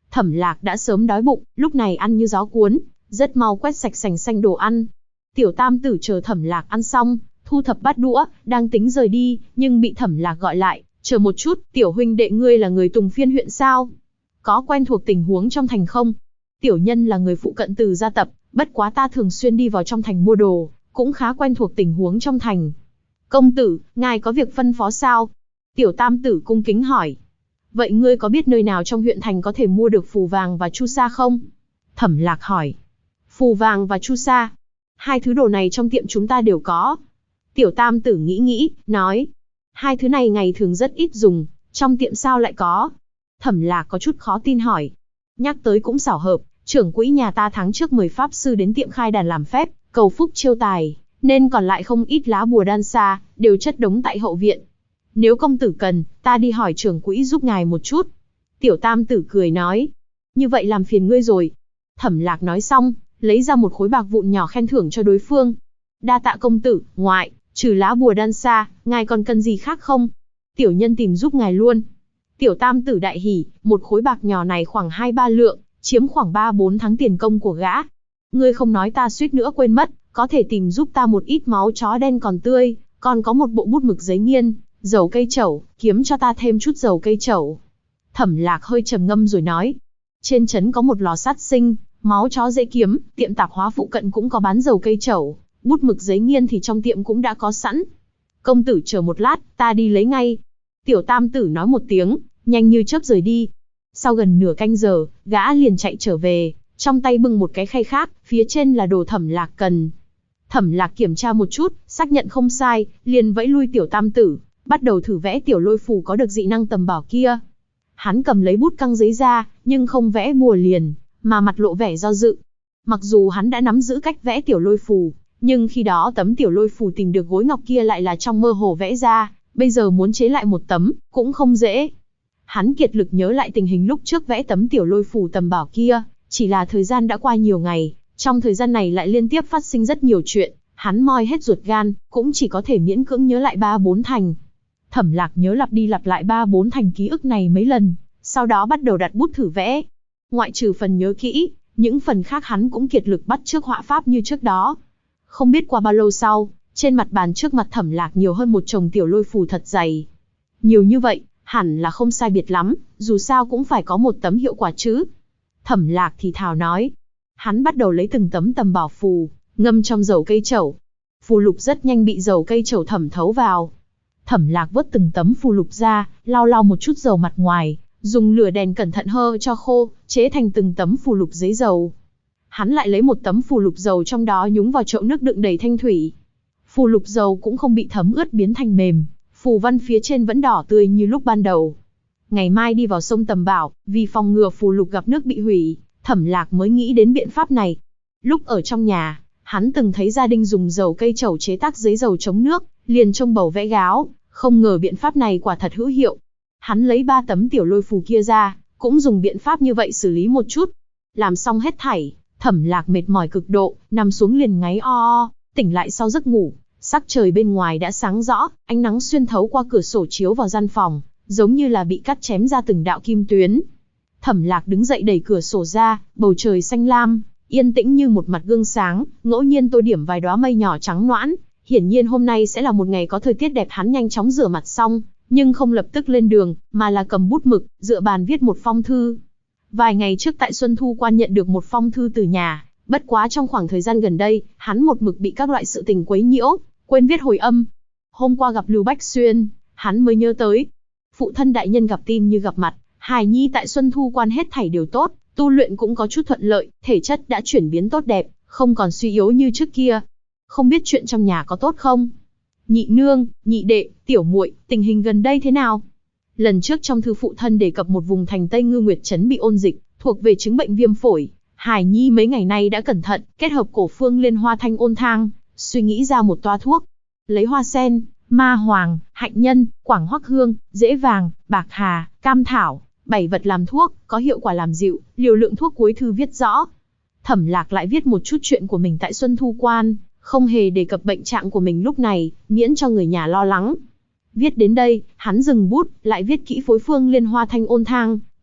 Thẩm Lạc đã sớm đói bụng, lúc này ăn như gió cuốn, rất mau quét sạch sành xanh đồ ăn. Tiểu Tam Tử chờ Thẩm Lạc ăn xong, thu thập bát đũa, đang tính rời đi, nhưng bị Thẩm Lạc gọi lại, chờ một chút, tiểu huynh đệ ngươi là người Tùng Phiên huyện sao? Có quen thuộc tình huống trong thành không? Tiểu nhân là người phụ cận Từ gia tập, bất quá ta thường xuyên đi vào trong thành mua đồ, cũng khá quen thuộc tình huống trong thành. Công tử, ngài có việc phân phó sao? Tiểu Tam Tử cung kính hỏi. Vậy ngươi có biết nơi nào trong huyện thành có thể mua được phù vàng và chu sa không? Thẩm Lạc hỏi. Phù vàng và chu sa? Hai thứ đồ này trong tiệm chúng ta đều có. Tiểu Tam Tử nghĩ nghĩ, nói. Hai thứ này ngày thường rất ít dùng, trong tiệm sao lại có? Thẩm Lạc có chút khó tin hỏi. Nhắc tới cũng xảo hợp, trưởng quỹ nhà ta tháng trước mời pháp sư đến tiệm khai đàn làm phép, cầu phúc chiêu tài, nên còn lại không ít lá bùa đan xa, đều chất đống tại hậu viện. Nếu công tử cần, ta đi hỏi trưởng quỹ giúp ngài một chút. Tiểu Tam Tử cười nói. Như vậy làm phiền ngươi rồi. Thẩm Lạc nói xong, lấy ra một khối bạc vụn nhỏ khen thưởng cho đối phương. Đa tạ công tử, ngoại, trừ lá bùa đan xa, ngài còn cần gì khác không? Tiểu nhân tìm giúp ngài luôn. Tiểu Tam Tử đại hỉ, một khối bạc nhỏ này khoảng 2-3 lượng, chiếm khoảng 3-4 tháng tiền công của gã. Ngươi không nói ta suýt nữa quên mất, có thể tìm giúp ta một ít máu chó đen còn tươi, còn có một bộ bút mực giấy nghiên, dầu cây trẩu, kiếm cho ta thêm chút dầu cây trẩu. Thẩm Lạc hơi trầm ngâm rồi nói. Trên trấn có một lò sát sinh, máu chó dễ kiếm, tiệm tạp hóa phụ cận cũng có bán dầu cây trẩu, bút mực giấy nghiên thì trong tiệm cũng đã có sẵn. Công tử chờ một lát, ta đi lấy ngay. Tiểu Tam Tử nói một tiếng, nhanh như chớp rời đi. Sau gần nửa canh giờ, gã liền chạy trở về, trong tay bưng một cái khay khác, phía trên là đồ Thẩm Lạc cần. Thẩm Lạc kiểm tra một chút, xác nhận không sai, liền vẫy lui Tiểu Tam Tử, bắt đầu thử vẽ tiểu lôi phù có được dị năng tầm bảo kia. Hắn cầm lấy bút căng giấy ra, nhưng không vẽ bùa liền, mà mặt lộ vẻ do dự. Mặc dù hắn đã nắm giữ cách vẽ tiểu lôi phù, nhưng khi đó tấm tiểu lôi phù tìm được gối ngọc kia lại là trong mơ hồ vẽ ra, bây giờ muốn chế lại một tấm, cũng không dễ. Hắn kiệt lực nhớ lại tình hình lúc trước vẽ tấm tiểu lôi phù tầm bảo kia, chỉ là thời gian đã qua nhiều ngày, trong thời gian này lại liên tiếp phát sinh rất nhiều chuyện, hắn moi hết ruột gan, cũng chỉ có thể miễn cưỡng nhớ lại 3-4 thành. Thẩm Lạc nhớ lặp đi lặp lại 3-4 thành ký ức này mấy lần, sau đó bắt đầu đặt bút thử vẽ. Ngoại trừ phần nhớ kỹ, những phần khác hắn cũng kiệt lực bắt chước họa pháp như trước đó. Không biết qua bao lâu sau, trên mặt bàn trước mặt Thẩm Lạc nhiều hơn một chồng tiểu lôi phù thật dày. Nhiều như vậy, hẳn là không sai biệt lắm, dù sao cũng phải có một tấm hiệu quả chứ. Thẩm Lạc thì thào nói. Hắn bắt đầu lấy từng tấm tầm bảo phù, ngâm trong dầu cây trẩu. Phù lục rất nhanh bị dầu cây trẩu thẩm thấu vào. Thẩm Lạc vớt từng tấm phù lục ra, lau lau một chút dầu mặt ngoài, dùng lửa đèn cẩn thận hơ cho khô, chế thành từng tấm phù lục giấy dầu. Hắn lại lấy một tấm phù lục dầu trong đó nhúng vào chậu nước đựng đầy thanh thủy. Phù lục dầu cũng không bị thấm ướt biến thành mềm, phù văn phía trên vẫn đỏ tươi như lúc ban đầu. Ngày mai đi vào sông Tầm Bảo, vì phòng ngừa phù lục gặp nước bị hủy, Thẩm Lạc mới nghĩ đến biện pháp này. Lúc ở trong nhà, hắn từng thấy gia đình dùng dầu cây trẩu chế tác giấy dầu chống nước, liền trông bầu vẽ gáo, không ngờ biện pháp này quả thật hữu hiệu. Hắn lấy 3 tấm tiểu lôi phù kia ra, cũng dùng biện pháp như vậy xử lý một chút. Làm xong hết thảy, Thẩm Lạc mệt mỏi cực độ, nằm xuống liền ngáy o, tỉnh lại sau giấc ngủ. Sắc trời bên ngoài đã sáng rõ, ánh nắng xuyên thấu qua cửa sổ chiếu vào gian phòng, giống như là bị cắt chém ra từng đạo kim tuyến. Thẩm Lạc đứng dậy đẩy cửa sổ ra, bầu trời xanh lam, yên tĩnh như một mặt gương sáng, ngẫu nhiên tô điểm vài đóa mây nhỏ trắng nõn. Hiển nhiên hôm nay sẽ là một ngày có thời tiết đẹp. Hắn nhanh chóng rửa mặt xong, nhưng không lập tức lên đường, mà là cầm bút mực, dựa bàn viết một phong thư. Vài ngày trước tại Xuân Thu Quan nhận được một phong thư từ nhà, bất quá trong khoảng thời gian gần đây, hắn một mực bị các loại sự tình quấy nhiễu, quên viết hồi âm. Hôm qua gặp Lưu Bách Xuyên, hắn mới nhớ tới. Phụ thân đại nhân gặp tin như gặp mặt, hài nhi tại Xuân Thu Quan hết thảy đều tốt, tu luyện cũng có chút thuận lợi, thể chất đã chuyển biến tốt đẹp, không còn suy yếu như trước kia. Không biết chuyện trong nhà có tốt không? Nhị nương, nhị đệ, tiểu muội, tình hình gần đây thế nào? Lần trước trong thư phụ thân đề cập một vùng thành Tây Ngư Nguyệt trấn bị ôn dịch, thuộc về chứng bệnh viêm phổi. Hải nhi mấy ngày nay đã cẩn thận, kết hợp cổ phương liên hoa thanh ôn thang, suy nghĩ ra một toa thuốc. Lấy hoa sen, ma hoàng, hạnh nhân, quảng hoắc hương, dễ vàng, bạc hà, cam thảo, 7 vật làm thuốc, có hiệu quả làm dịu, liều lượng thuốc cuối thư viết rõ. Thẩm Lạc lại viết một chút chuyện của mình tại Xuân Thu Quan, không hề đề cập bệnh trạng của mình lúc này, miễn cho người nhà lo lắng. Viết đến đây, hắn dừng bút, lại viết kỹ phối phương liên hoa thanh ôn thang,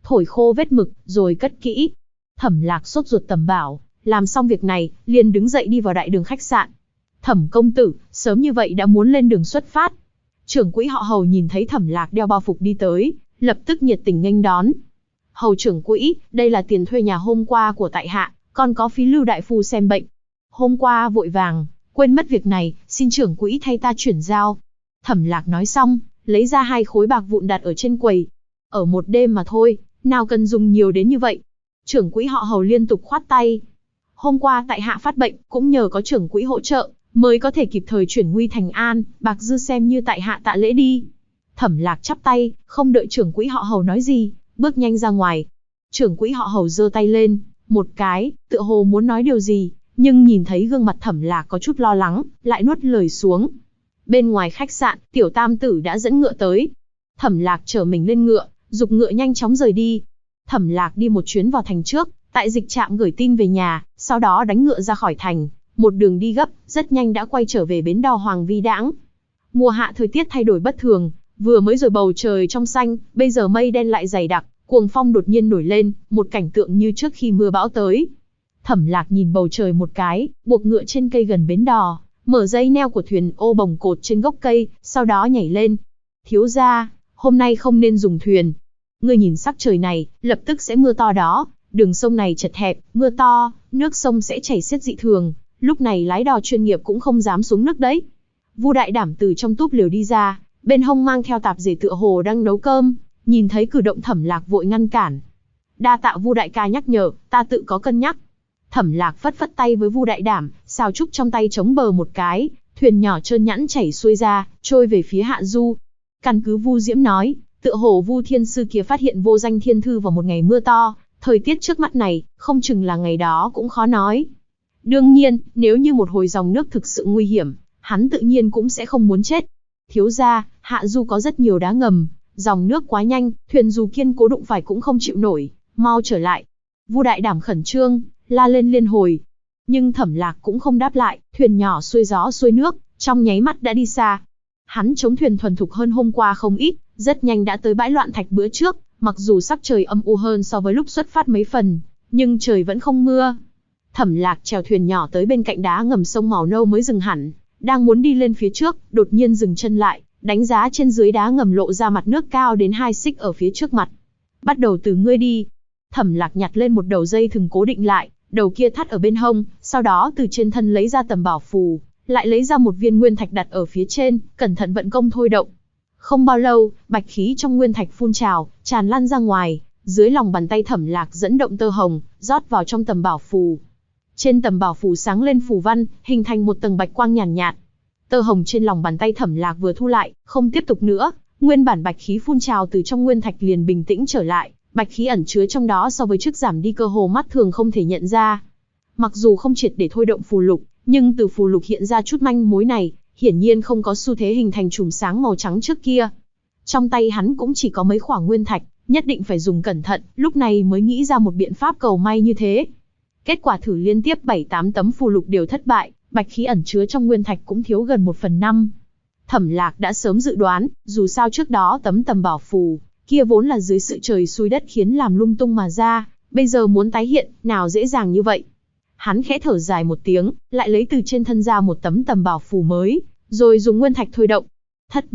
thổi khô vết mực, rồi cất kỹ. Thẩm Lạc sốt ruột tầm bảo, làm xong việc này, liền đứng dậy đi vào đại đường khách sạn. Thẩm công tử, sớm như vậy đã muốn lên đường xuất phát. Trưởng quỹ họ Hầu nhìn thấy Thẩm Lạc đeo bao phục đi tới, lập tức nhiệt tình nghênh đón. Hầu trưởng quỹ, đây là tiền thuê nhà hôm qua của tại hạ, còn có phí lưu đại phu xem bệnh. Hôm qua vội vàng, quên mất việc này, xin trưởng quỹ thay ta chuyển giao. Thẩm Lạc nói xong, lấy ra 2 khối bạc vụn đặt ở trên quầy. Ở một đêm mà thôi, nào cần dùng nhiều đến như vậy. Trưởng quỹ họ Hầu liên tục khoát tay. Hôm qua tại hạ phát bệnh, cũng nhờ có trưởng quỹ hỗ trợ, mới có thể kịp thời chuyển nguy thành an, bạc dư xem như tại hạ tạ lễ đi. Thẩm Lạc chắp tay, không đợi trưởng quỹ họ Hầu nói gì, bước nhanh ra ngoài. Trưởng quỹ họ Hầu giơ tay lên, một cái, tựa hồ muốn nói điều gì, nhưng nhìn thấy gương mặt Thẩm Lạc có chút lo lắng, lại nuốt lời xuống. Bên ngoài khách sạn, tiểu tam tử đã dẫn ngựa tới. Thẩm Lạc chở mình lên ngựa, giục ngựa nhanh chóng rời đi. Thẩm Lạc đi một chuyến vào thành trước, tại dịch trạm gửi tin về nhà, sau đó đánh ngựa ra khỏi thành, một đường đi gấp, rất nhanh đã quay trở về bến đò Hoàng Vi Đãng. Mùa hạ thời tiết thay đổi bất thường, vừa mới rồi bầu trời trong xanh, bây giờ mây đen lại dày đặc, cuồng phong đột nhiên nổi lên, một cảnh tượng như trước khi mưa bão tới. Thẩm Lạc nhìn bầu trời một cái, buộc ngựa trên cây gần bến đò, mở dây neo của thuyền ô bồng cột trên gốc cây, sau đó nhảy lên. Thiếu gia, hôm nay không nên dùng thuyền. Ngươi nhìn sắc trời này, lập tức sẽ mưa to đó, đường sông này chật hẹp, mưa to, nước sông sẽ chảy xiết dị thường, lúc này lái đò chuyên nghiệp cũng không dám xuống nước đấy. Vu Đại Đảm từ trong túp lều đi ra, bên hông mang theo tạp dề tựa hồ đang nấu cơm, nhìn thấy cử động Thẩm Lạc vội ngăn cản. Đa tạ Vu đại ca nhắc nhở, ta tự có cân nhắc. Thẩm Lạc phất phất tay với Vu Đại Đảm, xào trúc trong tay chống bờ một cái, thuyền nhỏ trơn nhẵn chảy xuôi ra, trôi về phía hạ du. Căn cứ Vu Diễm nói, tựa hồ Vu thiên sư kia phát hiện vô danh thiên thư vào một ngày mưa to, thời tiết trước mắt này, không chừng là ngày đó cũng khó nói. Đương nhiên, nếu như một hồi dòng nước thực sự nguy hiểm, hắn tự nhiên cũng sẽ không muốn chết. Thiếu gia, hạ du có rất nhiều đá ngầm, dòng nước quá nhanh, thuyền dù kiên cố đụng phải cũng không chịu nổi, mau trở lại. Vu Đại Đảm khẩn trương, la lên liên hồi. Nhưng Thẩm Lạc cũng không đáp lại, thuyền nhỏ xuôi gió xuôi nước, trong nháy mắt đã đi xa. Hắn chống thuyền thuần thục hơn hôm qua không ít, rất nhanh đã tới bãi loạn thạch bữa trước, mặc dù sắc trời âm u hơn so với lúc xuất phát mấy phần, nhưng trời vẫn không mưa. Thẩm Lạc chèo thuyền nhỏ tới bên cạnh đá ngầm sông màu nâu mới dừng hẳn, đang muốn đi lên phía trước, đột nhiên dừng chân lại, đánh giá trên dưới đá ngầm lộ ra mặt nước cao đến 2 xích ở phía trước mặt. Bắt đầu từ ngươi đi. Thẩm Lạc nhặt lên một đầu dây thừng cố định lại, đầu kia thắt ở bên hông, sau đó từ trên thân lấy ra tầm bảo phù, lại lấy ra một viên nguyên thạch đặt ở phía trên, cẩn thận vận công thôi động. Không bao lâu, bạch khí trong nguyên thạch phun trào, tràn lan ra ngoài, dưới lòng bàn tay Thẩm Lạc dẫn động tơ hồng, rót vào trong tầm bảo phù. Trên tầm bảo phù sáng lên phù văn, hình thành một tầng bạch quang nhàn nhạt. Tơ hồng trên lòng bàn tay Thẩm Lạc vừa thu lại, không tiếp tục nữa, nguyên bản bạch khí phun trào từ trong nguyên thạch liền bình tĩnh trở lại, bạch khí ẩn chứa trong đó so với trước giảm đi cơ hồ mắt thường không thể nhận ra. Mặc dù không triệt để thôi động phù lục, nhưng từ phù lục hiện ra chút manh mối này, hiển nhiên không có xu thế hình thành chùm sáng màu trắng trước kia. Trong tay hắn cũng chỉ có mấy khỏa nguyên thạch, nhất định phải dùng cẩn thận, lúc này mới nghĩ ra một biện pháp cầu may như thế. Kết quả thử liên tiếp 7-8 tấm phù lục đều thất bại, bạch khí ẩn chứa trong nguyên thạch cũng thiếu gần 1/5. Thẩm Lạc đã sớm dự đoán, dù sao trước đó tầm bảo phù kia vốn là dưới sự trời xui đất khiến làm lung tung mà ra, bây giờ muốn tái hiện, nào dễ dàng như vậy. Hắn khẽ thở dài một tiếng, lại lấy từ trên thân ra một tầm bảo phù mới, rồi dùng nguyên thạch thôi động. Thất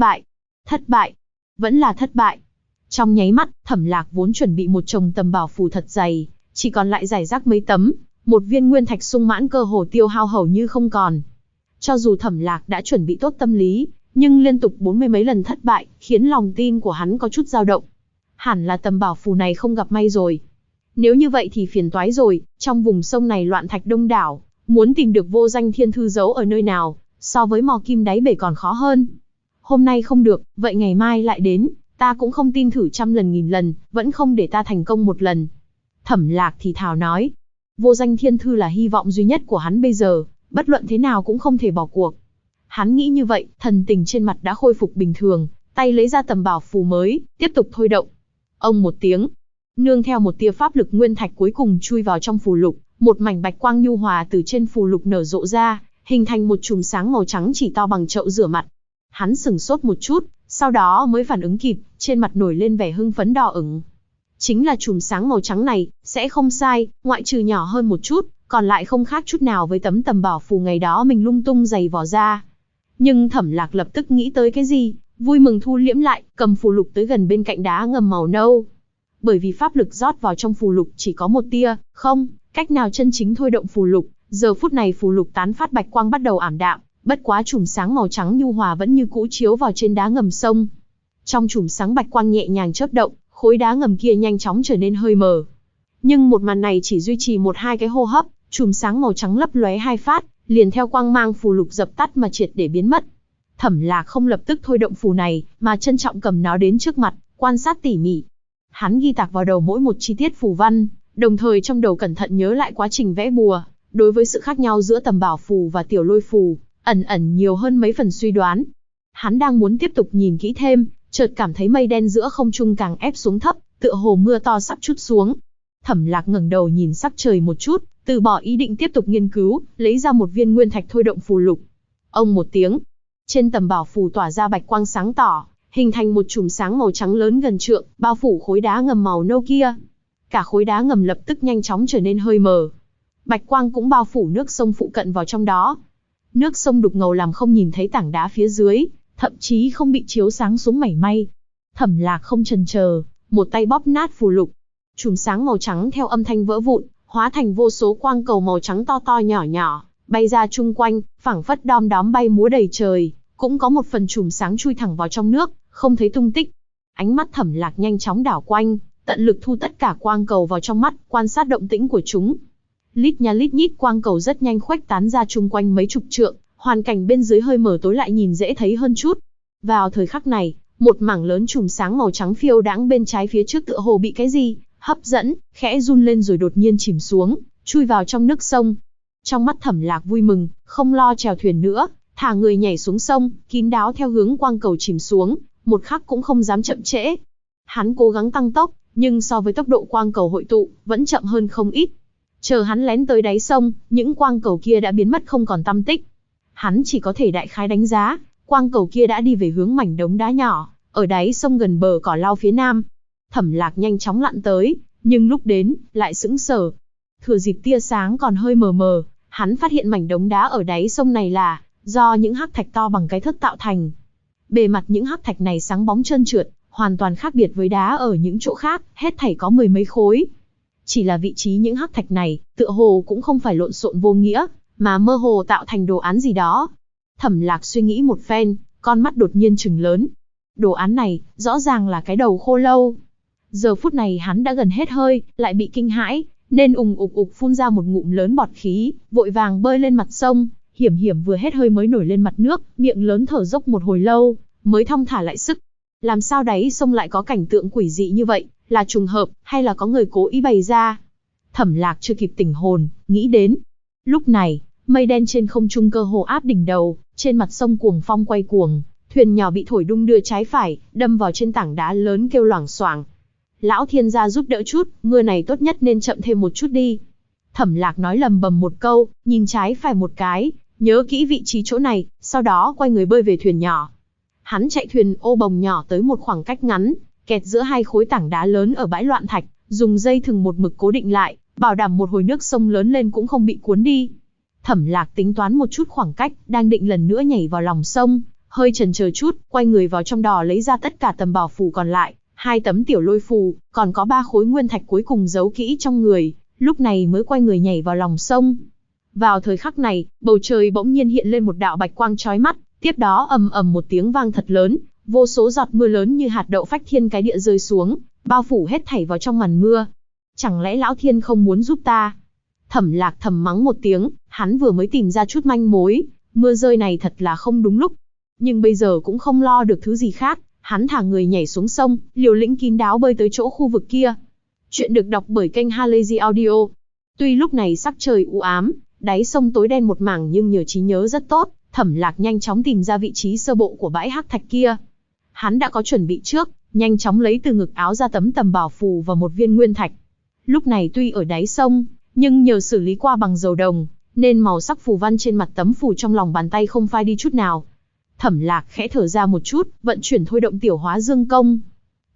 bại, vẫn là thất bại. Trong nháy mắt, Thẩm Lạc vốn chuẩn bị một chồng tầm bảo phù thật dày, chỉ còn lại rải rác mấy tấm, một viên nguyên thạch sung mãn cơ hồ tiêu hao hầu như không còn. Cho dù Thẩm Lạc đã chuẩn bị tốt tâm lý, nhưng liên tục 40 mấy lần thất bại, khiến lòng tin của hắn có chút dao động. Hẳn là tầm bảo phù này không gặp may rồi. Nếu như vậy thì phiền toái rồi, trong vùng sông này loạn thạch đông đảo, muốn tìm được vô danh thiên thư giấu ở nơi nào, so với mò kim đáy bể còn khó hơn. Hôm nay không được, vậy ngày mai lại đến, ta cũng không tin thử 100 lần 1000 lần, vẫn không để ta thành công một lần. Thẩm Lạc thì thào nói, vô danh thiên thư là hy vọng duy nhất của hắn bây giờ, bất luận thế nào cũng không thể bỏ cuộc. Hắn nghĩ như vậy, thần tình trên mặt đã khôi phục bình thường, tay lấy ra tầm bảo phù mới, tiếp tục thôi động. Ông một tiếng, nương theo một tia pháp lực nguyên thạch cuối cùng chui vào trong phù lục, một mảnh bạch quang nhu hòa từ trên phù lục nở rộ ra, hình thành một chùm sáng màu trắng chỉ to bằng chậu rửa mặt. Hắn sửng sốt một chút, sau đó mới phản ứng kịp, trên mặt nổi lên vẻ hưng phấn đỏ ửng. Chính là chùm sáng màu trắng này, sẽ không sai, ngoại trừ nhỏ hơn một chút, còn lại không khác chút nào với tấm tầm bảo phù ngày đó mình lung tung giày vò ra. Nhưng Thẩm Lạc lập tức nghĩ tới cái gì, vui mừng thu liễm lại, cầm phù lục tới gần bên cạnh đá ngầm màu nâu. Bởi vì pháp lực rót vào trong phù lục chỉ có một tia, không cách nào chân chính thôi động phù lục, giờ phút này phù lục tán phát bạch quang bắt đầu ảm đạm, bất quá chùm sáng màu trắng nhu hòa vẫn như cũ chiếu vào trên đá ngầm sông. Trong chùm sáng bạch quang nhẹ nhàng chớp động, khối đá ngầm kia nhanh chóng trở nên hơi mờ. Nhưng một màn này chỉ duy trì 1-2 cái hô hấp, chùm sáng màu trắng lấp lóe 2 phát, liền theo quang mang phù lục dập tắt mà triệt để biến mất. Thẩm Lạc không lập tức thôi động phù này, mà trân trọng cầm nó đến trước mặt, quan sát tỉ mỉ. Hắn ghi tạc vào đầu mỗi một chi tiết phù văn, đồng thời trong đầu cẩn thận nhớ lại quá trình vẽ bùa. Đối với sự khác nhau giữa tầm bảo phù và tiểu lôi phù, ẩn nhiều hơn mấy phần suy đoán. Hắn đang muốn tiếp tục nhìn kỹ thêm, chợt cảm thấy mây đen giữa không trung càng ép xuống thấp, tựa hồ mưa to sắp trút xuống. Thẩm Lạc ngẩng đầu nhìn sắc trời một chút, từ bỏ ý định tiếp tục nghiên cứu, lấy ra một viên nguyên thạch thôi động phù lục. Ông một tiếng, trên tầm bảo phù tỏa ra bạch quang sáng tỏ, hình thành một chùm sáng màu trắng lớn gần trượng, bao phủ khối đá ngầm màu nâu kia. Cả khối đá ngầm lập tức nhanh chóng trở nên hơi mờ. Bạch quang cũng bao phủ nước sông phụ cận vào trong đó. Nước sông đục ngầu làm không nhìn thấy tảng đá phía dưới, thậm chí không bị chiếu sáng xuống mảy may. Thẩm Lạc không chần chờ, một tay bóp nát phù lục. Chùm sáng màu trắng theo âm thanh vỡ vụn, hóa thành vô số quang cầu màu trắng to to nhỏ nhỏ, bay ra chung quanh, phảng phất đom đóm bay múa đầy trời. Cũng có một phần chùm sáng chui thẳng vào trong nước, không thấy tung tích. Ánh mắt Thẩm Lạc nhanh chóng đảo quanh, tận lực thu tất cả quang cầu vào trong mắt, quan sát động tĩnh của chúng. Lít nha lít nhít quang cầu rất nhanh khuếch tán ra chung quanh mấy chục trượng, hoàn cảnh bên dưới hơi mờ tối lại nhìn dễ thấy hơn chút. Vào thời khắc này, một mảng lớn chùm sáng màu trắng phiêu đãng bên trái phía trước tựa hồ bị cái gì hấp dẫn, khẽ run lên rồi đột nhiên chìm xuống, chui vào trong nước sông. Trong mắt Thẩm Lạc vui mừng, không lo chèo thuyền nữa, thả người nhảy xuống sông, kín đáo theo hướng quang cầu chìm xuống, một khắc cũng không dám chậm trễ. Hắn cố gắng tăng tốc, nhưng so với tốc độ quang cầu hội tụ, vẫn chậm hơn không ít. Chờ hắn lén tới đáy sông, những quang cầu kia đã biến mất không còn tăm tích. Hắn chỉ có thể đại khái đánh giá, quang cầu kia đã đi về hướng mảnh đống đá nhỏ, ở đáy sông gần bờ cỏ lau phía nam. Thẩm Lạc nhanh chóng lặn tới, nhưng lúc đến, lại sững sờ. Thừa dịp tia sáng còn hơi mờ mờ, hắn phát hiện mảnh đống đá ở đáy sông này là do những hắc thạch to bằng cái thớt tạo thành. Bề mặt những hắc thạch này sáng bóng trơn trượt, hoàn toàn khác biệt với đá ở những chỗ khác, hết thảy có 10 mấy khối. Chỉ là vị trí những hắc thạch này, tựa hồ cũng không phải lộn xộn vô nghĩa, mà mơ hồ tạo thành đồ án gì đó. Thẩm Lạc suy nghĩ một phen, con mắt đột nhiên trừng lớn. Đồ án này, rõ ràng là cái đầu khô lâu. Giờ phút này hắn đã gần hết hơi, lại bị kinh hãi, nên ục phun ra một ngụm lớn bọt khí, vội vàng bơi lên mặt sông, hiểm vừa hết hơi mới nổi lên mặt nước, miệng lớn thở dốc một hồi lâu, mới thong thả lại sức. Làm sao đáy sông lại có cảnh tượng quỷ dị như vậy, là trùng hợp, hay là có người cố ý bày ra? Thẩm Lạc chưa kịp tỉnh hồn, nghĩ đến. Lúc này, mây đen trên không trung cơ hồ áp đỉnh đầu, trên mặt sông cuồng phong quay cuồng, thuyền nhỏ bị thổi đung đưa trái phải, đâm vào trên tảng đá lớn kêu loảng xoảng. Lão thiên gia giúp đỡ chút, mưa này tốt nhất nên chậm thêm một chút đi. Thẩm Lạc nói lầm bầm một câu, nhìn trái phải một cái, nhớ kỹ vị trí chỗ này, sau đó quay người bơi về thuyền nhỏ. Hắn chạy thuyền ô bồng nhỏ tới một khoảng cách ngắn, kẹt giữa hai khối tảng đá lớn ở bãi loạn thạch, dùng dây thừng một mực cố định lại, bảo đảm một hồi nước sông lớn lên cũng không bị cuốn đi. Thẩm Lạc tính toán một chút khoảng cách, đang định lần nữa nhảy vào lòng sông, hơi chần chờ chút, quay người vào trong đò lấy ra tất cả tầm bảo phù còn lại, 2 tấm tiểu lôi phù, còn có 3 khối nguyên thạch cuối cùng giấu kỹ trong người, lúc này mới quay người nhảy vào lòng sông. Vào thời khắc này, bầu trời bỗng nhiên hiện lên một đạo bạch quang chói mắt, tiếp đó ầm ầm một tiếng vang thật lớn, vô số giọt mưa lớn như hạt đậu phách thiên cái địa rơi xuống, bao phủ hết thảy vào trong màn mưa. Chẳng lẽ lão thiên không muốn giúp ta? Thẩm Lạc thầm mắng một tiếng, hắn vừa mới tìm ra chút manh mối, mưa rơi này thật là không đúng lúc. Nhưng bây giờ cũng không lo được thứ gì khác, hắn thả người nhảy xuống sông, liều lĩnh kín đáo bơi tới chỗ khu vực kia. Chuyện được đọc bởi kênh Halazy Audio. Tuy lúc này sắc trời u ám, đáy sông tối đen một mảng nhưng nhờ trí nhớ rất tốt, Thẩm Lạc nhanh chóng tìm ra vị trí sơ bộ của bãi hắc thạch kia. Hắn đã có chuẩn bị trước, nhanh chóng lấy từ ngực áo ra tầm bảo phù và một viên nguyên thạch. Lúc này tuy ở đáy sông, nhưng nhờ xử lý qua bằng dầu đồng, nên màu sắc phù văn trên mặt tấm phù trong lòng bàn tay không phai đi chút nào. Thẩm Lạc khẽ thở ra một chút, vận chuyển thôi động tiểu hóa dương công.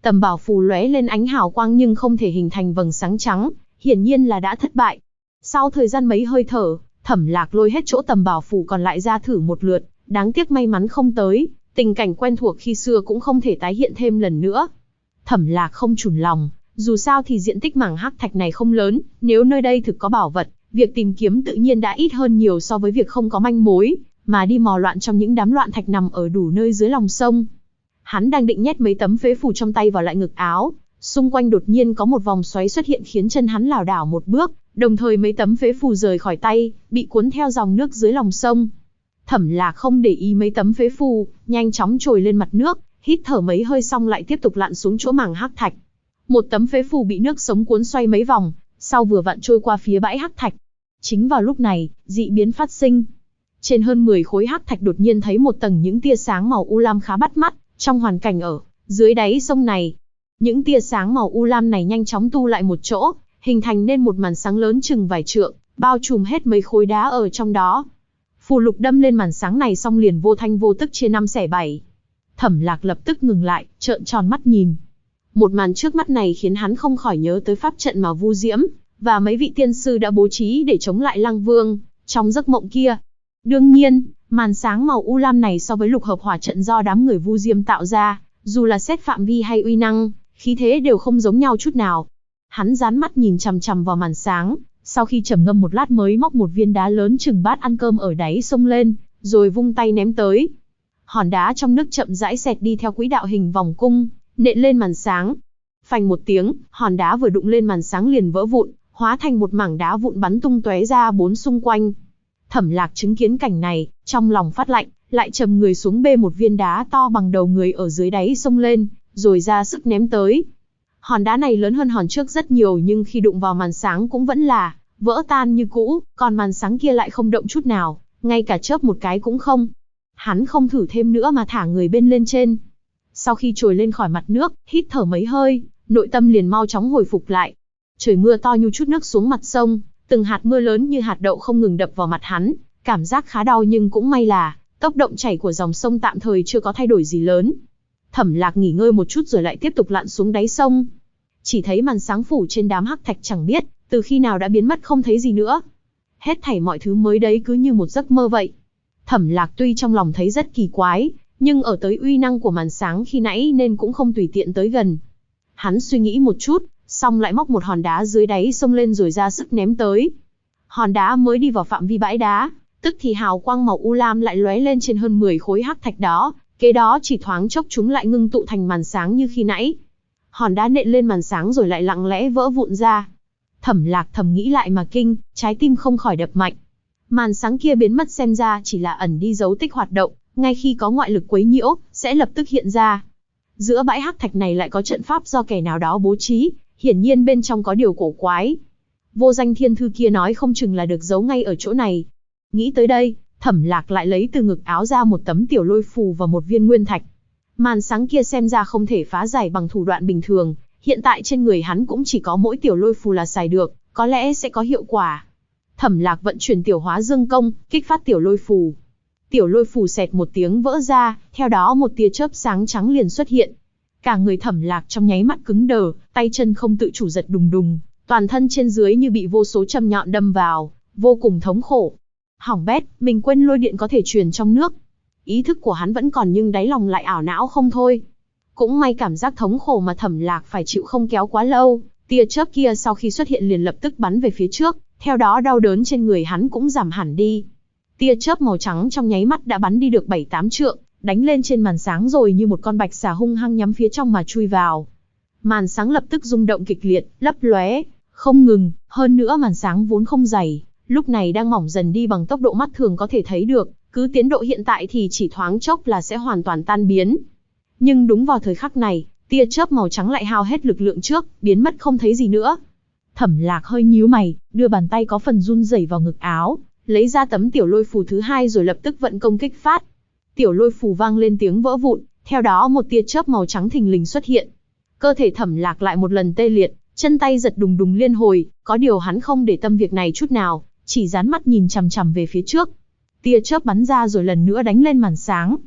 Tầm bảo phù lóe lên ánh hào quang nhưng không thể hình thành vầng sáng trắng, hiển nhiên là đã thất bại. Sau thời gian mấy hơi thở, Thẩm Lạc lôi hết chỗ tầm bảo phù còn lại ra thử một lượt, đáng tiếc may mắn không tới, tình cảnh quen thuộc khi xưa cũng không thể tái hiện thêm lần nữa. Thẩm Lạc không chùn lòng, dù sao thì diện tích mảng hắc thạch này không lớn, nếu nơi đây thực có bảo vật, việc tìm kiếm tự nhiên đã ít hơn nhiều so với việc không có manh mối, mà đi mò loạn trong những đám loạn thạch nằm ở đủ nơi dưới lòng sông. Hắn đang định nhét mấy tấm phế phù trong tay vào lại ngực áo, xung quanh đột nhiên có một vòng xoáy xuất hiện khiến chân hắn lảo đảo một bước, đồng thời mấy tấm phế phù rời khỏi tay, bị cuốn theo dòng nước dưới lòng sông. Thẩm Lạc không để ý mấy tấm phế phù, nhanh chóng trồi lên mặt nước, hít thở mấy hơi xong lại tiếp tục lặn xuống chỗ mảng hắc thạch. Một tấm phế phù bị nước sống cuốn xoay mấy vòng, sau vừa vặn trôi qua phía bãi hắc thạch. Chính vào lúc này, dị biến phát sinh. Trên hơn 10 khối hắc thạch đột nhiên thấy một tầng những tia sáng màu u lam khá bắt mắt, trong hoàn cảnh ở dưới đáy sông này. Những tia sáng màu u lam này nhanh chóng tu lại một chỗ, hình thành nên một màn sáng lớn chừng vài trượng, bao trùm hết mấy khối đá ở trong đó. Phù lục đâm lên màn sáng này xong liền vô thanh vô tức chia 5 xẻ 7. Thẩm Lạc lập tức ngừng lại, trợn tròn mắt nhìn. Một màn trước mắt này khiến hắn không khỏi nhớ tới pháp trận mà Vu Diễm và mấy vị tiên sư đã bố trí để chống lại Lăng Vương trong giấc mộng kia. Đương nhiên, màn sáng màu u lam này so với lục hợp hỏa trận do đám người Vu Diêm tạo ra, dù là xét phạm vi hay uy năng, khí thế đều không giống nhau chút nào. Hắn dán mắt nhìn chằm chằm vào màn sáng, sau khi trầm ngâm một lát mới móc một viên đá lớn chừng bát ăn cơm ở đáy sông lên, rồi vung tay ném tới. Hòn đá trong nước chậm rãi xẹt đi theo quỹ đạo hình vòng cung, nện lên màn sáng. Phành một tiếng, hòn đá vừa đụng lên màn sáng liền vỡ vụn, hóa thành một mảng đá vụn bắn tung tóe ra bốn xung quanh. Thẩm Lạc chứng kiến cảnh này, trong lòng phát lạnh, lại trầm người xuống bê một viên đá to bằng đầu người ở dưới đáy sông lên, rồi ra sức ném tới. Hòn đá này lớn hơn hòn trước rất nhiều nhưng khi đụng vào màn sáng cũng vẫn là vỡ tan như cũ, còn màn sáng kia lại không động chút nào, ngay cả chớp một cái cũng không. Hắn không thử thêm nữa mà thả người bên lên trên. Sau khi trồi lên khỏi mặt nước, hít thở mấy hơi, nội tâm liền mau chóng hồi phục lại. Trời mưa to nhu chút nước xuống mặt sông, từng hạt mưa lớn như hạt đậu không ngừng đập vào mặt hắn, cảm giác khá đau nhưng cũng may là tốc độ chảy của dòng sông tạm thời chưa có thay đổi gì lớn. Thẩm Lạc nghỉ ngơi một chút rồi lại tiếp tục lặn xuống đáy sông. Chỉ thấy màn sáng phủ trên đám hắc thạch chẳng biết từ khi nào đã biến mất không thấy gì nữa. Hết thảy mọi thứ mới đấy cứ như một giấc mơ vậy. Thẩm Lạc tuy trong lòng thấy rất kỳ quái, nhưng ở tới uy năng của màn sáng khi nãy nên cũng không tùy tiện tới gần. Hắn suy nghĩ một chút, xong lại móc một hòn đá dưới đáy sông lên rồi ra sức ném tới. Hòn đá mới đi vào phạm vi bãi đá, tức thì hào quang màu u lam lại lóe lên trên hơn 10 khối hắc thạch đó, kế đó chỉ thoáng chốc chúng lại ngưng tụ thành màn sáng như khi nãy. Hòn đá nện lên màn sáng rồi lại lặng lẽ vỡ vụn ra. Thẩm Lạc thầm nghĩ lại mà kinh, trái tim không khỏi đập mạnh. Màn sáng kia biến mất xem ra chỉ là ẩn đi dấu tích hoạt động, ngay khi có ngoại lực quấy nhiễu, sẽ lập tức hiện ra. Giữa bãi hắc thạch này lại có trận pháp do kẻ nào đó bố trí, hiển nhiên bên trong có điều cổ quái. Vô danh thiên thư kia nói không chừng là được giấu ngay ở chỗ này. Nghĩ tới đây, Thẩm Lạc lại lấy từ ngực áo ra một tấm tiểu lôi phù và một viên nguyên thạch. Màn sáng kia xem ra không thể phá giải bằng thủ đoạn bình thường, hiện tại trên người hắn cũng chỉ có mỗi tiểu lôi phù là xài được, có lẽ sẽ có hiệu quả. Thẩm Lạc vận chuyển tiểu hóa dương công, kích phát tiểu lôi phù. Tiểu lôi phù xẹt một tiếng vỡ ra, theo đó một tia chớp sáng trắng liền xuất hiện. Cả người Thẩm Lạc trong nháy mắt cứng đờ, tay chân không tự chủ giật đùng đùng, toàn thân trên dưới như bị vô số châm nhọn đâm vào, vô cùng thống khổ. Hỏng bét, mình quên lôi điện có thể truyền trong nước. Ý thức của hắn vẫn còn nhưng đáy lòng lại ảo não không thôi. Cũng may cảm giác thống khổ mà Thẩm Lạc phải chịu không kéo quá lâu, tia chớp kia sau khi xuất hiện liền lập tức bắn về phía trước, theo đó đau đớn trên người hắn cũng giảm hẳn đi. Tia chớp màu trắng trong nháy mắt đã bắn đi được 7-8 trượng, đánh lên trên màn sáng rồi như một con bạch xà hung hăng nhắm phía trong mà chui vào. Màn sáng lập tức rung động kịch liệt, lấp lóe, không ngừng, hơn nữa màn sáng vốn không dày, lúc này đang mỏng dần đi bằng tốc độ mắt thường có thể thấy được, cứ tiến độ hiện tại thì chỉ thoáng chốc là sẽ hoàn toàn tan biến. Nhưng đúng vào thời khắc này, tia chớp màu trắng lại hao hết lực lượng trước, biến mất không thấy gì nữa. Thẩm Lạc hơi nhíu mày, đưa bàn tay có phần run rẩy vào ngực áo, lấy ra tấm tiểu lôi phù thứ hai rồi lập tức vận công kích phát. Tiểu lôi phù vang lên tiếng vỡ vụn, theo đó một tia chớp màu trắng thình lình xuất hiện. Cơ thể Thẩm Lạc lại một lần tê liệt, chân tay giật đùng đùng liên hồi, có điều hắn không để tâm việc này chút nào, chỉ dán mắt nhìn chằm chằm về phía trước. Tia chớp bắn ra rồi lần nữa đánh lên màn sáng.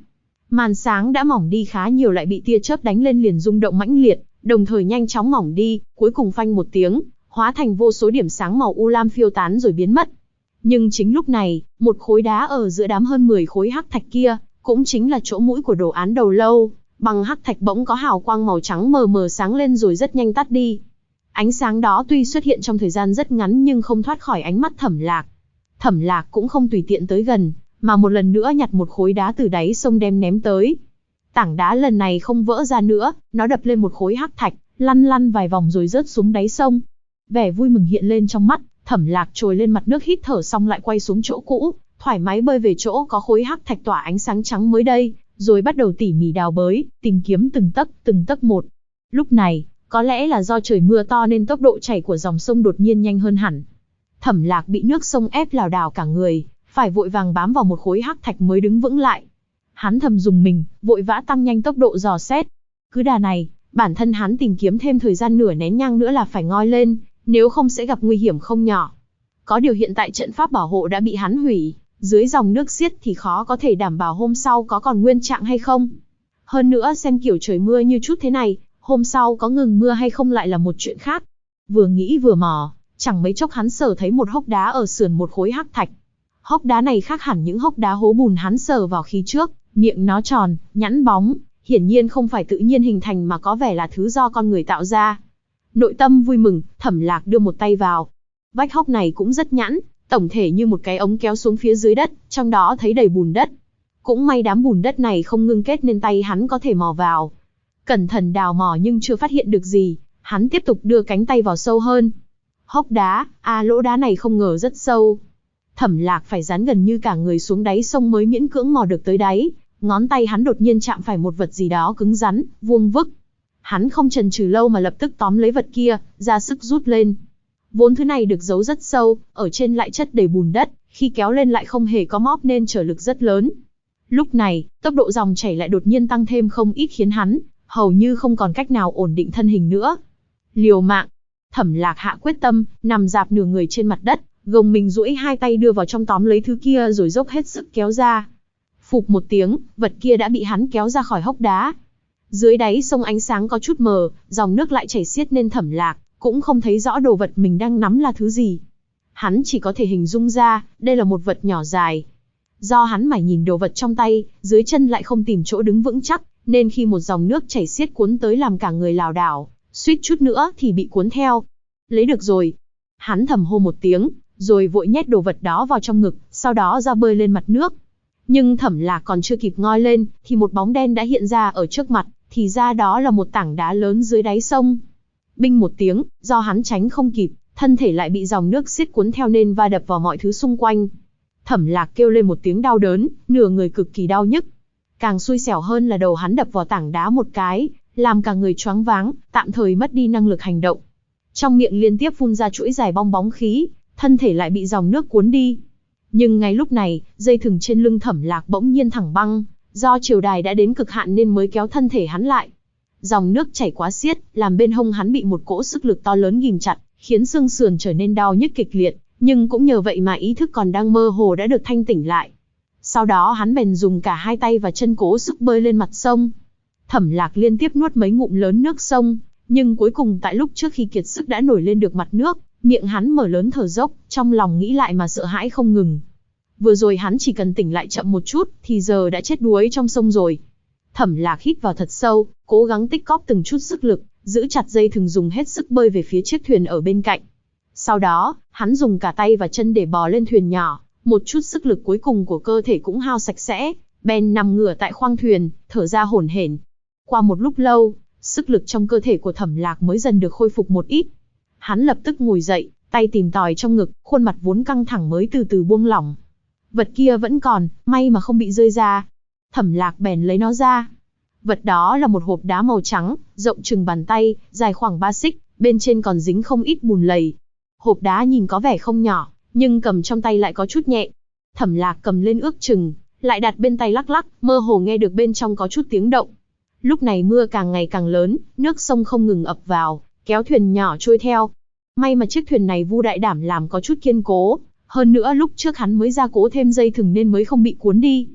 Màn sáng đã mỏng đi khá nhiều lại bị tia chớp đánh lên liền rung động mãnh liệt, đồng thời nhanh chóng mỏng đi, cuối cùng phanh một tiếng, hóa thành vô số điểm sáng màu u lam phiêu tán rồi biến mất. Nhưng chính lúc này, một khối đá ở giữa đám hơn 10 khối hắc thạch kia, cũng chính là chỗ mũi của đồ án đầu lâu, bằng hắc thạch bỗng có hào quang màu trắng mờ mờ sáng lên rồi rất nhanh tắt đi. Ánh sáng đó tuy xuất hiện trong thời gian rất ngắn nhưng không thoát khỏi ánh mắt Thẩm Lạc. Thẩm Lạc cũng không tùy tiện tới gần, mà một lần nữa nhặt một khối đá từ đáy sông đem ném tới. Tảng đá lần này không vỡ ra nữa, nó đập lên một khối hắc thạch, lăn lăn vài vòng rồi rớt xuống đáy sông. Vẻ vui mừng hiện lên trong mắt, Thẩm Lạc trồi lên mặt nước hít thở xong lại quay xuống chỗ cũ, thoải mái bơi về chỗ có khối hắc thạch tỏa ánh sáng trắng mới đây, rồi bắt đầu tỉ mỉ đào bới, tìm kiếm từng tấc một. Lúc này, có lẽ là do trời mưa to nên tốc độ chảy của dòng sông đột nhiên nhanh hơn hẳn. Thẩm Lạc bị nước sông ép lảo đảo cả người, phải vội vàng bám vào một khối hắc thạch mới đứng vững lại. Hắn thầm dùng mình, vội vã tăng nhanh tốc độ dò xét. Cứ đà này, bản thân hắn tìm kiếm thêm thời gian nửa nén nhang nữa là phải ngoi lên, nếu không sẽ gặp nguy hiểm không nhỏ. Có điều hiện tại trận pháp bảo hộ đã bị hắn hủy, dưới dòng nước xiết thì khó có thể đảm bảo hôm sau có còn nguyên trạng hay không. Hơn nữa xem kiểu trời mưa như chút thế này, hôm sau có ngừng mưa hay không lại là một chuyện khác. Vừa nghĩ vừa mò, chẳng mấy chốc hắn sờ thấy một hốc đá ở sườn một khối hắc thạch. Hốc đá này khác hẳn những hốc đá hố bùn hắn sờ vào khi trước, miệng nó tròn, nhẵn bóng, hiển nhiên không phải tự nhiên hình thành mà có vẻ là thứ do con người tạo ra. Nội tâm vui mừng, Thẩm Lạc đưa một tay vào. Vách hốc này cũng rất nhẵn, tổng thể như một cái ống kéo xuống phía dưới đất, trong đó thấy đầy bùn đất. Cũng may đám bùn đất này không ngưng kết nên tay hắn có thể mò vào. Cẩn thận đào mò nhưng chưa phát hiện được gì, hắn tiếp tục đưa cánh tay vào sâu hơn. Hốc đá, lỗ đá này không ngờ rất sâu. Thẩm Lạc phải dán gần như cả người xuống đáy sông mới miễn cưỡng mò được tới đáy, ngón tay hắn đột nhiên chạm phải một vật gì đó cứng rắn, vuông vức. Hắn không chần chừ lâu mà lập tức tóm lấy vật kia, ra sức rút lên. Vốn thứ này được giấu rất sâu, ở trên lại chất đầy bùn đất, khi kéo lên lại không hề có móp nên trở lực rất lớn. Lúc này, tốc độ dòng chảy lại đột nhiên tăng thêm không ít khiến hắn hầu như không còn cách nào ổn định thân hình nữa. Liều mạng, Thẩm Lạc hạ quyết tâm, nằm dạp nửa người trên mặt đất, gồng mình duỗi hai tay đưa vào trong tóm lấy thứ kia rồi dốc hết sức kéo ra. Phụp một tiếng, vật kia đã bị hắn kéo ra khỏi hốc đá. Dưới đáy sông ánh sáng có chút mờ, dòng nước lại chảy xiết nên Thẩm Lạc cũng không thấy rõ đồ vật mình đang nắm là thứ gì. Hắn chỉ có thể hình dung ra, đây là một vật nhỏ dài. Do hắn mải nhìn đồ vật trong tay, dưới chân lại không tìm chỗ đứng vững chắc, nên khi một dòng nước chảy xiết cuốn tới làm cả người lảo đảo, suýt chút nữa thì bị cuốn theo. Lấy được rồi. Hắn thầm hô một tiếng, rồi vội nhét đồ vật đó vào trong ngực, sau đó ra bơi lên mặt nước. Nhưng Thẩm Lạc còn chưa kịp ngoi lên, thì một bóng đen đã hiện ra ở trước mặt, thì ra đó là một tảng đá lớn dưới đáy sông. Binh một tiếng, do hắn tránh không kịp, thân thể lại bị dòng nước xiết cuốn theo nên va đập vào mọi thứ xung quanh. Thẩm Lạc kêu lên một tiếng đau đớn, nửa người cực kỳ đau nhức. Càng xui xẻo hơn là đầu hắn đập vào tảng đá một cái, làm cả người choáng váng, tạm thời mất đi năng lực hành động. Trong miệng liên tiếp phun ra chuỗi dài bong bóng khí, thân thể lại bị dòng nước cuốn đi. Nhưng ngay lúc này, dây thừng trên lưng Thẩm Lạc bỗng nhiên thẳng băng, do triều đài đã đến cực hạn nên mới kéo thân thể hắn lại. Dòng nước chảy quá xiết, làm bên hông hắn bị một cỗ sức lực to lớn ghìm chặt, khiến xương sườn trở nên đau nhức kịch liệt, nhưng cũng nhờ vậy mà ý thức còn đang mơ hồ đã được thanh tỉnh lại. Sau đó hắn bèn dùng cả hai tay và chân cố sức bơi lên mặt sông. Thẩm Lạc liên tiếp nuốt mấy ngụm lớn nước sông, nhưng cuối cùng tại lúc trước khi kiệt sức đã nổi lên được mặt nước, miệng hắn mở lớn thở dốc, trong lòng nghĩ lại mà sợ hãi không ngừng. Vừa rồi hắn chỉ cần tỉnh lại chậm một chút, thì giờ đã chết đuối trong sông rồi. Thẩm Lạc hít vào thật sâu, cố gắng tích cóp từng chút sức lực, giữ chặt dây thừng dùng hết sức bơi về phía chiếc thuyền ở bên cạnh. Sau đó, hắn dùng cả tay và chân để bò lên thuyền nhỏ, một chút sức lực cuối cùng của cơ thể cũng hao sạch sẽ, bèn nằm ngửa tại khoang thuyền, thở ra hổn hển. Qua một lúc lâu, sức lực trong cơ thể của Thẩm Lạc mới dần được khôi phục một ít. Hắn lập tức ngồi dậy, tay tìm tòi trong ngực, khuôn mặt vốn căng thẳng mới từ từ buông lỏng. Vật kia vẫn còn, may mà không bị rơi ra. Thẩm Lạc bèn lấy nó ra. Vật đó là một hộp đá màu trắng, rộng chừng bàn tay, dài khoảng 3 xích, bên trên còn dính không ít bùn lầy. Hộp đá nhìn có vẻ không nhỏ, nhưng cầm trong tay lại có chút nhẹ. Thẩm Lạc cầm lên ước chừng, lại đặt bên tay lắc lắc, mơ hồ nghe được bên trong có chút tiếng động. Lúc này mưa càng ngày càng lớn, nước sông không ngừng ập vào, kéo thuyền nhỏ trôi theo. May mà chiếc thuyền này Vu đại đảm làm có chút kiên cố, hơn nữa lúc trước hắn mới gia cố thêm dây thừng nên mới không bị cuốn đi.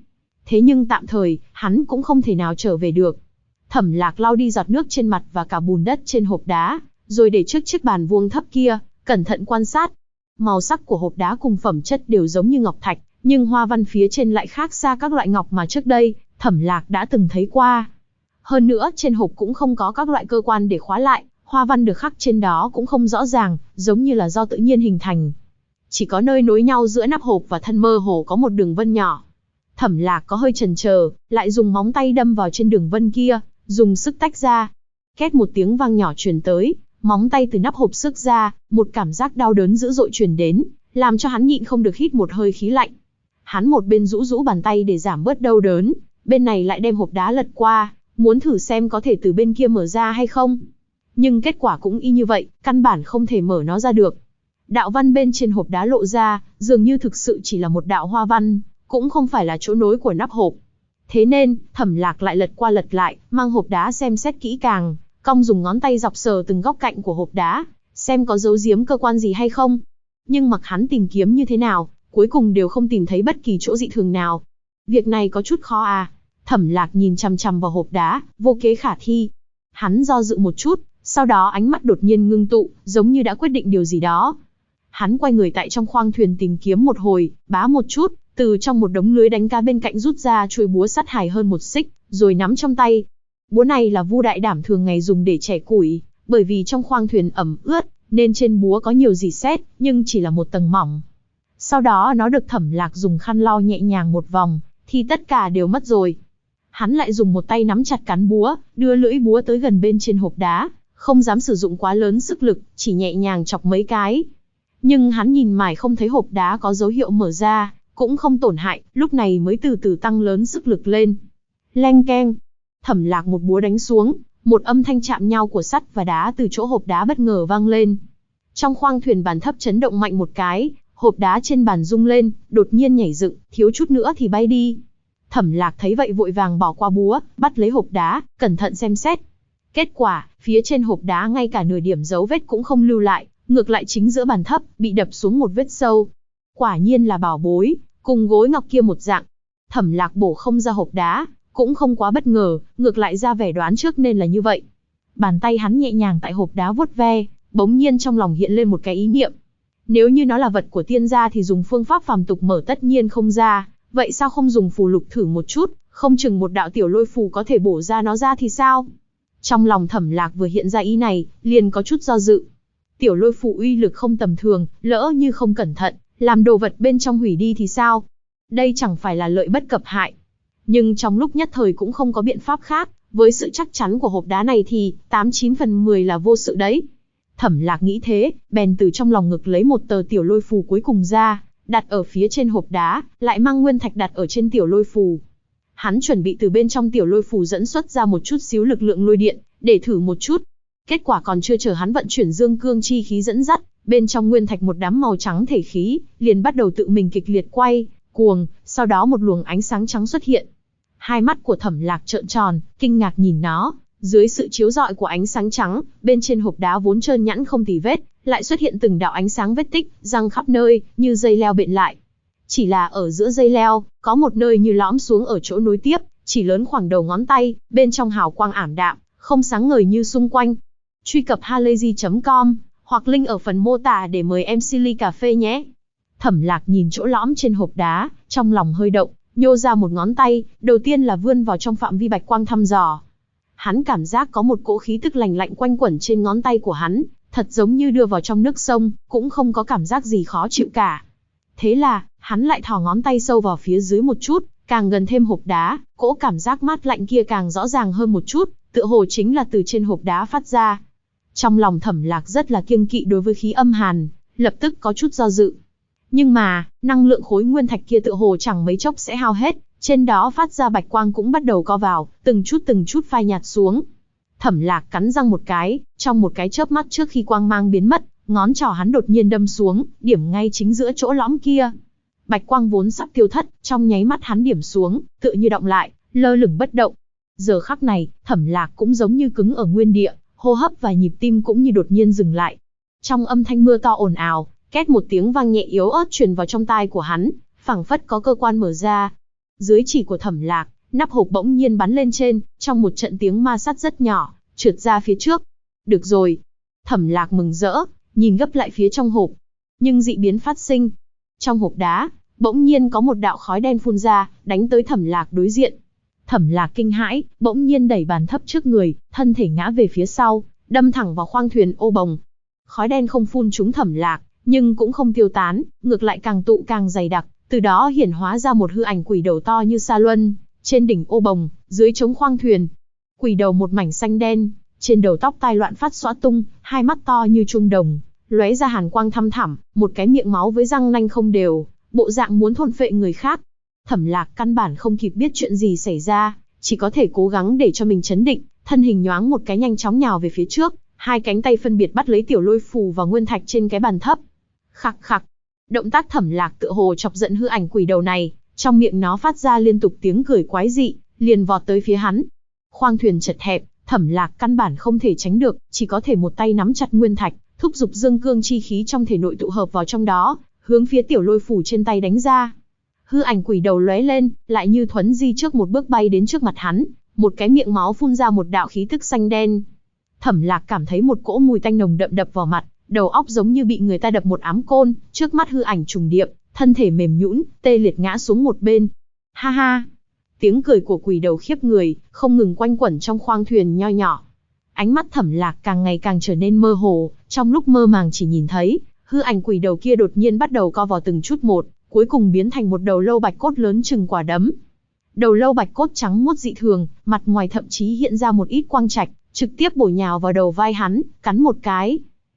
Thế nhưng tạm thời, hắn cũng không thể nào trở về được. Thẩm Lạc lau đi giọt nước trên mặt và cả bùn đất trên hộp đá, rồi để trước chiếc bàn vuông thấp kia, cẩn thận quan sát. Màu sắc của hộp đá cùng phẩm chất đều giống như ngọc thạch, nhưng hoa văn phía trên lại khác xa các loại ngọc mà trước đây, Thẩm Lạc đã từng thấy qua. Hơn nữa, trên hộp cũng không có các loại cơ quan để khóa lại, hoa văn được khắc trên đó cũng không rõ ràng, giống như là do tự nhiên hình thành. Chỉ có nơi nối nhau giữa nắp hộp và thân mơ hồ có một đường vân nhỏ. Thẩm Lạc có hơi chần chờ, lại dùng móng tay đâm vào trên đường vân kia, dùng sức tách ra. Két một tiếng vang nhỏ truyền tới, móng tay từ nắp hộp xước ra, một cảm giác đau đớn dữ dội truyền đến, làm cho hắn nhịn không được hít một hơi khí lạnh. Hắn một bên rũ rũ bàn tay để giảm bớt đau đớn, bên này lại đem hộp đá lật qua, muốn thử xem có thể từ bên kia mở ra hay không. Nhưng kết quả cũng y như vậy, căn bản không thể mở nó ra được. Đạo văn bên trên hộp đá lộ ra, dường như thực sự chỉ là một đạo hoa văn, cũng không phải là chỗ nối của nắp hộp. Thế nên, Thẩm Lạc lại lật qua lật lại, mang hộp đá xem xét kỹ càng, cong dùng ngón tay dọc sờ từng góc cạnh của hộp đá, xem có giấu giếm cơ quan gì hay không. Nhưng mặc hắn tìm kiếm như thế nào, cuối cùng đều không tìm thấy bất kỳ chỗ dị thường nào. Việc này có chút khó à. Thẩm Lạc nhìn chằm chằm vào hộp đá, vô kế khả thi. Hắn do dự một chút, sau đó ánh mắt đột nhiên ngưng tụ, giống như đã quyết định điều gì đó. Hắn quay người tại trong khoang thuyền tìm kiếm một hồi, bá một chút, từ trong một đống lưới đánh cá bên cạnh rút ra chuôi búa sắt dài hơn một xích, rồi nắm trong tay. Búa này là Vu Đại Đảm thường ngày dùng để chẻ củi, bởi vì trong khoang thuyền ẩm ướt, nên trên búa có nhiều rỉ sét, nhưng chỉ là một tầng mỏng. Sau đó nó được Thẩm Lạc dùng khăn lau nhẹ nhàng một vòng, thì tất cả đều mất rồi. Hắn lại dùng một tay nắm chặt cán búa, đưa lưỡi búa tới gần bên trên hộp đá, không dám sử dụng quá lớn sức lực, chỉ nhẹ nhàng chọc mấy cái. Nhưng hắn nhìn mãi không thấy hộp đá có dấu hiệu mở ra, cũng không tổn hại, lúc này mới từ từ tăng lớn sức lực lên. Leng keng, Thẩm Lạc một búa đánh xuống, một âm thanh chạm nhau của sắt và đá từ chỗ hộp đá bất ngờ vang lên. Trong khoang thuyền bàn thấp chấn động mạnh một cái, hộp đá trên bàn rung lên, đột nhiên nhảy dựng, thiếu chút nữa thì bay đi. Thẩm Lạc thấy vậy vội vàng bỏ qua búa, bắt lấy hộp đá, cẩn thận xem xét. Kết quả, phía trên hộp đá ngay cả nửa điểm dấu vết cũng không lưu lại, ngược lại chính giữa bàn thấp, bị đập xuống một vết sâu. Quả nhiên là bảo bối, cùng gối ngọc kia một dạng. Thẩm Lạc bổ không ra hộp đá, cũng không quá bất ngờ, ngược lại ra vẻ đoán trước nên là như vậy. Bàn tay hắn nhẹ nhàng tại hộp đá vuốt ve, bỗng nhiên trong lòng hiện lên một cái ý niệm. Nếu như nó là vật của tiên gia thì dùng phương pháp phàm tục mở tất nhiên không ra, vậy sao không dùng phù lục thử một chút, không chừng một đạo tiểu lôi phù có thể bổ ra nó ra thì sao? Trong lòng Thẩm Lạc vừa hiện ra ý này, liền có chút do dự. Tiểu lôi phù uy lực không tầm thường, lỡ như không cẩn thận, làm đồ vật bên trong hủy đi thì sao? Đây chẳng phải là lợi bất cập hại. Nhưng trong lúc nhất thời cũng không có biện pháp khác, với sự chắc chắn của hộp đá này thì 89 phần 10 là vô sự đấy. Thẩm Lạc nghĩ thế, bèn từ trong lòng ngực lấy một tờ tiểu lôi phù cuối cùng ra, đặt ở phía trên hộp đá, lại mang nguyên thạch đặt ở trên tiểu lôi phù. Hắn chuẩn bị từ bên trong tiểu lôi phù dẫn xuất ra một chút xíu lực lượng lôi điện, để thử một chút. Kết quả còn chưa chờ hắn vận chuyển dương cương chi khí dẫn dắt, bên trong nguyên thạch một đám màu trắng thể khí, liền bắt đầu tự mình kịch liệt quay, cuồng, sau đó một luồng ánh sáng trắng xuất hiện. Hai mắt của Thẩm Lạc trợn tròn, kinh ngạc nhìn nó, dưới sự chiếu rọi của ánh sáng trắng, bên trên hộp đá vốn trơn nhẵn không tì vết, lại xuất hiện từng đạo ánh sáng vết tích, răng khắp nơi, như dây leo bện lại. Chỉ là ở giữa dây leo, có một nơi như lõm xuống ở chỗ nối tiếp, chỉ lớn khoảng đầu ngón tay, bên trong hào quang ảm đạm, không sáng ngời như xung quanh. Truy cập halayzi.com, hoặc link ở phần mô tả để mời em Silly Cà Phê nhé. Thẩm Lạc nhìn chỗ lõm trên hộp đá, trong lòng hơi động, nhô ra một ngón tay, đầu tiên là vươn vào trong phạm vi bạch quang thăm dò. Hắn cảm giác có một cỗ khí tức lạnh lạnh quanh quẩn trên ngón tay của hắn, thật giống như đưa vào trong nước sông, cũng không có cảm giác gì khó chịu cả. Thế là, hắn lại thò ngón tay sâu vào phía dưới một chút, càng gần thêm hộp đá, cỗ cảm giác mát lạnh kia càng rõ ràng hơn một chút, tựa hồ chính là từ trên hộp đá phát ra. Trong lòng Thẩm Lạc rất là kiêng kỵ đối với khí âm hàn, lập tức có chút do dự. Nhưng mà, năng lượng khối nguyên thạch kia tựa hồ chẳng mấy chốc sẽ hao hết, trên đó phát ra bạch quang cũng bắt đầu co vào, từng chút phai nhạt xuống. Thẩm Lạc cắn răng một cái, trong một cái chớp mắt trước khi quang mang biến mất, ngón trỏ hắn đột nhiên đâm xuống, điểm ngay chính giữa chỗ lõm kia. Bạch quang vốn sắp tiêu thất, trong nháy mắt hắn điểm xuống, tựa như động lại, lơ lửng bất động. Giờ khắc này, Thẩm Lạc cũng giống như cứng ở nguyên địa, hô hấp và nhịp tim cũng như đột nhiên dừng lại. Trong âm thanh mưa to ồn ào, két một tiếng vang nhẹ yếu ớt truyền vào trong tai của hắn, phảng phất có cơ quan mở ra. Dưới chỉ của Thẩm Lạc, nắp hộp bỗng nhiên bắn lên trên, trong một trận tiếng ma sát rất nhỏ, trượt ra phía trước. Được rồi. Thẩm Lạc mừng rỡ, nhìn gấp lại phía trong hộp. Nhưng dị biến phát sinh. Trong hộp đá, bỗng nhiên có một đạo khói đen phun ra, đánh tới Thẩm Lạc đối diện. Thẩm Lạc kinh hãi, bỗng nhiên đẩy bàn thấp trước người, thân thể ngã về phía sau, đâm thẳng vào khoang thuyền ô bồng. Khói đen không phun trúng Thẩm Lạc, nhưng cũng không tiêu tán, ngược lại càng tụ càng dày đặc, từ đó hiển hóa ra một hư ảnh quỷ đầu to như sa luân, trên đỉnh ô bồng, dưới trống khoang thuyền. Quỷ đầu một mảnh xanh đen, trên đầu tóc tai loạn phát xõa tung, hai mắt to như chuông đồng, lóe ra hàn quang thăm thẳm, một cái miệng máu với răng nanh không đều, bộ dạng muốn thôn phệ người khác. Thẩm Lạc căn bản không kịp biết chuyện gì xảy ra, chỉ có thể cố gắng để cho mình trấn định, thân hình nhoáng một cái nhanh chóng nhào về phía trước, hai cánh tay phân biệt bắt lấy tiểu lôi phù và nguyên thạch trên cái bàn thấp. Khặc khặc. Động tác Thẩm Lạc tựa hồ chọc giận hư ảnh quỷ đầu này, trong miệng nó phát ra liên tục tiếng cười quái dị, liền vọt tới phía hắn. Khoang thuyền chật hẹp, Thẩm Lạc căn bản không thể tránh được, chỉ có thể một tay nắm chặt nguyên thạch, thúc giục dương cương chi khí trong thể nội tụ hợp vào trong đó, hướng phía tiểu lôi phù trên tay đánh ra. Hư ảnh quỷ đầu lóe lên, lại như thuấn di trước một bước bay đến trước mặt hắn, một cái miệng máu phun ra một đạo khí tức xanh đen. Thẩm Lạc cảm thấy một cỗ mùi tanh nồng đậm đập vào mặt, đầu óc giống như bị người ta đập một ám côn, trước mắt hư ảnh trùng điệp, thân thể mềm nhũn, tê liệt ngã xuống một bên. Ha ha! Tiếng cười của quỷ đầu khiếp người, không ngừng quanh quẩn trong khoang thuyền nho nhỏ. Ánh mắt Thẩm Lạc càng ngày càng trở nên mơ hồ, trong lúc mơ màng chỉ nhìn thấy, hư ảnh quỷ đầu kia đột nhiên bắt đầu co vào từng chút một, cuối cùng biến thành một đầu lâu bạch cốt lớn chừng quả đấm. Đầu lâu bạch cốt trắng muốt dị thường, mặt ngoài thậm chí hiện ra một ít quang trạch, trực tiếp bổ nhào vào đầu vai hắn, cắn một cái.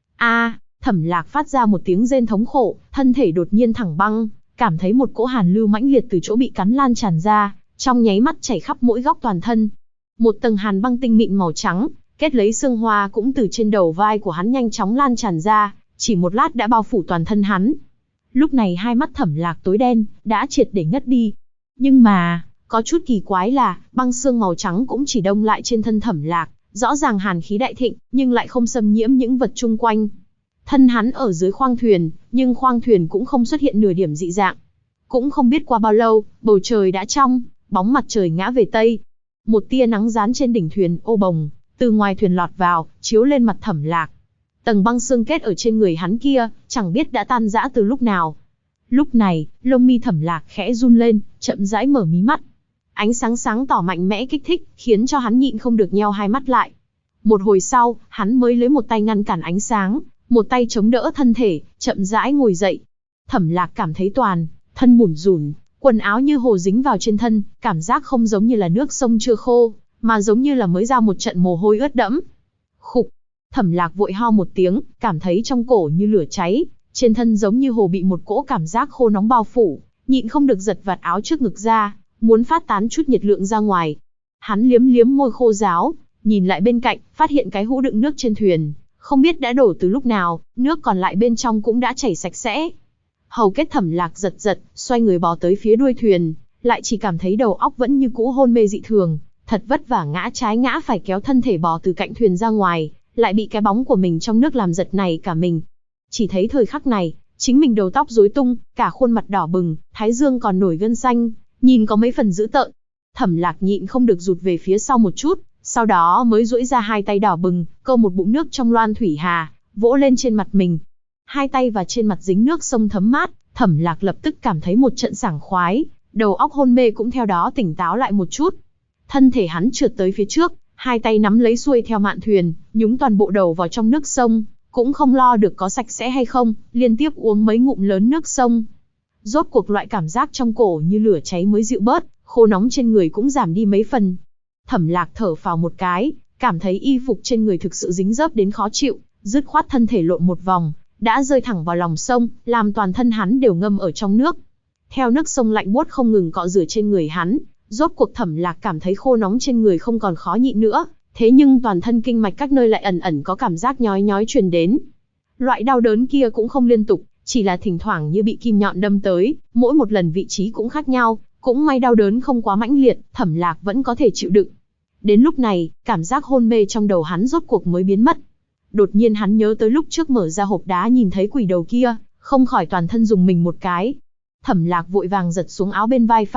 A! Thẩm Lạc phát ra một tiếng rên thống khổ, thân thể đột nhiên thẳng băng, cảm thấy một cỗ hàn lưu mãnh liệt từ chỗ bị cắn lan tràn ra, trong nháy mắt chảy khắp mỗi góc toàn thân. Một tầng hàn băng tinh mịn màu trắng, kết lấy xương hoa cũng từ trên đầu vai của hắn nhanh chóng lan tràn ra, chỉ một lát đã bao phủ toàn thân hắn. Lúc này hai mắt Thẩm Lạc tối đen, đã triệt để ngất đi. Nhưng mà, có chút kỳ quái là, băng xương màu trắng cũng chỉ đông lại trên thân Thẩm Lạc, rõ ràng hàn khí đại thịnh, nhưng lại không xâm nhiễm những vật chung quanh. Thân hắn ở dưới khoang thuyền, nhưng khoang thuyền cũng không xuất hiện nửa điểm dị dạng. Cũng không biết qua bao lâu, bầu trời đã trong, bóng mặt trời ngã về tây. Một tia nắng rán trên đỉnh thuyền ô bồng, từ ngoài thuyền lọt vào, chiếu lên mặt Thẩm Lạc. Tầng băng xương kết ở trên người hắn kia, chẳng biết đã tan rã từ lúc nào. Lúc này, lông mi Thẩm Lạc khẽ run lên, chậm rãi mở mí mắt. Ánh sáng sáng tỏ mạnh mẽ kích thích, khiến cho hắn nhịn không được nheo hai mắt lại. Một hồi sau, hắn mới lấy một tay ngăn cản ánh sáng, một tay chống đỡ thân thể, chậm rãi ngồi dậy. Thẩm Lạc cảm thấy toàn thân bủn rủn, quần áo như hồ dính vào trên thân, cảm giác không giống như là nước sông chưa khô, mà giống như là mới ra một trận mồ hôi ướt đẫm. Khục! Thẩm Lạc vội ho một tiếng, cảm thấy trong cổ như lửa cháy, trên thân giống như hồ bị một cỗ cảm giác khô nóng bao phủ, nhịn không được giật vạt áo trước ngực ra, muốn phát tán chút nhiệt lượng ra ngoài. Hắn liếm liếm môi khô ráo, nhìn lại bên cạnh, phát hiện cái hũ đựng nước trên thuyền, không biết đã đổ từ lúc nào, nước còn lại bên trong cũng đã chảy sạch sẽ. Hầu kết Thẩm Lạc giật giật, xoay người bò tới phía đuôi thuyền, lại chỉ cảm thấy đầu óc vẫn như cũ hôn mê dị thường, thật vất vả ngã trái ngã phải kéo thân thể bò từ cạnh thuyền ra ngoài, lại bị cái bóng của mình trong nước làm giật này cả mình. Chỉ thấy thời khắc này, chính mình đầu tóc rối tung, cả khuôn mặt đỏ bừng, thái dương còn nổi gân xanh, nhìn có mấy phần dữ tợn. Thẩm Lạc nhịn không được rụt về phía sau một chút, sau đó mới duỗi ra hai tay đỏ bừng, câu một bụng nước trong loan thủy hà, vỗ lên trên mặt mình. Hai tay và trên mặt dính nước sông thấm mát, Thẩm Lạc lập tức cảm thấy một trận sảng khoái, đầu óc hôn mê cũng theo đó tỉnh táo lại một chút. Thân thể hắn trượt tới phía trước, hai tay nắm lấy xuôi theo mạn thuyền, nhúng toàn bộ đầu vào trong nước sông, cũng không lo được có sạch sẽ hay không, liên tiếp uống mấy ngụm lớn nước sông. Rốt cuộc loại cảm giác trong cổ như lửa cháy mới dịu bớt, khô nóng trên người cũng giảm đi mấy phần. Thẩm Lạc thở phào một cái, cảm thấy y phục trên người thực sự dính dớp đến khó chịu, dứt khoát thân thể lộn một vòng, đã rơi thẳng vào lòng sông, làm toàn thân hắn đều ngâm ở trong nước. Theo nước sông lạnh buốt không ngừng cọ rửa trên người hắn, rốt cuộc Thẩm Lạc cảm thấy khô nóng trên người không còn khó nhịn nữa, thế nhưng toàn thân kinh mạch các nơi lại ẩn ẩn có cảm giác nhói nhói truyền đến. Loại đau đớn kia cũng không liên tục, chỉ là thỉnh thoảng như bị kim nhọn đâm tới, mỗi một lần vị trí cũng khác nhau, cũng may đau đớn không quá mãnh liệt, Thẩm Lạc vẫn có thể chịu đựng. Đến lúc này, cảm giác hôn mê trong đầu hắn rốt cuộc mới biến mất. Đột nhiên hắn nhớ tới lúc trước mở ra hộp đá nhìn thấy quỷ đầu kia, không khỏi toàn thân rùng mình một cái. Thẩm Lạc vội vàng giật xuống áo bên vai phải,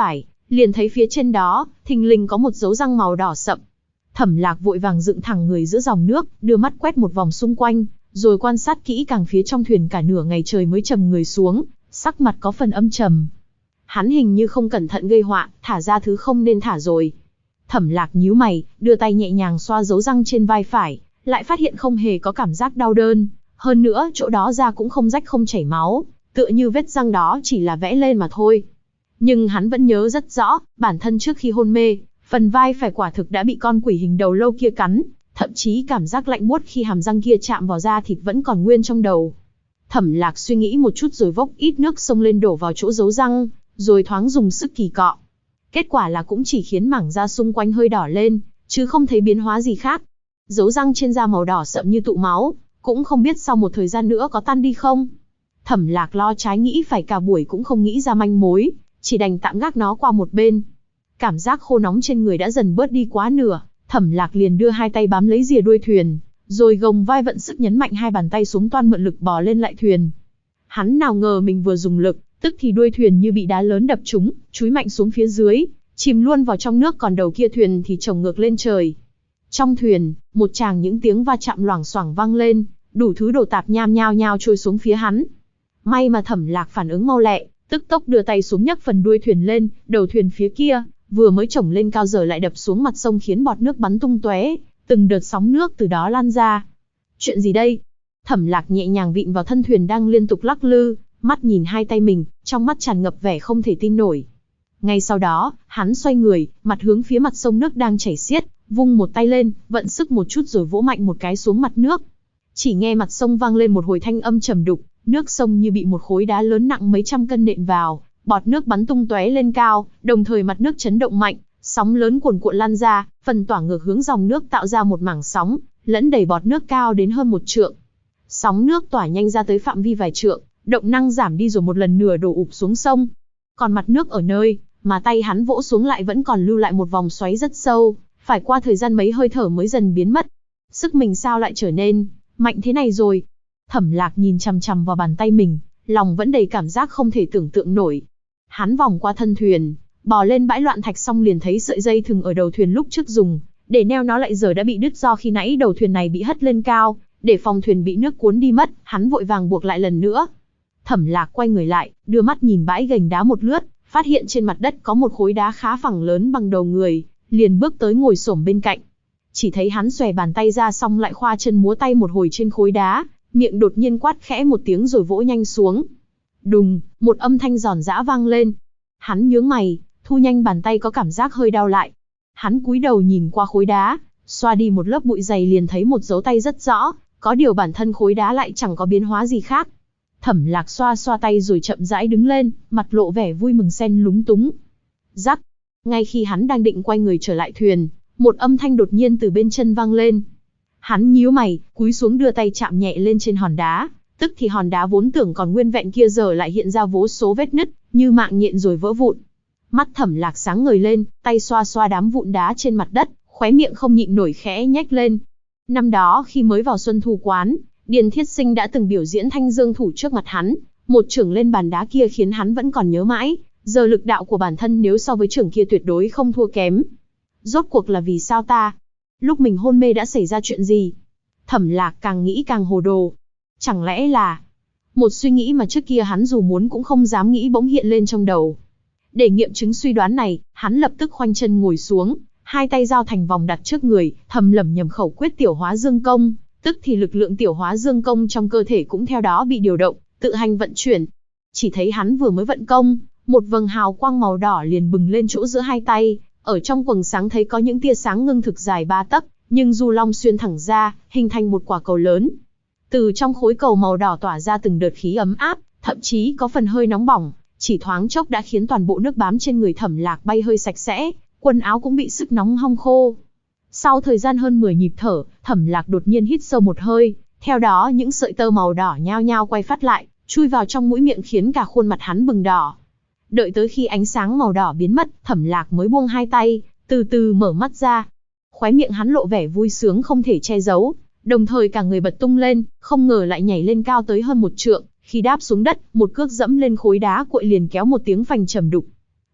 liền thấy phía trên đó, thình lình có một dấu răng màu đỏ sậm. Thẩm Lạc vội vàng dựng thẳng người giữa dòng nước, đưa mắt quét một vòng xung quanh, rồi quan sát kỹ càng phía trong thuyền cả nửa ngày trời mới trầm người xuống, sắc mặt có phần âm trầm. Hắn hình như không cẩn thận gây họa, thả ra thứ không nên thả rồi. Thẩm Lạc nhíu mày, đưa tay nhẹ nhàng xoa dấu răng trên vai phải, lại phát hiện không hề có cảm giác đau đớn, hơn nữa chỗ đó da cũng không rách không chảy máu, tựa như vết răng đó chỉ là vẽ lên mà thôi. Nhưng hắn vẫn nhớ rất rõ, bản thân trước khi hôn mê, phần vai phải quả thực đã bị con quỷ hình đầu lâu kia cắn, thậm chí cảm giác lạnh buốt khi hàm răng kia chạm vào da thịt vẫn còn nguyên trong đầu. Thẩm Lạc suy nghĩ một chút rồi vốc ít nước xông lên đổ vào chỗ dấu răng, rồi thoáng dùng sức kỳ cọ. Kết quả là cũng chỉ khiến mảng da xung quanh hơi đỏ lên, chứ không thấy biến hóa gì khác. Dấu răng trên da màu đỏ sậm như tụ máu, cũng không biết sau một thời gian nữa có tan đi không. Thẩm Lạc lo trái nghĩ phải cả buổi cũng không nghĩ ra manh mối, chỉ đành tạm gác nó qua một bên. Cảm giác khô nóng trên người đã dần bớt đi quá nửa, Thẩm Lạc liền đưa hai tay bám lấy rìa đuôi thuyền, rồi gồng vai vận sức nhấn mạnh hai bàn tay xuống toan mượn lực bò lên lại thuyền. Hắn nào ngờ mình vừa dùng lực, tức thì đuôi thuyền như bị đá lớn đập trúng, chúi mạnh xuống phía dưới, chìm luôn vào trong nước, còn đầu kia thuyền thì chồng ngược lên trời. Trong thuyền, một tràng những tiếng va chạm loảng xoảng vang lên, đủ thứ đồ tạp nham nhao nhao trôi xuống phía hắn. May mà Thẩm Lạc phản ứng mau lẹ, tức tốc đưa tay xuống nhấc phần đuôi thuyền lên, đầu thuyền phía kia vừa mới chổng lên cao giờ lại đập xuống mặt sông khiến bọt nước bắn tung tóe, từng đợt sóng nước từ đó lan ra. Chuyện gì đây? Thẩm Lạc nhẹ nhàng vịn vào thân thuyền đang liên tục lắc lư, mắt nhìn hai tay mình, trong mắt tràn ngập vẻ không thể tin nổi. Ngay sau đó, hắn xoay người, mặt hướng phía mặt sông nước đang chảy xiết, vung một tay lên, vận sức một chút rồi vỗ mạnh một cái xuống mặt nước. Chỉ nghe mặt sông vang lên một hồi thanh âm trầm đục, nước sông như bị một khối đá lớn nặng mấy trăm cân nện vào, bọt nước bắn tung tóe lên cao, đồng thời mặt nước chấn động mạnh, sóng lớn cuồn cuộn lan ra, phần tỏa ngược hướng dòng nước tạo ra một mảng sóng, lẫn đẩy bọt nước cao đến hơn 1 trượng. Sóng nước tỏa nhanh ra tới phạm vi vài trượng, động năng giảm đi rồi một lần nữa đổ ụp xuống sông. Còn mặt nước ở nơi mà tay hắn vỗ xuống lại vẫn còn lưu lại một vòng xoáy rất sâu, phải qua thời gian mấy hơi thở mới dần biến mất. Sức mình sao lại trở nên mạnh thế này rồi? Thẩm Lạc nhìn chằm chằm vào bàn tay mình, lòng vẫn đầy cảm giác không thể tưởng tượng nổi. Hắn vòng qua thân thuyền, bò lên bãi loạn thạch xong liền thấy sợi dây thừng ở đầu thuyền lúc trước dùng để neo nó lại giờ đã bị đứt do khi nãy đầu thuyền này bị hất lên cao, để phòng thuyền bị nước cuốn đi mất, hắn vội vàng buộc lại lần nữa. Thẩm Lạc quay người lại, đưa mắt nhìn bãi gành đá một lướt, phát hiện trên mặt đất có một khối đá khá phẳng lớn bằng đầu người, liền bước tới ngồi xổm bên cạnh. Chỉ thấy hắn xòe bàn tay ra xong lại khoa chân múa tay một hồi trên khối đá, miệng đột nhiên quát khẽ một tiếng rồi vỗ nhanh xuống. Đùng, một âm thanh giòn giã vang lên. Hắn nhướng mày, thu nhanh bàn tay có cảm giác hơi đau lại. Hắn cúi đầu nhìn qua khối đá, xoa đi một lớp bụi dày liền thấy một dấu tay rất rõ, có điều bản thân khối đá lại chẳng có biến hóa gì khác. Thẩm Lạc xoa xoa tay rồi chậm rãi đứng lên, mặt lộ vẻ vui mừng xen lúng túng. Rắc, ngay khi hắn đang định quay người trở lại thuyền, một âm thanh đột nhiên từ bên chân vang lên. Hắn nhíu mày, cúi xuống đưa tay chạm nhẹ lên trên hòn đá, tức thì hòn đá vốn tưởng còn nguyên vẹn kia giờ lại hiện ra vô số vết nứt, như mạng nhện rồi vỡ vụn. Mắt Thẩm Lạc sáng ngời lên, tay xoa xoa đám vụn đá trên mặt đất, khóe miệng không nhịn nổi khẽ nhếch lên. Năm đó khi mới vào Xuân Thu quán, Điền Thiết Sinh đã từng biểu diễn Thanh Dương thủ trước mặt hắn, một chưởng lên bàn đá kia khiến hắn vẫn còn nhớ mãi, giờ lực đạo của bản thân nếu so với chưởng kia tuyệt đối không thua kém. Rốt cuộc là vì sao ta? Lúc mình hôn mê đã xảy ra chuyện gì? Thẩm Lạc càng nghĩ càng hồ đồ. Chẳng lẽ là... Một suy nghĩ mà trước kia hắn dù muốn cũng không dám nghĩ bỗng hiện lên trong đầu. Để nghiệm chứng suy đoán này, hắn lập tức khoanh chân ngồi xuống, hai tay giao thành vòng đặt trước người, thầm lẩm nhẩm khẩu quyết tiểu hóa dương công, tức thì lực lượng tiểu hóa dương công trong cơ thể cũng theo đó bị điều động, tự hành vận chuyển. Chỉ thấy hắn vừa mới vận công, một vầng hào quang màu đỏ liền bừng lên chỗ giữa hai tay, ở trong quầng sáng thấy có những tia sáng ngưng thực dài 3 tấc, nhưng du long xuyên thẳng ra, hình thành một quả cầu lớn. Từ trong khối cầu màu đỏ tỏa ra từng đợt khí ấm áp, thậm chí có phần hơi nóng bỏng, chỉ thoáng chốc đã khiến toàn bộ nước bám trên người Thẩm Lạc bay hơi sạch sẽ, quần áo cũng bị sức nóng hong khô. Sau thời gian hơn 10 nhịp thở, Thẩm Lạc đột nhiên hít sâu một hơi, theo đó những sợi tơ màu đỏ nhao nhao quay phát lại, chui vào trong mũi miệng khiến cả khuôn mặt hắn bừng đỏ. Đợi tới khi ánh sáng màu đỏ biến mất, Thẩm Lạc mới buông hai tay, từ từ mở mắt ra. Khóe miệng hắn lộ vẻ vui sướng không thể che giấu, đồng thời cả người bật tung lên, không ngờ lại nhảy lên cao tới hơn 1 trượng, khi đáp xuống đất, một cước dẫm lên khối đá cuội liền kéo một tiếng phành trầm đục.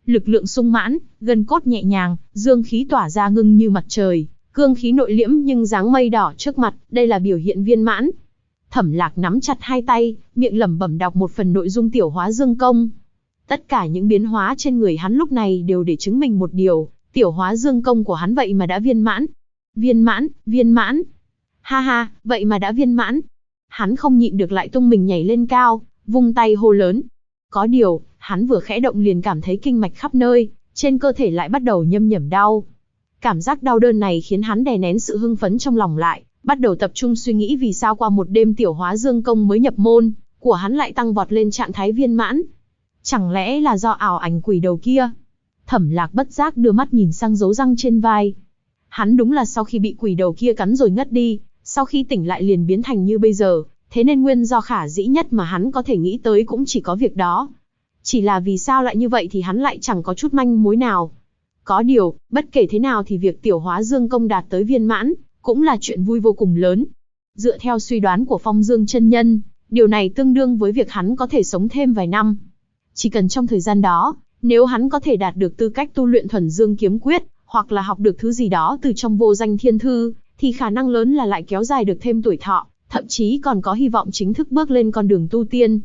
lực lượng sung mãn, gân cốt nhẹ nhàng, dương khí tỏa ra ngưng như mặt trời, cương khí nội liễm nhưng dáng mây đỏ trước mặt, đây là biểu hiện viên mãn. Thẩm Lạc nắm chặt hai tay, miệng lẩm bẩm đọc một phần nội dung Tiểu Hóa Dương Công. Tất cả những biến hóa trên người hắn lúc này đều để chứng minh một điều, Tiểu Hóa Dương Công của hắn vậy mà đã viên mãn. Viên mãn, viên mãn. Ha ha, vậy mà đã viên mãn. Hắn không nhịn được lại tung mình nhảy lên cao, vung tay hô lớn. Có điều, hắn vừa khẽ động liền cảm thấy kinh mạch khắp nơi, trên cơ thể lại bắt đầu nhâm nhẩm đau. Cảm giác đau đớn này khiến hắn đè nén sự hưng phấn trong lòng lại, bắt đầu tập trung suy nghĩ vì sao qua một đêm Tiểu Hóa Dương Công mới nhập môn, của hắn lại tăng vọt lên trạng thái viên mãn. Chẳng lẽ là do ảo ảnh quỷ đầu kia? Thẩm Lạc bất giác đưa mắt nhìn sang dấu răng trên vai. Hắn đúng là sau khi bị quỷ đầu kia cắn rồi ngất đi, sau khi tỉnh lại liền biến thành như bây giờ, thế nên nguyên do khả dĩ nhất mà hắn có thể nghĩ tới cũng chỉ có việc đó. Chỉ là vì sao lại như vậy thì hắn lại chẳng có chút manh mối nào. Có điều, bất kể thế nào thì việc Tiểu Hóa Dương Công đạt tới viên mãn, cũng là chuyện vui vô cùng lớn. Dựa theo suy đoán của Phong Dương chân nhân, điều này tương đương với việc hắn có thể sống thêm vài năm. Chỉ cần trong thời gian đó, nếu hắn có thể đạt được tư cách tu luyện thuần dương kiếm quyết, hoặc là học được thứ gì đó từ trong vô danh thiên thư, thì khả năng lớn là lại kéo dài được thêm tuổi thọ, thậm chí còn có hy vọng chính thức bước lên con đường tu tiên.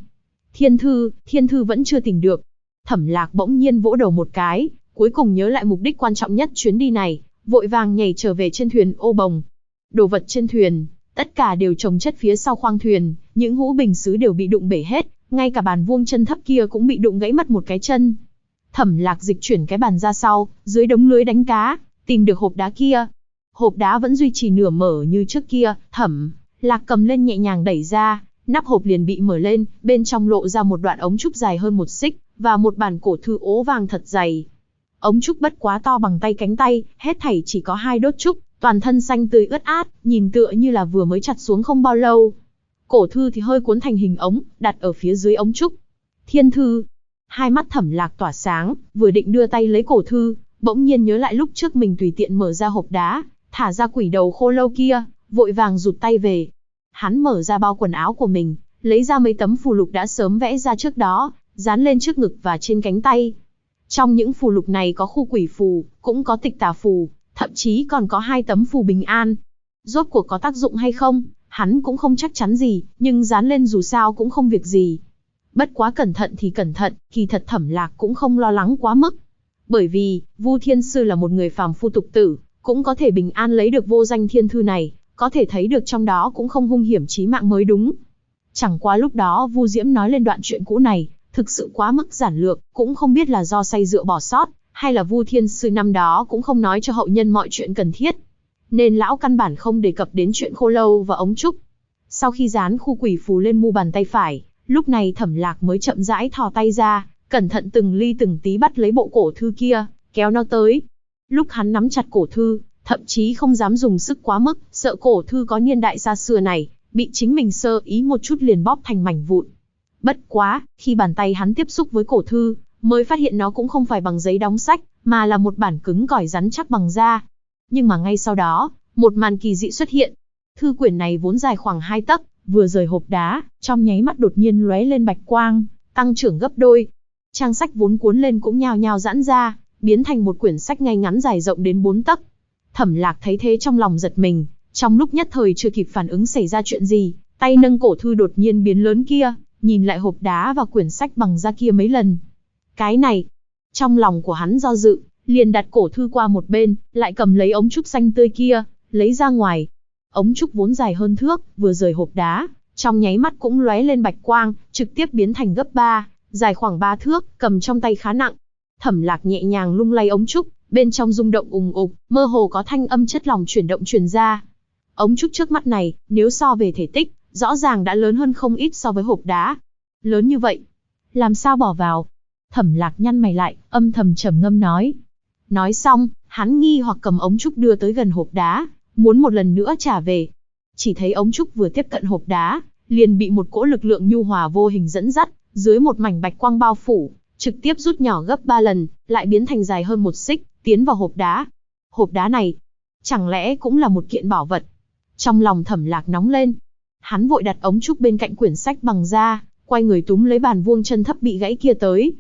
Thiên thư vẫn chưa tìm được. Thẩm Lạc bỗng nhiên vỗ đầu một cái, cuối cùng nhớ lại mục đích quan trọng nhất chuyến đi này, vội vàng nhảy trở về trên thuyền ô bồng. Đồ vật trên thuyền, tất cả đều chồng chất phía sau khoang thuyền, những hũ bình sứ đều bị đụng bể hết, ngay cả bàn vuông chân thấp kia cũng bị đụng gãy mất một cái chân. Thẩm Lạc dịch chuyển cái bàn ra sau, dưới đống lưới đánh cá, tìm được hộp đá kia. Hộp đá vẫn duy trì nửa mở như trước kia, Thẩm Lạc cầm lên nhẹ nhàng đẩy ra, nắp hộp liền bị mở lên, bên trong lộ ra một đoạn ống trúc dài hơn 1 xích, và một bản cổ thư ố vàng thật dày. Ống trúc bất quá to bằng tay cánh tay, hết thảy chỉ có 2 đốt trúc, toàn thân xanh tươi ướt át, nhìn tựa như là vừa mới chặt xuống không bao lâu. Cổ thư thì hơi cuốn thành hình ống, đặt ở phía dưới ống trúc. Thiên thư. Hai mắt Thẩm Lạc tỏa sáng, vừa định đưa tay lấy cổ thư, bỗng nhiên nhớ lại lúc trước mình tùy tiện mở ra hộp đá, thả ra quỷ đầu khô lâu kia, vội vàng rụt tay về. Hắn mở ra bao quần áo của mình, lấy ra mấy tấm phù lục đã sớm vẽ ra trước đó, dán lên trước ngực và trên cánh tay. Trong những phù lục này có khu quỷ phù, cũng có tịch tà phù, thậm chí còn có 2 tấm phù bình an. Rốt cuộc có tác dụng hay không, hắn cũng không chắc chắn gì, nhưng dán lên dù sao cũng không việc gì. Bất quá cẩn thận thì cẩn thận, kỳ thật Thẩm Lạc cũng không lo lắng quá mức. Bởi vì, Vu Thiên Sư là một người phàm phu tục tử, cũng có thể bình an lấy được vô danh thiên thư này, có thể thấy được trong đó cũng không hung hiểm chí mạng mới đúng. Chẳng qua lúc đó Vu Diễm nói lên đoạn chuyện cũ này, thực sự quá mức giản lược, cũng không biết là do say rượu bỏ sót, hay là Vu Thiên Sư năm đó cũng không nói cho hậu nhân mọi chuyện cần thiết. Nên lão căn bản không đề cập đến chuyện khô lâu và ống trúc. Sau khi dán khu quỷ phù lên mu bàn tay phải, lúc này Thẩm Lạc mới chậm rãi thò tay ra, cẩn thận từng ly từng tí bắt lấy bộ cổ thư kia, kéo nó tới. Lúc hắn nắm chặt cổ thư, thậm chí không dám dùng sức quá mức, sợ cổ thư có niên đại xa xưa này, bị chính mình sơ ý một chút liền bóp thành mảnh vụn. Bất quá, khi bàn tay hắn tiếp xúc với cổ thư, mới phát hiện nó cũng không phải bằng giấy đóng sách, mà là một bản cứng cỏi rắn chắc bằng da. Nhưng mà ngay sau đó, một màn kỳ dị xuất hiện. Thư quyển này vốn dài khoảng 2 tấc, vừa rời hộp đá, trong nháy mắt đột nhiên lóe lên bạch quang, tăng trưởng gấp đôi. Trang sách vốn cuốn lên cũng nhao nhao giãn ra, biến thành một quyển sách ngay ngắn dài rộng đến 4 tấc. Thẩm Lạc thấy thế trong lòng giật mình, trong lúc nhất thời chưa kịp phản ứng xảy ra chuyện gì, tay nâng cổ thư đột nhiên biến lớn kia, nhìn lại hộp đá và quyển sách bằng da kia mấy lần. Cái này, trong lòng của hắn do dự, liền đặt cổ thư qua một bên, lại cầm lấy ống trúc xanh tươi kia, lấy ra ngoài. Ống trúc vốn dài hơn thước, vừa rời hộp đá, trong nháy mắt cũng lóe lên bạch quang, trực tiếp biến thành gấp 3, dài khoảng 3 thước, cầm trong tay khá nặng. Thẩm Lạc nhẹ nhàng lung lay ống trúc, bên trong rung động ùng ục, mơ hồ có thanh âm chất lỏng chuyển động truyền ra. Ống trúc trước mắt này, nếu so về thể tích, rõ ràng đã lớn hơn không ít so với hộp đá. Lớn như vậy, làm sao bỏ vào? Thẩm Lạc nhăn mày lại, âm thầm trầm ngâm nói. Nói xong, hắn nghi hoặc cầm ống trúc đưa tới gần hộp đá, muốn một lần nữa trả về. Chỉ thấy ống trúc vừa tiếp cận hộp đá, liền bị một cỗ lực lượng nhu hòa vô hình dẫn dắt, dưới một mảnh bạch quang bao phủ, trực tiếp rút nhỏ gấp 3 lần, lại biến thành dài hơn 1 xích, tiến vào hộp đá. Hộp đá này, chẳng lẽ cũng là một kiện bảo vật? Trong lòng Thẩm Lạc nóng lên. Hắn vội đặt ống trúc bên cạnh quyển sách bằng da, quay người túm lấy bàn vuông chân thấp bị gãy kia tới.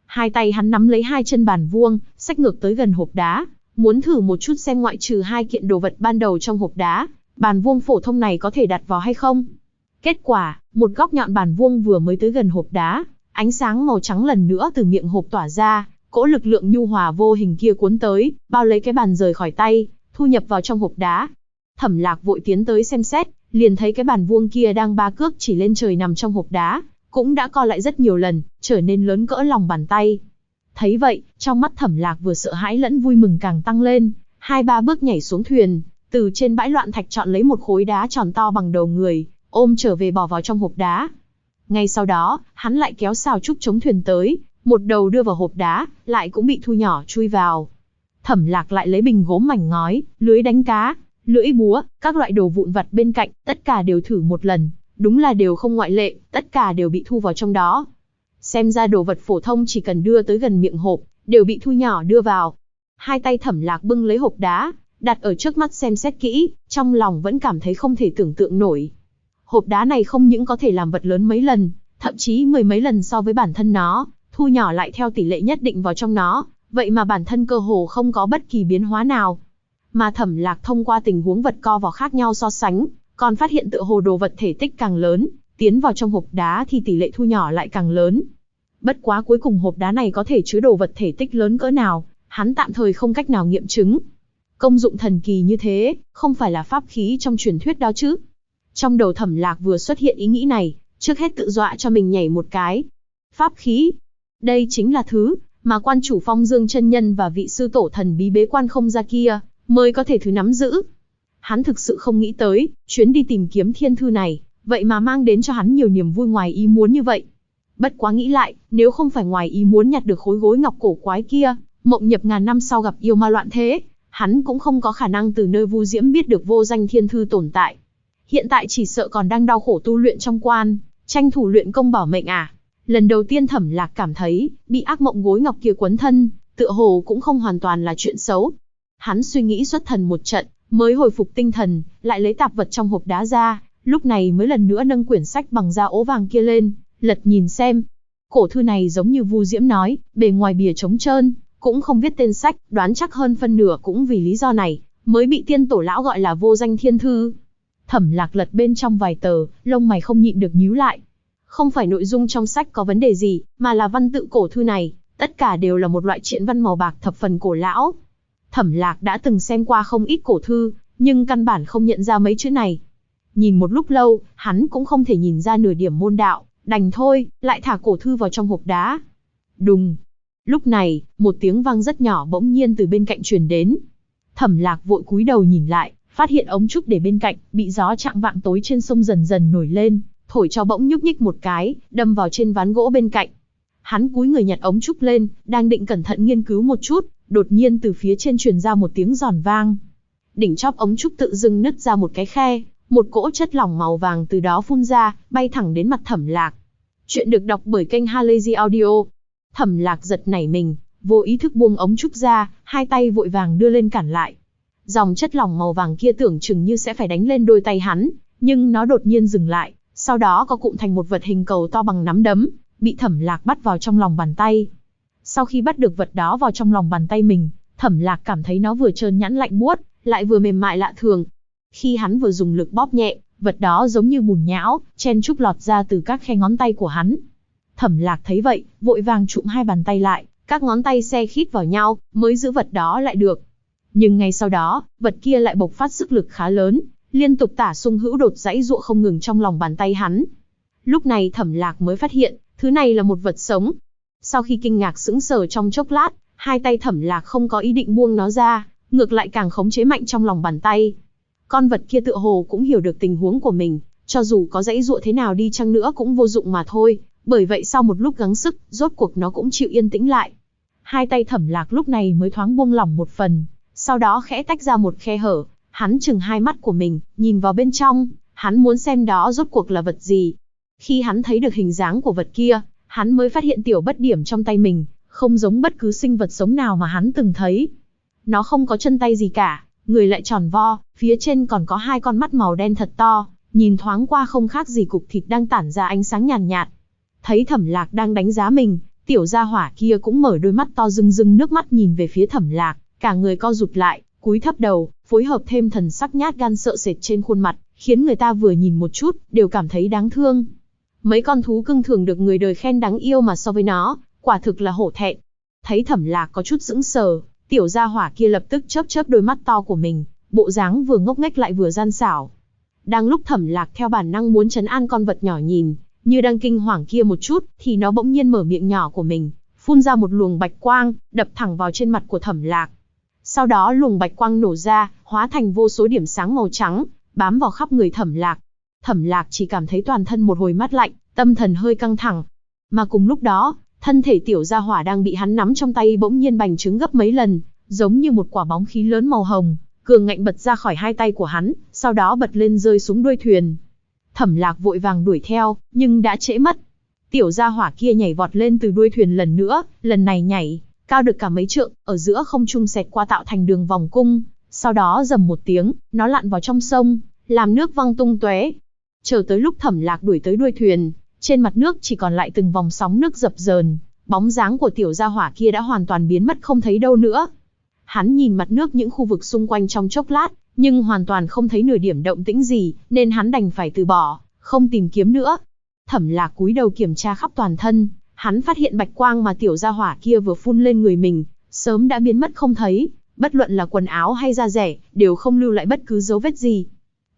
Hai tay hắn nắm lấy hai chân bàn vuông, xách ngược tới gần hộp đá, muốn thử một chút xem ngoại trừ hai kiện đồ vật ban đầu trong hộp đá, bàn vuông phổ thông này có thể đặt vào hay không. Kết quả, một góc nhọn bàn vuông vừa mới tới gần hộp đá, ánh sáng màu trắng lần nữa từ miệng hộp tỏa ra, cỗ lực lượng nhu hòa vô hình kia cuốn tới, bao lấy cái bàn rời khỏi tay, thu nhập vào trong hộp đá. Thẩm Lạc vội tiến tới xem xét, liền thấy cái bàn vuông kia đang ba cước chỉ lên trời nằm trong hộp đá, cũng đã co lại rất nhiều lần, trở nên lớn cỡ lòng bàn tay. Thấy vậy, trong mắt Thẩm Lạc vừa sợ hãi lẫn vui mừng càng tăng lên, 2-3 bước nhảy xuống thuyền, từ trên bãi loạn thạch chọn lấy một khối đá tròn to bằng đầu người, ôm trở về bỏ vào trong hộp đá. Ngay sau đó, hắn lại kéo sào trúc chống thuyền tới, một đầu đưa vào hộp đá, lại cũng bị thu nhỏ chui vào. Thẩm Lạc lại lấy bình gốm mảnh ngói, lưới đánh cá, lưỡi búa, các loại đồ vụn vặt bên cạnh, tất cả đều thử một lần, đúng là đều không ngoại lệ, tất cả đều bị thu vào trong đó. Xem ra đồ vật phổ thông chỉ cần đưa tới gần miệng hộp, đều bị thu nhỏ đưa vào. Hai tay Thẩm Lạc bưng lấy hộp đá, đặt ở trước mắt xem xét kỹ, trong lòng vẫn cảm thấy không thể tưởng tượng nổi. Hộp đá này không những có thể làm vật lớn mấy lần, thậm chí 10 mấy lần so với bản thân nó, thu nhỏ lại theo tỷ lệ nhất định vào trong nó, vậy mà bản thân cơ hồ không có bất kỳ biến hóa nào. Mà Thẩm Lạc thông qua tình huống vật co vào khác nhau so sánh, còn phát hiện tựa hồ đồ vật thể tích càng lớn, tiến vào trong hộp đá thì tỷ lệ thu nhỏ lại càng lớn. Bất quá cuối cùng hộp đá này có thể chứa đồ vật thể tích lớn cỡ nào, hắn tạm thời không cách nào nghiệm chứng. Công dụng thần kỳ như thế, không phải là pháp khí trong truyền thuyết đó chứ? Trong đầu Thẩm Lạc vừa xuất hiện ý nghĩ này, trước hết tự dọa cho mình nhảy một cái. Pháp khí? Đây chính là thứ mà quan chủ Phong Dương chân nhân và vị sư tổ thần bí bế quan không ra kia mới có thể thứ nắm giữ. Hắn thực sự không nghĩ tới, chuyến đi tìm kiếm thiên thư này, vậy mà mang đến cho hắn nhiều niềm vui ngoài ý muốn như vậy. Bất quá nghĩ lại, nếu không phải ngoài ý muốn nhặt được khối gối ngọc cổ quái kia, mộng nhập ngàn năm sau gặp yêu ma loạn thế, hắn cũng không có khả năng từ nơi Vu Diễm biết được vô danh thiên thư tồn tại. Hiện tại chỉ sợ còn đang đau khổ tu luyện trong quan, tranh thủ luyện công bảo mệnh à. Lần đầu tiên Thẩm Lạc cảm thấy, bị ác mộng gối ngọc kia quấn thân, tựa hồ cũng không hoàn toàn là chuyện xấu. Hắn suy nghĩ xuất thần một trận, mới hồi phục tinh thần, lại lấy tạp vật trong hộp đá ra, lúc này mới lần nữa nâng quyển sách bằng da ố vàng kia lên, lật nhìn xem. Cổ thư này giống như Vu Diễm nói, bề ngoài bìa trống trơn, cũng không viết tên sách, đoán chắc hơn phân nửa cũng vì lý do này, mới bị tiên tổ lão gọi là vô danh thiên thư. Thẩm Lạc lật bên trong vài tờ, lông mày không nhịn được nhíu lại. Không phải nội dung trong sách có vấn đề gì, mà là văn tự cổ thư này, tất cả đều là một loại truyện văn màu bạc thập phần cổ lão. Thẩm Lạc đã từng xem qua không ít cổ thư, nhưng căn bản không nhận ra mấy chữ này. Nhìn một lúc lâu, hắn cũng không thể nhìn ra nửa điểm môn đạo, đành thôi, lại thả cổ thư vào trong hộp đá. Đùng. Lúc này, một tiếng vang rất nhỏ bỗng nhiên từ bên cạnh truyền đến. Thẩm Lạc vội cúi đầu nhìn lại, phát hiện ống trúc để bên cạnh, bị gió chạng vạng tối trên sông dần dần nổi lên, thổi cho bỗng nhúc nhích một cái, đâm vào trên ván gỗ bên cạnh. Hắn cúi người nhặt ống trúc lên, đang định cẩn thận nghiên cứu một chút, đột nhiên từ phía trên truyền ra một tiếng giòn vang. Đỉnh chóp ống trúc tự dưng nứt ra một cái khe, một cỗ chất lỏng màu vàng từ đó phun ra, bay thẳng đến mặt Thẩm Lạc. Chuyện được đọc bởi kênh Halazy Audio. Thẩm Lạc giật nảy mình, vô ý thức buông ống trúc ra, hai tay vội vàng đưa lên cản lại. Dòng chất lỏng màu vàng kia tưởng chừng như sẽ phải đánh lên đôi tay hắn, nhưng nó đột nhiên dừng lại, sau đó có cụm thành một vật hình cầu to bằng nắm đấm, bị Thẩm Lạc bắt vào trong lòng bàn tay. Sau khi bắt được vật đó vào trong lòng bàn tay mình, Thẩm Lạc cảm thấy nó vừa trơn nhẵn lạnh buốt, lại vừa mềm mại lạ thường. Khi hắn vừa dùng lực bóp nhẹ, vật đó giống như bùn nhão, chen chúc lọt ra từ các khe ngón tay của hắn. Thẩm Lạc thấy vậy, vội vàng trụm hai bàn tay lại, các ngón tay se khít vào nhau, mới giữ vật đó lại được. Nhưng ngay sau đó, vật kia lại bộc phát sức lực khá lớn, liên tục tả sung hữu đột giãy giụa không ngừng trong lòng bàn tay hắn. Lúc này Thẩm Lạc mới phát hiện, thứ này là một vật sống. Sau khi kinh ngạc sững sờ trong chốc lát, hai tay Thẩm Lạc không có ý định buông nó ra, ngược lại càng khống chế mạnh trong lòng bàn tay. Con vật kia tựa hồ cũng hiểu được tình huống của mình, cho dù có giãy giụa thế nào đi chăng nữa cũng vô dụng mà thôi, bởi vậy sau một lúc gắng sức, rốt cuộc nó cũng chịu yên tĩnh lại. Hai tay Thẩm Lạc lúc này mới thoáng buông lỏng một phần, sau đó khẽ tách ra một khe hở, hắn chừng hai mắt của mình, nhìn vào bên trong, hắn muốn xem đó rốt cuộc là vật gì. Khi hắn thấy được hình dáng của vật kia, hắn mới phát hiện tiểu bất điểm trong tay mình, không giống bất cứ sinh vật sống nào mà hắn từng thấy. Nó không có chân tay gì cả, người lại tròn vo, phía trên còn có hai con mắt màu đen thật to, nhìn thoáng qua không khác gì cục thịt đang tản ra ánh sáng nhàn nhạt. Thấy Thẩm Lạc đang đánh giá mình, Tiểu gia hỏa kia cũng mở đôi mắt to rưng rưng nước mắt nhìn về phía Thẩm Lạc, cả người co rụt lại, cúi thấp đầu, phối hợp thêm thần sắc nhát gan sợ sệt trên khuôn mặt, khiến người ta vừa nhìn một chút, đều cảm thấy đáng thương. Mấy con thú cưng thường được người đời khen đáng yêu mà so với nó, quả thực là hổ thẹn. Thấy Thẩm Lạc có chút sững sờ, tiểu gia hỏa kia lập tức chớp chớp đôi mắt to của mình, bộ dáng vừa ngốc nghếch lại vừa gian xảo. Đang lúc Thẩm Lạc theo bản năng muốn trấn an con vật nhỏ nhìn, như đang kinh hoàng kia một chút, thì nó bỗng nhiên mở miệng nhỏ của mình, phun ra một luồng bạch quang, đập thẳng vào trên mặt của Thẩm Lạc. Sau đó luồng bạch quang nổ ra, hóa thành vô số điểm sáng màu trắng, bám vào khắp người Thẩm Lạc. Thẩm Lạc chỉ cảm thấy toàn thân một hồi mát lạnh, tâm thần hơi căng thẳng. Mà cùng lúc đó, thân thể tiểu gia hỏa đang bị hắn nắm trong tay bỗng nhiên bành trướng gấp mấy lần, giống như một quả bóng khí lớn màu hồng, cường ngạnh bật ra khỏi hai tay của hắn, sau đó bật lên rơi xuống đuôi thuyền. Thẩm Lạc vội vàng đuổi theo, nhưng đã trễ mất. Tiểu gia hỏa kia nhảy vọt lên từ đuôi thuyền lần nữa, lần này nhảy cao được cả mấy trượng, ở giữa không trung xẹt qua tạo thành đường vòng cung, sau đó rầm một tiếng, nó lặn vào trong sông, làm nước văng tung tóe. Chờ tới lúc Thẩm Lạc đuổi tới đuôi thuyền, trên mặt nước chỉ còn lại từng vòng sóng nước dập dờn, bóng dáng của tiểu gia hỏa kia đã hoàn toàn biến mất không thấy đâu nữa. Hắn nhìn mặt nước những khu vực xung quanh trong chốc lát, nhưng hoàn toàn không thấy nửa điểm động tĩnh gì, nên hắn đành phải từ bỏ, không tìm kiếm nữa. Thẩm Lạc cúi đầu kiểm tra khắp toàn thân, hắn phát hiện bạch quang mà tiểu gia hỏa kia vừa phun lên người mình, sớm đã biến mất không thấy, bất luận là quần áo hay da dẻ, đều không lưu lại bất cứ dấu vết gì.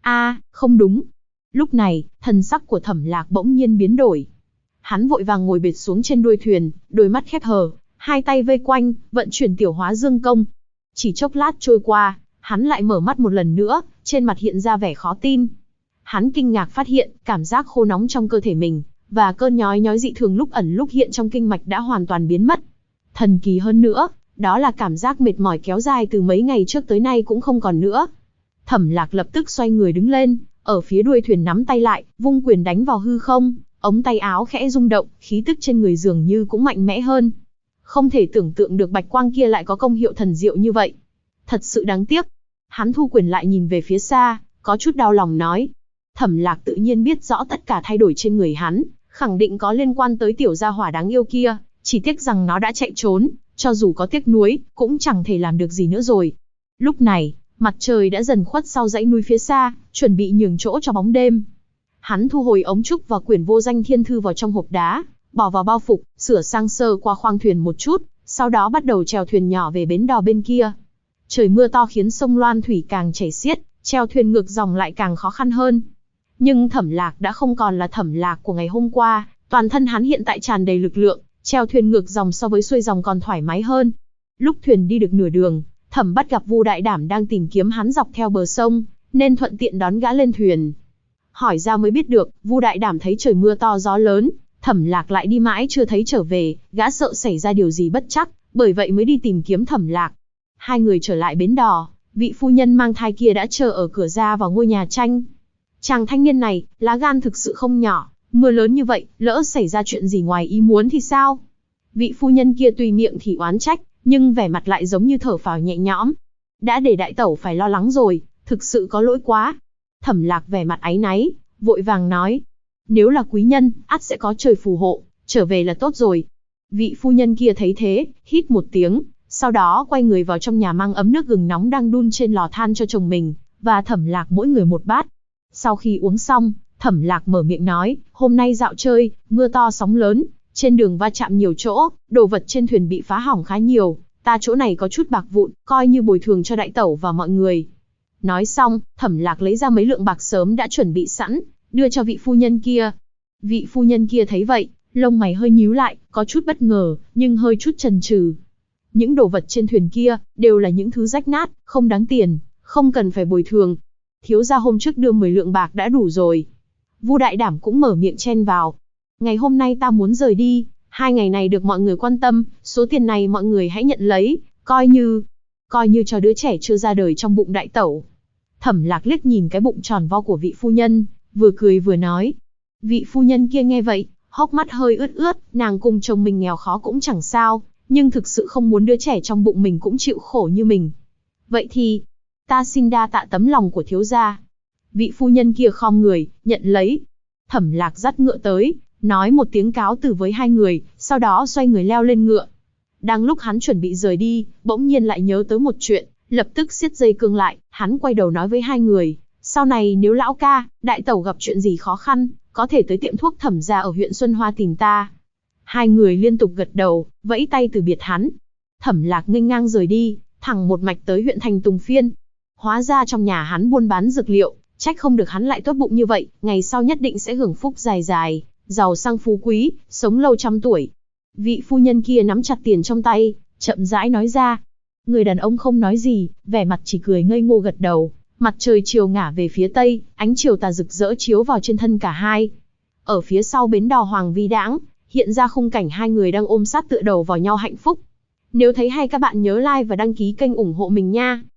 Không đúng. Lúc này, thần sắc của Thẩm Lạc bỗng nhiên biến đổi. Hắn vội vàng ngồi bệt xuống trên đuôi thuyền, đôi mắt khép hờ, hai tay vây quanh, vận chuyển tiểu hóa dương công. Chỉ chốc lát trôi qua, hắn lại mở mắt một lần nữa, trên mặt hiện ra vẻ khó tin. Hắn kinh ngạc phát hiện, cảm giác khô nóng trong cơ thể mình, và cơn nhói nhói dị thường lúc ẩn lúc hiện trong kinh mạch đã hoàn toàn biến mất. Thần kỳ hơn nữa, đó là cảm giác mệt mỏi kéo dài từ mấy ngày trước tới nay cũng không còn nữa. Thẩm Lạc lập tức xoay người đứng lên, ở phía đuôi thuyền nắm tay lại, vung quyền đánh vào hư không, ống tay áo khẽ rung động, khí tức trên người dường như cũng mạnh mẽ hơn. Không thể tưởng tượng được bạch quang kia lại có công hiệu thần diệu như vậy. Thật sự đáng tiếc. Hắn thu quyền lại nhìn về phía xa, có chút đau lòng nói. Thẩm Lạc tự nhiên biết rõ tất cả thay đổi trên người hắn, khẳng định có liên quan tới tiểu gia hỏa đáng yêu kia, chỉ tiếc rằng nó đã chạy trốn, cho dù có tiếc nuối, cũng chẳng thể làm được gì nữa rồi. Lúc này, mặt trời đã dần khuất sau dãy núi phía xa, chuẩn bị nhường chỗ cho bóng đêm. Hắn thu hồi ống trúc và quyển vô danh thiên thư vào trong hộp đá, bỏ vào bao phục, sửa sang sơ qua khoang thuyền một chút, sau đó bắt đầu chèo thuyền nhỏ về bến đò bên kia. Trời mưa to khiến sông Loan thủy càng chảy xiết, chèo thuyền ngược dòng lại càng khó khăn hơn. Nhưng Thẩm Lạc đã không còn là Thẩm Lạc của ngày hôm qua, toàn thân hắn hiện tại tràn đầy lực lượng, chèo thuyền ngược dòng so với xuôi dòng còn thoải mái hơn. Lúc thuyền đi được nửa đường, Thẩm bắt gặp Vu Đại Đảm đang tìm kiếm hắn dọc theo bờ sông, nên thuận tiện đón gã lên thuyền. Hỏi ra mới biết được, Vu Đại Đảm thấy trời mưa to gió lớn, Thẩm Lạc lại đi mãi chưa thấy trở về, gã sợ xảy ra điều gì bất trắc, bởi vậy mới đi tìm kiếm Thẩm Lạc. Hai người trở lại bến đò, vị phu nhân mang thai kia đã chờ ở cửa ra vào ngôi nhà tranh. Chàng thanh niên này, lá gan thực sự không nhỏ, mưa lớn như vậy, lỡ xảy ra chuyện gì ngoài ý muốn thì sao? Vị phu nhân kia tuy miệng thì oán trách, nhưng vẻ mặt lại giống như thở phào nhẹ nhõm. Đã để đại tẩu phải lo lắng rồi, thực sự có lỗi quá. Thẩm Lạc vẻ mặt áy náy, vội vàng nói. Nếu là quý nhân, ắt sẽ có trời phù hộ, trở về là tốt rồi. Vị phu nhân kia thấy thế, hít một tiếng, sau đó quay người vào trong nhà mang ấm nước gừng nóng đang đun trên lò than cho chồng mình, và Thẩm Lạc mỗi người một bát. Sau khi uống xong, Thẩm Lạc mở miệng nói, hôm nay dạo chơi, mưa to sóng lớn, trên đường va chạm nhiều chỗ, đồ vật trên thuyền bị phá hỏng khá nhiều, ta chỗ này có chút bạc vụn, coi như bồi thường cho đại tẩu và mọi người. Nói xong, Thẩm Lạc lấy ra mấy lượng bạc sớm đã chuẩn bị sẵn, đưa cho vị phu nhân kia. Vị phu nhân kia thấy vậy, lông mày hơi nhíu lại, có chút bất ngờ, nhưng hơi chút chần chừ. Những đồ vật trên thuyền kia, đều là những thứ rách nát, không đáng tiền, không cần phải bồi thường. Thiếu gia hôm trước đưa 10 lượng bạc đã đủ rồi. Vu Đại Đảm cũng mở miệng chen vào. Ngày hôm nay ta muốn rời đi, 2 ngày này được mọi người quan tâm, số tiền này mọi người hãy nhận lấy, coi như cho đứa trẻ chưa ra đời trong bụng đại tẩu. Thẩm Lạc liếc nhìn cái bụng tròn vo của vị phu nhân, vừa cười vừa nói. Vị phu nhân kia nghe vậy, hốc mắt hơi ướt ướt, nàng cùng chồng mình nghèo khó cũng chẳng sao, nhưng thực sự không muốn đứa trẻ trong bụng mình cũng chịu khổ như mình. Vậy thì, ta xin đa tạ tấm lòng của thiếu gia. Vị phu nhân kia khom người, nhận lấy. Thẩm Lạc dắt ngựa tới, nói một tiếng cáo từ với hai người, sau đó xoay người leo lên ngựa. Đang lúc hắn chuẩn bị rời đi, bỗng nhiên lại nhớ tới một chuyện, lập tức siết dây cương lại, hắn quay đầu nói với hai người, sau này nếu lão ca, đại tẩu gặp chuyện gì khó khăn, có thể tới tiệm thuốc Thẩm gia ở huyện Xuân Hoa tìm ta. Hai người liên tục gật đầu, vẫy tay từ biệt hắn. Thẩm Lạc nghênh ngang rời đi, thẳng một mạch tới huyện thành Tùng Phiên. Hóa ra trong nhà hắn buôn bán dược liệu, trách không được hắn lại tốt bụng như vậy, ngày sau nhất định sẽ hưởng phúc dài dài, giàu sang phú quý, sống lâu trăm tuổi. Vị phu nhân kia nắm chặt tiền trong tay, chậm rãi nói ra. Người đàn ông không nói gì, vẻ mặt chỉ cười ngây ngô gật đầu. Mặt trời chiều ngả về phía tây, ánh chiều tà rực rỡ chiếu vào trên thân cả hai. Ở phía sau bến đò Hoàng Vi Đãng, hiện ra khung cảnh hai người đang ôm sát tựa đầu vào nhau hạnh phúc. Nếu thấy hay các bạn nhớ like và đăng ký kênh ủng hộ mình nha.